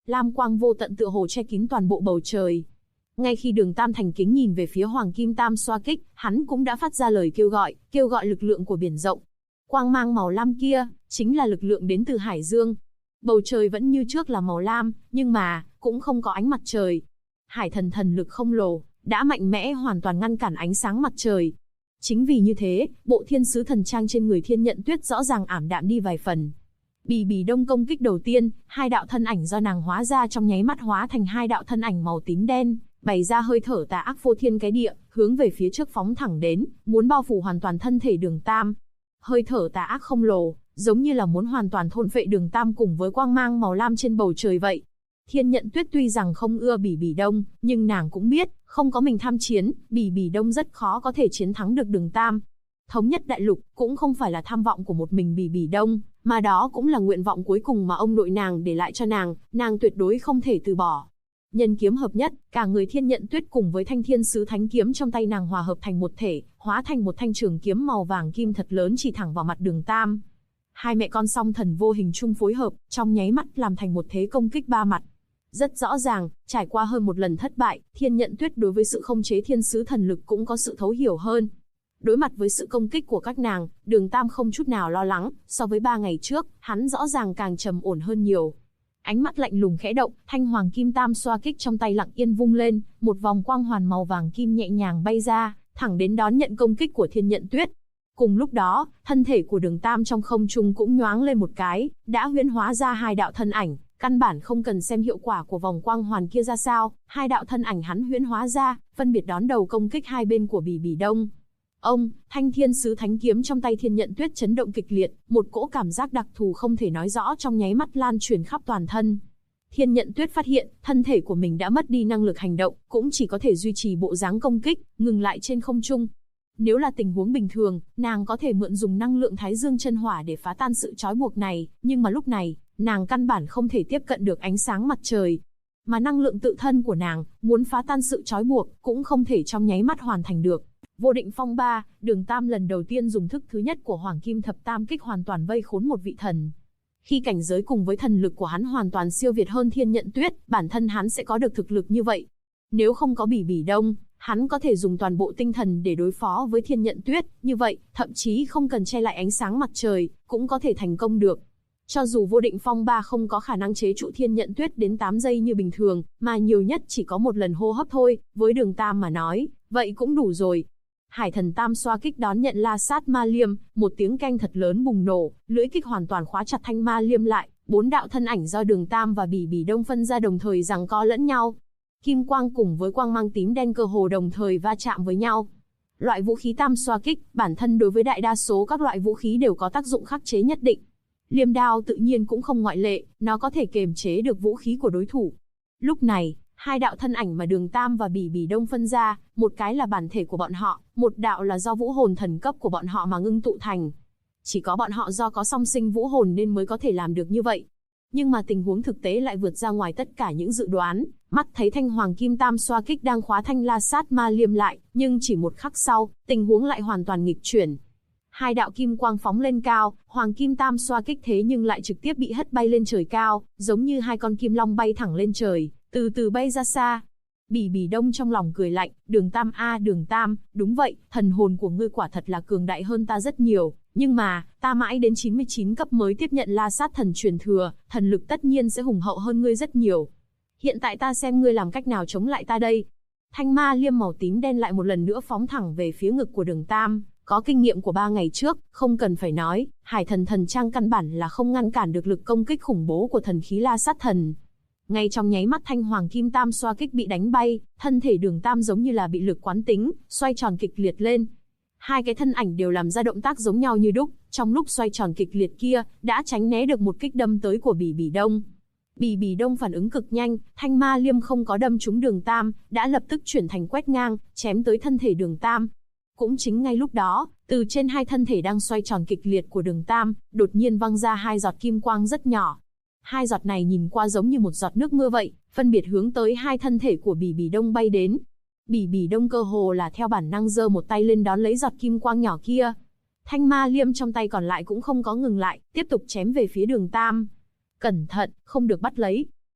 lam quang vô tận tựa hồ che kín toàn bộ bầu trời. Ngay khi Đường Tam thành kính nhìn về phía Hoàng Kim Tam xoa kích, hắn cũng đã phát ra lời kêu gọi lực lượng của biển rộng. Quang mang màu lam kia, chính là lực lượng đến từ Hải Dương. Bầu trời vẫn như trước là màu lam, nhưng mà, cũng không có ánh mặt trời. Hải thần thần lực không lồ, đã mạnh mẽ hoàn toàn ngăn cản ánh sáng mặt trời. Chính vì như thế, bộ thiên sứ thần trang trên người Thiên Nhận Tuyết rõ ràng ảm đạm đi vài phần. Bì Bì Đông công kích đầu tiên, hai đạo thân ảnh do nàng hóa ra trong nháy mắt hóa thành hai đạo thân ảnh màu tím đen, bày ra hơi thở tà ác phô thiên cái địa, hướng về phía trước phóng thẳng đến, muốn bao phủ hoàn toàn thân thể Đường Tam. Hơi thở tà ác không lồ, giống như là muốn hoàn toàn thôn phệ Đường Tam cùng với quang mang màu lam trên bầu trời vậy. Thiên Nhận Tuyết tuy rằng không ưa Bì Bì Đông, nhưng nàng cũng biết, không có mình tham chiến, Bì Bì Đông rất khó có thể chiến thắng được Đường Tam. Thống nhất đại lục cũng không phải là tham vọng của một mình Bì Bì Đông, mà đó cũng là nguyện vọng cuối cùng mà ông nội nàng để lại cho nàng tuyệt đối không thể từ bỏ. Nhân kiếm hợp nhất, cả người Thiên Nhận Tuyết cùng với thanh thiên sứ thánh kiếm trong tay nàng hòa hợp thành một thể, hóa thành một thanh trường kiếm màu vàng kim thật lớn chỉ thẳng vào mặt Đường Tam. Hai mẹ con song thần vô hình chung phối hợp, trong nháy mắt làm thành một thế công kích ba mặt. Rất rõ ràng, trải qua hơn một lần thất bại, Thiên Nhận Tuyết đối với sự khống chế thiên sứ thần lực cũng có sự thấu hiểu hơn. Đối mặt với sự công kích của các nàng, Đường Tam không chút nào lo lắng, so với 3 ngày trước, hắn rõ ràng càng trầm ổn hơn nhiều. Ánh mắt lạnh lùng khẽ động, thanh Hoàng Kim Tam xoa kích trong tay lặng yên vung lên, một vòng quang hoàn màu vàng kim nhẹ nhàng bay ra, thẳng đến đón nhận công kích của Thiên Nhận Tuyết. Cùng lúc đó, thân thể của Đường Tam trong không trung cũng nhoáng lên một cái, đã huyễn hóa ra hai đạo thân ảnh, căn bản không cần xem hiệu quả của vòng quang hoàn kia ra sao, hai đạo thân ảnh hắn huyễn hóa ra, phân biệt đón đầu công kích hai bên của Bì Bì Đông. Ông, thanh thiên sứ thánh kiếm trong tay Thiên Nhận Tuyết chấn động kịch liệt, một cỗ cảm giác đặc thù không thể nói rõ trong nháy mắt lan truyền khắp toàn thân. Thiên Nhận Tuyết phát hiện, thân thể của mình đã mất đi năng lực hành động, cũng chỉ có thể duy trì bộ dáng công kích, ngừng lại trên không trung. Nếu là tình huống bình thường, nàng có thể mượn dùng năng lượng Thái Dương chân hỏa để phá tan sự trói buộc này, nhưng mà lúc này, nàng căn bản không thể tiếp cận được ánh sáng mặt trời. Mà năng lượng tự thân của nàng, muốn phá tan sự trói buộc, cũng không thể trong nháy mắt hoàn thành được. Vô Định Phong Ba, Đường Tam lần đầu tiên dùng thức thứ nhất của Hoàng Kim Thập Tam kích hoàn toàn vây khốn một vị thần. Khi cảnh giới cùng với thần lực của hắn hoàn toàn siêu việt hơn Thiên Nhận Tuyết, bản thân hắn sẽ có được thực lực như vậy. Nếu không có Bì Bì Đông, hắn có thể dùng toàn bộ tinh thần để đối phó với Thiên Nhận Tuyết, như vậy, thậm chí không cần che lại ánh sáng mặt trời, cũng có thể thành công được. Cho dù Vô Định Phong Ba không có khả năng chế trụ Thiên Nhận Tuyết đến 8 giây như bình thường, mà nhiều nhất chỉ có một lần hô hấp thôi, với Đường Tam mà nói, vậy cũng đủ rồi. Hải thần Tam xoa kích đón nhận La Sát Ma Liêm, một tiếng canh thật lớn bùng nổ, lưỡi kích hoàn toàn khóa chặt thanh Ma Liêm lại, 4 đạo thân ảnh do Đường Tam và Bì Bì Đông phân ra đồng thời giằng co lẫn nhau. Kim quang cùng với quang mang tím đen cơ hồ đồng thời va chạm với nhau. Loại vũ khí Tam xoa kích, bản thân đối với đại đa số các loại vũ khí đều có tác dụng khắc chế nhất định. Liêm đao tự nhiên cũng không ngoại lệ, nó có thể kiềm chế được vũ khí của đối thủ. Lúc này, hai đạo thân ảnh mà Đường Tam và Bì Bì Đông phân ra, một cái là bản thể của bọn họ, một đạo là do vũ hồn thần cấp của bọn họ mà ngưng tụ thành. Chỉ có bọn họ do có song sinh vũ hồn nên mới có thể làm được như vậy. Nhưng mà tình huống thực tế lại vượt ra ngoài tất cả những dự đoán, mắt thấy thanh Hoàng Kim Tam xoa kích đang khóa thanh La Sát Ma Liêm lại, nhưng chỉ một khắc sau, tình huống lại hoàn toàn nghịch chuyển. Hai đạo kim quang phóng lên cao, Hoàng Kim Tam xoa kích thế nhưng lại trực tiếp bị hất bay lên trời cao, giống như hai con kim long bay thẳng lên trời, từ từ bay ra xa. Bì Bì Đông trong lòng cười lạnh, Đường Tam a Đường Tam, đúng vậy, thần hồn của ngươi quả thật là cường đại hơn ta rất nhiều, nhưng mà, ta mãi đến 99 cấp mới tiếp nhận La Sát thần truyền thừa, thần lực tất nhiên sẽ hùng hậu hơn ngươi rất nhiều. Hiện tại ta xem ngươi làm cách nào chống lại ta đây. Thanh Ma Liêm màu tím đen lại một lần nữa phóng thẳng về phía ngực của Đường Tam. Có kinh nghiệm của 3 ngày trước, không cần phải nói, Hải thần thần trang căn bản là không ngăn cản được lực công kích khủng bố của thần khí La Sát thần. Ngay trong nháy mắt thanh Hoàng Kim Tam xoa kích bị đánh bay, thân thể Đường Tam giống như là bị lực quán tính, xoay tròn kịch liệt lên. Hai cái thân ảnh đều làm ra động tác giống nhau như đúc, trong lúc xoay tròn kịch liệt kia, đã tránh né được một kích đâm tới của Bì Bì Đông. Bì Bì Đông phản ứng cực nhanh, thanh Ma Liêm không có đâm trúng Đường Tam, đã lập tức chuyển thành quét ngang, chém tới thân thể Đường Tam. Cũng chính ngay lúc đó, từ trên hai thân thể đang xoay tròn kịch liệt của Đường Tam, đột nhiên văng ra hai giọt kim quang rất nhỏ. Hai giọt này nhìn qua giống như một giọt nước mưa vậy, phân biệt hướng tới hai thân thể của Bì Bì Đông bay đến. Bì Bì Đông cơ hồ là theo bản năng giơ một tay lên đón lấy giọt kim quang nhỏ kia. Thanh Ma Liêm trong tay còn lại cũng không có ngừng lại, tiếp tục chém về phía Đường Tam. Cẩn thận, không được bắt lấy.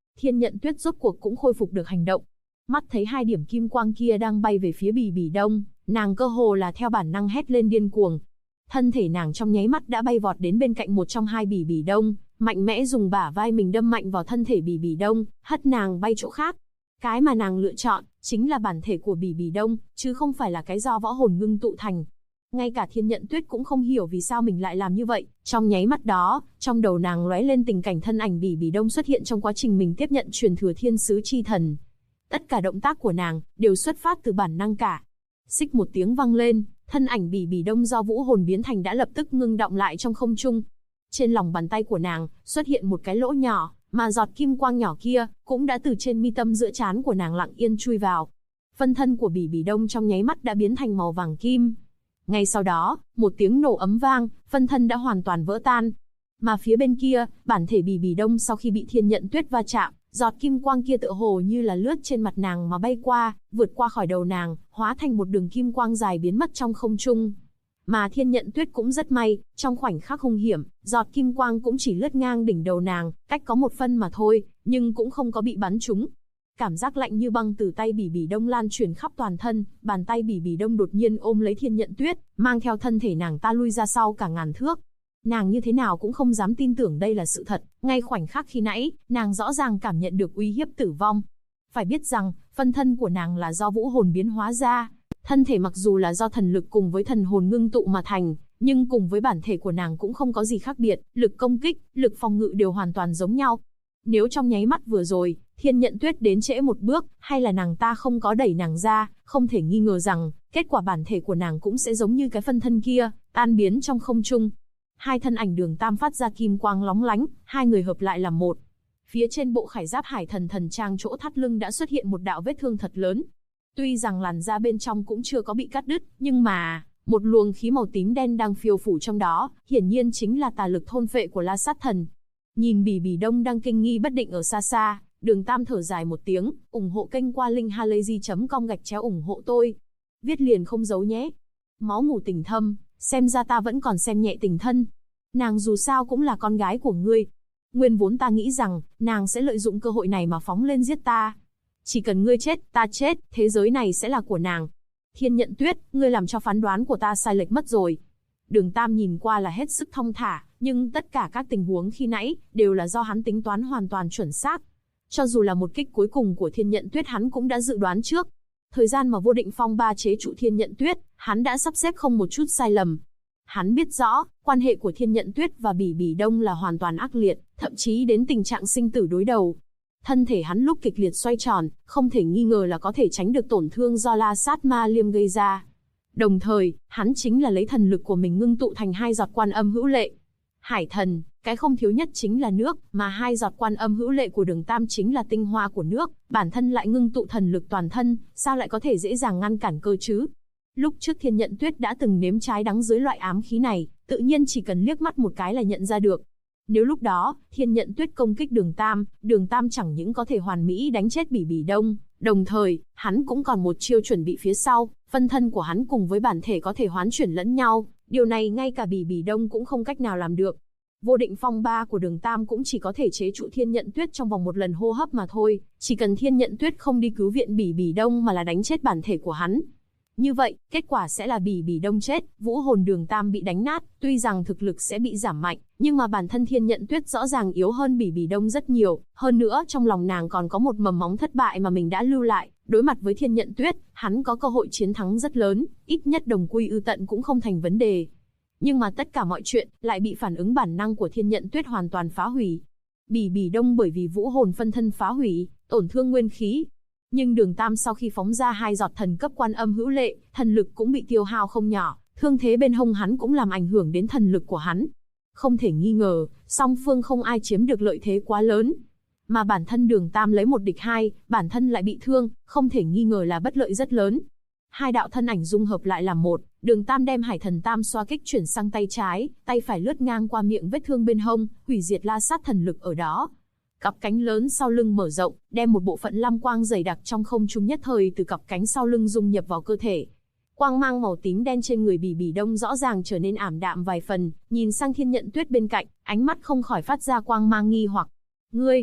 Thiên Nhận Tuyết rốt cuộc cũng khôi phục được hành động. Mắt thấy hai điểm kim quang kia đang bay về phía Bỉ Bỉ Đông, nàng cơ hồ là theo bản năng hét lên điên cuồng. Thân thể nàng trong nháy mắt đã bay vọt đến bên cạnh một trong hai Bỉ Bỉ Đông, mạnh mẽ dùng bả vai mình đâm mạnh vào thân thể Bỉ Bỉ Đông, hất nàng bay chỗ khác. Cái mà nàng lựa chọn chính là bản thể của Bỉ Bỉ Đông, chứ không phải là cái do võ hồn ngưng tụ thành. Ngay cả Thiên Nhận Tuyết cũng không hiểu vì sao mình lại làm như vậy. Trong nháy mắt đó, trong đầu nàng lóe lên tình cảnh thân ảnh Bỉ Bỉ Đông xuất hiện trong quá trình mình tiếp nhận truyền thừa thiên sứ chi thần. Tất cả động tác của nàng đều xuất phát từ bản năng cả. Xích một tiếng vang lên, thân ảnh Bỉ Bỉ Đông do vũ hồn biến thành đã lập tức ngưng động lại trong không trung. Trên lòng bàn tay của nàng xuất hiện một cái lỗ nhỏ, mà giọt kim quang nhỏ kia cũng đã từ trên mi tâm giữa trán của nàng lặng yên chui vào. Phân thân của Bỉ Bỉ Đông trong nháy mắt đã biến thành màu vàng kim. Ngay sau đó, một tiếng nổ ấm vang, phân thân đã hoàn toàn vỡ tan. Mà phía bên kia, bản thể Bỉ Bỉ Đông sau khi bị Thiên Nhận Tuyết va chạm, giọt kim quang kia tựa hồ như là lướt trên mặt nàng mà bay qua, vượt qua khỏi đầu nàng, hóa thành một đường kim quang dài biến mất trong không trung. Mà Thiên Nhận Tuyết cũng rất may, trong khoảnh khắc hung hiểm, giọt kim quang cũng chỉ lướt ngang đỉnh đầu nàng, cách có một phân mà thôi, nhưng cũng không có bị bắn trúng. Cảm giác lạnh như băng từ tay Bỉ Bỉ Đông lan truyền khắp toàn thân, bàn tay Bỉ Bỉ Đông đột nhiên ôm lấy Thiên Nhận Tuyết, mang theo thân thể nàng ta lui ra sau cả ngàn thước. Nàng như thế nào cũng không dám tin tưởng đây là sự thật, ngay khoảnh khắc khi nãy, nàng rõ ràng cảm nhận được uy hiếp tử vong. Phải biết rằng, phân thân của nàng là do vũ hồn biến hóa ra, thân thể mặc dù là do thần lực cùng với thần hồn ngưng tụ mà thành, nhưng cùng với bản thể của nàng cũng không có gì khác biệt, lực công kích, lực phòng ngự đều hoàn toàn giống nhau. Nếu trong nháy mắt vừa rồi, Thiên Nhận Tuyết đến trễ một bước, hay là nàng ta không có đẩy nàng ra, không thể nghi ngờ rằng, kết quả bản thể của nàng cũng sẽ giống như cái phân thân kia, tan biến trong không trung. Hai thân ảnh Đường Tam phát ra kim quang lóng lánh, hai người hợp lại làm một. Phía trên bộ khải giáp Hải Thần Thần Trang chỗ thắt lưng đã xuất hiện một đạo vết thương thật lớn. Tuy rằng làn da bên trong cũng chưa có bị cắt đứt, nhưng mà một luồng khí màu tím đen đang phiêu phủ trong đó, hiển nhiên chính là tà lực thôn phệ của La Sát Thần. Nhìn Bỉ Bỉ Đông đang kinh nghi bất định ở xa xa, Đường Tam thở dài một tiếng, ủng hộ kênh qua link halayzi.com ủng hộ tôi. Viết liền không giấu nhé. Máu mủ tình thâm, xem ra ta vẫn còn xem nhẹ tình thân. Nàng dù sao cũng là con gái của ngươi. Nguyên vốn ta nghĩ rằng, nàng sẽ lợi dụng cơ hội này mà phóng lên giết ta. Chỉ cần ngươi chết, ta chết, thế giới này sẽ là của nàng. Thiên Nhận Tuyết, ngươi làm cho phán đoán của ta sai lệch mất rồi. Đường Tam nhìn qua là hết sức thong thả, nhưng tất cả các tình huống khi nãy, đều là do hắn tính toán hoàn toàn chuẩn xác. Cho dù là một kích cuối cùng của Thiên Nhận Tuyết hắn cũng đã dự đoán trước. Thời gian mà Vô Định Phong ba chế trụ Thiên Nhận Tuyết, hắn đã sắp xếp không một chút sai lầm. Hắn biết rõ, quan hệ của Thiên Nhận Tuyết và Bỉ Bỉ Đông là hoàn toàn ác liệt, thậm chí đến tình trạng sinh tử đối đầu. Thân thể hắn lúc kịch liệt xoay tròn, không thể nghi ngờ là có thể tránh được tổn thương do La Sát Ma Liêm gây ra. Đồng thời, hắn chính là lấy thần lực của mình ngưng tụ thành hai giọt Quan Âm hữu lệ. Hải thần, cái không thiếu nhất chính là nước, mà hai giọt Quan Âm hữu lệ của Đường Tam chính là tinh hoa của nước, bản thân lại ngưng tụ thần lực toàn thân, sao lại có thể dễ dàng ngăn cản cơ chứ? Lúc trước Thiên Nhận Tuyết đã từng nếm trái đắng dưới loại ám khí này, tự nhiên chỉ cần liếc mắt một cái là nhận ra được. Nếu lúc đó, Thiên Nhận Tuyết công kích Đường Tam chẳng những có thể hoàn mỹ đánh chết Bỉ Bỉ Đông, đồng thời, hắn cũng còn một chiêu chuẩn bị phía sau, phân thân của hắn cùng với bản thể có thể hoán chuyển lẫn nhau, điều này ngay cả Bỉ Bỉ Đông cũng không cách nào làm được. Vô Định Phong ba của Đường Tam cũng chỉ có thể chế trụ Thiên Nhận Tuyết trong vòng một lần hô hấp mà thôi, chỉ cần Thiên Nhận Tuyết không đi cứu viện Bỉ Bỉ Đông mà là đánh chết bản thể của hắn. Như vậy, kết quả sẽ là Bỉ Bỉ Đông chết, vũ hồn Đường Tam bị đánh nát, tuy rằng thực lực sẽ bị giảm mạnh, nhưng mà bản thân Thiên Nhận Tuyết rõ ràng yếu hơn Bỉ Bỉ Đông rất nhiều, hơn nữa trong lòng nàng còn có một mầm móng thất bại mà mình đã lưu lại, đối mặt với Thiên Nhận Tuyết, hắn có cơ hội chiến thắng rất lớn, ít nhất đồng quy ư tận cũng không thành vấn đề. Nhưng mà tất cả mọi chuyện lại bị phản ứng bản năng của Thiên Nhận Tuyết hoàn toàn phá hủy. Bỉ Bỉ Đông bởi vì vũ hồn phân thân phá hủy, tổn thương nguyên khí. Nhưng Đường Tam sau khi phóng ra hai giọt thần cấp Quan Âm hữu lệ, thần lực cũng bị tiêu hao không nhỏ, thương thế bên hông hắn cũng làm ảnh hưởng đến thần lực của hắn. Không thể nghi ngờ, song phương không ai chiếm được lợi thế quá lớn. Mà bản thân Đường Tam lấy một địch hai, bản thân lại bị thương, không thể nghi ngờ là bất lợi rất lớn. Hai đạo thân ảnh dung hợp lại làm một, Đường Tam đem Hải Thần Tam xoa kích chuyển sang tay trái, tay phải lướt ngang qua miệng vết thương bên hông, hủy diệt La Sát thần lực ở đó. Cặp cánh lớn sau lưng mở rộng, đem một bộ phận lam quang dày đặc trong không trung nhất thời từ cặp cánh sau lưng dung nhập vào cơ thể. Quang mang màu tím đen trên người Bỉ Bỉ Đông rõ ràng trở nên ảm đạm vài phần, nhìn sang Thiên Nhận Tuyết bên cạnh, ánh mắt không khỏi phát ra quang mang nghi hoặc. Ngươi,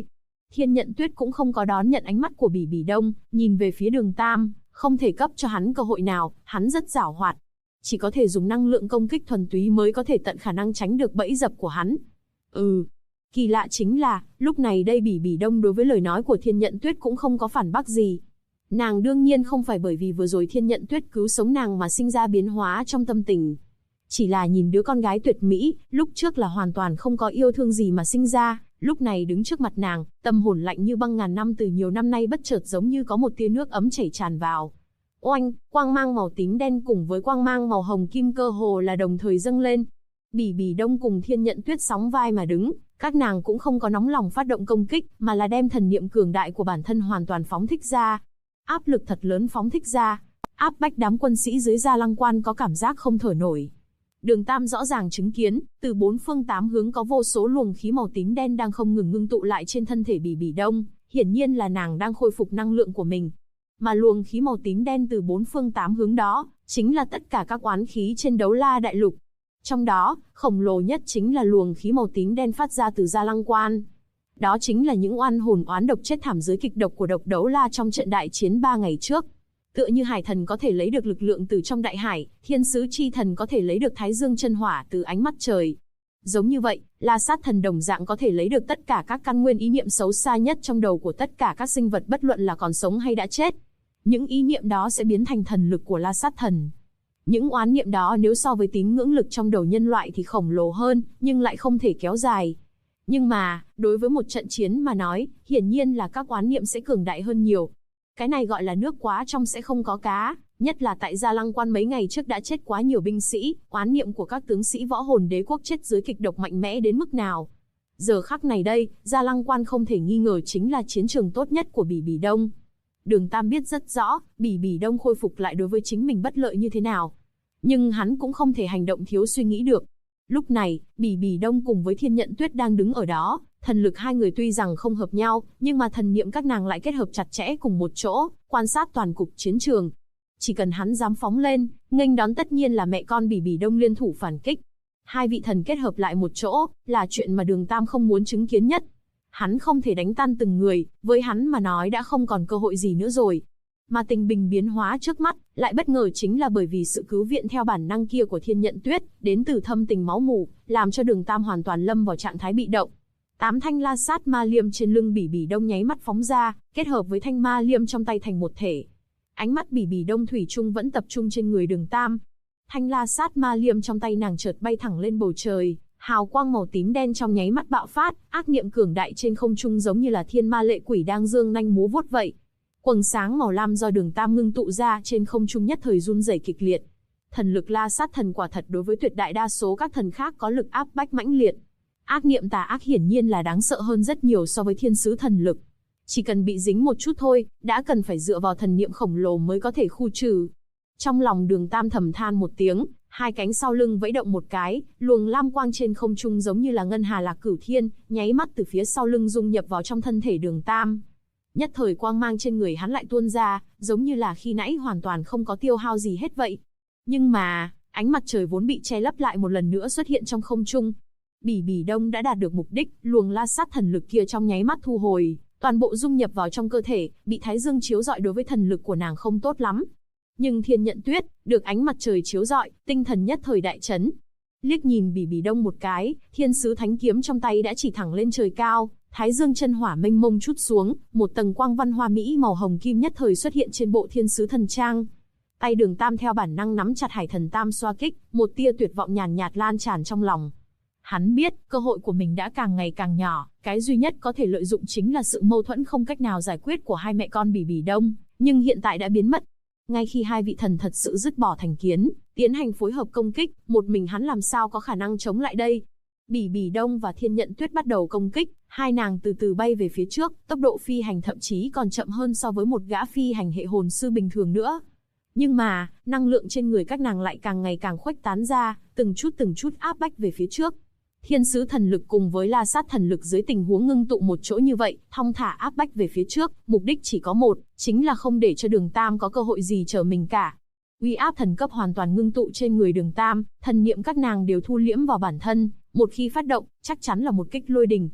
Thiên Nhận Tuyết cũng không có đón nhận ánh mắt của Bỉ Bỉ Đông, nhìn về phía Đường Tam, không thể cấp cho hắn cơ hội nào, hắn rất giảo hoạt. Chỉ có thể dùng năng lượng công kích thuần túy mới có thể tận khả năng tránh được bẫy dập của hắn. Kỳ lạ chính là, lúc này đây Bỉ Bỉ Đông đối với lời nói của Thiên Nhận Tuyết cũng không có phản bác gì. Nàng đương nhiên không phải bởi vì vừa rồi Thiên Nhận Tuyết cứu sống nàng mà sinh ra biến hóa trong tâm tình. Chỉ là nhìn đứa con gái tuyệt mỹ, lúc trước là hoàn toàn không có yêu thương gì mà sinh ra, lúc này đứng trước mặt nàng, tâm hồn lạnh như băng ngàn năm từ nhiều năm nay bất chợt giống như có một tia nước ấm chảy tràn vào. Oanh, quang mang màu tím đen cùng với quang mang màu hồng kim cơ hồ là đồng thời dâng lên. Bỉ Bỉ Đông cùng Thiên Nhận Tuyết sóng vai mà đứng, các nàng cũng không có nóng lòng phát động công kích, mà là đem thần niệm cường đại của bản thân hoàn toàn phóng thích ra. Áp lực thật lớn phóng thích ra, áp bách đám quân sĩ dưới Gia Lăng Quan có cảm giác không thở nổi. Đường Tam rõ ràng chứng kiến, từ bốn phương tám hướng có vô số luồng khí màu tím đen đang không ngừng ngưng tụ lại trên thân thể Bỉ Bỉ Đông, hiển nhiên là nàng đang khôi phục năng lượng của mình. Mà luồng khí màu tím đen từ bốn phương tám hướng đó, chính là tất cả các oán khí trên Đấu La Đại Lục. Trong đó, khổng lồ nhất chính là luồng khí màu tím đen phát ra từ Gia Lăng Quan. Đó chính là những oan hồn oán độc chết thảm dưới kịch độc của độc đấu la trong trận đại chiến 3 ngày trước. Tựa như hải thần có thể lấy được lực lượng từ trong đại hải, thiên sứ chi thần có thể lấy được thái dương chân hỏa từ ánh mắt trời. Giống như vậy, La Sát thần đồng dạng có thể lấy được tất cả các căn nguyên ý niệm xấu xa nhất trong đầu của tất cả các sinh vật bất luận là còn sống hay đã chết. Những ý niệm đó sẽ biến thành thần lực của La Sát thần. Những oán niệm đó nếu so với tín ngưỡng lực trong đầu nhân loại thì khổng lồ hơn, nhưng lại không thể kéo dài. Nhưng mà, đối với một trận chiến mà nói, hiển nhiên là các oán niệm sẽ cường đại hơn nhiều. Cái này gọi là nước quá trong sẽ không có cá, nhất là tại Gia Lăng Quan mấy ngày trước đã chết quá nhiều binh sĩ, oán niệm của các tướng sĩ võ hồn đế quốc chết dưới kịch độc mạnh mẽ đến mức nào. Giờ khắc này đây, Gia Lăng Quan không thể nghi ngờ chính là chiến trường tốt nhất của Bỉ Bỉ Đông. Đường Tam biết rất rõ, Bỉ Bỉ Đông khôi phục lại đối với chính mình bất lợi như thế nào. Nhưng hắn cũng không thể hành động thiếu suy nghĩ được. Lúc này, Bỉ Bỉ Đông cùng với Thiên Nhận Tuyết đang đứng ở đó, thần lực hai người tuy rằng không hợp nhau, nhưng mà thần niệm các nàng lại kết hợp chặt chẽ cùng một chỗ, quan sát toàn cục chiến trường. Chỉ cần hắn dám phóng lên, nghênh đón tất nhiên là mẹ con Bỉ Bỉ Đông liên thủ phản kích. Hai vị thần kết hợp lại một chỗ, là chuyện mà Đường Tam không muốn chứng kiến nhất. Hắn không thể đánh tan từng người, với hắn mà nói đã không còn cơ hội gì nữa rồi. Mà tình bình biến hóa trước mắt, lại bất ngờ chính là bởi vì sự cứu viện theo bản năng kia của Thiên Nhận Tuyết, đến từ thâm tình máu mủ, làm cho Đường Tam hoàn toàn lâm vào trạng thái bị động. 8 thanh la sát ma liêm trên lưng Bỉ Bỉ Đông nháy mắt phóng ra, kết hợp với thanh ma liêm trong tay thành một thể. Ánh mắt Bỉ Bỉ Đông thủy chung vẫn tập trung trên người Đường Tam. Thanh la sát ma liêm trong tay nàng chợt bay thẳng lên bầu trời, hào quang màu tím đen trong nháy mắt bạo phát, ác niệm cường đại trên không trung giống như là thiên ma lệ quỷ đang giương nanh múa vuốt vậy. Quầng sáng màu lam do Đường Tam ngưng tụ ra trên không trung nhất thời run rẩy kịch liệt. Thần lực La Sát thần quả thật đối với tuyệt đại đa số các thần khác có lực áp bách mãnh liệt. Ác niệm tà ác hiển nhiên là đáng sợ hơn rất nhiều so với thiên sứ thần lực. Chỉ cần bị dính một chút thôi, đã cần phải dựa vào thần niệm khổng lồ mới có thể khu trừ. Trong lòng Đường Tam thầm than một tiếng, hai cánh sau lưng vẫy động một cái, luồng lam quang trên không trung giống như là ngân hà lạc cửu thiên, nháy mắt từ phía sau lưng dung nhập vào trong thân thể Đường Tam. Nhất thời quang mang trên người hắn lại tuôn ra, giống như là khi nãy hoàn toàn không có tiêu hao gì hết vậy. Nhưng mà, ánh mặt trời vốn bị che lấp lại một lần nữa xuất hiện trong không trung. Bỉ Bỉ Đông đã đạt được mục đích, luồng la sát thần lực kia trong nháy mắt thu hồi, toàn bộ dung nhập vào trong cơ thể, bị thái dương chiếu rọi đối với thần lực của nàng không tốt lắm. Nhưng Thiên Nhận Tuyết, được ánh mặt trời chiếu rọi, tinh thần nhất thời đại chấn. Liếc nhìn Bỉ Bỉ Đông một cái, thiên sứ thánh kiếm trong tay đã chỉ thẳng lên trời cao, thái dương chân hỏa mênh mông trút xuống, một tầng quang văn hoa mỹ màu hồng kim nhất thời xuất hiện trên bộ thiên sứ thần trang. Tay Đường Tam theo bản năng nắm chặt hải thần tam xoa kích, một tia tuyệt vọng nhàn nhạt lan tràn trong lòng. Hắn biết, cơ hội của mình đã càng ngày càng nhỏ, cái duy nhất có thể lợi dụng chính là sự mâu thuẫn không cách nào giải quyết của hai mẹ con Bỉ Bỉ Đông, nhưng hiện tại đã biến mất. Ngay khi hai vị thần thật sự dứt bỏ thành kiến, tiến hành phối hợp công kích, một mình hắn làm sao có khả năng chống lại đây? Bỉ Bỉ Đông và Thiên Nhận Tuyết bắt đầu công kích, hai nàng từ từ bay về phía trước, tốc độ phi hành thậm chí còn chậm hơn so với một gã phi hành hệ hồn sư bình thường nữa. Nhưng mà, năng lượng trên người các nàng lại càng ngày càng khuếch tán ra, từng chút áp bách về phía trước. Thiên sứ thần lực cùng với la sát thần lực dưới tình huống ngưng tụ một chỗ như vậy, thong thả áp bách về phía trước, mục đích chỉ có một, chính là không để cho Đường Tam có cơ hội gì trở mình cả. Uy áp thần cấp hoàn toàn ngưng tụ trên người Đường Tam, thần niệm các nàng đều thu liễm vào bản thân, một khi phát động, chắc chắn là một kích lôi đình.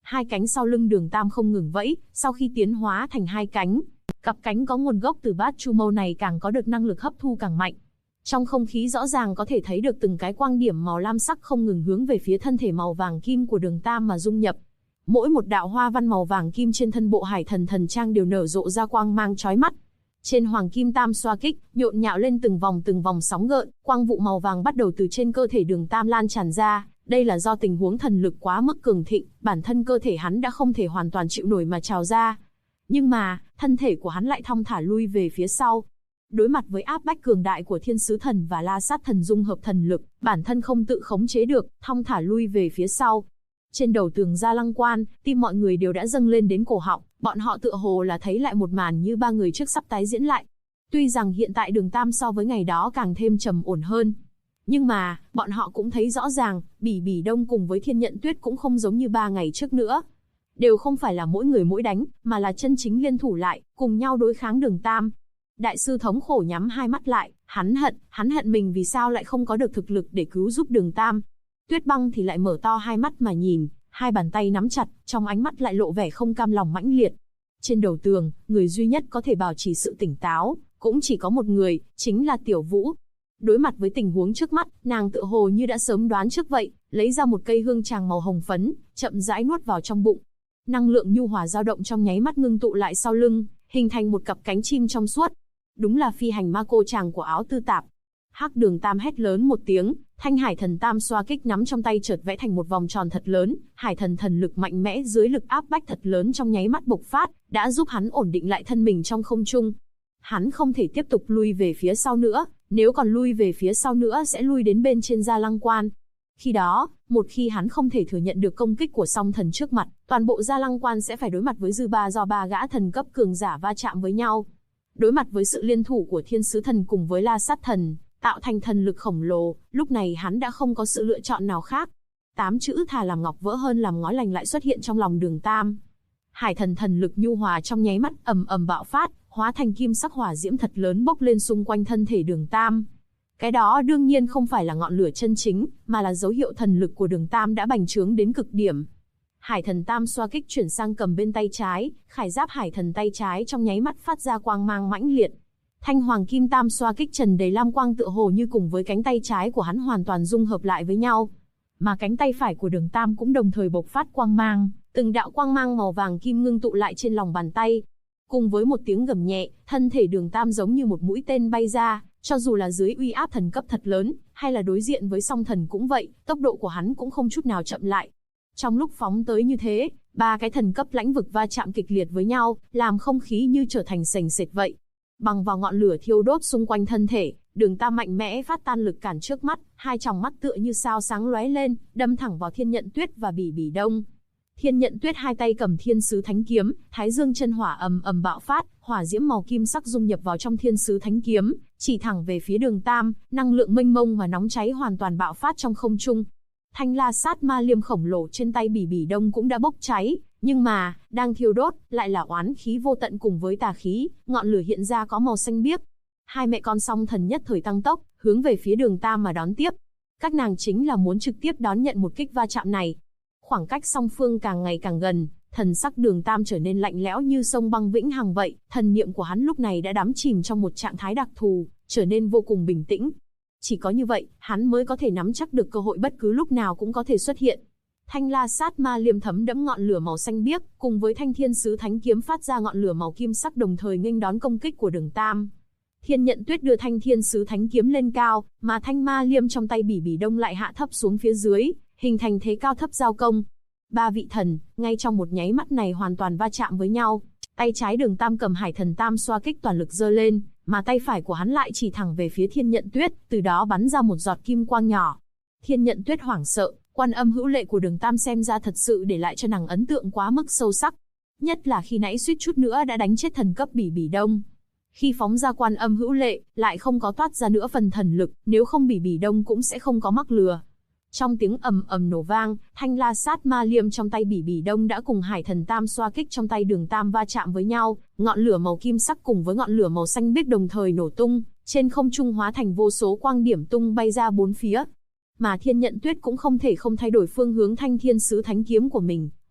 Hai cánh sau lưng Đường Tam không ngừng vẫy, sau khi tiến hóa thành hai cánh, cặp cánh có nguồn gốc từ bát chu mâu này càng có được năng lực hấp thu càng mạnh. Trong không khí rõ ràng có thể thấy được từng cái quang điểm màu lam sắc không ngừng hướng về phía thân thể màu vàng kim của Đường Tam mà dung nhập. Mỗi một đạo hoa văn màu vàng kim trên thân bộ Hải Thần Thần Trang đều nở rộ ra quang mang chói mắt. Trên Hoàng Kim Tam xoa kích, nhộn nhạo lên từng vòng sóng gợn, quang vụ màu vàng bắt đầu từ trên cơ thể Đường Tam lan tràn ra. Đây là do tình huống thần lực quá mức cường thịnh, bản thân cơ thể hắn đã không thể hoàn toàn chịu nổi mà trào ra. Nhưng mà, thân thể của hắn lại thong thả lui về phía sau. Đối mặt với áp bách cường đại của Thiên Sứ Thần và La Sát Thần dung hợp thần lực, bản thân không tự khống chế được, thong thả lui về phía sau. Trên đầu tường Gia Lăng Quan, tim mọi người đều đã dâng lên đến cổ họng, bọn họ tựa hồ là thấy lại một màn như ba người trước sắp tái diễn lại. Tuy rằng hiện tại Đường Tam so với ngày đó càng thêm trầm ổn hơn, nhưng mà, bọn họ cũng thấy rõ ràng, Bỉ Bỉ Đông cùng với Thiên Nhận Tuyết cũng không giống như 3 ngày trước nữa. Đều không phải là mỗi người mỗi đánh, mà là chân chính liên thủ lại, cùng nhau đối kháng Đường Tam. Đại sư thống khổ nhắm hai mắt lại, hắn hận mình vì sao lại không có được thực lực để cứu giúp Đường Tam. Tuyết Băng thì lại mở to hai mắt mà nhìn, hai bàn tay nắm chặt, trong ánh mắt lại lộ vẻ không cam lòng mãnh liệt. Trên đầu tường, người duy nhất có thể bảo trì sự tỉnh táo, cũng chỉ có một người, chính là Tiểu Vũ. Đối mặt với tình huống trước mắt, nàng tựa hồ như đã sớm đoán trước vậy, lấy ra một cây hương tràng màu hồng phấn, chậm rãi nuốt vào trong bụng. Năng lượng nhu hòa dao động trong nháy mắt ngưng tụ lại sau lưng, hình thành một cặp cánh chim trong suốt. Đúng là phi hành ma cô tràng của Áo Tư Tạp. Hắc Đường Tam hét lớn một tiếng, thanh Hải Thần Tam xoa kích nắm trong tay chợt vẽ thành một vòng tròn thật lớn, Hải Thần thần lực mạnh mẽ dưới lực áp bách thật lớn trong nháy mắt bộc phát, đã giúp hắn ổn định lại thân mình trong không trung. Hắn không thể tiếp tục lui về phía sau nữa, nếu còn lui về phía sau nữa sẽ lui đến bên trên Gia Lăng Quan. Khi đó, một khi hắn không thể thừa nhận được công kích của song thần trước mặt, toàn bộ Gia Lăng Quan sẽ phải đối mặt với dư ba do 3 gã thần cấp cường giả va chạm với nhau. Đối mặt với sự liên thủ của Thiên Sứ Thần cùng với La Sát Thần, tạo thành thần lực khổng lồ, lúc này hắn đã không có sự lựa chọn nào khác. 8 chữ thà làm ngọc vỡ hơn làm ngói lành lại xuất hiện trong lòng Đường Tam. Hải Thần thần lực nhu hòa trong nháy mắt ầm ầm bạo phát, hóa thành kim sắc hỏa diễm thật lớn bốc lên xung quanh thân thể Đường Tam. Cái đó đương nhiên không phải là ngọn lửa chân chính, mà là dấu hiệu thần lực của Đường Tam đã bành trướng đến cực điểm. Hải Thần Tam xoa kích chuyển sang cầm bên tay trái, khải giáp Hải Thần tay trái trong nháy mắt phát ra quang mang mãnh liệt. Thanh Hoàng Kim Tam xoa kích trần đầy lam quang tựa hồ như cùng với cánh tay trái của hắn hoàn toàn dung hợp lại với nhau. Mà cánh tay phải của Đường Tam cũng đồng thời bộc phát quang mang, từng đạo quang mang màu vàng kim ngưng tụ lại trên lòng bàn tay. Cùng với một tiếng gầm nhẹ, thân thể Đường Tam giống như một mũi tên bay ra, cho dù là dưới uy áp thần cấp thật lớn, hay là đối diện với song thần cũng vậy, tốc độ của hắn cũng không chút nào chậm lại. Trong lúc phóng tới như thế, 3 cái thần cấp lãnh vực va chạm kịch liệt với nhau, làm không khí như trở thành sền sệt vậy. Bằng vào ngọn lửa thiêu đốt xung quanh thân thể, Đường Tam mạnh mẽ phát tan lực cản trước mắt, hai tròng mắt tựa như sao sáng lóe lên, đâm thẳng vào Thiên Nhận Tuyết và Bỉ Bỉ Đông. Thiên Nhận Tuyết hai tay cầm Thiên Sứ Thánh Kiếm, Thái Dương chân hỏa ầm ầm bạo phát, hỏa diễm màu kim sắc dung nhập vào trong Thiên Sứ Thánh Kiếm, chỉ thẳng về phía Đường Tam, năng lượng mênh mông và nóng cháy hoàn toàn bạo phát trong không trung. Thanh La Sát Ma Liêm khổng lồ trên tay Bỉ Bỉ Đông cũng đã bốc cháy, nhưng mà, đang thiêu đốt, lại là oán khí vô tận cùng với tà khí, ngọn lửa hiện ra có màu xanh biếc. Hai mẹ con song thần nhất thời tăng tốc, hướng về phía Đường Tam mà đón tiếp. Các nàng chính là muốn trực tiếp đón nhận một kích va chạm này. Khoảng cách song phương càng ngày càng gần, thần sắc Đường Tam trở nên lạnh lẽo như sông băng vĩnh hằng vậy, thần niệm của hắn lúc này đã đắm chìm trong một trạng thái đặc thù, trở nên vô cùng bình tĩnh. Chỉ có như vậy, hắn mới có thể nắm chắc được cơ hội bất cứ lúc nào cũng có thể xuất hiện. Thanh La Sát Ma Liêm thấm đẫm ngọn lửa màu xanh biếc, cùng với Thanh Thiên Sứ Thánh Kiếm phát ra ngọn lửa màu kim sắc đồng thời nghênh đón công kích của Đường Tam. Thiên Nhận Tuyết đưa Thanh Thiên Sứ Thánh Kiếm lên cao, mà Thanh Ma Liêm trong tay Bỉ Bỉ Đông lại hạ thấp xuống phía dưới, hình thành thế cao thấp giao công. 3 vị thần, ngay trong một nháy mắt này hoàn toàn va chạm với nhau. Tay trái Đường Tam cầm Hải Thần Tam xoa kích toàn lực giơ lên, mà tay phải của hắn lại chỉ thẳng về phía Thiên Nhận Tuyết, từ đó bắn ra một giọt kim quang nhỏ. Thiên Nhận Tuyết hoảng sợ, Quan Âm hữu lệ của Đường Tam xem ra thật sự để lại cho nàng ấn tượng quá mức sâu sắc. Nhất là khi nãy suýt chút nữa đã đánh chết thần cấp Bỉ Bỉ Đông. Khi phóng ra Quan Âm hữu lệ, lại không có toát ra nữa phần thần lực, nếu không Bỉ Bỉ Đông cũng sẽ không có mắc lừa. Trong tiếng ầm ầm nổ vang, Thanh La Sát Ma Liêm trong tay Bỉ Bỉ Đông đã cùng Hải Thần Tam xoa kích trong tay Đường Tam va chạm với nhau, ngọn lửa màu kim sắc cùng với ngọn lửa màu xanh biếc đồng thời nổ tung, trên không trung hóa thành vô số quang điểm tung bay ra bốn phía. Mà Thiên Nhận Tuyết cũng không thể không thay đổi phương hướng Thanh Thiên Sứ Thánh Kiếm của mình,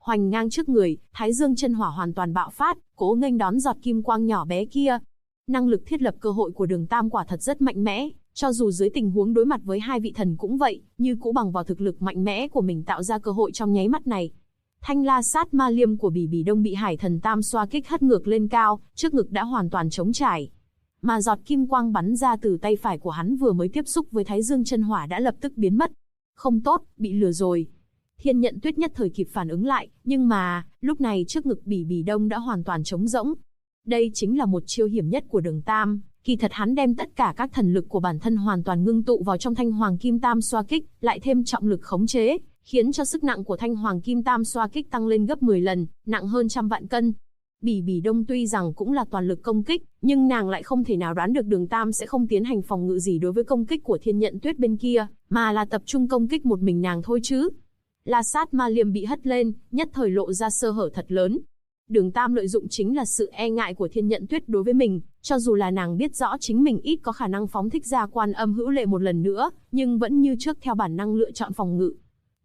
hoành ngang trước người, Thái Dương chân hỏa hoàn toàn bạo phát, cố nghênh đón giọt kim quang nhỏ bé kia. Năng lực thiết lập cơ hội của Đường Tam quả thật rất mạnh mẽ, cho dù dưới tình huống đối mặt với hai vị thần cũng vậy, như cũ bằng vào thực lực mạnh mẽ của mình tạo ra cơ hội trong nháy mắt này. Thanh la sát ma liêm của Bỉ Bỉ Đông bị Hải Thần Tam xoa kích hất ngược lên cao, trước ngực đã hoàn toàn trống trải. Mà giọt kim quang bắn ra từ tay phải của hắn vừa mới tiếp xúc với Thái Dương chân hỏa đã lập tức biến mất. Không tốt, bị lừa rồi. Thiên Nhận Tuyết nhất thời kịp phản ứng lại, nhưng mà, lúc này trước ngực Bỉ Bỉ Đông đã hoàn toàn trống rỗng. Đây chính là một chiêu hiểm nhất của Đường Tam, kỳ thật hắn đem tất cả các thần lực của bản thân hoàn toàn ngưng tụ vào trong Thanh Hoàng Kim Tam xoa kích, lại thêm trọng lực khống chế, khiến cho sức nặng của Thanh Hoàng Kim Tam xoa kích tăng lên gấp 10 lần, nặng hơn trăm vạn cân. Bỉ Bỉ Đông tuy rằng cũng là toàn lực công kích, nhưng nàng lại không thể nào đoán được Đường Tam sẽ không tiến hành phòng ngự gì đối với công kích của Thiên Nhận Tuyết bên kia, mà là tập trung công kích một mình nàng thôi chứ. La sát ma liêm bị hất lên, nhất thời lộ ra sơ hở thật lớn. Đường Tam lợi dụng chính là sự e ngại của Thiên Nhận Tuyết đối với mình, cho dù là nàng biết rõ chính mình ít có khả năng phóng thích ra Quan Âm Hữu Lệ một lần nữa, nhưng vẫn như trước theo bản năng lựa chọn phòng ngự.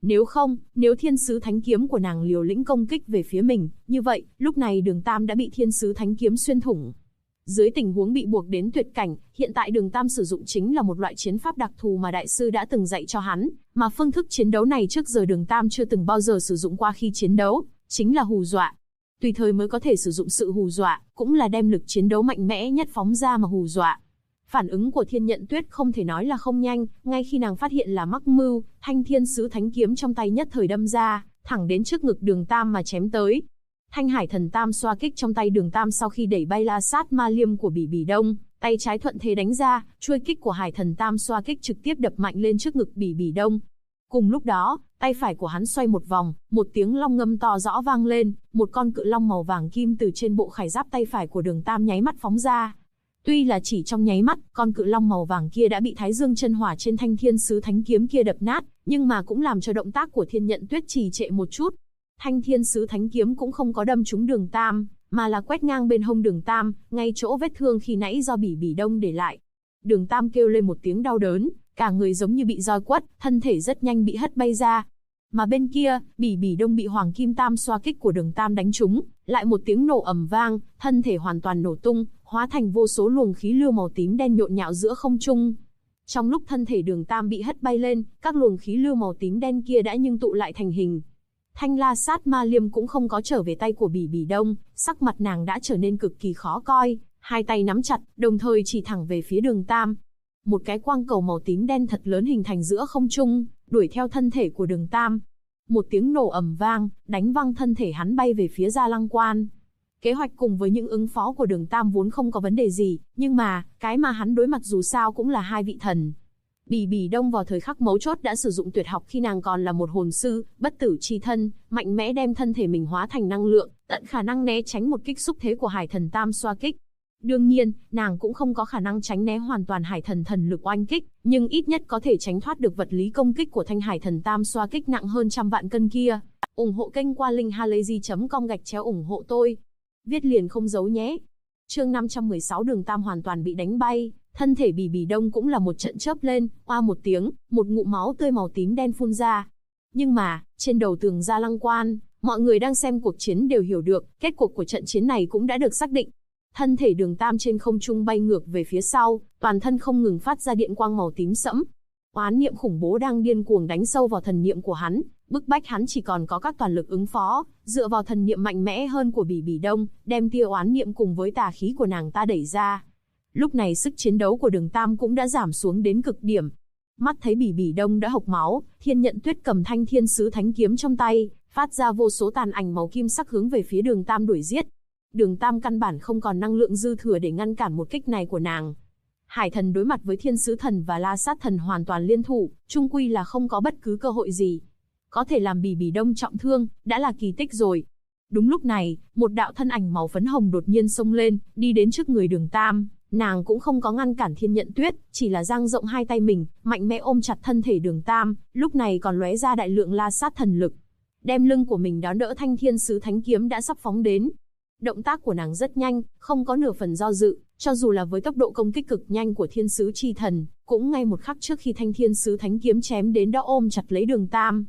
Nếu Thiên Sứ Thánh Kiếm của nàng liều lĩnh công kích về phía mình, như vậy, lúc này Đường Tam đã bị Thiên Sứ Thánh Kiếm xuyên thủng. Dưới tình huống bị buộc đến tuyệt cảnh, hiện tại Đường Tam sử dụng chính là một loại chiến pháp đặc thù mà đại sư đã từng dạy cho hắn, mà phương thức chiến đấu này trước giờ Đường Tam chưa từng bao giờ sử dụng qua khi chiến đấu, chính là hù dọa. Tùy thời mới có thể sử dụng sự hù dọa, cũng là đem lực chiến đấu mạnh mẽ nhất phóng ra mà hù dọa. Phản ứng của Thiên Nhận Tuyết không thể nói là không nhanh, ngay khi nàng phát hiện là mắc mưu, thanh Thiên Sứ Thánh Kiếm trong tay nhất thời đâm ra, thẳng đến trước ngực Đường Tam mà chém tới. Thanh Hải Thần Tam xoa kích trong tay Đường Tam sau khi đẩy bay la sát ma liêm của Bỉ Bỉ Đông, tay trái thuận thế đánh ra, chuôi kích của Hải Thần Tam xoa kích trực tiếp đập mạnh lên trước ngực Bỉ Bỉ Đông. Cùng lúc đó, tay phải của hắn xoay một vòng, một tiếng long ngâm to rõ vang lên, một con cự long màu vàng kim từ trên bộ khải giáp tay phải của Đường Tam nháy mắt phóng ra. Tuy là chỉ trong nháy mắt, con cự long màu vàng kia đã bị Thái Dương chân hỏa trên thanh Thiên Sứ Thánh Kiếm kia đập nát, nhưng mà cũng làm cho động tác của Thiên Nhận Tuyết trì trệ một chút. Thanh Thiên Sứ Thánh Kiếm cũng không có đâm trúng Đường Tam, mà là quét ngang bên hông Đường Tam, ngay chỗ vết thương khi nãy do Bỉ Bỉ Đông để lại. Đường Tam kêu lên một tiếng đau đớn, cả người giống như bị roi quất, thân thể rất nhanh bị hất bay ra. Mà bên kia, Bỉ Bỉ Đông bị Hoàng Kim Tam xoa kích của Đường Tam đánh trúng, lại một tiếng nổ ầm vang, thân thể hoàn toàn nổ tung, hóa thành vô số luồng khí lưu màu tím đen nhộn nhạo giữa không trung. Trong lúc thân thể Đường Tam bị hất bay lên, các luồng khí lưu màu tím đen kia đã ngưng tụ lại thành hình. Thanh la sát ma liêm cũng không có trở về tay của Bỉ Bỉ Đông, sắc mặt nàng đã trở nên cực kỳ khó coi, hai tay nắm chặt, đồng thời chỉ thẳng về phía Đường Tam. Một cái quang cầu màu tím đen thật lớn hình thành giữa không trung, đuổi theo thân thể của Đường Tam. Một tiếng nổ ầm vang, đánh văng thân thể hắn bay về phía Gia Lăng Quan. Kế hoạch cùng với những ứng phó của Đường Tam vốn không có vấn đề gì, nhưng mà, cái mà hắn đối mặt dù sao cũng là hai vị thần. Bỉ Bỉ Đông vào thời khắc mấu chốt đã sử dụng tuyệt học khi nàng còn là một hồn sư, bất tử chi thân, mạnh mẽ đem thân thể mình hóa thành năng lượng, tận khả năng né tránh một kích xúc thế của Hải Thần Tam xoa kích. Đương nhiên, nàng cũng không có khả năng tránh né hoàn toàn Hải Thần thần lực oanh kích, nhưng ít nhất có thể tránh thoát được vật lý công kích của thanh Hải Thần Tam xoa kích nặng hơn trăm vạn cân kia. Ủng hộ kênh qua linkhalazy.com/ủng hộ tôi. Viết liền không giấu nhé. Chương 516 Đường Tam hoàn toàn bị đánh bay, thân thể Bỉ Bỉ Đông cũng là một trận chớp lên, oa một tiếng, một ngụm máu tươi màu tím đen phun ra. Nhưng mà, trên đầu tường Gia Lăng Quan, mọi người đang xem cuộc chiến đều hiểu được, kết cục của trận chiến này cũng đã được xác định. Thân thể Đường Tam trên không trung bay ngược về phía sau, toàn thân không ngừng phát ra điện quang màu tím sẫm. Oán niệm khủng bố đang điên cuồng đánh sâu vào thần niệm của hắn, bức bách hắn chỉ còn có các toàn lực ứng phó, dựa vào thần niệm mạnh mẽ hơn của Bỉ Bỉ Đông, đem tia oán niệm cùng với tà khí của nàng ta đẩy ra. Lúc này sức chiến đấu của Đường Tam cũng đã giảm xuống đến cực điểm. Mắt thấy Bỉ Bỉ Đông đã hộc máu, Thiên Nhận Tuyết cầm thanh Thiên Sứ Thánh Kiếm trong tay, phát ra vô số tàn ảnh màu kim sắc hướng về phía Đường Tam đuổi giết. Đường Tam căn bản không còn năng lượng dư thừa để ngăn cản một kích này của nàng. Hải Thần đối mặt với Thiên Sứ Thần và La Sát Thần hoàn toàn liên thủ, chung quy là không có bất cứ cơ hội gì. Có thể làm Bỉ Bỉ Đông trọng thương, đã là kỳ tích rồi. Đúng lúc này, một đạo thân ảnh màu phấn hồng đột nhiên xông lên, đi đến trước người Đường Tam. Nàng cũng không có ngăn cản Thiên Nhận Tuyết, chỉ là dang rộng hai tay mình, mạnh mẽ ôm chặt thân thể Đường Tam, lúc này còn lóe ra đại lượng La Sát thần lực. Đem lưng của mình đón đỡ thanh Thiên Sứ Thánh Kiếm đã sắp phóng đến. Động tác của nàng rất nhanh, không có nửa phần do dự, cho dù là với tốc độ công kích cực nhanh của Thiên Sứ Chi Thần, cũng ngay một khắc trước khi thanh Thiên Sứ Thánh Kiếm chém đến đã ôm chặt lấy Đường Tam.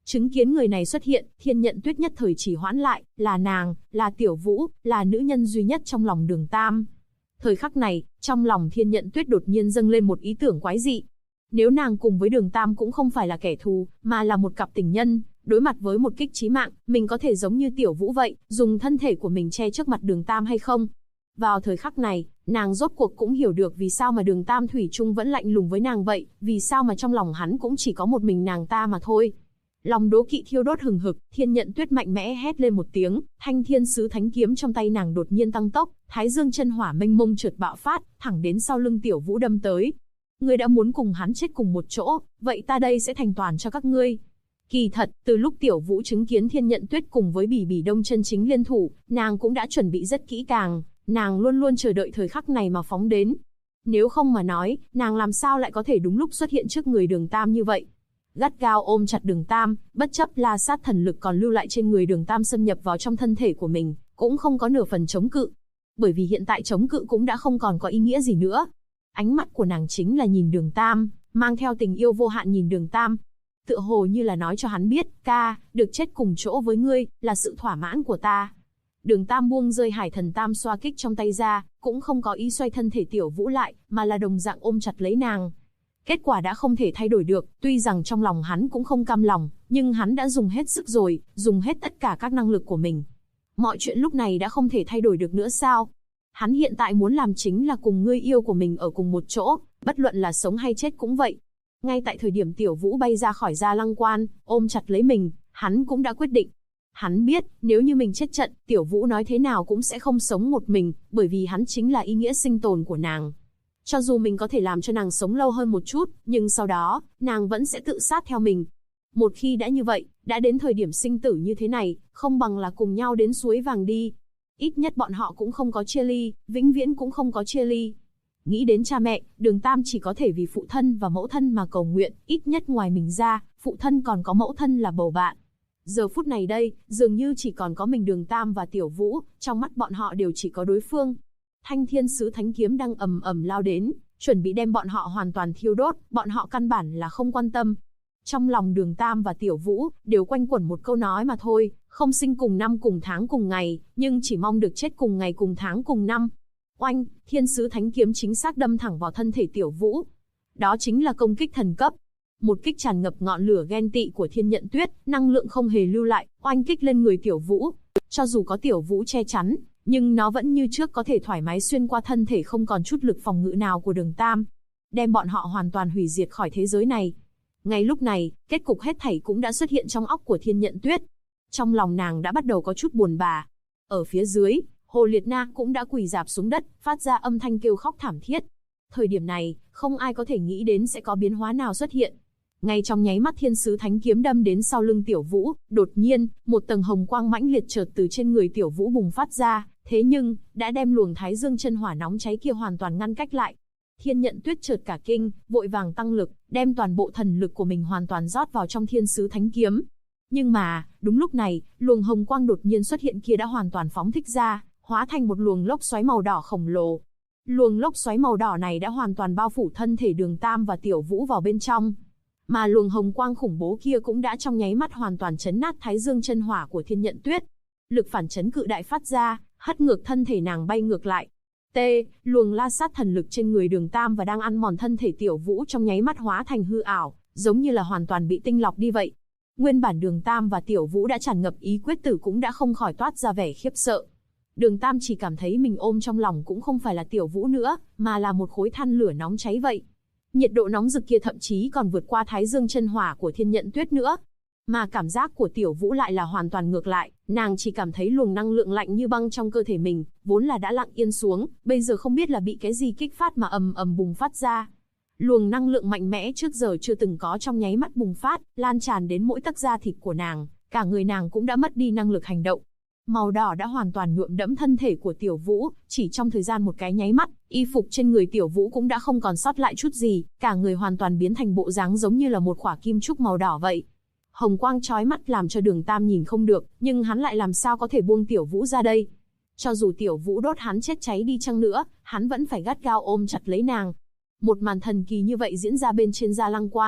Chứng kiến người này xuất hiện, Thiên Nhận Tuyết nhất thời chỉ hoãn lại, là nàng, là Tiểu Vũ, là nữ nhân duy nhất trong lòng Đường Tam. Thời khắc này, trong lòng Thiên Nhận Tuyết đột nhiên dâng lên một ý tưởng quái dị. Nếu nàng cùng với Đường Tam cũng không phải là kẻ thù, mà là một cặp tình nhân, đối mặt với một kích chí mạng, mình có thể giống như Tiểu Vũ vậy, dùng thân thể của mình che trước mặt Đường Tam hay không? Vào thời khắc này, nàng rốt cuộc cũng hiểu được vì sao mà Đường Tam thủy chung vẫn lạnh lùng với nàng vậy, vì sao mà trong lòng hắn cũng chỉ có một mình nàng ta mà thôi. Lòng đố kỵ thiêu đốt hừng hực, Thiên Nhận Tuyết mạnh mẽ hét lên một tiếng, Thanh Thiên Sứ Thánh kiếm trong tay nàng đột nhiên tăng tốc, Thái Dương chân hỏa mênh mông chợt bạo phát, thẳng đến sau lưng Tiểu Vũ đâm tới. Ngươi đã muốn cùng hắn chết cùng một chỗ, vậy ta đây sẽ thành toàn cho các ngươi. Kỳ thật, từ lúc Tiểu Vũ chứng kiến Thiên Nhận Tuyết cùng với Bỉ Bỉ Đông chân chính liên thủ, nàng cũng đã chuẩn bị rất kỹ càng, nàng luôn luôn chờ đợi thời khắc này mà phóng đến. Nếu không mà nói, nàng làm sao lại có thể đúng lúc xuất hiện trước người Đường Tam như vậy? Gắt gao ôm chặt Đường Tam, bất chấp La Sát thần lực còn lưu lại trên người Đường Tam xâm nhập vào trong thân thể của mình, cũng không có nửa phần chống cự. Bởi vì hiện tại chống cự cũng đã không còn có ý nghĩa gì nữa. Ánh mắt của nàng chính là nhìn Đường Tam, mang theo tình yêu vô hạn nhìn Đường Tam. Tựa hồ như là nói cho hắn biết, ca, được chết cùng chỗ với ngươi, là sự thỏa mãn của ta. Đường Tam buông rơi Hải Thần Tam xoa kích trong tay ra, cũng không có ý xoay thân thể Tiểu Vũ lại, mà là đồng dạng ôm chặt lấy nàng. Kết quả đã không thể thay đổi được, tuy rằng trong lòng hắn cũng không cam lòng, nhưng hắn đã dùng hết sức rồi, dùng hết tất cả các năng lực của mình. Mọi chuyện lúc này đã không thể thay đổi được nữa sao? Hắn hiện tại muốn làm chính là cùng người yêu của mình ở cùng một chỗ, bất luận là sống hay chết cũng vậy. Ngay tại thời điểm Tiểu Vũ bay ra khỏi Gia Lăng Quan, ôm chặt lấy mình, hắn cũng đã quyết định. Hắn biết, nếu như mình chết trận, Tiểu Vũ nói thế nào cũng sẽ không sống một mình, bởi vì hắn chính là ý nghĩa sinh tồn của nàng. Cho dù mình có thể làm cho nàng sống lâu hơn một chút, nhưng sau đó, nàng vẫn sẽ tự sát theo mình. Một khi đã như vậy, đã đến thời điểm sinh tử như thế này, không bằng là cùng nhau đến suối vàng đi. Ít nhất bọn họ cũng không có chia ly, vĩnh viễn cũng không có chia ly. Nghĩ đến cha mẹ, Đường Tam chỉ có thể vì phụ thân và mẫu thân mà cầu nguyện, ít nhất ngoài mình ra, phụ thân còn có mẫu thân là bầu bạn. Giờ phút này đây, dường như chỉ còn có mình Đường Tam và Tiểu Vũ, trong mắt bọn họ đều chỉ có đối phương. Thanh Thiên Sứ Thánh kiếm đang ầm ầm lao đến, chuẩn bị đem bọn họ hoàn toàn thiêu đốt, bọn họ căn bản là không quan tâm. Trong lòng Đường Tam và Tiểu Vũ đều quanh quẩn một câu nói mà thôi, không sinh cùng năm cùng tháng cùng ngày, nhưng chỉ mong được chết cùng ngày cùng tháng cùng năm. Oanh, Thiên Sứ Thánh kiếm chính xác đâm thẳng vào thân thể Tiểu Vũ. Đó chính là công kích thần cấp. Một kích tràn ngập ngọn lửa ghen tị của Thiên Nhận Tuyết, năng lượng không hề lưu lại, oanh kích lên người Tiểu Vũ. Cho dù có Tiểu Vũ che chắn, nhưng nó vẫn như trước có thể thoải mái xuyên qua thân thể không còn chút lực phòng ngự nào của Đường Tam, đem bọn họ hoàn toàn hủy diệt khỏi thế giới này. Ngay lúc này, kết cục hết thảy cũng đã xuất hiện trong óc của Thiên Nhận Tuyết. Trong lòng nàng đã bắt đầu có chút buồn bã. Ở phía dưới, Hồ Liệt Na cũng đã quỳ rạp xuống đất, phát ra âm thanh kêu khóc thảm thiết. Thời điểm này, không ai có thể nghĩ đến sẽ có biến hóa nào xuất hiện. Ngay trong nháy mắt Thiên Sứ Thánh kiếm đâm đến sau lưng Tiểu Vũ, đột nhiên, một tầng hồng quang mãnh liệt chợt từ trên người Tiểu Vũ bùng phát ra, thế nhưng, đã đem luồng Thái Dương chân hỏa nóng cháy kia hoàn toàn ngăn cách lại. Thiên Nhận Tuyết chợt cả kinh, vội vàng tăng lực, đem toàn bộ thần lực của mình hoàn toàn rót vào trong Thiên Sứ Thánh kiếm. Nhưng mà, đúng lúc này, luồng hồng quang đột nhiên xuất hiện kia đã hoàn toàn phóng thích ra, hóa thành một luồng lốc xoáy màu đỏ khổng lồ. Luồng lốc xoáy màu đỏ này đã hoàn toàn bao phủ thân thể Đường Tam và Tiểu Vũ vào bên trong. Mà luồng hồng quang khủng bố kia cũng đã trong nháy mắt hoàn toàn chấn nát Thái Dương chân hỏa của Thiên Nhận Tuyết. Lực phản chấn cự đại phát ra, hất ngược thân thể nàng bay ngược lại. Luồng La Sát thần lực trên người Đường Tam và đang ăn mòn thân thể Tiểu Vũ trong nháy mắt hóa thành hư ảo, giống như là hoàn toàn bị tinh lọc đi vậy. Nguyên bản Đường Tam và Tiểu Vũ đã tràn ngập ý quyết tử cũng đã không khỏi toát ra vẻ khiếp sợ. Đường Tam chỉ cảm thấy mình ôm trong lòng cũng không phải là Tiểu Vũ nữa, mà là một khối than lửa nóng cháy vậy. Nhiệt độ nóng rực kia thậm chí còn vượt qua Thái Dương chân hỏa của Thiên Nhận Tuyết nữa. Mà cảm giác của Tiểu Vũ lại là hoàn toàn ngược lại, nàng chỉ cảm thấy luồng năng lượng lạnh như băng trong cơ thể mình, vốn là đã lặng yên xuống, bây giờ không biết là bị cái gì kích phát mà ầm ầm bùng phát ra. Luồng năng lượng mạnh mẽ trước giờ chưa từng có trong nháy mắt bùng phát, lan tràn đến mỗi tấc da thịt của nàng, cả người nàng cũng đã mất đi năng lực hành động. Màu đỏ đã hoàn toàn nhuộm đẫm thân thể của Tiểu Vũ, chỉ trong thời gian một cái nháy mắt, y phục trên người Tiểu Vũ cũng đã không còn sót lại chút gì, cả người hoàn toàn biến thành bộ dáng giống như là một quả kim trúc màu đỏ vậy. Hồng quang chói mắt làm cho Đường Tam nhìn không được, nhưng hắn lại làm sao có thể buông Tiểu Vũ ra đây? Cho dù Tiểu Vũ đốt hắn chết cháy đi chăng nữa, hắn vẫn phải gắt gao ôm chặt lấy nàng. Một màn thần kỳ như vậy diễn ra bên trên Gia Lăng Quan,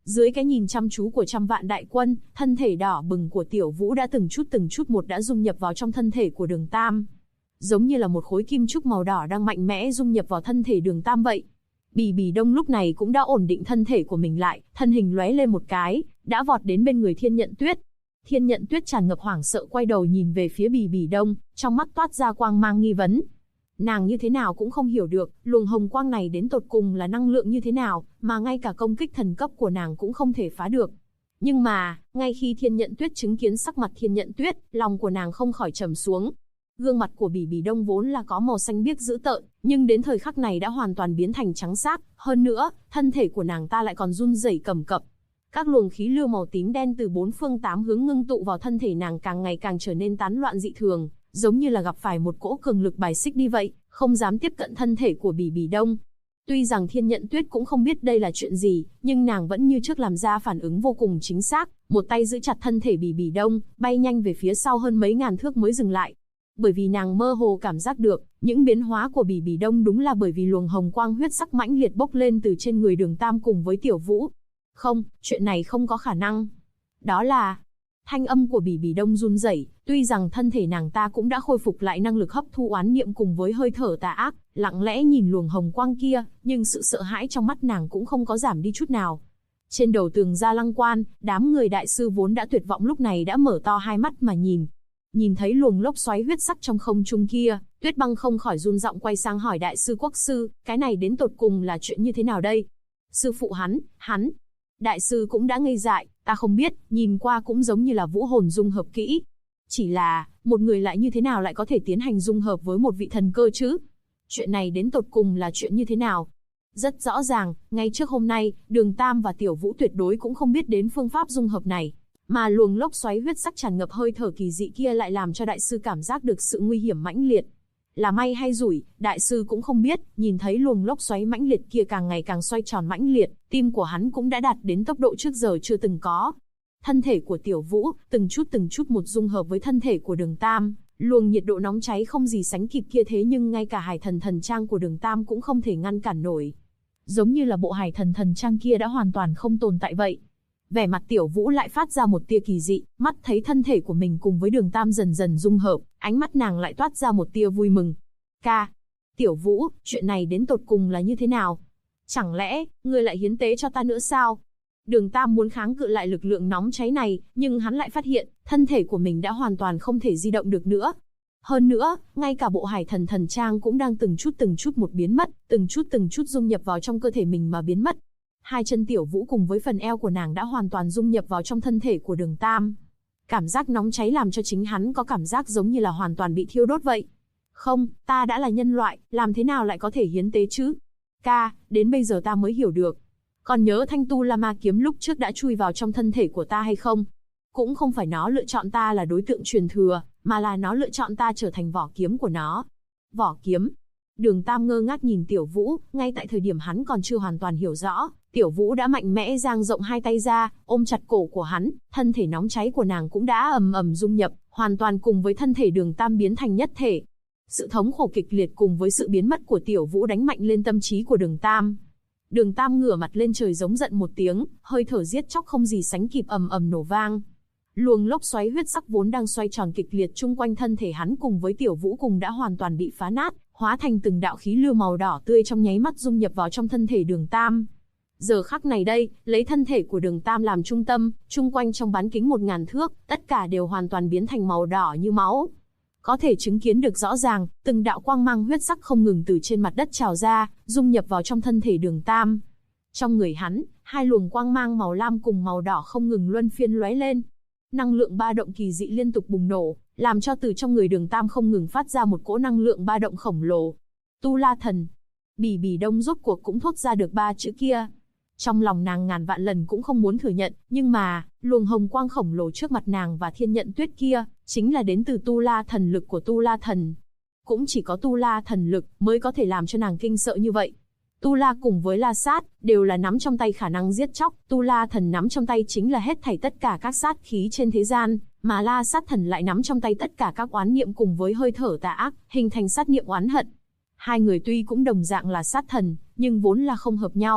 Dưới cái nhìn chăm chú của trăm vạn đại quân, thân thể đỏ bừng của Tiểu Vũ đã từng chút một đã dung nhập vào trong thân thể của Đường Tam. Giống như là một khối kim trúc màu đỏ đang mạnh mẽ dung nhập vào thân thể Đường Tam vậy. Bì Bì Đông lúc này cũng đã ổn định thân thể của mình lại, thân hình lóe lên một cái, đã vọt đến bên người Thiên Nhận Tuyết. Thiên Nhận Tuyết tràn ngập hoảng sợ quay đầu nhìn về phía Bì Bì Đông, trong mắt toát ra quang mang nghi vấn. Nàng như thế nào cũng không hiểu được, luồng hồng quang này đến tột cùng là năng lượng như thế nào, mà ngay cả công kích thần cấp của nàng cũng không thể phá được. Nhưng mà, ngay khi Thiên Nhận Tuyết chứng kiến sắc mặt Thiên Nhận Tuyết, lòng của nàng không khỏi trầm xuống. Gương mặt của Bì Bì Đông vốn là có màu xanh biếc dữ tợn, nhưng đến thời khắc này đã hoàn toàn biến thành trắng xác, hơn nữa, thân thể của nàng ta lại còn run rẩy cầm cập. Các luồng khí lưu màu tím đen từ bốn phương tám hướng ngưng tụ vào thân thể nàng càng ngày càng trở nên tán loạn dị thường, giống như là gặp phải một cỗ cường lực bài xích đi vậy, không dám tiếp cận thân thể của Bì Bì Đông. Tuy rằng Thiên Nhận Tuyết cũng không biết đây là chuyện gì, nhưng nàng vẫn như trước làm ra phản ứng vô cùng chính xác, một tay giữ chặt thân thể Bì Bì Đông, bay nhanh về phía sau hơn mấy ngàn thước mới dừng lại. Bởi vì nàng mơ hồ cảm giác được, những biến hóa của Bì Bì Đông đúng là bởi vì luồng hồng quang huyết sắc mãnh liệt bốc lên từ trên người Đường Tam cùng với Tiểu Vũ. Không, chuyện này không có khả năng. Đó là... Thanh âm của Bì Bì Đông run rẩy, tuy rằng thân thể nàng ta cũng đã khôi phục lại năng lực hấp thu oán niệm cùng với hơi thở tà ác, lặng lẽ nhìn luồng hồng quang kia, nhưng sự sợ hãi trong mắt nàng cũng không có giảm đi chút nào. Trên đầu tường Gia Lăng Quan, đám người đại sư vốn đã tuyệt vọng lúc này đã mở to hai mắt mà nhìn. Nhìn thấy luồng lốc xoáy huyết sắc trong không trung kia, Tuyết Băng không khỏi run giọng quay sang hỏi đại sư Quốc sư, cái này đến tột cùng là chuyện như thế nào đây? Sư phụ hắn. Đại sư cũng đã ngây dại, ta không biết, nhìn qua cũng giống như là vũ hồn dung hợp kỹ. Chỉ là, một người lại như thế nào lại có thể tiến hành dung hợp với một vị thần cơ chứ? Chuyện này đến tột cùng là chuyện như thế nào? Rất rõ ràng, ngay trước hôm nay, Đường Tam và Tiểu Vũ tuyệt đối cũng không biết đến phương pháp dung hợp này. Mà luồng lốc xoáy huyết sắc tràn ngập hơi thở kỳ dị kia lại làm cho đại sư cảm giác được sự nguy hiểm mãnh liệt. Là may hay rủi, đại sư cũng không biết, nhìn thấy luồng lốc xoáy mãnh liệt kia càng ngày càng xoay tròn mãnh liệt, tim của hắn cũng đã đạt đến tốc độ trước giờ chưa từng có. Thân thể của Tiểu Vũ, từng chút một dung hợp với thân thể của Đường Tam, luồng nhiệt độ nóng cháy không gì sánh kịp kia thế nhưng ngay cả Hải Thần Thần Trang của Đường Tam cũng không thể ngăn cản nổi. Giống như là bộ Hải Thần Thần Trang kia đã hoàn toàn không tồn tại vậy. Vẻ mặt Tiểu Vũ lại phát ra một tia kỳ dị, mắt thấy thân thể của mình cùng với Đường Tam dần dần dung hợp, ánh mắt nàng lại toát ra một tia vui mừng. Ca, Tiểu Vũ, chuyện này đến tột cùng là như thế nào? Chẳng lẽ, ngươi lại hiến tế cho ta nữa sao? Đường Tam muốn kháng cự lại lực lượng nóng cháy này, nhưng hắn lại phát hiện, thân thể của mình đã hoàn toàn không thể di động được nữa. Hơn nữa, ngay cả bộ Hải Thần Thần Trang cũng đang từng chút một biến mất, từng chút dung nhập vào trong cơ thể mình mà biến mất. Hai chân Tiểu Vũ cùng với phần eo của nàng đã hoàn toàn dung nhập vào trong thân thể của Đường Tam. Cảm giác nóng cháy làm cho chính hắn có cảm giác giống như là hoàn toàn bị thiêu đốt vậy. Không, ta đã là nhân loại, làm thế nào lại có thể hiến tế chứ? Ca, đến bây giờ ta mới hiểu được. Còn nhớ thanh tu la ma kiếm lúc trước đã chui vào trong thân thể của ta hay không? Cũng không phải nó lựa chọn ta là đối tượng truyền thừa, mà là nó lựa chọn ta trở thành vỏ kiếm của nó. Vỏ kiếm? Đường Tam ngơ ngác nhìn Tiểu Vũ, ngay tại thời điểm hắn còn chưa hoàn toàn hiểu rõ, Tiểu Vũ đã mạnh mẽ dang rộng hai tay ra, ôm chặt cổ của hắn, thân thể nóng cháy của nàng cũng đã ầm ầm dung nhập, hoàn toàn cùng với thân thể Đường Tam biến thành nhất thể. Sự thống khổ kịch liệt cùng với sự biến mất của Tiểu Vũ đánh mạnh lên tâm trí của Đường Tam. Đường Tam ngửa mặt lên trời giống giận một tiếng, hơi thở giết chóc không gì sánh kịp ầm ầm nổ vang. Luồng lốc xoáy huyết sắc vốn đang xoay tròn kịch liệt chung quanh thân thể hắn cùng với Tiểu Vũ cùng đã hoàn toàn bị phá nát, hóa thành từng đạo khí lưu màu đỏ tươi trong nháy mắt dung nhập vào trong thân thể Đường Tam. Giờ khắc này đây, lấy thân thể của Đường Tam làm trung tâm, chung quanh trong bán kính 1000 thước, tất cả đều hoàn toàn biến thành màu đỏ như máu. Có thể chứng kiến được rõ ràng, từng đạo quang mang huyết sắc không ngừng từ trên mặt đất trào ra, dung nhập vào trong thân thể Đường Tam. Trong người hắn, hai luồng quang mang màu lam cùng màu đỏ không ngừng luân phiên lóe lên. Năng lượng ba động kỳ dị liên tục bùng nổ, làm cho từ trong người Đường Tam không ngừng phát ra một cỗ năng lượng ba động khổng lồ. Tu La Thần. Bì Bì Đông rốt cuộc cũng thốt ra được ba chữ kia. Trong lòng nàng ngàn vạn lần cũng không muốn thừa nhận, nhưng mà, luồng hồng quang khổng lồ trước mặt nàng và Thiên Nhận Tuyết kia, chính là đến từ Tu La Thần lực của Tu La Thần. Cũng chỉ có Tu La Thần lực mới có thể làm cho nàng kinh sợ như vậy. Tu La cùng với La Sát, đều là nắm trong tay khả năng giết chóc, Tu La Thần nắm trong tay chính là hết thảy tất cả các sát khí trên thế gian, mà La Sát Thần lại nắm trong tay tất cả các oán niệm cùng với hơi thở tà ác, hình thành sát niệm oán hận. Hai người tuy cũng đồng dạng là sát thần, nhưng vốn là không hợp nhau.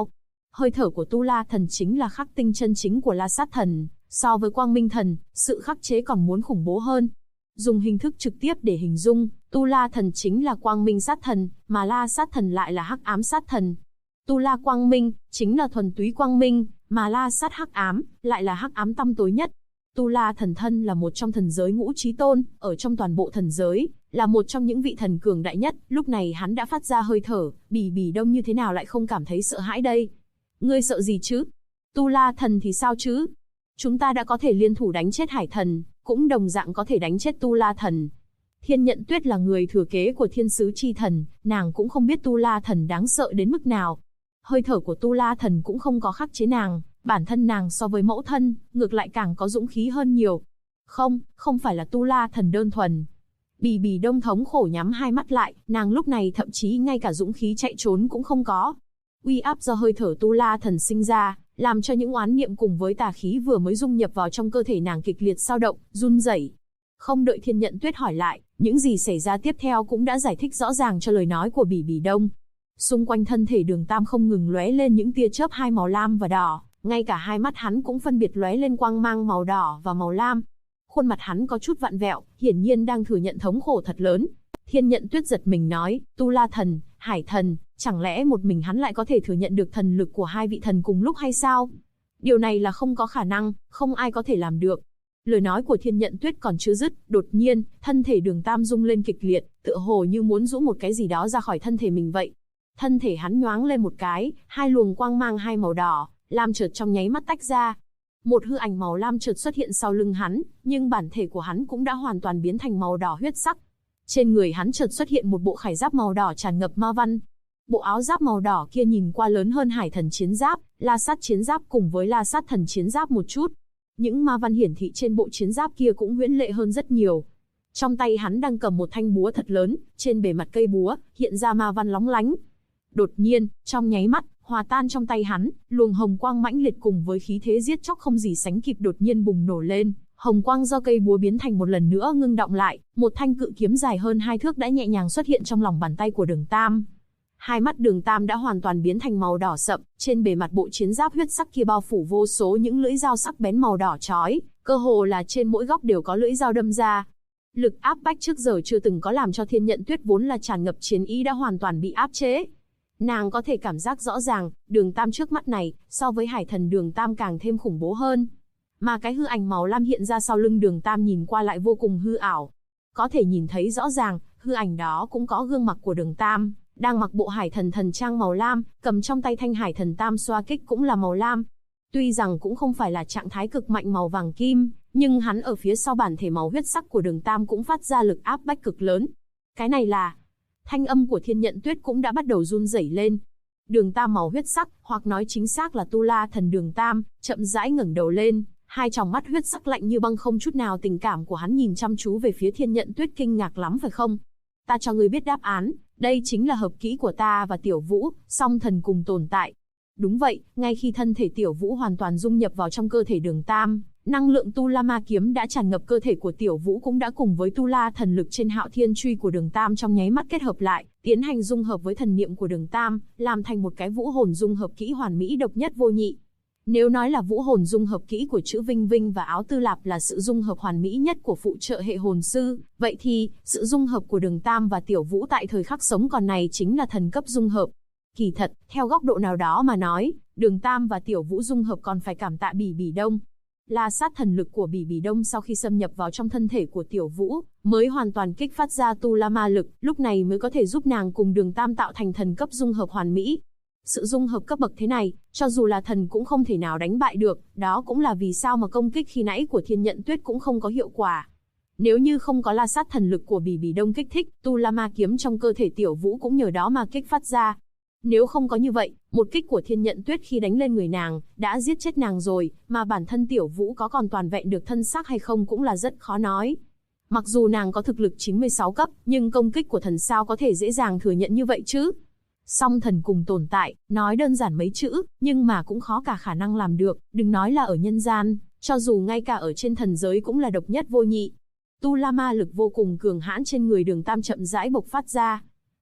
Hơi thở của Tu La Thần chính là khắc tinh chân chính của La Sát Thần, so với Quang Minh Thần, sự khắc chế còn muốn khủng bố hơn. Dùng hình thức trực tiếp để hình dung, Tu La Thần chính là Quang Minh Sát Thần, mà La Sát Thần lại là Hắc Ám Sát Thần. Tu La Quang Minh chính là thuần túy quang minh, mà La Sát Hắc Ám lại là hắc ám tăm tối nhất. Tu La Thần thân là một trong thần giới ngũ chí tôn, ở trong toàn bộ thần giới, là một trong những vị thần cường đại nhất. Lúc này hắn đã phát ra hơi thở, Bỉ Bỉ Đông như thế nào lại không cảm thấy sợ hãi đây? Ngươi sợ gì chứ? Tu La Thần thì sao chứ? Chúng ta đã có thể liên thủ đánh chết Hải Thần, cũng đồng dạng có thể đánh chết Tu La Thần. Thiên Nhận Tuyết là người thừa kế của Thiên Sứ Chi Thần, nàng cũng không biết Tu La Thần đáng sợ đến mức nào. Hơi thở của Tu La Thần cũng không có khắc chế nàng, bản thân nàng so với mẫu thân, ngược lại càng có dũng khí hơn nhiều. Không phải là Tu La Thần đơn thuần. Bỉ Bỉ Đông thống khổ nhắm hai mắt lại, nàng lúc này thậm chí ngay cả dũng khí chạy trốn cũng không có. Uy áp do hơi thở Tu La Thần sinh ra, làm cho những oán niệm cùng với tà khí vừa mới dung nhập vào trong cơ thể nàng kịch liệt dao động, run rẩy. Không đợi Thiên Nhận Tuyết hỏi lại, những gì xảy ra tiếp theo cũng đã giải thích rõ ràng cho lời nói của Bỉ Bỉ Đông. Xung quanh thân thể Đường Tam không ngừng lóe lên những tia chớp hai màu lam và đỏ, ngay cả hai mắt hắn cũng phân biệt lóe lên quang mang màu đỏ và màu lam. Khuôn mặt hắn có chút vặn vẹo, hiển nhiên đang thừa nhận thống khổ thật lớn. Thiên Nhận Tuyết giật mình nói, Tu La Thần, Hải Thần, chẳng lẽ một mình hắn lại có thể thừa nhận được thần lực của hai vị thần cùng lúc hay sao? Điều này là không có khả năng, không ai có thể làm được. Lời nói của Thiên Nhận Tuyết còn chưa dứt, đột nhiên, thân thể Đường Tam rung lên kịch liệt, tựa hồ như muốn rũ một cái gì đó ra khỏi thân thể mình vậy. Thân thể hắn nhoáng lên một cái, hai luồng quang mang hai màu đỏ, lam chợt trong nháy mắt tách ra. Một hư ảnh màu lam chợt xuất hiện sau lưng hắn, nhưng bản thể của hắn cũng đã hoàn toàn biến thành màu đỏ huyết sắc. Trên người hắn chợt xuất hiện một bộ khải giáp màu đỏ tràn ngập ma văn. Bộ áo giáp màu đỏ kia nhìn qua lớn hơn Hải Thần chiến giáp, La Sát chiến giáp cùng với La Sát Thần chiến giáp một chút. Những ma văn hiển thị trên bộ chiến giáp kia cũng huyễn lệ hơn rất nhiều. Trong tay hắn đang cầm một thanh búa thật lớn, trên bề mặt cây búa hiện ra ma văn lóng lánh. Đột nhiên, trong nháy mắt, hòa tan trong tay hắn, luồng hồng quang mãnh liệt cùng với khí thế giết chóc không gì sánh kịp đột nhiên bùng nổ lên, hồng quang do cây búa biến thành một lần nữa ngưng đọng lại, một thanh cự kiếm dài hơn 2 thước đã nhẹ nhàng xuất hiện trong lòng bàn tay của Đường Tam. Hai mắt Đường Tam đã hoàn toàn biến thành màu đỏ sậm, trên bề mặt bộ chiến giáp huyết sắc kia bao phủ vô số những lưỡi dao sắc bén màu đỏ chói, cơ hồ là trên mỗi góc đều có lưỡi dao đâm ra. Lực áp bách trước giờ chưa từng có làm cho Thiên Nhận Tuyết vốn là tràn ngập chiến ý đã hoàn toàn bị áp chế. Nàng có thể cảm giác rõ ràng, Đường Tam trước mắt này, so với Hải Thần Đường Tam càng thêm khủng bố hơn. Mà cái hư ảnh màu lam hiện ra sau lưng Đường Tam nhìn qua lại vô cùng hư ảo. Có thể nhìn thấy rõ ràng, hư ảnh đó cũng có gương mặt của Đường Tam, đang mặc bộ Hải Thần thần trang màu lam, cầm trong tay thanh Hải Thần Tam xoa kích cũng là màu lam. Tuy rằng cũng không phải là trạng thái cực mạnh màu vàng kim, nhưng hắn ở phía sau bản thể màu huyết sắc của Đường Tam cũng phát ra lực áp bách cực lớn. Cái này là... Thanh âm của Thiên Nhận Tuyết cũng đã bắt đầu run rẩy lên. Đường Tam màu huyết sắc, hoặc nói chính xác là Tu La Thần Đường Tam, chậm rãi ngẩng đầu lên, hai tròng mắt huyết sắc lạnh như băng không chút nào tình cảm của hắn nhìn chăm chú về phía Thiên Nhận Tuyết kinh ngạc lắm phải không? Ta cho ngươi biết đáp án, đây chính là hợp kỹ của ta và Tiểu Vũ, song thần cùng tồn tại. Đúng vậy, ngay khi thân thể Tiểu Vũ hoàn toàn dung nhập vào trong cơ thể Đường Tam, năng lượng Tu La Ma kiếm đã tràn ngập cơ thể của Tiểu Vũ cũng đã cùng với Tu La thần lực trên Hạo Thiên truy của Đường Tam trong nháy mắt kết hợp lại, tiến hành dung hợp với thần niệm của Đường Tam, làm thành một cái vũ hồn dung hợp kỹ hoàn mỹ độc nhất vô nhị. Nếu nói là vũ hồn dung hợp kỹ của chữ Vinh Vinh và Áo Tư Lạp là sự dung hợp hoàn mỹ nhất của phụ trợ hệ hồn sư, vậy thì sự dung hợp của Đường Tam và Tiểu Vũ tại thời khắc sống còn này chính là thần cấp dung hợp. Kỳ thật, theo góc độ nào đó mà nói, Đường Tam và Tiểu Vũ dung hợp còn phải cảm tạ Bỉ Bỉ Đông. La Sát thần lực của Bỉ Bỉ Đông sau khi xâm nhập vào trong thân thể của Tiểu Vũ, mới hoàn toàn kích phát ra Tu La ma lực, lúc này mới có thể giúp nàng cùng Đường Tam tạo thành thần cấp dung hợp hoàn mỹ. Sự dung hợp cấp bậc thế này, cho dù là thần cũng không thể nào đánh bại được, đó cũng là vì sao mà công kích khi nãy của Thiên Nhận Tuyết cũng không có hiệu quả. Nếu như không có La Sát thần lực của Bỉ Bỉ Đông kích thích, Tu La ma kiếm trong cơ thể Tiểu Vũ cũng nhờ đó mà kích phát ra. Nếu không có như vậy, một kích của Thiên Nhận Tuyết khi đánh lên người nàng, đã giết chết nàng rồi, mà bản thân Tiểu Vũ có còn toàn vẹn được thân xác hay không cũng là rất khó nói. Mặc dù nàng có thực lực 96 cấp, nhưng công kích của thần sao có thể dễ dàng thừa nhận như vậy chứ? Song thần cùng tồn tại, nói đơn giản mấy chữ, nhưng mà cũng khó cả khả năng làm được, đừng nói là ở nhân gian, cho dù ngay cả ở trên thần giới cũng là độc nhất vô nhị. Tu La ma lực vô cùng cường hãn trên người Đường Tam chậm rãi bộc phát ra.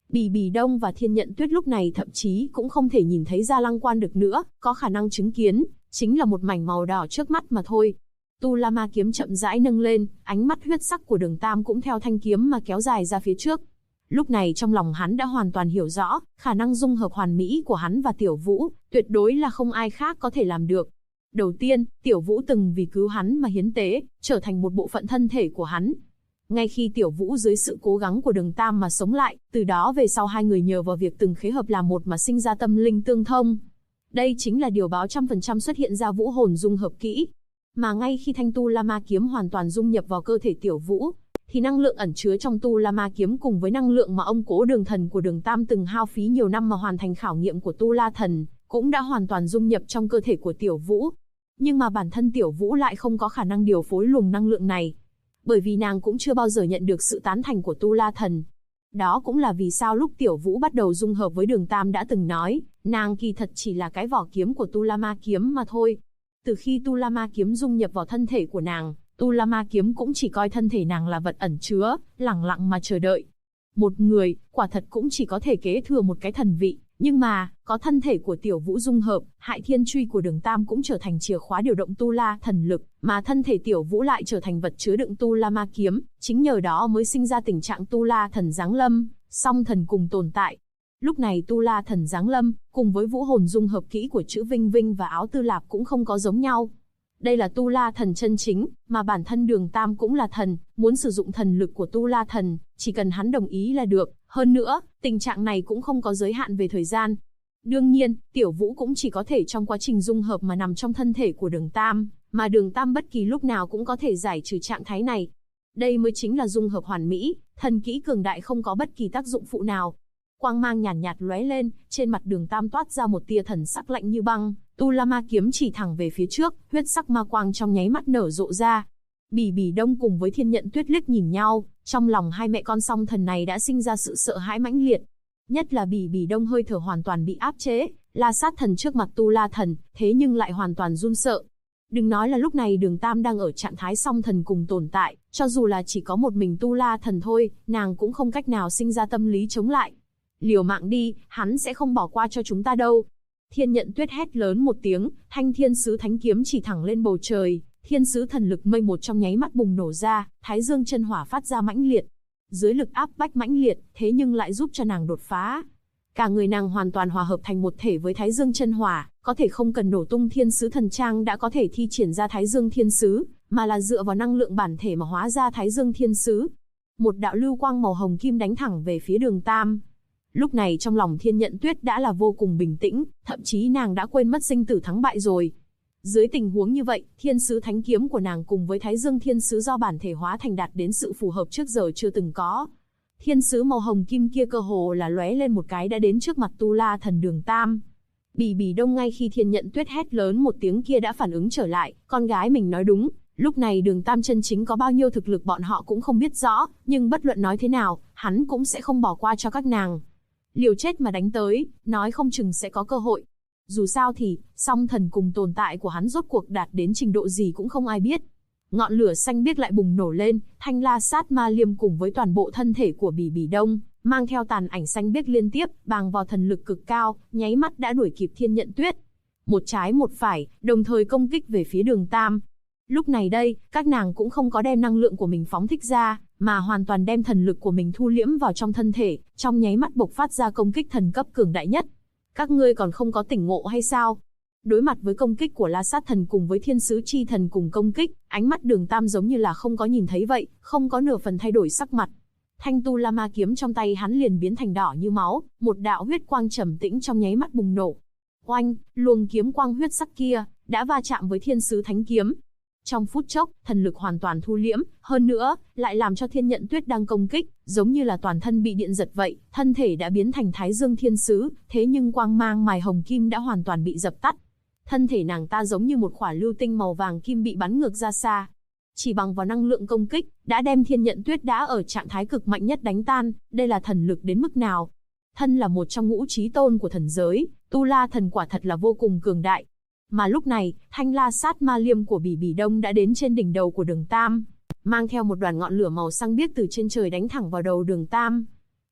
Bỉ Bỉ Đông và Thiên Nhận Tuyết lúc này thậm chí cũng không thể nhìn thấy Gia Lăng Quan được nữa, có khả năng chứng kiến, chính là một mảnh màu đỏ trước mắt mà thôi. Tu La Ma kiếm chậm rãi nâng lên, ánh mắt huyết sắc của Đường Tam cũng theo thanh kiếm mà kéo dài ra phía trước. Lúc này trong lòng hắn đã hoàn toàn hiểu rõ, khả năng dung hợp hoàn mỹ của hắn và Tiểu Vũ, tuyệt đối là không ai khác có thể làm được. Đầu tiên, Tiểu Vũ từng vì cứu hắn mà hiến tế, trở thành một bộ phận thân thể của hắn. Ngay khi Tiểu Vũ dưới sự cố gắng của Đường Tam mà sống lại, từ đó về sau hai người nhờ vào việc từng khế hợp làm một mà sinh ra tâm linh tương thông. Đây chính là điều báo 100% xuất hiện ra vũ hồn dung hợp kỹ. Mà ngay khi thanh Tu La Ma kiếm hoàn toàn dung nhập vào cơ thể Tiểu Vũ, thì năng lượng ẩn chứa trong Tu La Ma kiếm cùng với năng lượng mà ông Cố Đường Thần của Đường Tam từng hao phí nhiều năm mà hoàn thành khảo nghiệm của Tu La Thần, cũng đã hoàn toàn dung nhập trong cơ thể của Tiểu Vũ. Nhưng mà bản thân Tiểu Vũ lại không có khả năng điều phối luồng năng lượng này, bởi vì nàng cũng chưa bao giờ nhận được sự tán thành của Tu La Thần. Đó cũng là vì sao lúc Tiểu Vũ bắt đầu dung hợp với Đường Tam đã từng nói, nàng kỳ thật chỉ là cái vỏ kiếm của Tu La Ma kiếm mà thôi. Từ khi Tu La Ma kiếm dung nhập vào thân thể của nàng, Tu La Ma kiếm cũng chỉ coi thân thể nàng là vật ẩn chứa, lẳng lặng mà chờ đợi. Một người, quả thật cũng chỉ có thể kế thừa một cái thần vị, nhưng mà, có thân thể của Tiểu Vũ dung hợp, Hại Thiên Truy của Đường Tam cũng trở thành chìa khóa điều động Tu La thần lực, mà thân thể Tiểu Vũ lại trở thành vật chứa đựng Tu La Ma kiếm, chính nhờ đó mới sinh ra tình trạng Tu La thần giáng lâm, song thần cùng tồn tại. Lúc này Tu La thần giáng lâm, cùng với vũ hồn dung hợp kỹ của chữ Vinh Vinh và áo Tư Lạp cũng không có giống nhau. Đây là Tu La thần chân chính, mà bản thân Đường Tam cũng là thần, muốn sử dụng thần lực của Tu La thần, chỉ cần hắn đồng ý là được. Hơn nữa, tình trạng này cũng không có giới hạn về thời gian. Đương nhiên, Tiểu Vũ cũng chỉ có thể trong quá trình dung hợp mà nằm trong thân thể của Đường Tam, mà Đường Tam bất kỳ lúc nào cũng có thể giải trừ trạng thái này. Đây mới chính là dung hợp hoàn mỹ, thần kỹ cường đại không có bất kỳ tác dụng phụ nào. Quang mang nhàn nhạt lóe lên, trên mặt Đường Tam toát ra một tia thần sắc lạnh như băng, Tu La Ma kiếm chỉ thẳng về phía trước, huyết sắc ma quang trong nháy mắt nở rộ ra. Bỉ Bỉ Đông cùng với Thiên Nhận Tuyết liếc nhìn nhau, trong lòng hai mẹ con song thần này đã sinh ra sự sợ hãi mãnh liệt. Nhất là Bỉ Bỉ Đông hơi thở hoàn toàn bị áp chế, La Sát thần trước mặt Tu La thần, thế nhưng lại hoàn toàn run sợ. Đừng nói là lúc này Đường Tam đang ở trạng thái song thần cùng tồn tại, cho dù là chỉ có một mình Tu La thần thôi, nàng cũng không cách nào sinh ra tâm lý chống lại. Liều mạng đi, hắn sẽ không bỏ qua cho chúng ta đâu. Thiên Nhận Tuyết hét lớn một tiếng, thanh thiên sứ thánh kiếm chỉ thẳng lên bầu trời, thiên sứ thần lực mây một trong nháy mắt bùng nổ ra, thái dương chân hỏa phát ra mãnh liệt. Dưới lực áp bách mãnh liệt, thế nhưng lại giúp cho nàng đột phá. Cả người nàng hoàn toàn hòa hợp thành một thể với thái dương chân hỏa, có thể không cần nổ tung thiên sứ thần trang đã có thể thi triển ra thái dương thiên sứ, mà là dựa vào năng lượng bản thể mà hóa ra thái dương thiên sứ. Một đạo lưu quang màu hồng kim đánh thẳng về phía Đường Tam. Lúc này trong lòng Thiên Nhận Tuyết đã là vô cùng bình tĩnh, thậm chí nàng đã quên mất sinh tử thắng bại rồi. Dưới tình huống như vậy, thiên sứ thánh kiếm của nàng cùng với thái dương thiên sứ do bản thể hóa thành đạt đến sự phù hợp trước giờ chưa từng có. Thiên sứ màu hồng kim kia cơ hồ là lóe lên một cái đã đến trước mặt Tu La thần Đường Tam. Bỉ Bỉ Đông ngay khi Thiên Nhận Tuyết hét lớn một tiếng kia đã phản ứng trở lại, con gái mình nói đúng. Lúc này Đường Tam chân chính có bao nhiêu thực lực bọn họ cũng không biết rõ, nhưng bất luận nói thế nào, hắn cũng sẽ không bỏ qua cho các nàng. Liều chết mà đánh tới, nói không chừng sẽ có cơ hội. Dù sao thì, song thần cùng tồn tại của hắn rốt cuộc đạt đến trình độ gì cũng không ai biết. Ngọn lửa xanh biếc lại bùng nổ lên, thanh la sát ma liêm cùng với toàn bộ thân thể của Bỉ Bỉ Đông, mang theo tàn ảnh xanh biếc liên tiếp, bàng vào thần lực cực cao, nháy mắt đã đuổi kịp Thiên Nhận Tuyết. Một trái một phải, đồng thời công kích về phía Đường Tam. Lúc này đây, các nàng cũng không có đem năng lượng của mình phóng thích ra, mà hoàn toàn đem thần lực của mình thu liễm vào trong thân thể, trong nháy mắt bộc phát ra công kích thần cấp cường đại nhất. Các ngươi còn không có tỉnh ngộ hay sao? Đối mặt với công kích của La Sát thần cùng với Thiên sứ chi thần cùng công kích, ánh mắt Đường Tam giống như là không có nhìn thấy vậy, không có nửa phần thay đổi sắc mặt. Thanh Tu La Ma kiếm trong tay hắn liền biến thành đỏ như máu, một đạo huyết quang trầm tĩnh trong nháy mắt bùng nổ. Oanh, luồng kiếm quang huyết sắc kia đã va chạm với Thiên sứ thánh kiếm. Trong phút chốc, thần lực hoàn toàn thu liễm, hơn nữa, lại làm cho Thiên Nhận Tuyết đang công kích, giống như là toàn thân bị điện giật vậy, thân thể đã biến thành Thái Dương Thiên Sứ, thế nhưng quang mang mài hồng kim đã hoàn toàn bị dập tắt. Thân thể nàng ta giống như một quả lưu tinh màu vàng kim bị bắn ngược ra xa. Chỉ bằng vào năng lượng công kích, đã đem Thiên Nhận Tuyết đã ở trạng thái cực mạnh nhất đánh tan, đây là thần lực đến mức nào? Thân là một trong ngũ chí tôn của thần giới, Tu La thần quả thật là vô cùng cường đại. Mà lúc này, thanh la sát ma liêm của Bỉ Bỉ Đông đã đến trên đỉnh đầu của Đường Tam, mang theo một đoàn ngọn lửa màu xanh biếc từ trên trời đánh thẳng vào đầu Đường Tam.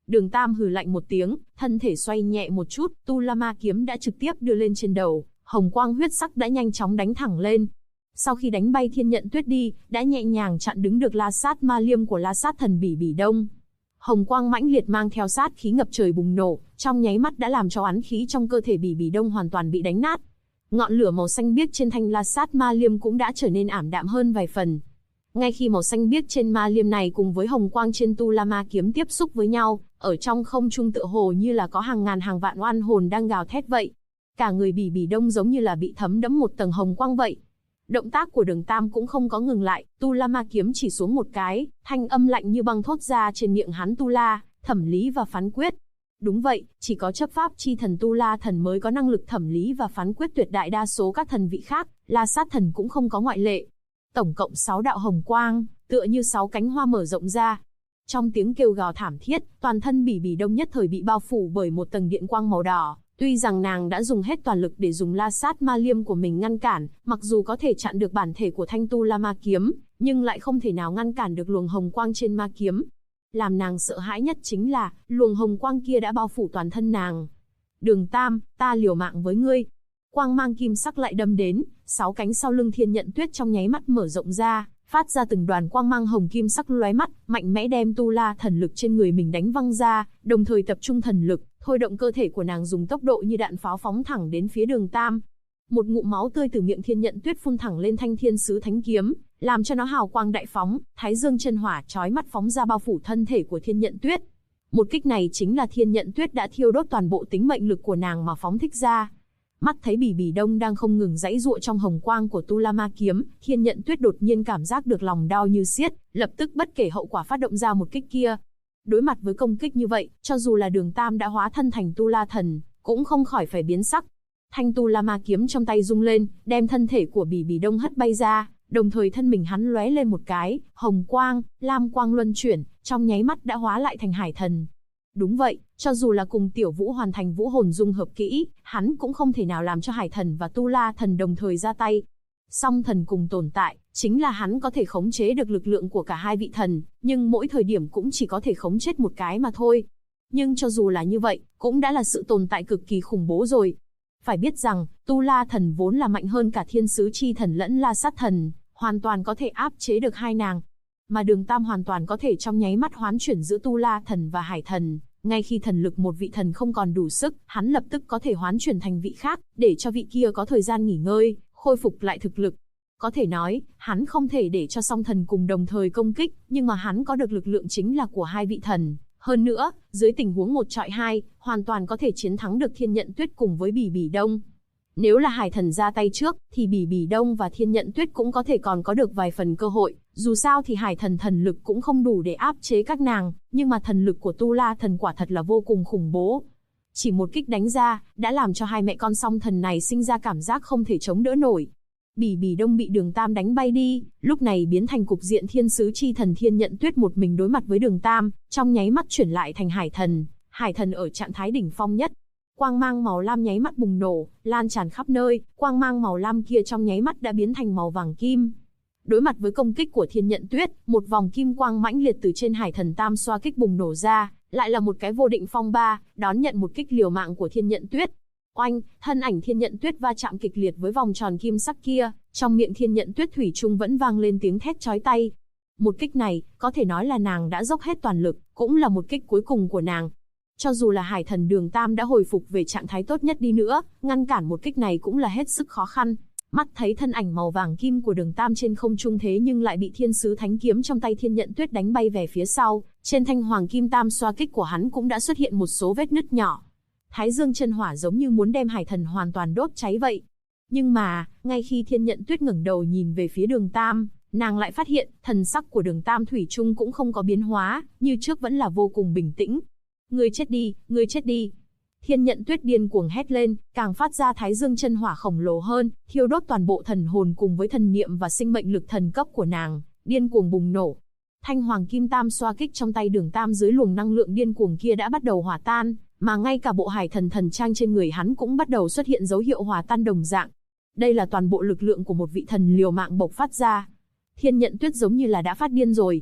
Đường Tam hừ lạnh một tiếng, thân thể xoay nhẹ một chút, Tu La Ma kiếm đã trực tiếp đưa lên trên đầu, hồng quang huyết sắc đã nhanh chóng đánh thẳng lên. Sau khi đánh bay Thiên Nhận Tuyết đi, đã nhẹ nhàng chặn đứng được La Sát Ma Liêm của La Sát Thần Bỉ Bỉ Đông. Hồng quang mãnh liệt mang theo sát khí ngập trời bùng nổ, trong nháy mắt đã làm cho oán khí trong cơ thể Bỉ Bỉ Đông hoàn toàn bị đánh nát. Ngọn lửa màu xanh biếc trên thanh La Sát Ma Liêm cũng đã trở nên ảm đạm hơn vài phần. Ngay khi màu xanh biếc trên ma liêm này cùng với hồng quang trên Tu La Ma kiếm tiếp xúc với nhau, ở trong không trung tựa hồ như là có hàng ngàn hàng vạn oan hồn đang gào thét vậy. Cả người Bỉ Bỉ Đông giống như là bị thấm đẫm một tầng hồng quang vậy. Động tác của Đường Tam cũng không có ngừng lại, Tu La Ma kiếm chỉ xuống một cái, thanh âm lạnh như băng thốt ra trên miệng hắn: Tu La, thẩm lý và phán quyết. Đúng vậy, chỉ có chấp pháp chi thần Tu La thần mới có năng lực thẩm lý và phán quyết tuyệt đại đa số các thần vị khác, La Sát thần cũng không có ngoại lệ. Tổng cộng 6 đạo hồng quang, tựa như 6 cánh hoa mở rộng ra. Trong tiếng kêu gào thảm thiết, toàn thân Bỉ Bỉ Đông nhất thời bị bao phủ bởi một tầng điện quang màu đỏ. Tuy rằng nàng đã dùng hết toàn lực để dùng La Sát Ma Liêm của mình ngăn cản, mặc dù có thể chặn được bản thể của thanh Tu La Ma kiếm, nhưng lại không thể nào ngăn cản được luồng hồng quang trên ma kiếm. Làm nàng sợ hãi nhất chính là, luồng hồng quang kia đã bao phủ toàn thân nàng. Đường Tam, ta liều mạng với ngươi. Quang mang kim sắc lại đâm đến, 6 cánh sau lưng Thiên Nhận Tuyết trong nháy mắt mở rộng ra, phát ra từng đoàn quang mang hồng kim sắc lóe mắt, mạnh mẽ đem Tu La thần lực trên người mình đánh văng ra, đồng thời tập trung thần lực, thôi động cơ thể của nàng dùng tốc độ như đạn pháo phóng thẳng đến phía Đường Tam. Một ngụm máu tươi từ miệng Thiên Nhận Tuyết phun thẳng lên thanh Thiên Sứ Thánh kiếm, làm cho nó hào quang đại phóng, thái dương chân hỏa chói mắt phóng ra bao phủ thân thể của Thiên Nhận Tuyết. Một kích này chính là Thiên Nhận Tuyết đã thiêu đốt toàn bộ tính mệnh lực của nàng mà phóng thích ra. Mắt thấy Bỉ Bỉ Đông đang không ngừng giãy giụa trong hồng quang của Tu La Ma kiếm, Thiên Nhận Tuyết đột nhiên cảm giác được lòng đau như xiết, lập tức bất kể hậu quả phát động ra một kích kia. Đối mặt với công kích như vậy, cho dù là Đường Tam đã hóa thân thành Tu La thần, cũng không khỏi phải biến sắc. Thanh Tu La Ma kiếm trong tay rung lên, đem thân thể của Bỉ Bỉ Đông hất bay ra, đồng thời thân mình hắn lóe lên một cái, hồng quang, lam quang luân chuyển, trong nháy mắt đã hóa lại thành hải thần. Đúng vậy, cho dù là cùng Tiểu Vũ hoàn thành vũ hồn dung hợp kỹ, hắn cũng không thể nào làm cho hải thần và Tu La thần đồng thời ra tay. Song thần cùng tồn tại, chính là hắn có thể khống chế được lực lượng của cả hai vị thần, nhưng mỗi thời điểm cũng chỉ có thể khống chết một cái mà thôi. Nhưng cho dù là như vậy, cũng đã là sự tồn tại cực kỳ khủng bố rồi. Phải biết rằng, Tu La thần vốn là mạnh hơn cả Thiên Sứ Chi thần lẫn La Sát thần, hoàn toàn có thể áp chế được hai nàng. Mà Đường Tam hoàn toàn có thể trong nháy mắt hoán chuyển giữa Tu La thần và Hải thần, ngay khi thần lực một vị thần không còn đủ sức, hắn lập tức có thể hoán chuyển thành vị khác, để cho vị kia có thời gian nghỉ ngơi, khôi phục lại thực lực. Có thể nói, hắn không thể để cho song thần cùng đồng thời công kích, nhưng mà hắn có được lực lượng chính là của hai vị thần. Hơn nữa, dưới tình huống 1 chọi 2, hoàn toàn có thể chiến thắng được Thiên Nhận Tuyết cùng với Bỉ Bỉ Đông. Nếu là Hải thần ra tay trước, thì Bỉ Bỉ Đông và Thiên Nhận Tuyết cũng có thể còn có được vài phần cơ hội. Dù sao thì Hải thần thần lực cũng không đủ để áp chế các nàng, nhưng mà thần lực của Tu La thần quả thật là vô cùng khủng bố. Chỉ một kích đánh ra, đã làm cho hai mẹ con song thần này sinh ra cảm giác không thể chống đỡ nổi. Bỉ Bỉ Đông bị Đường Tam đánh bay đi, lúc này biến thành cục diện Thiên Sứ Chi thần Thiên Nhận Tuyết một mình đối mặt với Đường Tam, trong nháy mắt chuyển lại thành Hải thần. Hải thần ở trạng thái đỉnh phong nhất. Quang mang màu lam nháy mắt bùng nổ, lan tràn khắp nơi, quang mang màu lam kia trong nháy mắt đã biến thành màu vàng kim. Đối mặt với công kích của Thiên Nhận Tuyết, một vòng kim quang mãnh liệt từ trên Hải thần tam xoa kích bùng nổ ra, lại là một cái vô định phong ba, đón nhận một kích liều mạng của Thiên Nhận Tuyết. Oanh, thân ảnh Thiên Nhận Tuyết va chạm kịch liệt với vòng tròn kim sắc kia, trong miệng Thiên Nhận Tuyết thủy chung vẫn vang lên tiếng thét chói tai. Một kích này, có thể nói là nàng đã dốc hết toàn lực, cũng là một kích cuối cùng của nàng. Cho dù là Hải thần Đường Tam đã hồi phục về trạng thái tốt nhất đi nữa, ngăn cản một kích này cũng là hết sức khó khăn. Mắt thấy thân ảnh màu vàng kim của Đường Tam trên không trung thế nhưng lại bị Thiên Sứ Thánh kiếm trong tay Thiên Nhận Tuyết đánh bay về phía sau, trên thanh hoàng kim tam xoa kích của hắn cũng đã xuất hiện một số vết nứt nhỏ. Thái dương chân hỏa giống như muốn đem Hải thần hoàn toàn đốt cháy vậy. Nhưng mà, ngay khi Thiên Nhận Tuyết ngẩng đầu nhìn về phía Đường Tam, nàng lại phát hiện, thần sắc của Đường Tam thủy chung cũng không có biến hóa, như trước vẫn là vô cùng bình tĩnh. Ngươi chết đi, ngươi chết đi. Thiên Nhận Tuyết điên cuồng hét lên, càng phát ra thái dương chân hỏa khổng lồ hơn, thiêu đốt toàn bộ thần hồn cùng với thần niệm và sinh mệnh lực thần cấp của nàng, điên cuồng bùng nổ. Thanh hoàng kim tam xoa kích trong tay Đường Tam dưới luồng năng lượng điên cuồng kia đã bắt đầu hòa tan, mà ngay cả bộ Hải thần thần trang trên người hắn cũng bắt đầu xuất hiện dấu hiệu hòa tan đồng dạng. Đây là toàn bộ lực lượng của một vị thần liều mạng bộc phát ra. Thiên Nhận Tuyết giống như là đã phát điên rồi.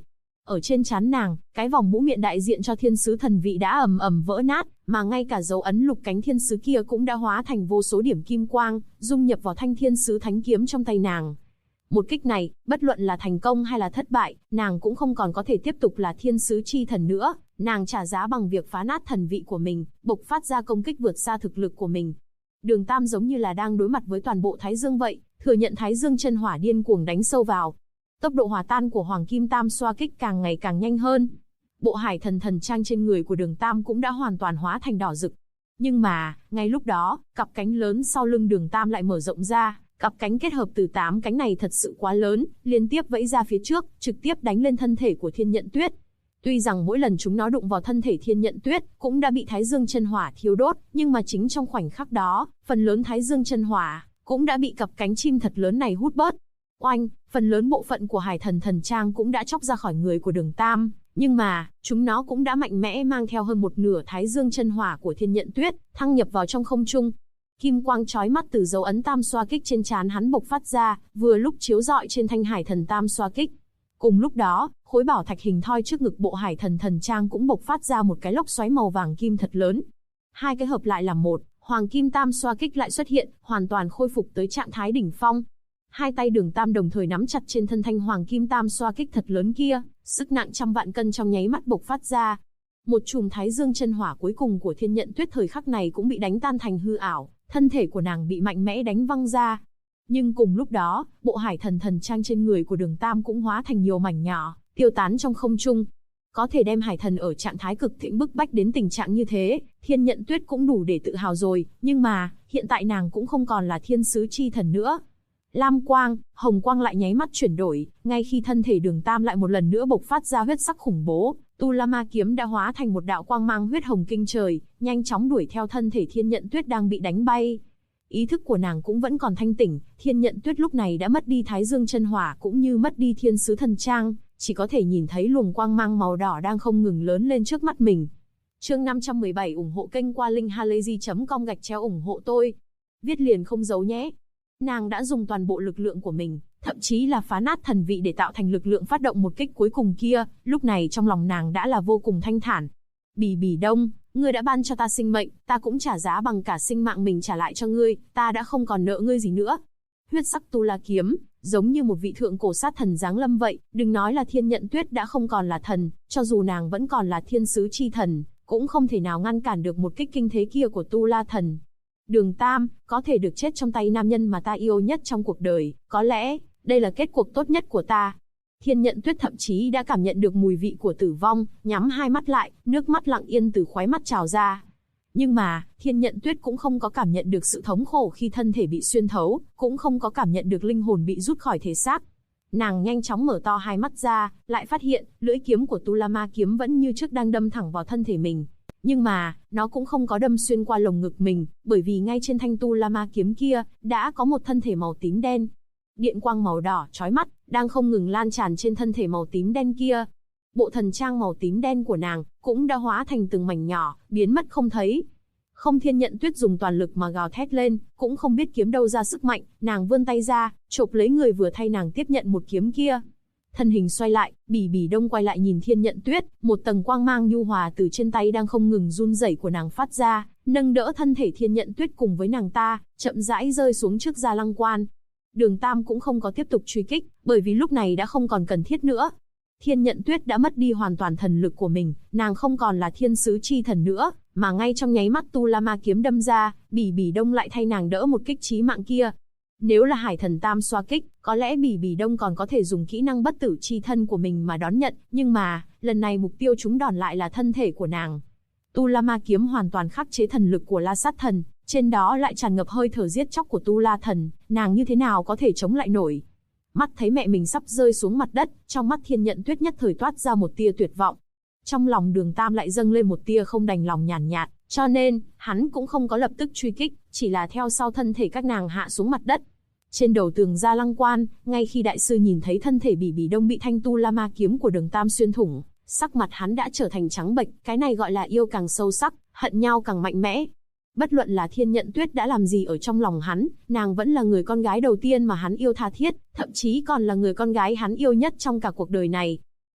Ở trên trán nàng, cái vòng mũ miệng đại diện cho thiên sứ thần vị đã ầm ầm vỡ nát, mà ngay cả dấu ấn lục cánh thiên sứ kia cũng đã hóa thành vô số điểm kim quang, dung nhập vào thanh thiên sứ thánh kiếm trong tay nàng. Một kích này, bất luận là thành công hay là thất bại, nàng cũng không còn có thể tiếp tục là thiên sứ chi thần nữa, nàng trả giá bằng việc phá nát thần vị của mình, bộc phát ra công kích vượt xa thực lực của mình. Đường Tam giống như là đang đối mặt với toàn bộ Thái Dương vậy, thừa nhận Thái Dương chân hỏa điên cuồng đánh sâu vào. Tốc độ hòa tan của Hoàng Kim Tam xoa kích càng ngày càng nhanh hơn. Bộ hải thần thần trang trên người của Đường Tam cũng đã hoàn toàn hóa thành đỏ rực. Nhưng mà, ngay lúc đó, cặp cánh lớn sau lưng Đường Tam lại mở rộng ra, cặp cánh kết hợp từ 8 cánh này thật sự quá lớn, liên tiếp vẫy ra phía trước, trực tiếp đánh lên thân thể của Thiên Nhận Tuyết. Tuy rằng mỗi lần chúng nó đụng vào thân thể Thiên Nhận Tuyết, cũng đã bị Thái Dương chân hỏa thiêu đốt, nhưng mà chính trong khoảnh khắc đó, phần lớn Thái Dương chân hỏa cũng đã bị cặp cánh chim thật lớn này hút bớt. Oanh, phần lớn bộ phận của hải thần thần trang cũng đã chóc ra khỏi người của Đường Tam, nhưng mà, chúng nó cũng đã mạnh mẽ mang theo hơn một nửa Thái Dương chân hỏa của Thiên Nhận Tuyết, thăng nhập vào trong không trung. Kim quang chói mắt từ dấu ấn tam xoa kích trên trán hắn bộc phát ra, vừa lúc chiếu rọi trên thanh hải thần tam xoa kích. Cùng lúc đó, khối bảo thạch hình thoi trước ngực bộ hải thần thần trang cũng bộc phát ra một cái lốc xoáy màu vàng kim thật lớn. Hai cái hợp lại làm một, Hoàng Kim Tam xoa kích lại xuất hiện, hoàn toàn khôi phục tới trạng thái đỉnh phong. Hai tay Đường Tam đồng thời nắm chặt trên thân thanh Hoàng Kim Tam xoa kích thật lớn kia, sức nặng trăm vạn cân trong nháy mắt bộc phát ra. Một chùm Thái Dương chân hỏa cuối cùng của Thiên Nhận Tuyết thời khắc này cũng bị đánh tan thành hư ảo, thân thể của nàng bị mạnh mẽ đánh văng ra. Nhưng cùng lúc đó, bộ hải thần thần trang trên người của Đường Tam cũng hóa thành nhiều mảnh nhỏ, tiêu tán trong không trung. Có thể đem hải thần ở trạng thái cực thịnh bức bách đến tình trạng như thế, Thiên Nhận Tuyết cũng đủ để tự hào rồi, nhưng mà, hiện tại nàng cũng không còn là thiên sứ chi thần nữa. Lam quang, hồng quang lại nháy mắt chuyển đổi, ngay khi thân thể Đường Tam lại một lần nữa bộc phát ra huyết sắc khủng bố, Tu La Ma kiếm đã hóa thành một đạo quang mang huyết hồng kinh trời, nhanh chóng đuổi theo thân thể Thiên Nhận Tuyết đang bị đánh bay. Ý thức của nàng cũng vẫn còn thanh tỉnh, Thiên Nhận Tuyết lúc này đã mất đi Thái Dương chân hỏa cũng như mất đi thiên sứ thần trang, chỉ có thể nhìn thấy luồng quang mang màu đỏ đang không ngừng lớn lên trước mắt mình. Chương 517 ủng hộ kênh qua linkhalazy.com/ủng hộ tôi. Viết liền không giấu nhé. Nàng đã dùng toàn bộ lực lượng của mình, thậm chí là phá nát thần vị để tạo thành lực lượng phát động một kích cuối cùng kia, lúc này trong lòng nàng đã là vô cùng thanh thản. Bỉ Bỉ Đông, ngươi đã ban cho ta sinh mệnh, ta cũng trả giá bằng cả sinh mạng mình trả lại cho ngươi, ta đã không còn nợ ngươi gì nữa. Huyết sắc tu la kiếm, giống như một vị thượng cổ sát thần giáng lâm vậy, đừng nói là Thiên Nhận Tuyết đã không còn là thần, cho dù nàng vẫn còn là thiên sứ chi thần, cũng không thể nào ngăn cản được một kích kinh thế kia của tu la thần. Đường Tam, có thể được chết trong tay nam nhân mà ta yêu nhất trong cuộc đời, có lẽ, đây là kết cuộc tốt nhất của ta. Thiên Nhận Tuyết thậm chí đã cảm nhận được mùi vị của tử vong, nhắm hai mắt lại, nước mắt lặng yên từ khóe mắt trào ra. Nhưng mà, Thiên Nhận Tuyết cũng không có cảm nhận được sự thống khổ khi thân thể bị xuyên thấu, cũng không có cảm nhận được linh hồn bị rút khỏi thể xác. Nàng nhanh chóng mở to hai mắt ra, lại phát hiện, lưỡi kiếm của Tu La Ma kiếm vẫn như trước đang đâm thẳng vào thân thể mình. Nhưng mà, nó cũng không có đâm xuyên qua lồng ngực mình, bởi vì ngay trên thanh Tu La Ma kiếm kia, đã có một thân thể màu tím đen. Điện quang màu đỏ chói mắt, đang không ngừng lan tràn trên thân thể màu tím đen kia. Bộ thần trang màu tím đen của nàng, cũng đã hóa thành từng mảnh nhỏ, biến mất không thấy. Không, Thiên Nhận Tuyết dùng toàn lực mà gào thét lên, cũng không biết kiếm đâu ra sức mạnh, nàng vươn tay ra, chộp lấy người vừa thay nàng tiếp nhận một kiếm kia. Thân hình xoay lại, Bỉ Bỉ Đông quay lại nhìn Thiên Nhận Tuyết, một tầng quang mang nhu hòa từ trên tay đang không ngừng run rẩy của nàng phát ra, nâng đỡ thân thể Thiên Nhận Tuyết cùng với nàng ta, chậm rãi rơi xuống trước Gia Lăng Quan. Đường Tam cũng không có tiếp tục truy kích, bởi vì lúc này đã không còn cần thiết nữa. Thiên Nhận Tuyết đã mất đi hoàn toàn thần lực của mình, nàng không còn là thiên sứ chi thần nữa, mà ngay trong nháy mắt Tu La Ma kiếm đâm ra, Bỉ Bỉ Đông lại thay nàng đỡ một kích chí mạng kia. Nếu là hải thần tam xoa kích, có lẽ Bỉ Bỉ Đông còn có thể dùng kỹ năng bất tử chi thân của mình mà đón nhận, nhưng mà, lần này mục tiêu chúng đòn lại là thân thể của nàng. Tu La Ma kiếm hoàn toàn khắc chế thần lực của La Sát Thần, trên đó lại tràn ngập hơi thở giết chóc của Tu La Thần, nàng như thế nào có thể chống lại nổi. Mắt thấy mẹ mình sắp rơi xuống mặt đất, trong mắt Thiên Nhận Tuyết nhất thời toát ra một tia tuyệt vọng. Trong lòng Đường Tam lại dâng lên một tia không đành lòng nhàn nhạt, cho nên, hắn cũng không có lập tức truy kích, chỉ là theo sau thân thể các nàng hạ xuống mặt đất. Trên đầu tường Gia Lăng Quan, ngay khi đại sư nhìn thấy thân thể Bỉ Bỉ Đông bị thanh Tu La Ma kiếm của Đường Tam xuyên thủng, sắc mặt hắn đã trở thành trắng bệch, cái này gọi là yêu càng sâu sắc, hận nhau càng mạnh mẽ. Bất luận là Thiên Nhận Tuyết đã làm gì ở trong lòng hắn, nàng vẫn là người con gái đầu tiên mà hắn yêu tha thiết, thậm chí còn là người con gái hắn yêu nhất trong cả cuộc đời này.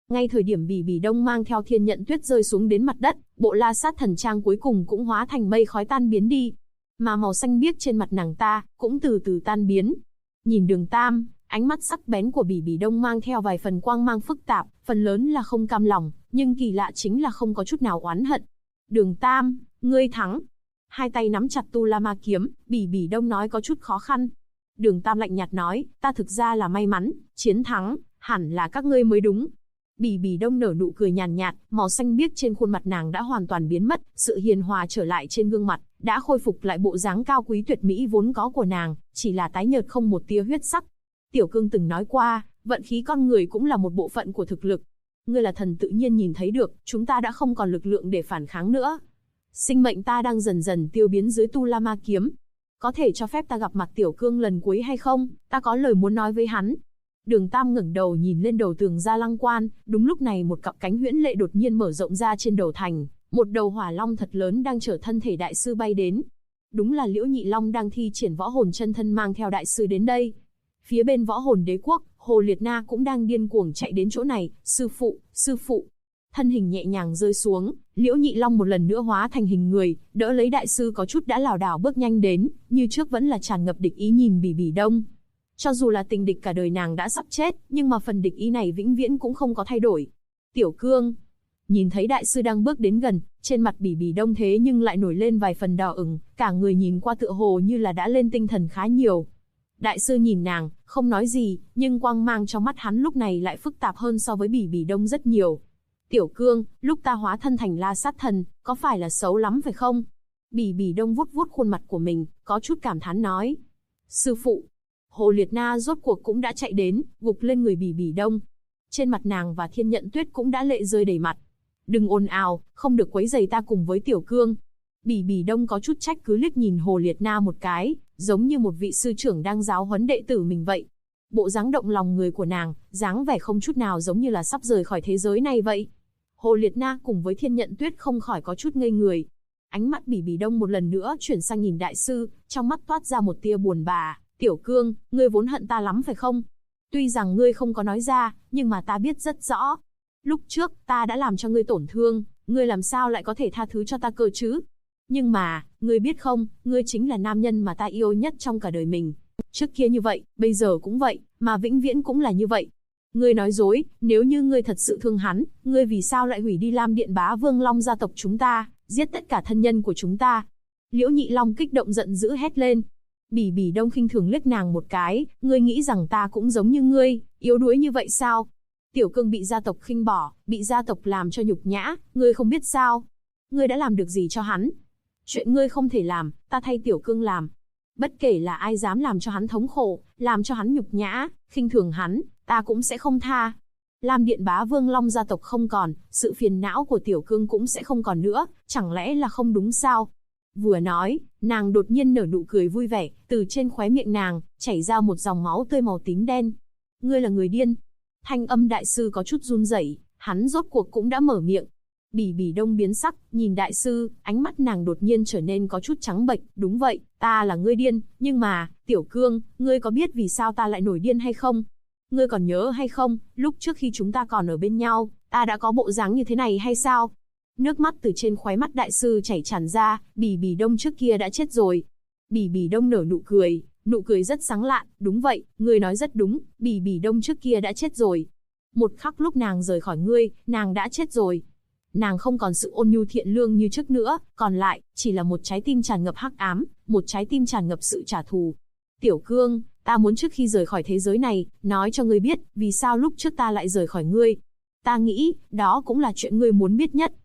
Ngay thời điểm Bỉ Bỉ Đông mang theo Thiên Nhận Tuyết rơi xuống đến mặt đất, bộ La Sát Thần Trang cuối cùng cũng hóa thành mây khói tan biến đi. Mà màu xanh biếc trên mặt nàng ta cũng từ từ tan biến. Nhìn Đường Tam, ánh mắt sắc bén của Bỉ Bỉ Đông mang theo vài phần quang mang phức tạp, phần lớn là không cam lòng, nhưng kỳ lạ chính là không có chút nào oán hận. Đường Tam, ngươi thắng. Hai tay nắm chặt Tu La Ma kiếm, Bỉ Bỉ Đông nói có chút khó khăn. Đường Tam lạnh nhạt nói, ta thực ra là may mắn, chiến thắng, hẳn là các ngươi mới đúng. Bỉ Bỉ Đông nở nụ cười nhàn nhạt, màu xanh biếc trên khuôn mặt nàng đã hoàn toàn biến mất, sự hiền hòa trở lại trên gương mặt, đã khôi phục lại bộ dáng cao quý tuyệt mỹ vốn có của nàng, chỉ là tái nhợt không một tia huyết sắc. Tiểu Cương từng nói qua, vận khí con người cũng là một bộ phận của thực lực. Ngươi là thần tự nhiên nhìn thấy được, chúng ta đã không còn lực lượng để phản kháng nữa. Sinh mệnh ta đang dần dần tiêu biến dưới Tu La Ma kiếm. Có thể cho phép ta gặp mặt Tiểu Cương lần cuối hay không? Ta có lời muốn nói với hắn. Đường Tam ngẩng đầu nhìn lên đầu tường Gia Lăng Quan, đúng lúc này một cặp cánh huyễn lệ đột nhiên mở rộng ra trên đầu thành, một đầu hỏa long thật lớn đang chở thân thể đại sư bay đến. Đúng là Liễu Nhị Long đang thi triển võ hồn chân thân mang theo đại sư đến đây. Phía bên Võ Hồn Đế Quốc, Hồ Liệt Na cũng đang điên cuồng chạy đến chỗ này, sư phụ. Thân hình nhẹ nhàng rơi xuống, Liễu Nhị Long một lần nữa hóa thành hình người, đỡ lấy đại sư có chút đã lảo đảo bước nhanh đến, như trước vẫn là tràn ngập địch ý nhìn Bỉ Bỉ Đông. Cho dù là tình địch cả đời nàng đã sắp chết, nhưng mà phần địch ý này vĩnh viễn cũng không có thay đổi. Tiểu Cương, nhìn thấy đại sư đang bước đến gần, trên mặt Bỉ Bỉ Đông thế nhưng lại nổi lên vài phần đỏ ửng, cả người nhìn qua tựa hồ như là đã lên tinh thần khá nhiều. Đại sư nhìn nàng, không nói gì, nhưng quang mang trong mắt hắn lúc này lại phức tạp hơn so với Bỉ Bỉ Đông rất nhiều. Tiểu Cương, lúc ta hóa thân thành La Sát Thần, có phải là xấu lắm phải không? Bỉ Bỉ Đông vuốt vuốt khuôn mặt của mình, có chút cảm thán nói. Sư phụ. Hồ Liệt Na rốt cuộc cũng đã chạy đến, gục lên người Bỉ Bỉ Đông. Trên mặt nàng và Thiên Nhận Tuyết cũng đã lệ rơi đầy mặt. Đừng ồn ào, không được quấy rầy ta cùng với Tiểu Cương. Bỉ Bỉ Đông có chút trách cứ liếc nhìn Hồ Liệt Na một cái, giống như một vị sư trưởng đang giáo huấn đệ tử mình vậy. Bộ dáng động lòng người của nàng, dáng vẻ không chút nào giống như là sắp rời khỏi thế giới này vậy. Hồ Liệt Na cùng với Thiên Nhận Tuyết không khỏi có chút ngây người. Ánh mắt Bỉ Bỉ Đông một lần nữa chuyển sang nhìn đại sư, trong mắt toát ra một tia buồn bã. Tiểu Cương, ngươi vốn hận ta lắm phải không? Tuy rằng ngươi không có nói ra, nhưng mà ta biết rất rõ. Lúc trước, ta đã làm cho ngươi tổn thương, ngươi làm sao lại có thể tha thứ cho ta cơ chứ? Nhưng mà, ngươi biết không, ngươi chính là nam nhân mà ta yêu nhất trong cả đời mình. Trước kia như vậy, bây giờ cũng vậy, mà vĩnh viễn cũng là như vậy. Ngươi nói dối, nếu như ngươi thật sự thương hắn, ngươi vì sao lại hủy đi Lam Điện Bá Vương Long gia tộc chúng ta, giết tất cả thân nhân của chúng ta? Liễu Nhị Long kích động giận dữ hét lên. Bỉ Bỉ Đông khinh thường liếc nàng một cái, ngươi nghĩ rằng ta cũng giống như ngươi, yếu đuối như vậy sao? Tiểu Cương bị gia tộc khinh bỏ, bị gia tộc làm cho nhục nhã, ngươi không biết sao? Ngươi đã làm được gì cho hắn? Chuyện ngươi không thể làm, ta thay Tiểu Cương làm. Bất kể là ai dám làm cho hắn thống khổ, làm cho hắn nhục nhã, khinh thường hắn, ta cũng sẽ không tha. Lam Điện Bá Vương Long gia tộc không còn, sự phiền não của Tiểu Cương cũng sẽ không còn nữa, chẳng lẽ là không đúng sao? Vừa nói, nàng đột nhiên nở nụ cười vui vẻ, từ trên khóe miệng nàng, chảy ra một dòng máu tươi màu tím đen. Ngươi là người điên. Thanh âm đại sư có chút run rẩy, hắn rốt cuộc cũng đã mở miệng. Bỉ Bỉ Đông biến sắc, nhìn đại sư, ánh mắt nàng đột nhiên trở nên có chút trắng bệch. Đúng vậy, ta là ngươi điên, nhưng mà, Tiểu Cương, ngươi có biết vì sao ta lại nổi điên hay không? Ngươi còn nhớ hay không, lúc trước khi chúng ta còn ở bên nhau, ta đã có bộ dáng như thế này hay sao? Nước mắt từ trên khóe mắt đại sư chảy tràn ra, Bỉ Bỉ Đông trước kia đã chết rồi. Bỉ Bỉ Đông nở nụ cười rất sáng lạn, đúng vậy, ngươi nói rất đúng, Bỉ Bỉ Đông trước kia đã chết rồi. Một khắc lúc nàng rời khỏi ngươi, nàng đã chết rồi. Nàng không còn sự ôn nhu thiện lương như trước nữa, còn lại, chỉ là một trái tim tràn ngập hắc ám, một trái tim tràn ngập sự trả thù. Tiểu Cương, ta muốn trước khi rời khỏi thế giới này, nói cho ngươi biết, vì sao lúc trước ta lại rời khỏi ngươi. Ta nghĩ, đó cũng là chuyện ngươi muốn biết nhất.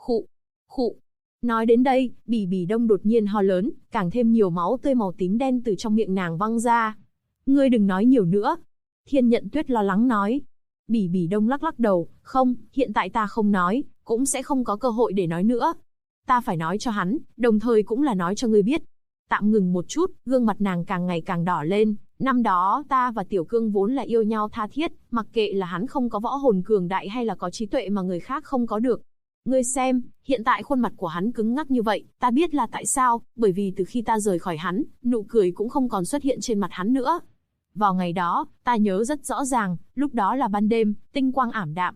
Khụ. Nói đến đây, Bỉ Bỉ Đông đột nhiên ho lớn, càng thêm nhiều máu tươi màu tím đen từ trong miệng nàng văng ra. Ngươi đừng nói nhiều nữa. Thiên Nhận Tuyết lo lắng nói. Bỉ Bỉ Đông lắc lắc đầu, không, hiện tại ta không nói, cũng sẽ không có cơ hội để nói nữa. Ta phải nói cho hắn, đồng thời cũng là nói cho ngươi biết. Tạm ngừng một chút, gương mặt nàng càng ngày càng đỏ lên. Năm đó ta và Tiểu Cương vốn là yêu nhau tha thiết, mặc kệ là hắn không có võ hồn cường đại hay là có trí tuệ mà người khác không có được. Ngươi xem, hiện tại khuôn mặt của hắn cứng ngắc như vậy, ta biết là tại sao, bởi vì từ khi ta rời khỏi hắn, nụ cười cũng không còn xuất hiện trên mặt hắn nữa. Vào ngày đó, ta nhớ rất rõ ràng, lúc đó là ban đêm, tinh quang ảm đạm.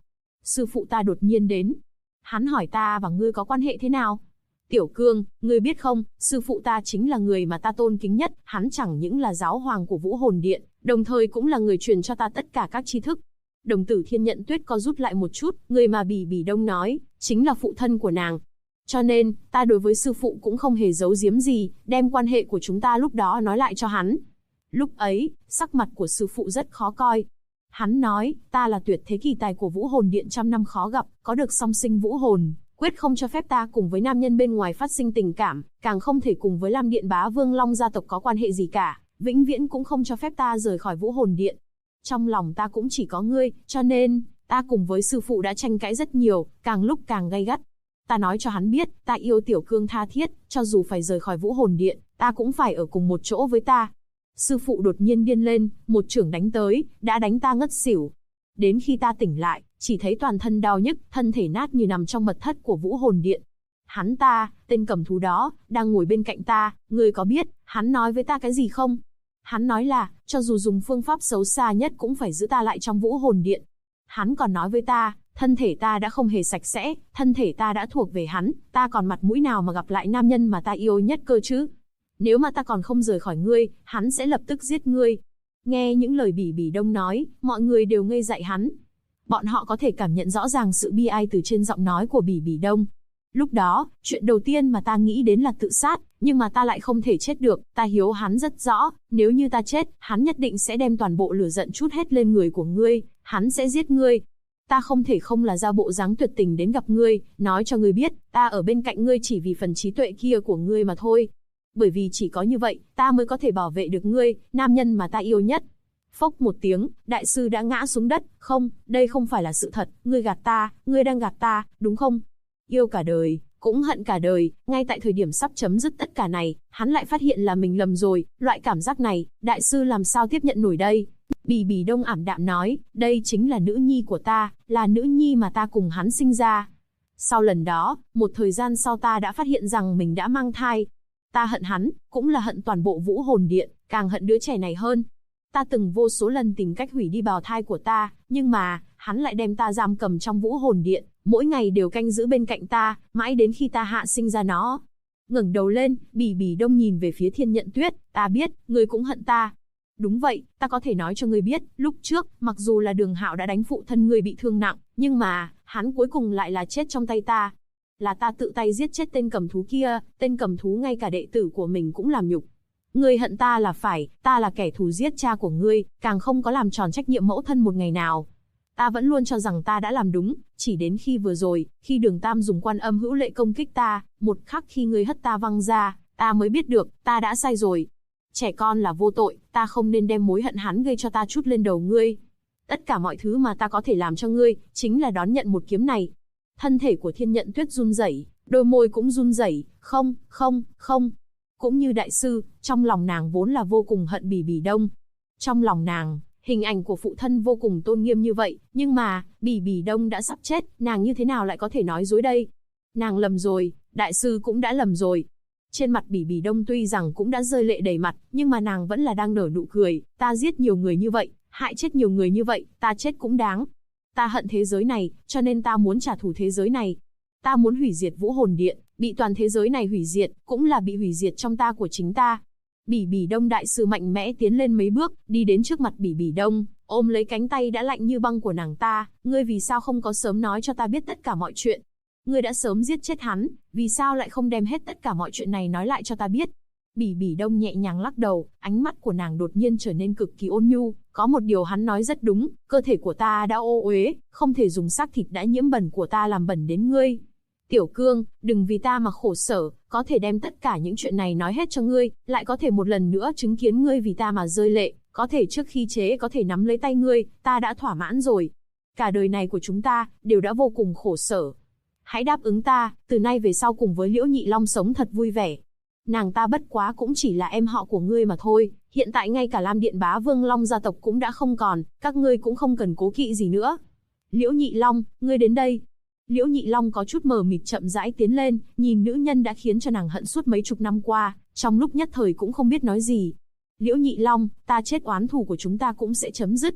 sư phụ ta đột nhiên đến. Hắn hỏi ta và ngươi có quan hệ thế nào? Tiểu Cương, ngươi biết không, sư phụ ta chính là người mà ta tôn kính nhất, hắn chẳng những là giáo hoàng của Vũ Hồn Điện, đồng thời cũng là người truyền cho ta tất cả các tri thức. Đồng tử Thiên Nhận Tuyết co rút lại một chút, người mà Bỉ Bỉ Đông nói, chính là phụ thân của nàng. Cho nên, ta đối với sư phụ cũng không hề giấu giếm gì, đem quan hệ của chúng ta lúc đó nói lại cho hắn. Lúc ấy, sắc mặt của sư phụ rất khó coi. Hắn nói, ta là tuyệt thế kỳ tài của Vũ Hồn Điện trăm năm khó gặp, có được song sinh vũ hồn, quyết không cho phép ta cùng với nam nhân bên ngoài phát sinh tình cảm, càng không thể cùng với Lam Điện Bá Vương Long gia tộc có quan hệ gì cả, vĩnh viễn cũng không cho phép ta rời khỏi Vũ Hồn Điện. Trong lòng ta cũng chỉ có ngươi, cho nên, ta cùng với sư phụ đã tranh cãi rất nhiều, càng lúc càng gay gắt. Ta nói cho hắn biết, ta yêu Tiểu Cương tha thiết, cho dù phải rời khỏi Vũ Hồn Điện, ta cũng phải ở cùng một chỗ với ta. Sư phụ đột nhiên điên lên, một chưởng đánh tới, đã đánh ta ngất xỉu. Đến khi ta tỉnh lại, chỉ thấy toàn thân đau nhức, thân thể nát như nằm trong mật thất của Vũ Hồn Điện. Hắn ta, tên cầm thú đó, đang ngồi bên cạnh ta, ngươi có biết, hắn nói với ta cái gì không? Hắn nói là, cho dù dùng phương pháp xấu xa nhất cũng phải giữ ta lại trong Vũ Hồn Điện. Hắn còn nói với ta, thân thể ta đã không hề sạch sẽ, thân thể ta đã thuộc về hắn, ta còn mặt mũi nào mà gặp lại nam nhân mà ta yêu nhất cơ chứ? Nếu mà ta còn không rời khỏi ngươi, hắn sẽ lập tức giết ngươi. Nghe những lời Bỉ Bỉ Đông nói, mọi người đều ngây dại hắn. Bọn họ có thể cảm nhận rõ ràng sự bi ai từ trên giọng nói của Bỉ Bỉ Đông. Lúc đó, chuyện đầu tiên mà ta nghĩ đến là tự sát, nhưng mà ta lại không thể chết được, ta hiếu hắn rất rõ, nếu như ta chết, hắn nhất định sẽ đem toàn bộ lửa giận trút hết lên người của ngươi, hắn sẽ giết ngươi. Ta không thể không là ra bộ dáng tuyệt tình đến gặp ngươi, nói cho ngươi biết, ta ở bên cạnh ngươi chỉ vì phần trí tuệ kia của ngươi mà thôi. Bởi vì chỉ có như vậy, ta mới có thể bảo vệ được ngươi, nam nhân mà ta yêu nhất. Phốc một tiếng, đại sư đã ngã xuống đất. Không, đây không phải là sự thật, ngươi gạt ta, ngươi đang gạt ta, đúng không? Yêu cả đời, cũng hận cả đời, ngay tại thời điểm sắp chấm dứt tất cả này, hắn lại phát hiện là mình lầm rồi, loại cảm giác này, đại sư làm sao tiếp nhận nổi đây? Bỉ Bỉ Đông ảm đạm nói, đây chính là nữ nhi của ta, là nữ nhi mà ta cùng hắn sinh ra. Sau lần đó, một thời gian sau ta đã phát hiện rằng mình đã mang thai. Ta hận hắn, cũng là hận toàn bộ Vũ Hồn Điện, càng hận đứa trẻ này hơn. Ta từng vô số lần tìm cách hủy đi bào thai của ta, nhưng mà, hắn lại đem ta giam cầm trong Vũ Hồn Điện, mỗi ngày đều canh giữ bên cạnh ta, mãi đến khi ta hạ sinh ra nó. Ngẩng đầu lên, Bỉ Bỉ Đông nhìn về phía Thiên Nhận Tuyết, ta biết, ngươi cũng hận ta. Đúng vậy, ta có thể nói cho ngươi biết, lúc trước, mặc dù là Đường Hạo đã đánh phụ thân ngươi bị thương nặng, nhưng mà, hắn cuối cùng lại là chết trong tay ta. Là ta tự tay giết chết tên cầm thú kia, tên cầm thú ngay cả đệ tử của mình cũng làm nhục. Ngươi hận ta là phải, ta là kẻ thù giết cha của ngươi, càng không có làm tròn trách nhiệm mẫu thân một ngày nào. Ta vẫn luôn cho rằng ta đã làm đúng, chỉ đến khi vừa rồi, khi Đường Tam dùng Quan Âm Hữu Lệ công kích ta, một khắc khi ngươi hất ta văng ra, ta mới biết được, ta đã sai rồi. Trẻ con là vô tội, ta không nên đem mối hận hắn gây cho ta trút lên đầu ngươi. Tất cả mọi thứ mà ta có thể làm cho ngươi, chính là đón nhận một kiếm này. Thân thể của Thiên Nhận Tuyết run rẩy, đôi môi cũng run rẩy, không, không, không. Cũng như đại sư, trong lòng nàng vốn là vô cùng hận Bỉ Bỉ Đông. Trong lòng nàng, hình ảnh của phụ thân vô cùng tôn nghiêm như vậy, nhưng mà, Bỉ Bỉ Đông đã sắp chết, nàng như thế nào lại có thể nói dối đây? Nàng lầm rồi, đại sư cũng đã lầm rồi. Trên mặt Bỉ Bỉ Đông tuy rằng cũng đã rơi lệ đầy mặt, nhưng mà nàng vẫn là đang nở nụ cười, ta giết nhiều người như vậy, hại chết nhiều người như vậy, ta chết cũng đáng. Ta hận thế giới này, cho nên ta muốn trả thù thế giới này. Ta muốn hủy diệt Vũ Hồn Điện, bị toàn thế giới này hủy diệt, cũng là bị hủy diệt trong ta của chính ta. Bỉ Bỉ Đông đại sư mạnh mẽ tiến lên mấy bước, đi đến trước mặt Bỉ Bỉ Đông, ôm lấy cánh tay đã lạnh như băng của nàng ta, ngươi vì sao không có sớm nói cho ta biết tất cả mọi chuyện? Ngươi đã sớm giết chết hắn, vì sao lại không đem hết tất cả mọi chuyện này nói lại cho ta biết? Bỉ Bỉ Đông nhẹ nhàng lắc đầu, ánh mắt của nàng đột nhiên trở nên cực kỳ ôn nhu, có một điều hắn nói rất đúng, cơ thể của ta đã ô uế, không thể dùng xác thịt đã nhiễm bẩn của ta làm bẩn đến ngươi. Tiểu Cương, đừng vì ta mà khổ sở, có thể đem tất cả những chuyện này nói hết cho ngươi, lại có thể một lần nữa chứng kiến ngươi vì ta mà rơi lệ, có thể trước khi chế có thể nắm lấy tay ngươi, ta đã thỏa mãn rồi. Cả đời này của chúng ta, đều đã vô cùng khổ sở. Hãy đáp ứng ta, từ nay về sau cùng với Liễu Nhị Long sống thật vui vẻ. Nàng ta bất quá cũng chỉ là em họ của ngươi mà thôi, hiện tại ngay cả Lam Điện Bá Vương Long gia tộc cũng đã không còn, các ngươi cũng không cần cố kỵ gì nữa. Liễu Nhị Long, ngươi đến đây. Liễu Nhị Long có chút mờ mịt chậm rãi tiến lên, nhìn nữ nhân đã khiến cho nàng hận suốt mấy chục năm qua, trong lúc nhất thời cũng không biết nói gì. Liễu Nhị Long, ta chết oán thù của chúng ta cũng sẽ chấm dứt.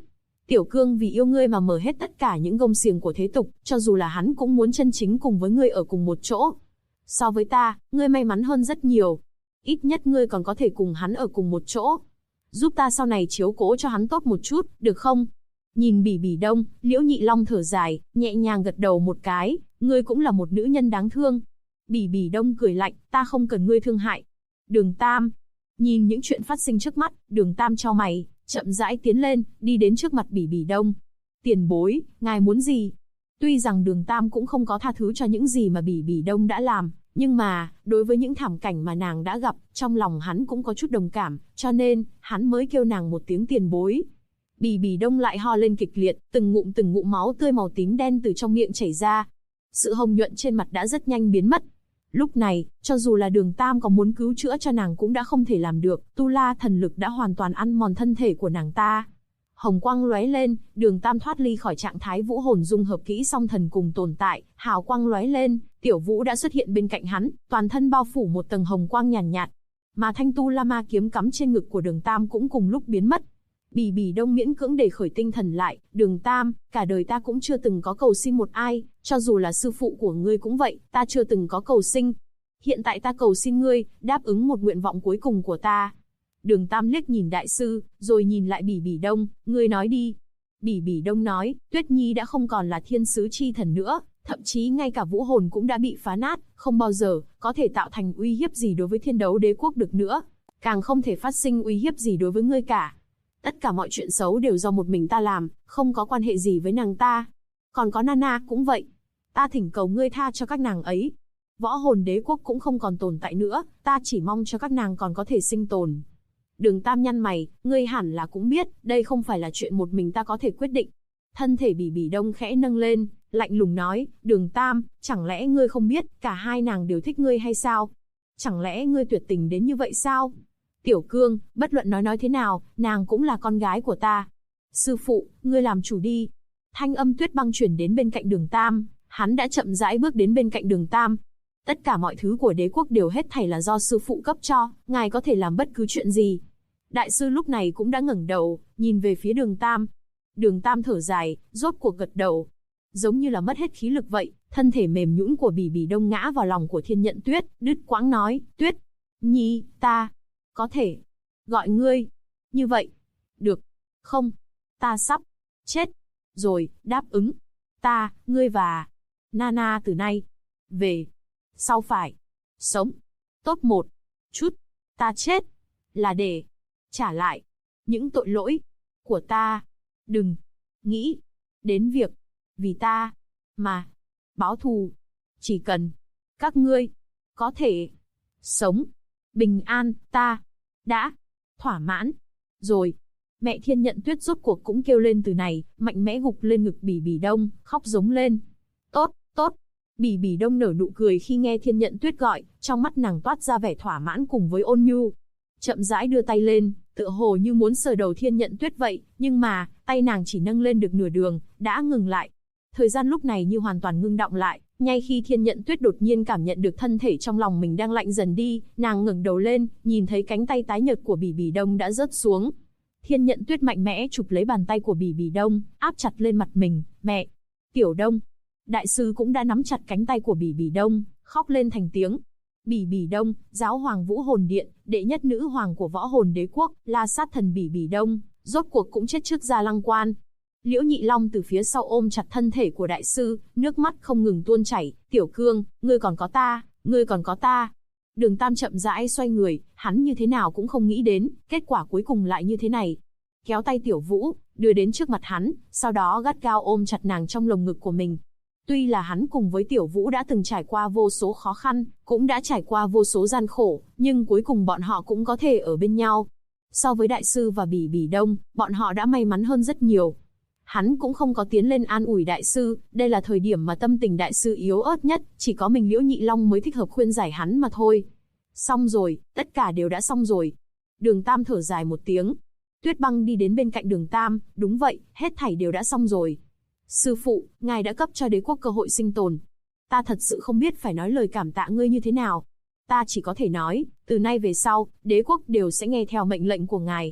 Tiểu Cương vì yêu ngươi mà mở hết tất cả những gông xiềng của thế tục, cho dù là hắn cũng muốn chân chính cùng với ngươi ở cùng một chỗ. So với ta, ngươi may mắn hơn rất nhiều. Ít nhất ngươi còn có thể cùng hắn ở cùng một chỗ. Giúp ta sau này chiếu cố cho hắn tốt một chút, được không? Nhìn Bỉ Bỉ Đông, Liễu Nhị Long thở dài, nhẹ nhàng gật đầu một cái, ngươi cũng là một nữ nhân đáng thương. Bỉ Bỉ Đông cười lạnh, ta không cần ngươi thương hại. Đường Tam, nhìn những chuyện phát sinh trước mắt, Đường Tam chau mày, chậm rãi tiến lên, đi đến trước mặt Bỉ Bỉ Đông. Tiền bối, ngài muốn gì? Tuy rằng Đường Tam cũng không có tha thứ cho những gì mà Bỉ Bỉ Đông đã làm, nhưng mà, đối với những thảm cảnh mà nàng đã gặp, trong lòng hắn cũng có chút đồng cảm, cho nên, hắn mới kêu nàng một tiếng tiền bối. Bỉ Bỉ Đông lại ho lên kịch liệt, từng ngụm máu tươi màu tím đen từ trong miệng chảy ra. Sự hồng nhuận trên mặt đã rất nhanh biến mất. Lúc này, cho dù là Đường Tam có muốn cứu chữa cho nàng cũng đã không thể làm được, tu la thần lực đã hoàn toàn ăn mòn thân thể của nàng ta. Hồng quang lóe lên, Đường Tam thoát ly khỏi trạng thái vũ hồn dung hợp kỹ song thần cùng tồn tại, hào quang lóe lên, Tiểu Vũ đã xuất hiện bên cạnh hắn, toàn thân bao phủ một tầng hồng quang nhàn nhạt, mà thanh tu la ma kiếm cắm trên ngực của Đường Tam cũng cùng lúc biến mất. Bỉ Bỉ Đông miễn cưỡng để khởi tinh thần lại, Đường Tam, cả đời ta cũng chưa từng có cầu xin một ai, cho dù là sư phụ của ngươi cũng vậy, ta chưa từng có cầu xin. Hiện tại ta cầu xin ngươi, đáp ứng một nguyện vọng cuối cùng của ta. Đường Tam liếc nhìn đại sư, rồi nhìn lại Bỉ Bỉ Đông, ngươi nói đi. Bỉ Bỉ Đông nói, Tuyết Nhi đã không còn là thiên sứ chi thần nữa, thậm chí ngay cả vũ hồn cũng đã bị phá nát, không bao giờ có thể tạo thành uy hiếp gì đối với Thiên Đấu Đế quốc được nữa, càng không thể phát sinh uy hiếp gì đối với ngươi cả. Tất cả mọi chuyện xấu đều do một mình ta làm, không có quan hệ gì với nàng ta. Còn có Nana cũng vậy. Ta thỉnh cầu ngươi tha cho các nàng ấy. Võ hồn đế quốc cũng không còn tồn tại nữa, ta chỉ mong cho các nàng còn có thể sinh tồn. Đường Tam nhăn mày, ngươi hẳn là cũng biết, đây không phải là chuyện một mình ta có thể quyết định. Thân thể Bỉ Bỉ Đông khẽ nâng lên, lạnh lùng nói, Đường Tam, chẳng lẽ ngươi không biết, cả hai nàng đều thích ngươi hay sao? Chẳng lẽ ngươi tuyệt tình đến như vậy sao? Tiểu Cương, bất luận nói thế nào, nàng cũng là con gái của ta. Sư phụ, ngươi làm chủ đi. Thanh âm Tuyết Băng chuyển đến bên cạnh Đường Tam, hắn đã chậm rãi bước đến bên cạnh Đường Tam. Tất cả mọi thứ của đế quốc đều hết thảy là do sư phụ cấp cho, ngài có thể làm bất cứ chuyện gì. Đại sư lúc này cũng đã ngẩng đầu, nhìn về phía Đường Tam. Đường Tam thở dài, rốt cuộc gật đầu. Giống như là mất hết khí lực vậy, thân thể mềm nhũn của Bỉ Bỉ Đông ngã vào lòng của Thiên Nhận Tuyết, đứt quãng nói, Tuyết Nhi, ta có thể gọi ngươi như vậy được không? Ta sắp chết rồi, đáp ứng. Ta, ngươi và Nana từ nay về sau phải sống tốt một chút. Ta chết là để trả lại những tội lỗi của ta. Đừng nghĩ đến việc vì ta mà báo thù. Chỉ cần các ngươi có thể sống bình an, ta đã thỏa mãn rồi. Mẹ Thiên Nhận Tuyết rốt cuộc cũng kêu lên từ này, mạnh mẽ gục lên ngực Bỉ Bỉ Đông, khóc giống lên. Tốt, tốt. Bỉ Bỉ Đông nở nụ cười khi nghe Thiên Nhận Tuyết gọi, trong mắt nàng toát ra vẻ thỏa mãn cùng với ôn nhu. Chậm rãi đưa tay lên, tựa hồ như muốn sờ đầu Thiên Nhận Tuyết vậy, nhưng mà, tay nàng chỉ nâng lên được nửa đường, đã ngừng lại. Thời gian lúc này như hoàn toàn ngưng đọng lại, ngay khi Thiên Nhận Tuyết đột nhiên cảm nhận được thân thể trong lòng mình đang lạnh dần đi, nàng ngẩng đầu lên, nhìn thấy cánh tay tái nhợt của Bỉ Bỉ Đông đã rớt xuống. Thiên Nhận Tuyết mạnh mẽ chụp lấy bàn tay của Bỉ Bỉ Đông, áp chặt lên mặt mình, mẹ, Tiểu Đông. Đại sư cũng đã nắm chặt cánh tay của Bỉ Bỉ Đông, khóc lên thành tiếng. Bỉ Bỉ Đông, giáo hoàng Vũ Hồn Điện, đệ nhất nữ hoàng của võ hồn đế quốc, La Sát Thần Bỉ Bỉ Đông, rốt cuộc cũng chết trước Gia Lăng Quan. Liễu Nhị Long từ phía sau ôm chặt thân thể của đại sư, nước mắt không ngừng tuôn chảy. Tiểu Cương, ngươi còn có ta, ngươi còn có ta. Đường Tam chậm rãi xoay người, hắn như thế nào cũng không nghĩ đến, kết quả cuối cùng lại như thế này. Kéo tay Tiểu Vũ, đưa đến trước mặt hắn, sau đó gắt gao ôm chặt nàng trong lồng ngực của mình. Tuy là hắn cùng với Tiểu Vũ đã từng trải qua vô số khó khăn, cũng đã trải qua vô số gian khổ, nhưng cuối cùng bọn họ cũng có thể ở bên nhau. So với đại sư và Bỉ Bỉ Đông, bọn họ đã may mắn hơn rất nhiều. Hắn cũng không có tiến lên an ủi đại sư, đây là thời điểm mà tâm tình đại sư yếu ớt nhất, chỉ có mình Liễu Nhị Long mới thích hợp khuyên giải hắn mà thôi. Xong rồi, tất cả đều đã xong rồi. Đường Tam thở dài một tiếng. Tuyết Băng đi đến bên cạnh Đường Tam, đúng vậy, hết thảy đều đã xong rồi. Sư phụ, ngài đã cấp cho đế quốc cơ hội sinh tồn. Ta thật sự không biết phải nói lời cảm tạ ngươi như thế nào. Ta chỉ có thể nói, từ nay về sau, đế quốc đều sẽ nghe theo mệnh lệnh của ngài.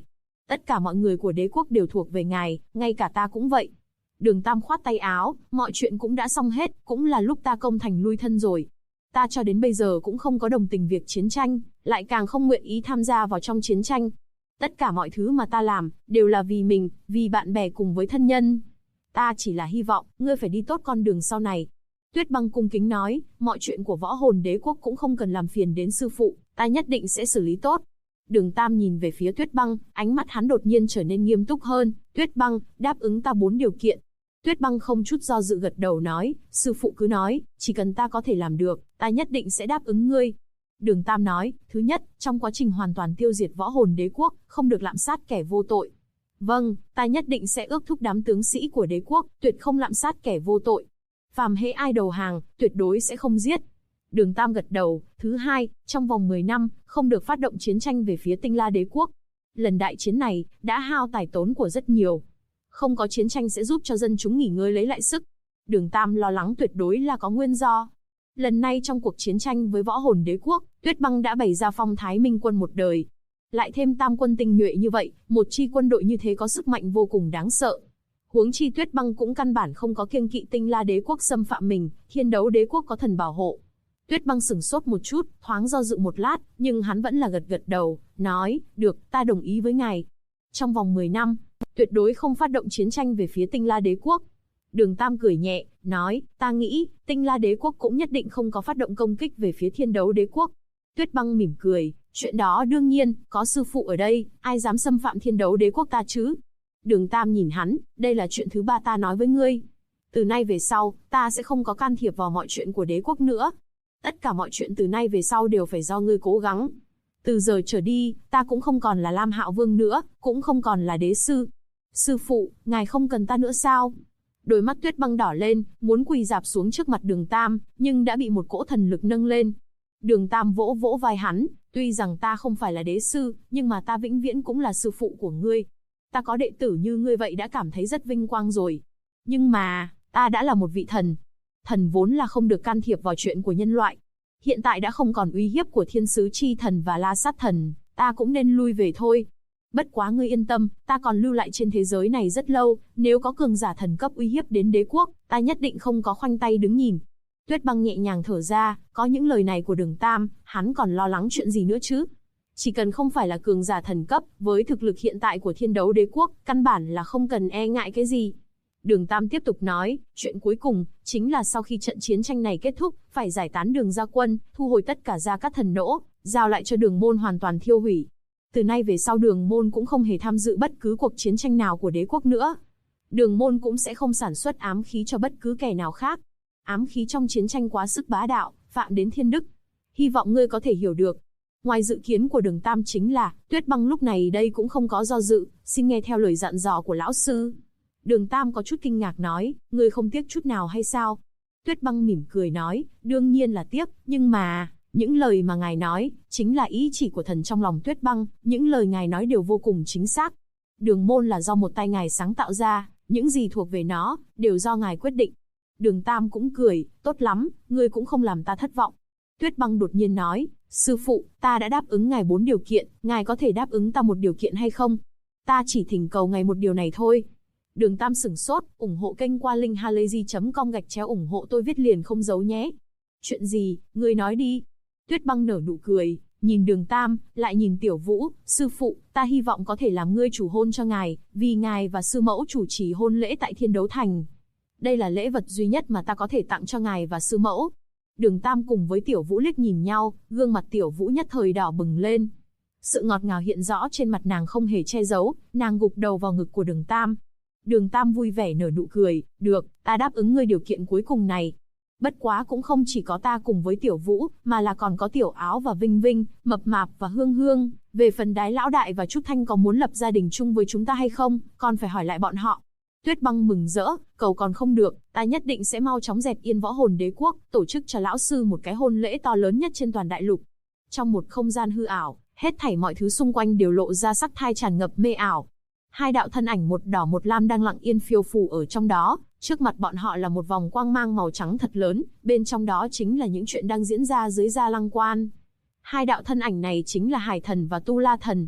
Tất cả mọi người của đế quốc đều thuộc về ngài, ngay cả ta cũng vậy. Đường Tam khoát tay áo, mọi chuyện cũng đã xong hết, cũng là lúc ta công thành lui thân rồi. Ta cho đến bây giờ cũng không có đồng tình việc chiến tranh, lại càng không nguyện ý tham gia vào trong chiến tranh. Tất cả mọi thứ mà ta làm, đều là vì mình, vì bạn bè cùng với thân nhân. Ta chỉ là hy vọng, ngươi phải đi tốt con đường sau này. Tuyết Băng cung kính nói, mọi chuyện của Võ Hồn Đế quốc cũng không cần làm phiền đến sư phụ, ta nhất định sẽ xử lý tốt. Đường Tam nhìn về phía Tuyết Băng, ánh mắt hắn đột nhiên trở nên nghiêm túc hơn. Tuyết Băng, đáp ứng ta 4 điều kiện. Tuyết Băng không chút do dự gật đầu nói, sư phụ cứ nói, chỉ cần ta có thể làm được, ta nhất định sẽ đáp ứng ngươi. Đường Tam nói, thứ nhất, trong quá trình hoàn toàn tiêu diệt Võ Hồn Đế quốc, không được lạm sát kẻ vô tội. Vâng, ta nhất định sẽ ước thúc đám tướng sĩ của đế quốc, tuyệt không lạm sát kẻ vô tội. Phàm hễ ai đầu hàng, tuyệt đối sẽ không giết. Đường Tam gật đầu. Thứ hai, trong vòng 10 năm, không được phát động chiến tranh về phía Tinh La Đế quốc. Lần đại chiến này, đã hao tài tốn của rất nhiều. Không có chiến tranh sẽ giúp cho dân chúng nghỉ ngơi lấy lại sức. Đường Tam lo lắng tuyệt đối là có nguyên do. Lần này trong cuộc chiến tranh với Võ Hồn Đế quốc, Tuyết Băng đã bày ra phong thái minh quân một đời. Lại thêm tam quân tinh nhuệ như vậy, một chi quân đội như thế có sức mạnh vô cùng đáng sợ. Huống chi Tuyết Băng cũng căn bản không có kiêng kỵ Tinh La Đế quốc xâm phạm mình, Thiên Đấu Đế quốc có thần bảo hộ. Tuyết Băng sửng sốt một chút, thoáng do dự một lát, nhưng hắn vẫn là gật đầu, nói, được, ta đồng ý với ngài. Trong vòng 10 năm, tuyệt đối không phát động chiến tranh về phía Tinh La Đế quốc. Đường Tam cười nhẹ, nói, ta nghĩ, Tinh La Đế quốc cũng nhất định không có phát động công kích về phía Thiên Đấu Đế quốc. Tuyết Băng mỉm cười, chuyện đó đương nhiên, có sư phụ ở đây, ai dám xâm phạm Thiên Đấu Đế quốc ta chứ? Đường Tam nhìn hắn, đây là chuyện thứ 3 ta nói với ngươi. Từ nay về sau, ta sẽ không có can thiệp vào mọi chuyện của đế quốc nữa. Tất cả mọi chuyện từ nay về sau đều phải do ngươi cố gắng. Từ giờ trở đi, ta cũng không còn là Lam Hạo Vương nữa, cũng không còn là đế sư. Sư phụ, ngài không cần ta nữa sao? Đôi mắt Tuyết Băng đỏ lên, muốn quỳ rạp xuống trước mặt Đường Tam, nhưng đã bị một cỗ thần lực nâng lên. Đường Tam vỗ vỗ vai hắn, tuy rằng ta không phải là đế sư, nhưng mà ta vĩnh viễn cũng là sư phụ của ngươi. Ta có đệ tử như ngươi vậy đã cảm thấy rất vinh quang rồi. Nhưng mà, ta đã là một vị thần. Thần vốn là không được can thiệp vào chuyện của nhân loại. Hiện tại đã không còn uy hiếp của Thiên Sứ Chi Thần và La Sát Thần, ta cũng nên lui về thôi. Bất quá ngươi yên tâm, ta còn lưu lại trên thế giới này rất lâu, nếu có cường giả thần cấp uy hiếp đến đế quốc, ta nhất định không có khoanh tay đứng nhìn. Tuyết Băng nhẹ nhàng thở ra, có những lời này của Đường Tam, hắn còn lo lắng chuyện gì nữa chứ? Chỉ cần không phải là cường giả thần cấp, với thực lực hiện tại của Thiên Đấu Đế quốc, căn bản là không cần e ngại cái gì. Đường Tam tiếp tục nói, chuyện cuối cùng, chính là sau khi trận chiến tranh này kết thúc, phải giải tán Đường gia quân, thu hồi tất cả gia cát thần nỗ, giao lại cho Đường môn hoàn toàn thiêu hủy. Từ nay về sau Đường môn cũng không hề tham dự bất cứ cuộc chiến tranh nào của đế quốc nữa. Đường môn cũng sẽ không sản xuất ám khí cho bất cứ kẻ nào khác. Ám khí trong chiến tranh quá sức bá đạo, phạm đến thiên đức. Hy vọng ngươi có thể hiểu được. Ngoài dự kiến của Đường Tam chính là, Tuyết Băng lúc này đây cũng không có do dự, xin nghe theo lời dặn dò của lão sư. Đường Tam có chút kinh ngạc nói, ngươi không tiếc chút nào hay sao? Tuyết Băng mỉm cười nói, đương nhiên là tiếc, nhưng mà, những lời mà ngài nói, chính là ý chỉ của thần trong lòng Tuyết Băng, những lời ngài nói đều vô cùng chính xác. Đường môn là do một tay ngài sáng tạo ra, những gì thuộc về nó, đều do ngài quyết định. Đường Tam cũng cười, tốt lắm, ngươi cũng không làm ta thất vọng. Tuyết Băng đột nhiên nói, sư phụ, ta đã đáp ứng ngài 4 điều kiện, ngài có thể đáp ứng ta một điều kiện hay không? Ta chỉ thỉnh cầu ngài một điều này thôi. Đường Tam sửng sốt, ủng hộ kênh qua linkhalazy.com/ủng hộ tôi viết liền không giấu nhé. Chuyện gì, ngươi nói đi. Tuyết Băng nở nụ cười, nhìn Đường Tam, lại nhìn Tiểu Vũ, sư phụ, ta hy vọng có thể làm ngươi chủ hôn cho ngài, vì ngài và sư mẫu chủ trì hôn lễ tại Thiên Đấu Thành. Đây là lễ vật duy nhất mà ta có thể tặng cho ngài và sư mẫu. Đường Tam cùng với Tiểu Vũ liếc nhìn nhau, gương mặt Tiểu Vũ nhất thời đỏ bừng lên. Sự ngọt ngào hiện rõ trên mặt nàng không hề che giấu, nàng gục đầu vào ngực của Đường Tam. Đường Tam vui vẻ nở nụ cười, được, ta đáp ứng ngươi điều kiện cuối cùng này. Bất quá cũng không chỉ có ta cùng với Tiểu Vũ, mà là còn có Tiểu Áo và Vinh Vinh, Mập Mạp và Hương Hương. Về phần Đái Lão Đại và Trúc Thanh có muốn lập gia đình chung với chúng ta hay không, còn phải hỏi lại bọn họ. Tuyết Băng mừng rỡ, cầu còn không được, ta nhất định sẽ mau chóng dẹp yên Võ Hồn Đế quốc, tổ chức cho lão sư một cái hôn lễ to lớn nhất trên toàn đại lục. Trong một không gian hư ảo, hết thảy mọi thứ xung quanh đều lộ ra sắc thái tràn ngập mê ảo. Hai đạo thân ảnh một đỏ một lam đang lặng yên phiêu phù ở trong đó, trước mặt bọn họ là một vòng quang mang màu trắng thật lớn, bên trong đó chính là những chuyện đang diễn ra dưới Gia Lăng Quan. Hai đạo thân ảnh này chính là Hải Thần và Tu La Thần.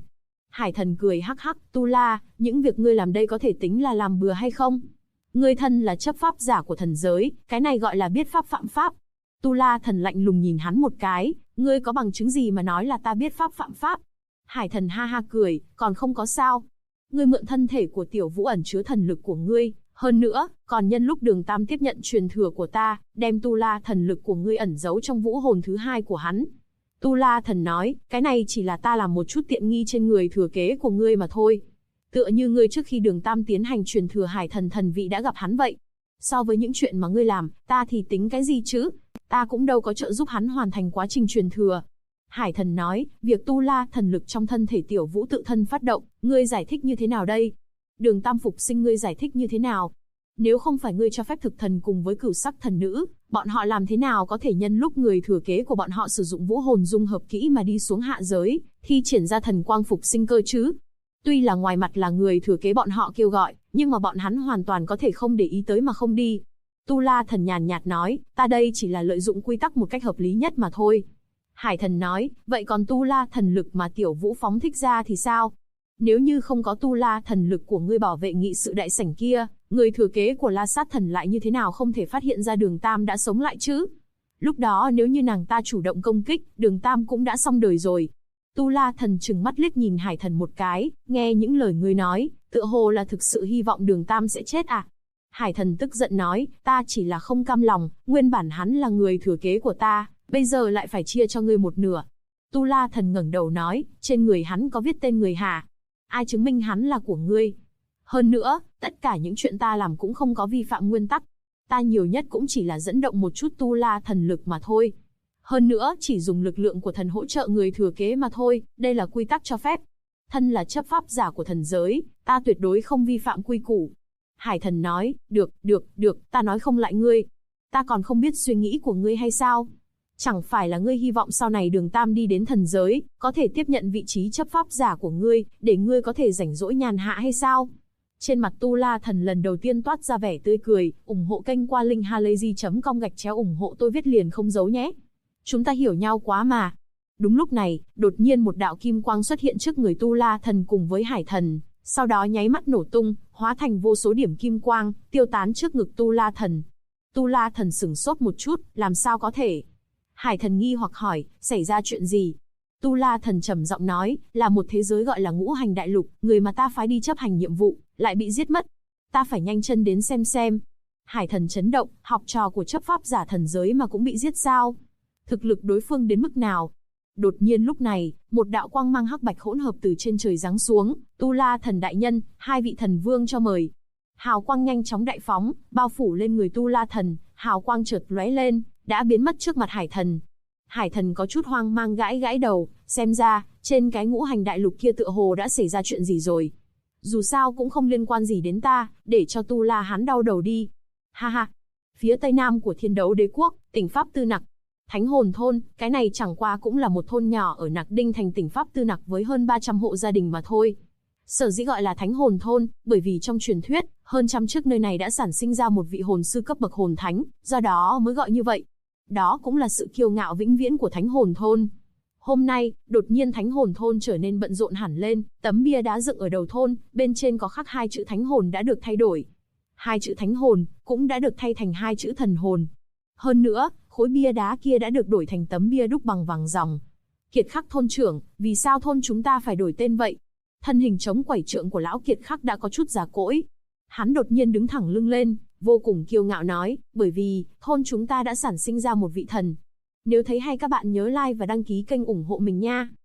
Hải thần cười hắc hắc, Tu La, những việc ngươi làm đây có thể tính là làm bừa hay không? Ngươi thân là chấp pháp giả của thần giới, cái này gọi là biết pháp phạm pháp. Tu La thần lạnh lùng nhìn hắn một cái, ngươi có bằng chứng gì mà nói là ta biết pháp phạm pháp? Hải thần ha ha cười, còn không có sao. Ngươi mượn thân thể của Tiểu Vũ ẩn chứa thần lực của ngươi, hơn nữa, còn nhân lúc Đường Tam tiếp nhận truyền thừa của ta, đem Tu La thần lực của ngươi ẩn giấu trong vũ hồn thứ hai của hắn. Tu La thần nói, cái này chỉ là ta làm một chút tiện nghi trên người thừa kế của ngươi mà thôi. Tựa như ngươi trước khi Đường Tam tiến hành truyền thừa hải thần thần vị đã gặp hắn vậy. So với những chuyện mà ngươi làm, ta thì tính cái gì chứ? Ta cũng đâu có trợ giúp hắn hoàn thành quá trình truyền thừa. Hải thần nói, việc Tu La thần lực trong thân thể Tiểu Vũ tự thân phát động, ngươi giải thích như thế nào đây? Đường Tam phục sinh ngươi giải thích như thế nào? Nếu không phải ngươi cho phép thực thần cùng với cửu sắc thần nữ, bọn họ làm thế nào có thể nhân lúc người thừa kế của bọn họ sử dụng vũ hồn dung hợp kỹ mà đi xuống hạ giới, thi triển ra thần quang phục sinh cơ chứ? Tuy là ngoài mặt là người thừa kế bọn họ kêu gọi, nhưng mà bọn hắn hoàn toàn có thể không để ý tới mà không đi. Tu La thần nhàn nhạt nói, ta đây chỉ là lợi dụng quy tắc một cách hợp lý nhất mà thôi. Hải thần nói, vậy còn Tu La thần lực mà Tiểu Vũ phóng thích ra thì sao? Nếu như không có Tu La thần lực của ngươi bảo vệ nghị sự đại sảnh kia, người thừa kế của La Sát thần lại như thế nào không thể phát hiện ra Đường Tam đã sống lại chứ? Lúc đó nếu như nàng ta chủ động công kích, Đường Tam cũng đã xong đời rồi. Tu La thần trừng mắt liếc nhìn Hải thần một cái, nghe những lời ngươi nói, tựa hồ là thực sự hy vọng Đường Tam sẽ chết à? Hải thần tức giận nói, ta chỉ là không cam lòng, nguyên bản hắn là người thừa kế của ta, bây giờ lại phải chia cho ngươi một nửa. Tu La thần ngẩng đầu nói, trên người hắn có viết tên người hả? Ai chứng minh hắn là của ngươi? Hơn nữa, tất cả những chuyện ta làm cũng không có vi phạm nguyên tắc. Ta nhiều nhất cũng chỉ là dẫn động một chút Tu La thần lực mà thôi. Hơn nữa, chỉ dùng lực lượng của thần hỗ trợ người thừa kế mà thôi, đây là quy tắc cho phép. Thân là chấp pháp giả của thần giới, ta tuyệt đối không vi phạm quy củ. Hải thần nói, được, ta nói không lại ngươi. Ta còn không biết suy nghĩ của ngươi hay sao? Chẳng phải là ngươi hy vọng sau này Đường Tam đi đến thần giới, có thể tiếp nhận vị trí chấp pháp giả của ngươi, để ngươi có thể rảnh rỗi nhàn hạ hay sao? Trên mặt Tu La thần lần đầu tiên toát ra vẻ tươi cười, ủng hộ kênh qua link halayzi.com ủng hộ tôi viết liền không giấu nhé. Chúng ta hiểu nhau quá mà. Đúng lúc này, đột nhiên một đạo kim quang xuất hiện trước người Tu La thần cùng với Hải thần, sau đó nháy mắt nổ tung, hóa thành vô số điểm kim quang, tiêu tán trước ngực Tu La thần. Tu La thần sửng sốt một chút, làm sao có thể? Hải thần nghi hoặc hỏi, xảy ra chuyện gì? Tu La thần trầm giọng nói, là một thế giới gọi là Ngũ Hành Đại Lục, người mà ta phái đi chấp hành nhiệm vụ, lại bị giết mất. Ta phải nhanh chân đến xem. Hải thần chấn động, học trò của chấp pháp giả thần giới mà cũng bị giết sao? Thực lực đối phương đến mức nào? Đột nhiên lúc này, một đạo quang mang hắc bạch hỗn hợp từ trên trời giáng xuống, Tu La thần đại nhân, hai vị thần vương cho mời. Hào quang nhanh chóng đại phóng, bao phủ lên người Tu La thần, hào quang chợt lóe lên, đã biến mất trước mặt Hải thần. Hải thần có chút hoang mang gãi đầu, xem ra, trên cái Ngũ Hành Đại Lục kia tựa hồ đã xảy ra chuyện gì rồi. Dù sao cũng không liên quan gì đến ta, để cho Tu La hắn đau đầu đi. Ha ha. Phía tây nam của Thiên Đấu Đế Quốc, tỉnh Pháp Tư Nặc. Thánh Hồn Thôn, cái này chẳng qua cũng là một thôn nhỏ ở Nặc Đinh thành tỉnh Pháp Tư Nặc với hơn 300 hộ gia đình mà thôi. Sở dĩ gọi là Thánh Hồn Thôn, bởi vì trong truyền thuyết, hơn trăm trước nơi này đã sản sinh ra một vị hồn sư cấp bậc hồn thánh, do đó mới gọi như vậy. Đó cũng là sự kiêu ngạo vĩnh viễn của Thánh Hồn Thôn. Hôm nay, đột nhiên Thánh Hồn Thôn trở nên bận rộn hẳn lên, tấm bia đá dựng ở đầu thôn, bên trên có khắc hai chữ Thánh Hồn đã được thay đổi. Hai chữ Thánh Hồn cũng đã được thay thành hai chữ Thần Hồn. Hơn nữa, khối bia đá kia đã được đổi thành tấm bia đúc bằng vàng ròng. Kiệt Khắc thôn trưởng, vì sao thôn chúng ta phải đổi tên vậy? Thân hình chống quẩy trượng của lão Kiệt Khắc đã có chút già cỗi. Hắn đột nhiên đứng thẳng lưng lên, vô cùng kiêu ngạo nói, bởi vì, thôn chúng ta đã sản sinh ra một vị thần. Nếu thấy hay các bạn nhớ like và đăng ký kênh ủng hộ mình nha.